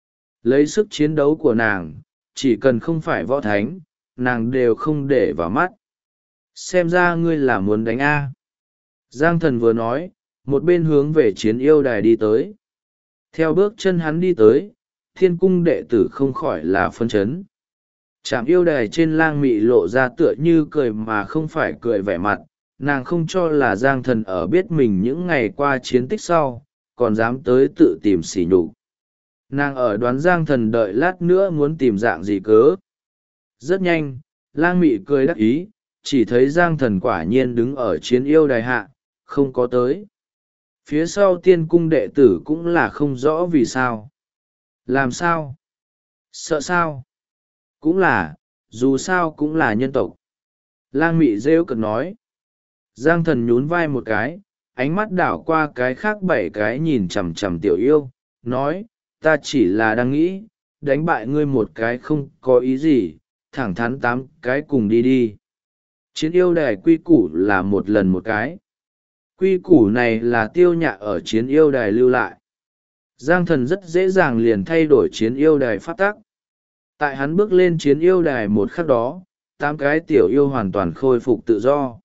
Lấy sức chiến đấu của nàng, chỉ cần không phải võ thánh, nàng đều không để vào mắt. Xem ra ngươi là muốn đánh A. Giang Thần vừa nói, một bên hướng về chiến yêu đài đi tới. Theo bước chân hắn đi tới, thiên cung đệ tử không khỏi là phân chấn. Trạm yêu đài trên lang mị lộ ra tựa như cười mà không phải cười vẻ mặt, nàng không cho là Giang Thần ở biết mình những ngày qua chiến tích sau, còn dám tới tự tìm sỉ nhục. Nàng ở đoán Giang Thần đợi lát nữa muốn tìm dạng gì cớ. Rất nhanh, lang mị cười đắc ý, chỉ thấy Giang Thần quả nhiên đứng ở chiến yêu đài hạ, không có tới. Phía sau tiên cung đệ tử cũng là không rõ vì sao. Làm sao? Sợ sao? Cũng là, dù sao cũng là nhân tộc. Lang mị rêu cực nói. Giang Thần nhún vai một cái, ánh mắt đảo qua cái khác 7 cái nhìn chằm chằm tiểu yêu, nói, ta chỉ là đang nghĩ, đánh bại ngươi một cái không có ý gì, thẳng thắn 8 cái cùng đi đi. Chiến yêu đài quy củ là một lần một cái. Quy củ này là Tiêu Nhạ ở chiến yêu đài lưu lại. Giang Thần rất dễ dàng liền thay đổi chiến yêu đài pháp tắc. Tại hắn bước lên chiến yêu đài một khắc đó, 8 cái tiểu yêu hoàn toàn khôi phục tự do.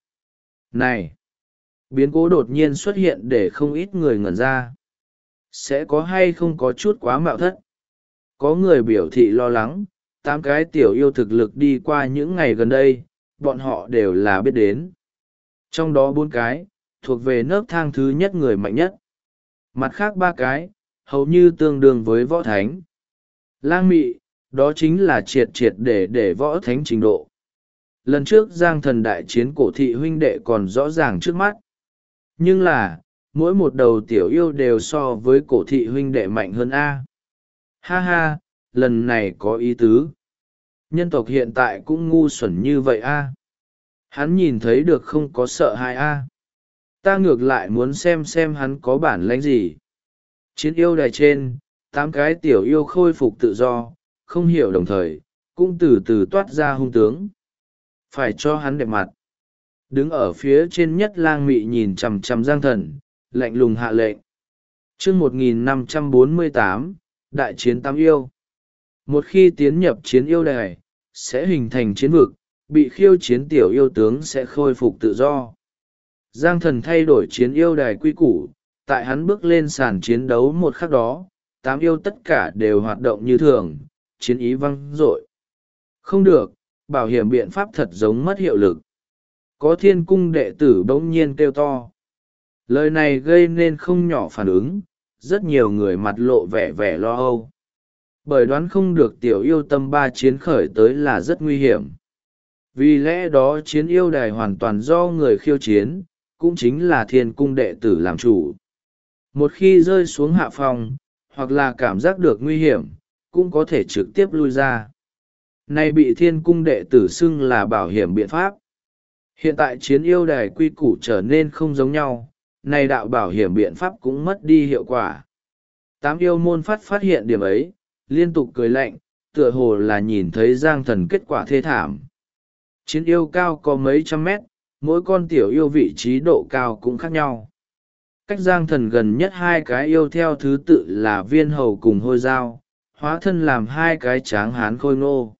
Này! Biến cố đột nhiên xuất hiện để không ít người ngẩn ra. Sẽ có hay không có chút quá mạo thất? Có người biểu thị lo lắng, 8 cái tiểu yêu thực lực đi qua những ngày gần đây, bọn họ đều là biết đến. Trong đó 4 cái, thuộc về nấc thang thứ nhất người mạnh nhất. Mặt khác 3 cái, hầu như tương đương với võ thánh. Lang mị, đó chính là triệt triệt để võ thánh trình độ. Lần trước Giang Thần đại chiến cổ thị huynh đệ còn rõ ràng trước mắt. Nhưng là, mỗi một đầu tiểu yêu đều so với cổ thị huynh đệ mạnh hơn A. Ha ha, lần này có ý tứ. Nhân tộc hiện tại cũng ngu xuẩn như vậy A. Hắn nhìn thấy được không có sợ hãi A. Ta ngược lại muốn xem hắn có bản lĩnh gì. Chiến yêu đài trên, 8 cái tiểu yêu khôi phục tự do, không hiểu đồng thời, cũng từ từ toát ra hung tướng. Phải cho hắn đẹp mặt. Đứng ở phía trên nhất lang mị nhìn chằm chằm Giang Thần, lạnh lùng hạ lệnh. Chương 1548, Đại chiến 8 yêu. Một khi tiến nhập chiến yêu đài, sẽ hình thành chiến vực, bị khiêu chiến tiểu yêu tướng sẽ khôi phục tự do. Giang Thần thay đổi chiến yêu đài quy củ, tại hắn bước lên sàn chiến đấu một khắc đó, 8 yêu tất cả đều hoạt động như thường, chiến ý vang dội. Không được, bảo hiểm biện pháp thật giống mất hiệu lực. Có thiên cung đệ tử bỗng nhiên kêu to. Lời này gây nên không nhỏ phản ứng, rất nhiều người mặt lộ vẻ lo âu. Bởi đoán không được tiểu yêu tâm 3 chiến khởi tới là rất nguy hiểm. Vì lẽ đó chiến yêu đài hoàn toàn do người khiêu chiến, cũng chính là thiên cung đệ tử làm chủ. Một khi rơi xuống hạ phòng, hoặc là cảm giác được nguy hiểm, cũng có thể trực tiếp lui ra. Này bị thiên cung đệ tử xưng là bảo hiểm biện pháp. Hiện tại chiến yêu đài quy củ trở nên không giống nhau, này đạo bảo hiểm biện pháp cũng mất đi hiệu quả. 8 yêu môn phát hiện điểm ấy, liên tục cười lạnh, tựa hồ là nhìn thấy Giang Thần kết quả thê thảm. Chiến yêu cao có mấy trăm mét, mỗi con tiểu yêu vị trí độ cao cũng khác nhau. Cách Giang Thần gần nhất 2 cái yêu theo thứ tự là viên hầu cùng hôi dao, hóa thân làm 2 cái tráng hán khôi ngô.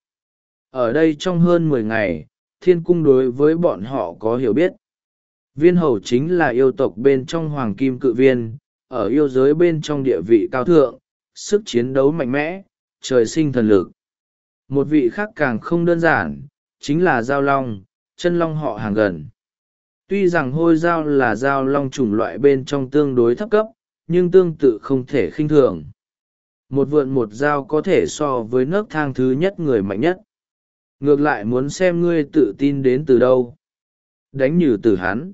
Ở đây trong hơn 10 ngày, thiên cung đối với bọn họ có hiểu biết. Viên hầu chính là yêu tộc bên trong hoàng kim cự viên, ở yêu giới bên trong địa vị cao thượng, sức chiến đấu mạnh mẽ, trời sinh thần lực. Một vị khác càng không đơn giản, chính là Giao Long, chân long họ hàng gần. Tuy rằng hôi dao là Giao Long chủng loại bên trong tương đối thấp cấp, nhưng tương tự không thể khinh thường. Một vượn một dao có thể so với nấc thang thứ nhất người mạnh nhất. Ngược lại muốn xem ngươi tự tin đến từ đâu. Đánh nhử từ hắn.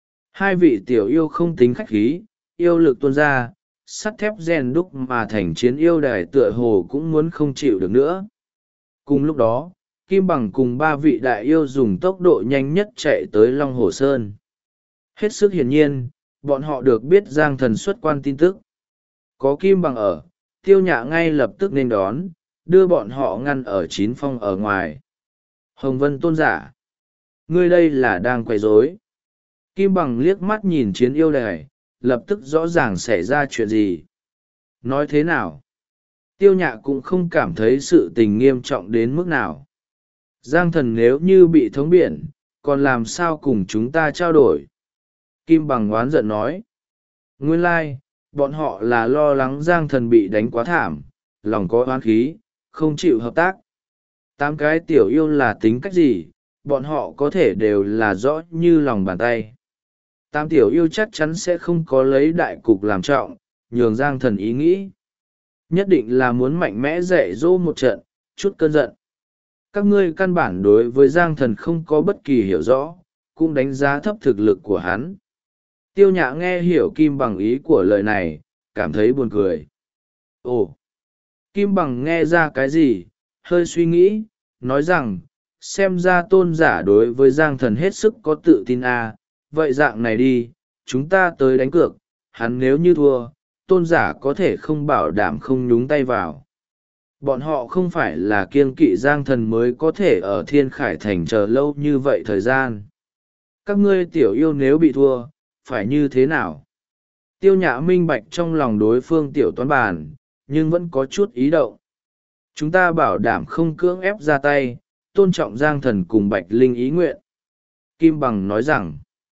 2 vị tiểu yêu không tính khách khí, yêu lực tuôn ra, sắt thép rèn đúc mà thành chiến yêu đài tựa hồ cũng muốn không chịu được nữa. Cùng lúc đó, Kim Bằng cùng 3 vị đại yêu dùng tốc độ nhanh nhất chạy tới Long Hồ Sơn. Hết sức hiển nhiên, bọn họ được biết Giang Thần xuất quan tin tức. Có Kim Bằng ở, Tiêu Nhạ ngay lập tức nên đón, đưa bọn họ ngăn ở 9 phong ở ngoài. Hồng Vân tôn giả, ngươi đây là đang quấy rối. Kim Bằng liếc mắt nhìn chiến yêu đài, lập tức rõ ràng xảy ra chuyện gì. Nói thế nào? Tiêu Nhạ cũng không cảm thấy sự tình nghiêm trọng đến mức nào. Giang Thần nếu như bị thống biển, còn làm sao cùng chúng ta trao đổi? Kim Bằng oán giận nói. Nguyên lai, bọn họ là lo lắng Giang Thần bị đánh quá thảm, lòng có oán khí, không chịu hợp tác. 8 cái tiểu yêu là tính cách gì, bọn họ có thể đều là rõ như lòng bàn tay. 8 tiểu yêu chắc chắn sẽ không có lấy đại cục làm trọng, nhường Giang Thần ý nghĩ. Nhất định là muốn mạnh mẽ dạy dỗ một trận, chút cơn giận. Các ngươi căn bản đối với Giang Thần không có bất kỳ hiểu rõ, cũng đánh giá thấp thực lực của hắn. Tiêu Nhã nghe hiểu Kim Bằng ý của lời này, cảm thấy buồn cười. Ồ! Kim Bằng nghe ra cái gì, hơi suy nghĩ, nói rằng, xem ra tôn giả đối với Giang Thần hết sức có tự tin à, vậy dạng này đi, chúng ta tới đánh cược, hắn nếu như thua, tôn giả có thể không bảo đảm không nhúng tay vào. Bọn họ không phải là kiêng kỵ Giang Thần mới có thể ở Thiên Khải Thành chờ lâu như vậy thời gian. Các ngươi tiểu yêu nếu bị thua, phải như thế nào? Tiêu Nhã minh bạch trong lòng đối phương tiểu toán bàn, nhưng vẫn có chút ý động. Chúng ta bảo đảm không cưỡng ép ra tay, tôn trọng Giang Thần cùng Bạch Linh ý nguyện. Kim Bằng nói rằng,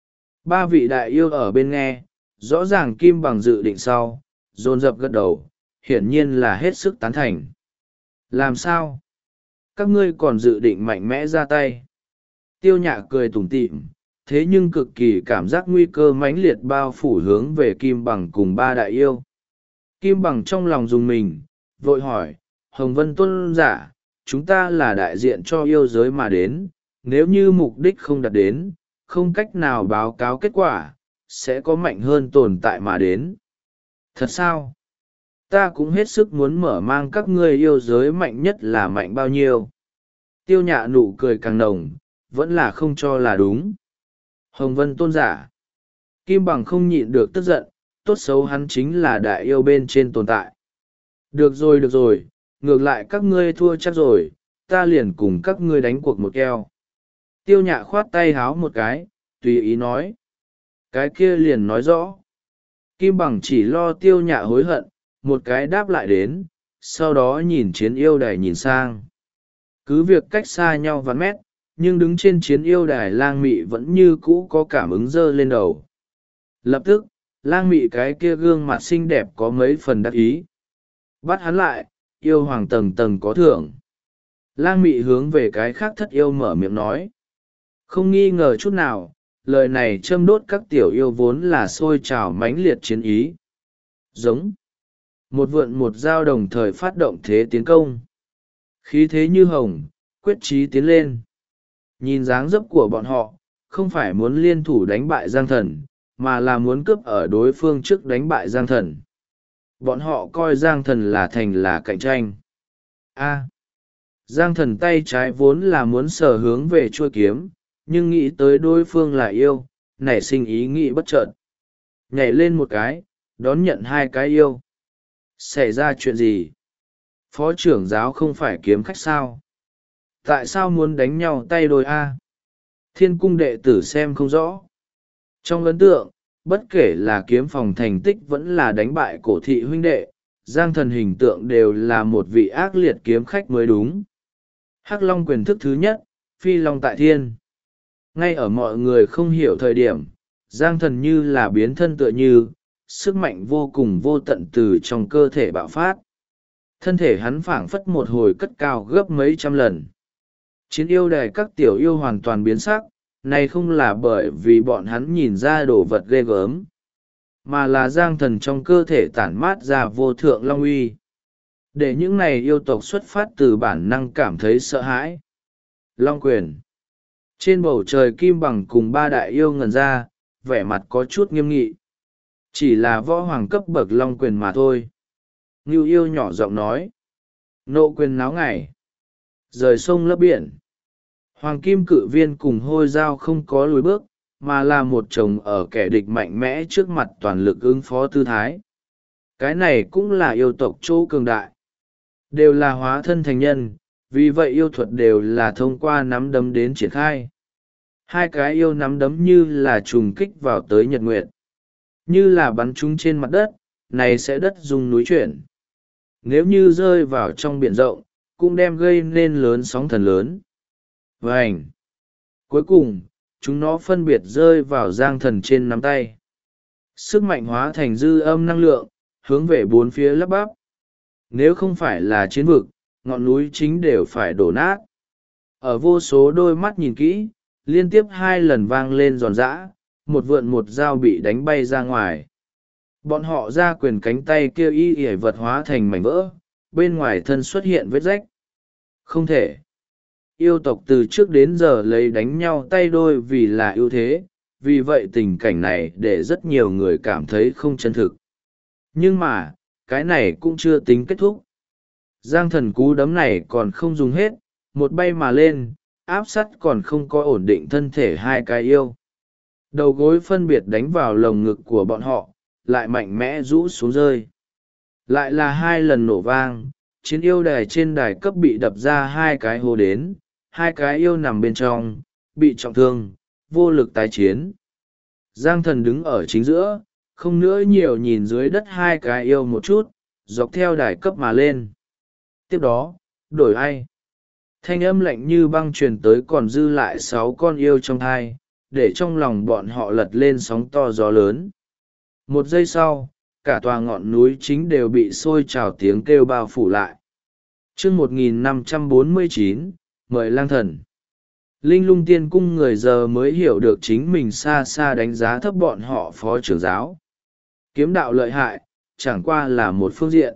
3 vị đại yêu ở bên nghe, rõ ràng Kim Bằng dự định sau, dồn dập gật đầu, hiển nhiên là hết sức tán thành. Làm sao? Các ngươi còn dự định mạnh mẽ ra tay? Tiêu Nhã cười tủm tỉm, thế nhưng cực kỳ cảm giác nguy cơ mãnh liệt bao phủ hướng về Kim Bằng cùng 3 đại yêu. Kim Bằng trong lòng dùng mình, vội hỏi, Hồng Vân tôn giả, chúng ta là đại diện cho yêu giới mà đến, nếu như mục đích không đạt đến, không cách nào báo cáo kết quả, sẽ có mạnh hơn tồn tại mà đến. Thật sao? Ta cũng hết sức muốn mở mang các ngươi yêu giới mạnh nhất là mạnh bao nhiêu. Tiêu Nhã nụ cười càng nồng, vẫn là không cho là đúng. Hồng Vân tôn giả. Kim Bằng không nhịn được tức giận, tốt xấu hắn chính là đại yêu bên trên tồn tại. Được rồi, ngược lại các ngươi thua chắc rồi, ta liền cùng các ngươi đánh cuộc một keo. Tiêu Nhã khoát tay háo một cái, tùy ý nói. Cái kia liền nói rõ. Kim Bằng chỉ lo Tiêu Nhã hối hận, một cái đáp lại đến, sau đó nhìn chiến yêu đài nhìn sang. Cứ việc cách xa nhau vạn mét, nhưng đứng trên chiến yêu đài Lang Mị vẫn như cũ có cảm ứng dơ lên đầu. Lập tức, Lang Mị cái kia gương mặt xinh đẹp có mấy phần đắc ý. Bắt hắn lại, yêu hoàng tầng tầng có thưởng. Lang Mị hướng về cái khác thất yêu mở miệng nói. Không nghi ngờ chút nào, lời này châm đốt các tiểu yêu vốn là sôi trào mãnh liệt chiến ý. Giống. Một vượn một dao đồng thời phát động thế tiến công. Khí thế như hồng, quyết chí tiến lên. Nhìn dáng dấp của bọn họ, không phải muốn liên thủ đánh bại Giang Thần, mà là muốn cướp ở đối phương trước đánh bại Giang Thần. Bọn họ coi Giang Thần là thành là cạnh tranh. Giang Thần tay trái vốn là muốn sờ hướng về chuôi kiếm, nhưng nghĩ tới đối phương là yêu, nảy sinh ý nghĩ bất chợt. Nhảy lên một cái, đón nhận 2 cái yêu. Xảy ra chuyện gì? Phó trưởng giáo không phải kiếm khách sao? Tại sao muốn đánh nhau tay đôi a? Thiên cung đệ tử xem không rõ. Trong ấn tượng, bất kể là kiếm phòng thành tích vẫn là đánh bại cổ thị huynh đệ, Giang Thần hình tượng đều là một vị ác liệt kiếm khách mới đúng. Hắc Long quyền thức thứ nhất, Phi Long tại thiên. Ngay ở mọi người không hiểu thời điểm, Giang Thần như là biến thân tựa như, sức mạnh vô cùng vô tận từ trong cơ thể bạo phát. Thân thể hắn phảng phất một hồi cất cao gấp mấy trăm lần. Chiến yêu đài các tiểu yêu hoàn toàn biến sắc, này không là bởi vì bọn hắn nhìn ra đồ vật ghê gớm, mà là Giang Thần trong cơ thể tản mát ra vô thượng long uy. Để những này yêu tộc xuất phát từ bản năng cảm thấy sợ hãi. Long quyền. Trên bầu trời Kim Bằng cùng 3 đại yêu ngẩn ra, vẻ mặt có chút nghiêm nghị. Chỉ là võ hoàng cấp bậc long quyền mà thôi. Ngưu yêu nhỏ giọng nói. Nộ quyền náo ngày. Rời sông lấp biển. Hoàng kim cự viên cùng hôi dao không có lùi bước, mà là một chồng ở kẻ địch mạnh mẽ trước mặt toàn lực ứng phó tư thái. Cái này cũng là yêu tộc chỗ cường đại. Đều là hóa thân thành nhân, vì vậy yêu thuật đều là thông qua nắm đấm đến triển khai. 2 cái yêu nắm đấm như là trùng kích vào tới nhật nguyệt. Như là bắn chúng trên mặt đất, này sẽ đất rung núi chuyển. Nếu như rơi vào trong biển rộng, cũng đem gây nên lớn sóng thần lớn. Vành! Cuối cùng, chúng nó phân biệt rơi vào Giang Thần trên nắm tay. Sức mạnh hóa thành dư âm năng lượng, hướng về bốn phía lắp bắp. Nếu không phải là chiến vực, ngọn núi chính đều phải đổ nát. Ở vô số đôi mắt nhìn kỹ, liên tiếp 2 lần vang lên giòn giã, một vượn một dao bị đánh bay ra ngoài. Bọn họ ra quyền cánh tay kêu y ỉa vật hóa thành mảnh vỡ, bên ngoài thân xuất hiện vết rách. Không thể. Yêu tộc từ trước đến giờ lấy đánh nhau tay đôi vì là ưu thế, vì vậy tình cảnh này để rất nhiều người cảm thấy không chân thực. Nhưng mà, cái này cũng chưa tính kết thúc. Giang Thần cú đấm này còn không dùng hết, một bay mà lên, áp sắt còn không có ổn định thân thể hai cái yêu. Đầu gối phân biệt đánh vào lồng ngực của bọn họ, lại mạnh mẽ rũ xuống rơi. Lại là 2 lần nổ vang, chiến yêu đài trên đài cấp bị đập ra 2 cái hố đến, 2 cái yêu nằm bên trong, bị trọng thương, vô lực tái chiến. Giang Thần đứng ở chính giữa, không nữa nhiều nhìn dưới đất 2 cái yêu một chút, dọc theo đài cấp mà lên. Tiếp đó, đổi ai? Thanh âm lạnh như băng truyền tới còn dư lại 6 con yêu trong thai, để trong lòng bọn họ lật lên sóng to gió lớn. 1 giây sau, cả tòa ngọn núi chính đều bị sôi trào tiếng kêu bao phủ lại. Chương 1549, mời lang thần. Linh Lung Tiên Cung người giờ mới hiểu được chính mình xa xa đánh giá thấp bọn họ phó trưởng giáo. Kiếm đạo lợi hại, chẳng qua là một phương diện.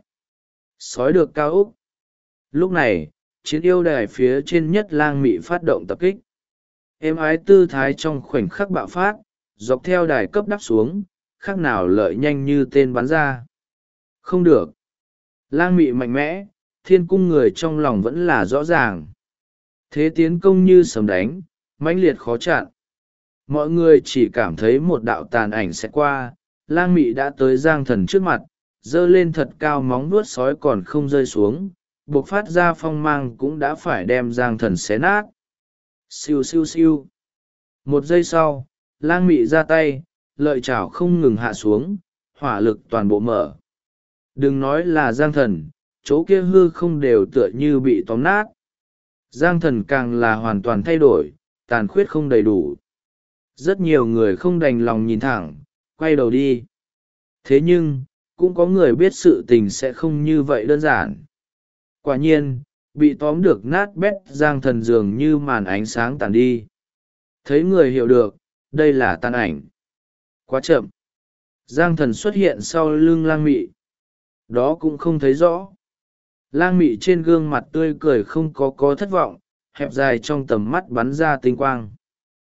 Sói được cao úc. Lúc này, chiến yêu đài phía trên nhất lang mị phát động tập kích. Êm ái tư thái trong khoảnh khắc bạo phát, dọc theo đài cấp đắp xuống, khác nào lợi nhanh như tên bắn ra. Không được. Lang mị mạnh mẽ, thiên cung người trong lòng vẫn là rõ ràng. Thế tiến công như sấm đánh, mãnh liệt khó chặn. Mọi người chỉ cảm thấy một đạo tàn ảnh sẽ qua, lang mị đã tới Giang Thần trước mặt, giơ lên thật cao móng vuốt sói còn không rơi xuống, buộc phát ra phong mang cũng đã phải đem Giang Thần xé nát. Siêu siêu siêu. 1 giây sau, lang mị ra tay, lợi chảo không ngừng hạ xuống, hỏa lực toàn bộ mở. Đừng nói là Giang Thần, chỗ kia hư không đều tựa như bị tóm nát. Giang Thần càng là hoàn toàn thay đổi, tàn khuyết không đầy đủ. Rất nhiều người không đành lòng nhìn thẳng, quay đầu đi. Thế nhưng, cũng có người biết sự tình sẽ không như vậy đơn giản. Quả nhiên, bị tóm được nát bét Giang Thần dường như màn ánh sáng tàn đi. Thấy người hiểu được, đây là tàn ảnh. Quá chậm. Giang Thần xuất hiện sau lưng lang mị. Đó cũng không thấy rõ. Lang mị trên gương mặt tươi cười không có thất vọng, hẹp dài trong tầm mắt bắn ra tinh quang.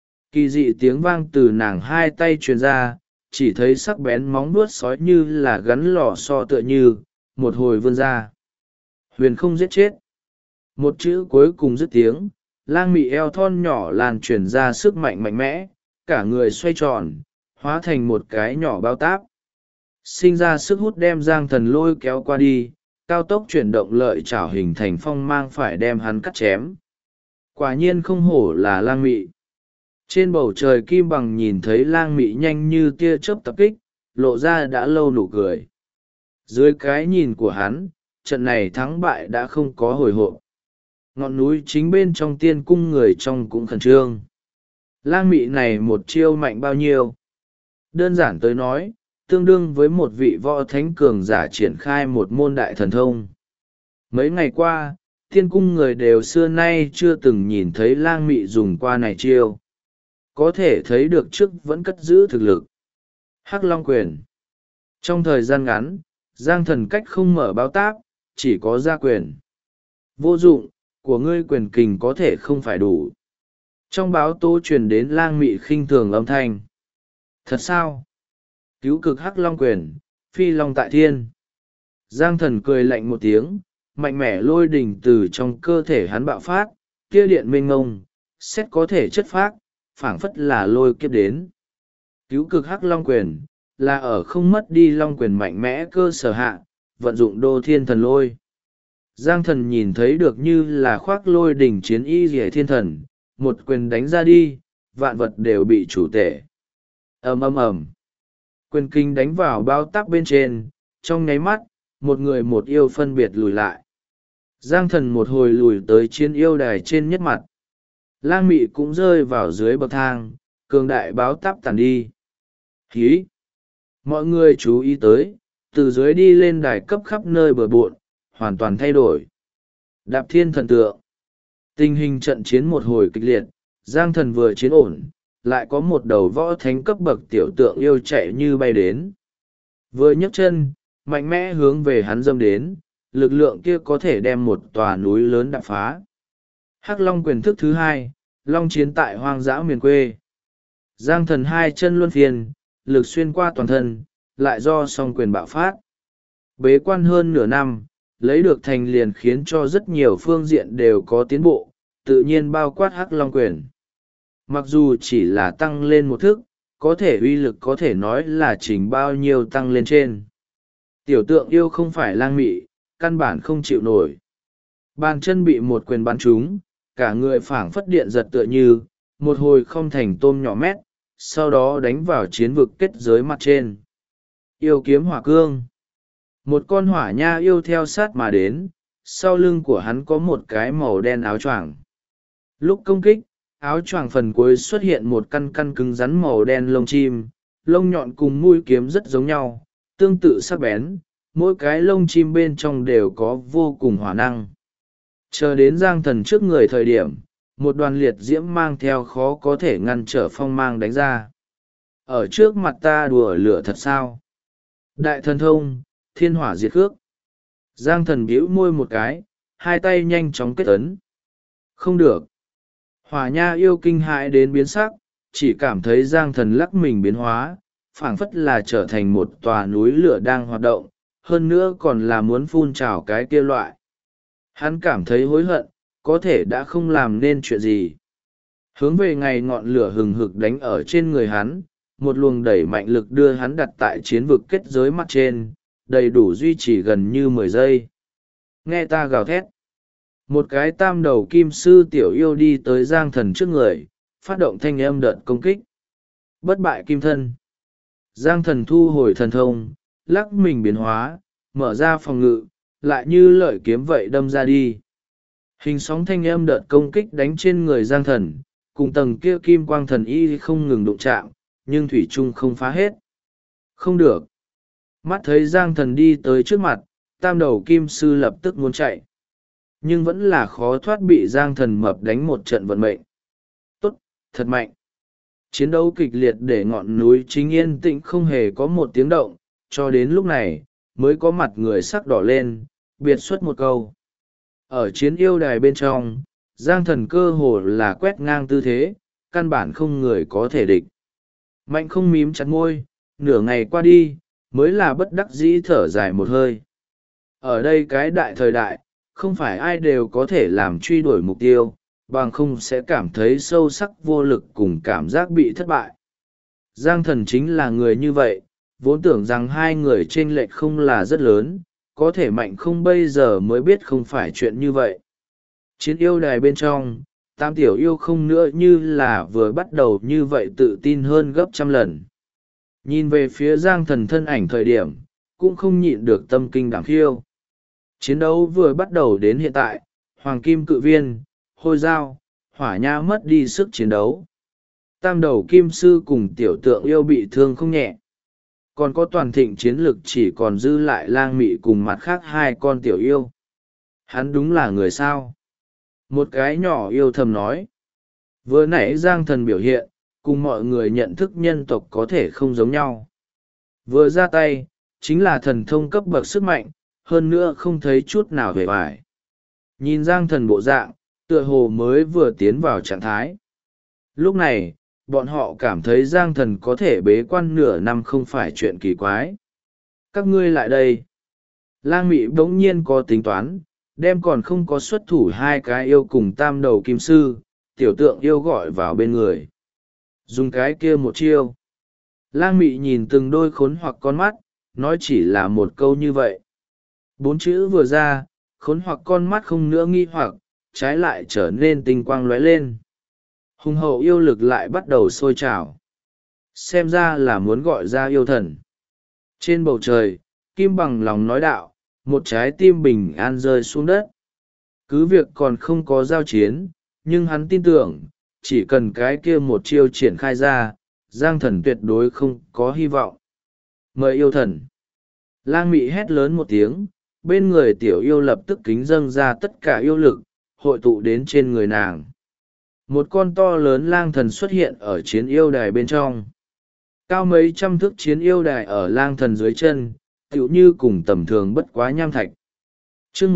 Kỳ dị tiếng vang từ nàng 2 tay truyền ra, chỉ thấy sắc bén móng vuốt sói như là gắn lò xo tựa như, một hồi vươn ra. Huyền không giết chết. Một chữ cuối cùng dứt tiếng, lang mị eo thon nhỏ lan truyền ra sức mạnh mạnh mẽ, cả người xoay tròn, hóa thành một cái nhỏ bao táp. Sinh ra sức hút đem Giang Thần lôi kéo qua đi, cao tốc chuyển động lợi chảo hình thành phong mang phải đem hắn cắt chém. Quả nhiên không hổ là lang mị. Trên bầu trời kim bằng nhìn thấy lang mị nhanh như tia chớp tập kích, lộ ra đã lâu nụ cười. Dưới cái nhìn của hắn, trận này thắng bại đã không có hồi hộp. Ngọn núi chính bên trong tiên cung người trong cũng khẩn trương. Lang mị này một chiêu mạnh bao nhiêu? Đơn giản tới nói, tương đương với một vị võ thánh cường giả triển khai một môn đại thần thông. Mấy ngày qua, tiên cung người đều xưa nay chưa từng nhìn thấy lang mị dùng qua này chiêu. Có thể thấy được trước vẫn cất giữ thực lực. Hắc Long Quyền. Trong thời gian ngắn, Giang Thần cách không mở báo táp, chỉ có ra quyền. Vô dụng, của ngươi quyền kình có thể không phải đủ. Trong báo tố truyền đến lang mị khinh thường âm thanh. Thật sao? Cứu cực Hắc Long Quyền, phi long tại thiên. Giang Thần cười lạnh một tiếng, mạnh mẽ lôi đỉnh từ trong cơ thể hắn bạo phát, kia điện mênh ngông, xét có thể chất phác, phảng phất là lôi kiếp đến. Cứu cực Hắc Long Quyền, là ở không mất đi Long Quyền mạnh mẽ cơ sở hạ, vận dụng đô thiên thần lôi. Giang Thần nhìn thấy được như là khoác lôi đỉnh chiến y rỉa thiên thần, một quyền đánh ra đi, vạn vật đều bị chủ tể. Ầm ầm ầm. Quyền kinh đánh vào bao tắc bên trên, trong nháy mắt, một người một yêu phân biệt lùi lại. Giang Thần một hồi lùi tới chiến yêu đài trên nhất mặt. Lang mị cũng rơi vào dưới bậc thang, cường đại báo táp tàn đi. Hí! Mọi người chú ý tới, từ dưới đi lên đài cấp khắp nơi bừa bộn, hoàn toàn thay đổi. Đạp thiên thần tượng. Tình hình trận chiến một hồi kịch liệt, Giang Thần vừa chiến ổn, lại có một đầu võ thánh cấp bậc tiểu tượng yêu chạy như bay đến. Vừa nhấc chân, mạnh mẽ hướng về hắn dâm đến, lực lượng kia có thể đem một tòa núi lớn đạp phá. Hắc Long quyền thức thứ hai, Long chiến tại hoang dã miền quê. Giang Thần hai chân luân phiên, lực xuyên qua toàn thân, lại do song quyền bạo phát. Bế quan hơn nửa năm, lấy được thành liền khiến cho rất nhiều phương diện đều có tiến bộ, tự nhiên bao quát Hắc Long quyền. Mặc dù chỉ là tăng lên một thức, có thể uy lực có thể nói là chỉnh bao nhiêu tăng lên trên. Tiểu tượng yêu không phải lang mị, căn bản không chịu nổi. Bàn chân bị một quyền bắn trúng, cả người phảng phất điện giật tựa như, một hồi không thành tôm nhỏ mét, sau đó đánh vào chiến vực kết giới mặt trên. Yêu kiếm hỏa cương. Một con hỏa nha yêu theo sát mà đến, sau lưng của hắn có một cái màu đen áo choàng. Lúc công kích, áo choàng phần cuối xuất hiện một căn căn cứng rắn màu đen lông chim, lông nhọn cùng mũi kiếm rất giống nhau, tương tự sắc bén, mỗi cái lông chim bên trong đều có vô cùng hỏa năng. Chờ đến Giang Thần trước người thời điểm, một đoàn liệt diễm mang theo khó có thể ngăn trở phong mang đánh ra. Ở trước mặt ta đùa lửa thật sao? Đại thần thông, thiên hỏa diệt khước. Giang Thần bĩu môi một cái, hai tay nhanh chóng kết ấn. Không được. Hỏa nha yêu kinh hãi đến biến sắc, chỉ cảm thấy Giang Thần lắc mình biến hóa, phảng phất là trở thành một tòa núi lửa đang hoạt động, hơn nữa còn là muốn phun trào cái kia loại. Hắn cảm thấy hối hận, có thể đã không làm nên chuyện gì. Hướng về ngày ngọn lửa hừng hực đánh ở trên người hắn, một luồng đẩy mạnh lực đưa hắn đặt tại chiến vực kết giới mặt trên, đầy đủ duy trì gần như 10 giây. Nghe ta gào thét. Một cái tam đầu kim sư tiểu yêu đi tới Giang Thần trước người, phát động thanh âm đợt công kích. Bất bại kim thân. Giang Thần thu hồi thần thông, lắc mình biến hóa, mở ra phòng ngự, lại như lợi kiếm vậy đâm ra đi. Hình sóng thanh âm đợt công kích đánh trên người Giang Thần, cùng tầng kia kim quang thần y không ngừng đụng chạm, nhưng thủy chung không phá hết. Không được. Mắt thấy Giang Thần đi tới trước mặt, tam đầu kim sư lập tức muốn chạy. Nhưng vẫn là khó thoát bị Giang Thần mập đánh một trận vận mệnh. Tốt, thật mạnh. Chiến đấu kịch liệt để ngọn núi chính yên tĩnh không hề có một tiếng động, cho đến lúc này, mới có mặt người sắc đỏ lên, biệt xuất một câu. Ở chiến yêu đài bên trong, Giang Thần cơ hồ là quét ngang tư thế, căn bản không người có thể địch. Mạnh không mím chặt môi, nửa ngày qua đi, mới là bất đắc dĩ thở dài một hơi. Ở đây cái đại thời đại, không phải ai đều có thể làm truy đuổi mục tiêu, bằng không sẽ cảm thấy sâu sắc vô lực cùng cảm giác bị thất bại. Giang Thần chính là người như vậy, vốn tưởng rằng hai người chênh lệch không là rất lớn, có thể mạnh không bây giờ mới biết không phải chuyện như vậy. Chiến yêu đài bên trong, tam tiểu yêu không nữa như là vừa bắt đầu như vậy tự tin hơn gấp trăm lần. Nhìn về phía Giang Thần thân ảnh thời điểm, cũng không nhịn được tâm kinh đảm khiêu. Chiến đấu vừa bắt đầu đến hiện tại, Hoàng Kim Cự Viên, Hôi Dao, Hỏa Nha mất đi sức chiến đấu. Tam đầu Kim Sư cùng tiểu tượng yêu bị thương không nhẹ. Còn có toàn thịnh chiến lực chỉ còn dư lại Lang Mị cùng mặt khác hai con tiểu yêu. Hắn đúng là người sao? Một cái nhỏ yêu thầm nói. Vừa nãy Giang Thần biểu hiện, cùng mọi người nhận thức nhân tộc có thể không giống nhau. Vừa ra tay, chính là thần thông cấp bậc sức mạnh, hơn nữa không thấy chút nào vẻ vải. Nhìn Giang Thần bộ dạng, tựa hồ mới vừa tiến vào trạng thái. Lúc này, bọn họ cảm thấy Giang Thần có thể bế quan nửa năm không phải chuyện kỳ quái. Các ngươi lại đây. Lang Mị bỗng nhiên có tính toán, đem còn không có xuất thủ hai cái yêu cùng tam đầu kim sư, tiểu tượng yêu gọi vào bên người. Dùng cái kia một chiêu. Lang Mị nhìn từng đôi khốn hoặc con mắt, nói chỉ là một câu như vậy. 4 chữ vừa ra, khốn hoặc con mắt không nữa nghi hoặc, trái lại trở nên tinh quang lóe lên. Hùng hậu yêu lực lại bắt đầu sôi trào. Xem ra là muốn gọi ra yêu thần. Trên bầu trời, Kim bằng lòng nói đạo, một trái tim bình an rơi xuống đất. Cứ việc còn không có giao chiến, nhưng hắn tin tưởng, chỉ cần cái kia một chiêu triển khai ra, Giang Thần tuyệt đối không có hy vọng. Mời yêu thần. Lang Mị hét lớn một tiếng, bên người tiểu yêu lập tức kính dâng ra tất cả yêu lực, hội tụ đến trên người nàng. Một con to lớn lang thần xuất hiện ở chiến yêu đài bên trong. Cao mấy trăm thước chiến yêu đài ở lang thần dưới chân, tựu như cùng tầm thường bất quá nham thạch. Chương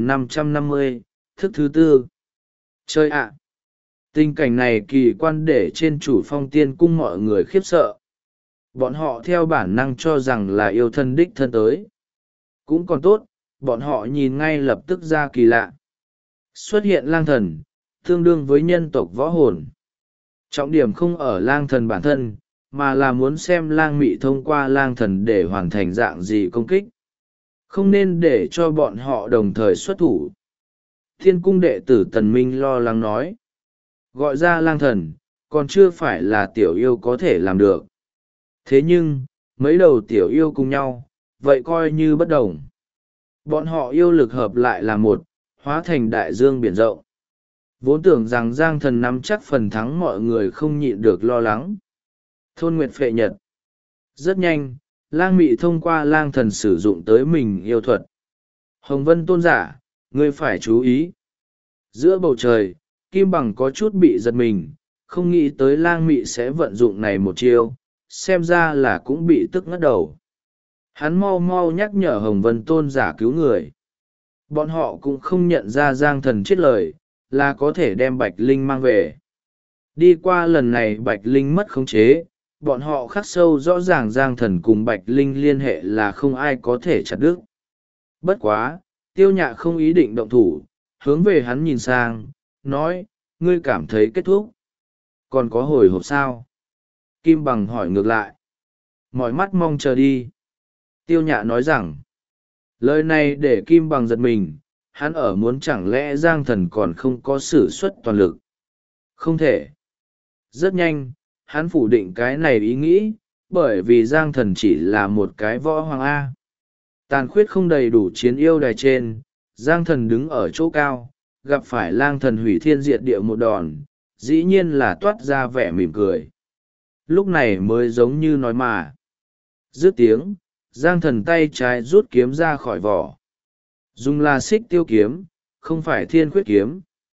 1550, thức thứ tư. Chơi ạ! Tình cảnh này kỳ quan để trên chủ Phong Tiên cung mọi người khiếp sợ. Bọn họ theo bản năng cho rằng là yêu thân đích thân tới. Cũng còn tốt, bọn họ nhìn ngay lập tức ra kỳ lạ. Xuất hiện lang thần, tương đương với nhân tộc võ hồn. Trọng điểm không ở lang thần bản thân, mà là muốn xem Lang Mị thông qua lang thần để hoàn thành dạng gì công kích. Không nên để cho bọn họ đồng thời xuất thủ. Thiên cung đệ tử Tần Minh lo lắng nói. Gọi ra lang thần, còn chưa phải là tiểu yêu có thể làm được. Thế nhưng, mấy đầu tiểu yêu cùng nhau, vậy coi như bất đồng. Bọn họ yêu lực hợp lại là một, hóa thành đại dương biển rộng. Vốn tưởng rằng Giang Thần nắm chắc phần thắng, mọi người không nhịn được lo lắng. Thôn Nguyệt Phệ Nhật. Rất nhanh, Lang Mị thông qua lang thần sử dụng tới mình yêu thuật. Hồng Vân tôn giả, ngươi phải chú ý. Giữa bầu trời, Kim Bằng có chút bị giật mình, không nghĩ tới Lang Mị sẽ vận dụng này một chiêu, xem ra là cũng bị tức ngất đầu. Hắn mau mau nhắc nhở Hồng Vân tôn giả cứu người. Bọn họ cũng không nhận ra Giang Thần chết lời, là có thể đem Bạch Linh mang về. Đi qua lần này Bạch Linh mất khống chế, bọn họ khắc sâu rõ ràng Giang Thần cùng Bạch Linh liên hệ là không ai có thể chặt đứt. Bất quá, Tiêu Nhạ không ý định động thủ, hướng về hắn nhìn sang, nói, ngươi cảm thấy kết thúc. Còn có hồi hộp sao? Kim Bằng hỏi ngược lại. Mỏi mắt mong chờ đi. Tiêu Nhạ nói rằng, lời này để Kim Bằng giật mình, hắn ở muốn chẳng lẽ Giang Thần còn không có sử xuất toàn lực. Không thể. Rất nhanh, hắn phủ định cái này ý nghĩ, bởi vì Giang Thần chỉ là một cái võ hoàng A. Tàn khuyết không đầy đủ chiến yêu đài trên, Giang Thần đứng ở chỗ cao, gặp phải lang thần hủy thiên diệt địa một đòn, dĩ nhiên là toát ra vẻ mỉm cười. Lúc này mới giống như nói mà. Dứt tiếng, Giang Thần tay trái rút kiếm ra khỏi vỏ. Dùng là xích tiêu kiếm, không phải thiên khuyết kiếm.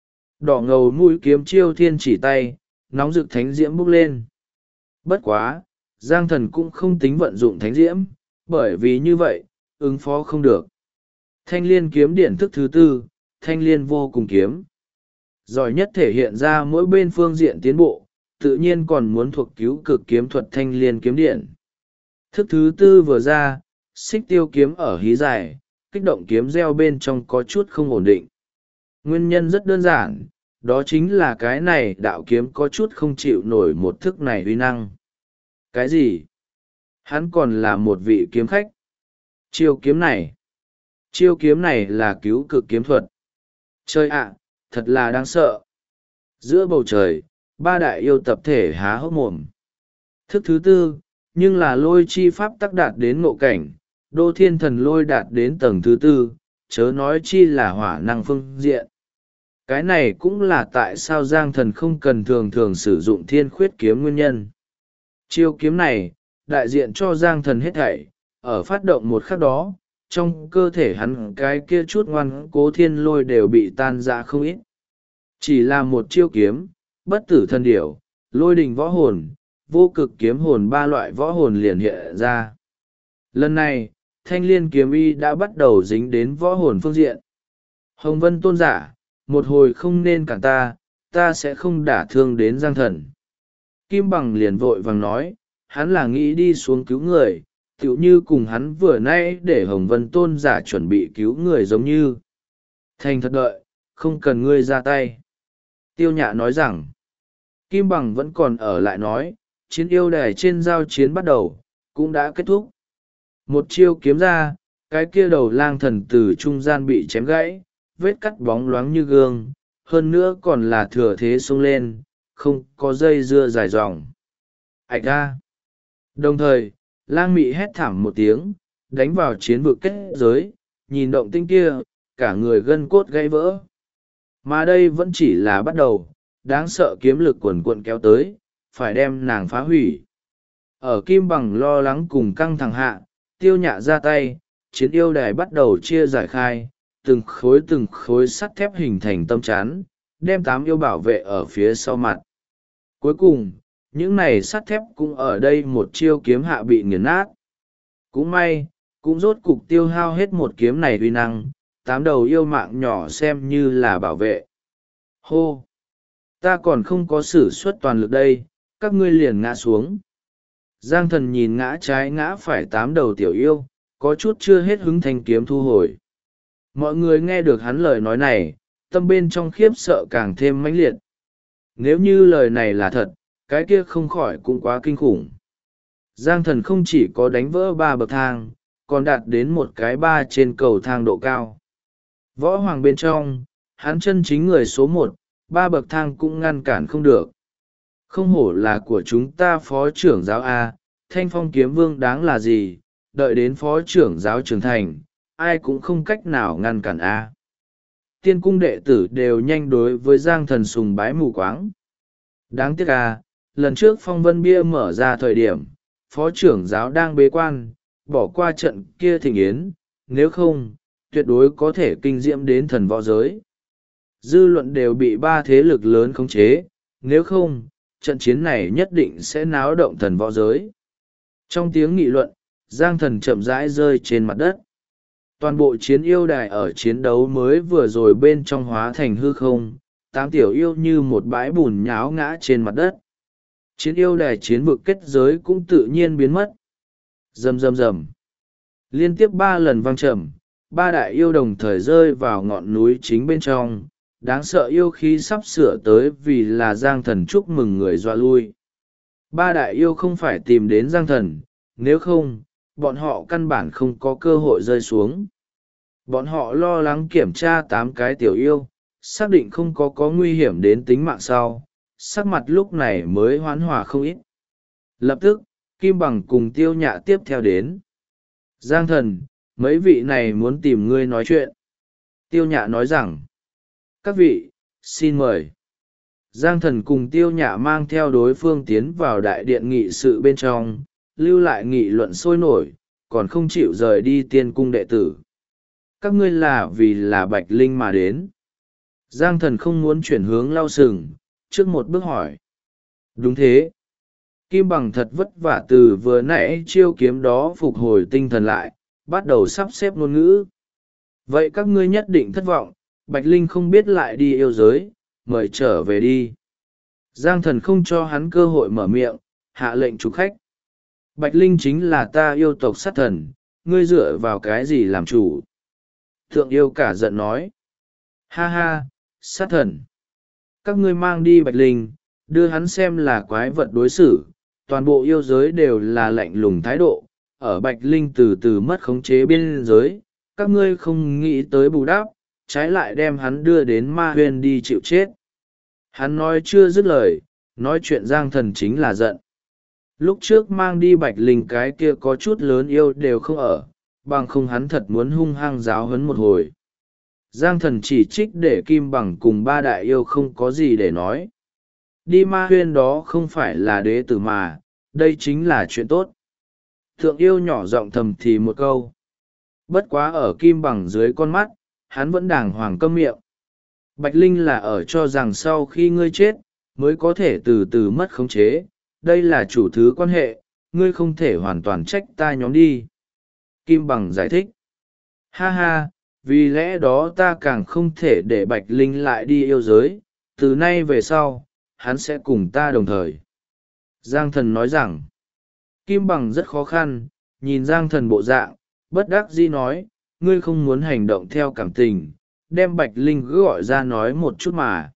Đỏ ngầu mũi kiếm chiêu thiên chỉ tay, nóng rực thánh diễm bốc lên. Bất quá, Giang Thần cũng không tính vận dụng thánh diễm, bởi vì như vậy, ứng phó không được. Thanh liên kiếm điển thức thứ tư, thanh liên vô cùng kiếm. Giỏi nhất thể hiện ra mỗi bên phương diện tiến bộ, tự nhiên còn muốn thuộc cứu cực kiếm thuật thanh liên kiếm điển. Thức thứ tư vừa ra, xích tiêu kiếm ở hí dài, kích động kiếm gieo bên trong có chút không ổn định. Nguyên nhân rất đơn giản, đó chính là cái này đạo kiếm có chút không chịu nổi một thức này uy năng. Cái gì? Hắn còn là một vị kiếm khách. Chiêu kiếm này là cứu cực kiếm thuật. Chơi ạ, thật là đáng sợ. Giữa bầu trời, ba đại yêu tập thể há hốc mồm. Thức thứ tư, nhưng là lôi chi pháp tắc đạt đến ngộ cảnh, đô thiên thần lôi đạt đến tầng thứ tư, chớ nói chi là hỏa năng phương diện. Cái này cũng là tại sao Giang Thần không cần thường thường sử dụng thiên khuyết kiếm nguyên nhân. Chiêu kiếm này, đại diện cho Giang Thần hết thảy, ở phát động một khắc đó, trong cơ thể hắn cái kia chút ngoan cố thiên lôi đều bị tan rã không ít. Chỉ là một chiêu kiếm, bất tử thần điểu, lôi đình võ hồn, vô cực kiếm hồn, ba loại võ hồn liền hiện ra. Lần này, thanh liên kiếm y đã bắt đầu dính đến võ hồn phương diện. Hồng Vân tôn giả, một hồi không nên cản ta sẽ không đả thương đến Giang Thần. Kim Bằng liền vội vàng nói, hắn là nghĩ đi xuống cứu người, tựu như cùng hắn vừa nay để Hồng Vân tôn giả chuẩn bị cứu người giống như. Thành thật đợi, không cần ngươi ra tay. Tiêu Nhạ nói rằng, Kim Bằng vẫn còn ở lại nói, chiến yêu đài trên giao chiến bắt đầu, cũng đã kết thúc. Một chiêu kiếm ra, cái kia đầu lang thần từ trung gian bị chém gãy, vết cắt bóng loáng như gương, hơn nữa còn là thừa thế xông lên, không có dây dưa dài dòng. Ảch ra! Đồng thời, Lang Mị hét thảm một tiếng, đánh vào chiến vực kết giới, nhìn động tinh kia, cả người gân cốt gãy vỡ. Mà đây vẫn chỉ là bắt đầu, đáng sợ kiếm lực quần quận kéo tới, phải đem nàng phá hủy. Ở Kim Bằng lo lắng cùng căng thẳng hạ, Tiêu Nhạ ra tay, chiến yêu đài bắt đầu chia giải khai, từng khối sắt thép hình thành tâm chắn, đem 8 yêu bảo vệ ở phía sau mặt. Cuối cùng, những này sắt thép cũng ở đây một chiêu kiếm hạ bị nghiền nát. Cũng may, cũng rốt cục tiêu hao hết một kiếm này uy năng, 8 đầu yêu mạng nhỏ xem như là bảo vệ. Hô! Ta còn không có sử xuất toàn lực đây, các ngươi liền ngã xuống. Giang Thần nhìn ngã trái ngã phải 8 đầu tiểu yêu, có chút chưa hết hứng thanh kiếm thu hồi. Mọi người nghe được hắn lời nói này, tâm bên trong khiếp sợ càng thêm mãnh liệt. Nếu như lời này là thật, cái kia không khỏi cũng quá kinh khủng. Giang Thần không chỉ có đánh vỡ 3 bậc thang, còn đạt đến một cái 3 trên cầu thang độ cao. Võ hoàng bên trong, hắn chân chính người số 1, 3 bậc thang cũng ngăn cản không được. Không hổ là của chúng ta phó trưởng giáo A, Thanh Phong kiếm vương đáng là gì, đợi đến phó trưởng giáo trưởng thành, ai cũng không cách nào ngăn cản A. Tiên cung đệ tử đều nhanh đối với Giang Thần sùng bái mù quáng. Đáng tiếc A, lần trước phong vân bia mở ra thời điểm, phó trưởng giáo đang bế quan, bỏ qua trận kia thịnh yến, nếu không, tuyệt đối có thể kinh diễm đến thần võ giới. Dư luận đều bị 3 thế lực lớn khống chế, nếu không, trận chiến này nhất định sẽ náo động thần võ giới. Trong tiếng nghị luận, Giang Thần chậm rãi rơi trên mặt đất. Toàn bộ chiến yêu đài ở chiến đấu mới vừa rồi bên trong hóa thành hư không, 8 tiểu yêu như một bãi bùn nháo ngã trên mặt đất. Chiến yêu đài chiến vực kết giới cũng tự nhiên biến mất. Rầm rầm rầm. Liên tiếp 3 lần vang trầm, 3 đại yêu đồng thời rơi vào ngọn núi chính bên trong. Đáng sợ yêu khí sắp sửa tới vì là Giang Thần chúc mừng người dọa lui. 3 đại yêu không phải tìm đến Giang Thần, nếu không, bọn họ căn bản không có cơ hội rơi xuống. Bọn họ lo lắng kiểm tra 8 cái tiểu yêu, xác định không có nguy hiểm đến tính mạng sau, sắc mặt lúc này mới hoán hòa không ít. Lập tức, Kim Bằng cùng Tiêu Nhạ tiếp theo đến. Giang Thần, mấy vị này muốn tìm ngươi nói chuyện. Tiêu Nhạ nói rằng, các vị, xin mời. Giang Thần cùng Tiêu Nhạ mang theo đối phương tiến vào đại điện nghị sự bên trong, lưu lại nghị luận sôi nổi, còn không chịu rời đi tiên cung đệ tử. Các ngươi là vì là Bạch Linh mà đến. Giang Thần không muốn chuyển hướng lau sừng, trước một bước hỏi. Đúng thế. Kim Bằng thật vất vả từ vừa nãy chiêu kiếm đó phục hồi tinh thần lại, bắt đầu sắp xếp ngôn ngữ. Vậy các ngươi nhất định thất vọng, Bạch Linh không biết lại đi yêu giới, mời trở về đi. Giang Thần không cho hắn cơ hội mở miệng, hạ lệnh chủ khách. Bạch Linh chính là ta yêu tộc sát thần, ngươi dựa vào cái gì làm chủ? Thượng yêu cả giận nói. Ha ha, sát thần. Các ngươi mang đi Bạch Linh, đưa hắn xem là quái vật đối xử, toàn bộ yêu giới đều là lạnh lùng thái độ. Ở Bạch Linh từ từ mất khống chế biên giới, các ngươi không nghĩ tới bù đắp, trái lại đem hắn đưa đến ma huyên đi chịu chết. Hắn nói chưa dứt lời, nói chuyện Giang Thần chính là giận. Lúc trước mang đi Bạch Linh cái kia có chút lớn yêu đều không ở, bằng không hắn thật muốn hung hăng giáo huấn một hồi. Giang Thần chỉ trích để Kim Bằng cùng 3 đại yêu không có gì để nói. Đi ma huyên đó không phải là đế tử mà, đây chính là chuyện tốt. Thượng yêu nhỏ giọng thầm thì một câu. Bất quá ở Kim Bằng dưới con mắt, hắn vẫn đàng hoàng câm miệng. Bạch Linh là ở cho rằng sau khi ngươi chết, mới có thể từ từ mất khống chế, đây là chủ thứ quan hệ, ngươi không thể hoàn toàn trách ta nhóm đi. Kim Bằng giải thích. Ha ha, vì lẽ đó ta càng không thể để Bạch Linh lại đi yêu giới, từ nay về sau, hắn sẽ cùng ta đồng thời. Giang Thần nói rằng, Kim Bằng rất khó khăn, nhìn Giang Thần bộ dạng, bất đắc dĩ nói, ngươi không muốn hành động theo cảm tình, đem Bạch Linh cứ gọi ra nói một chút mà.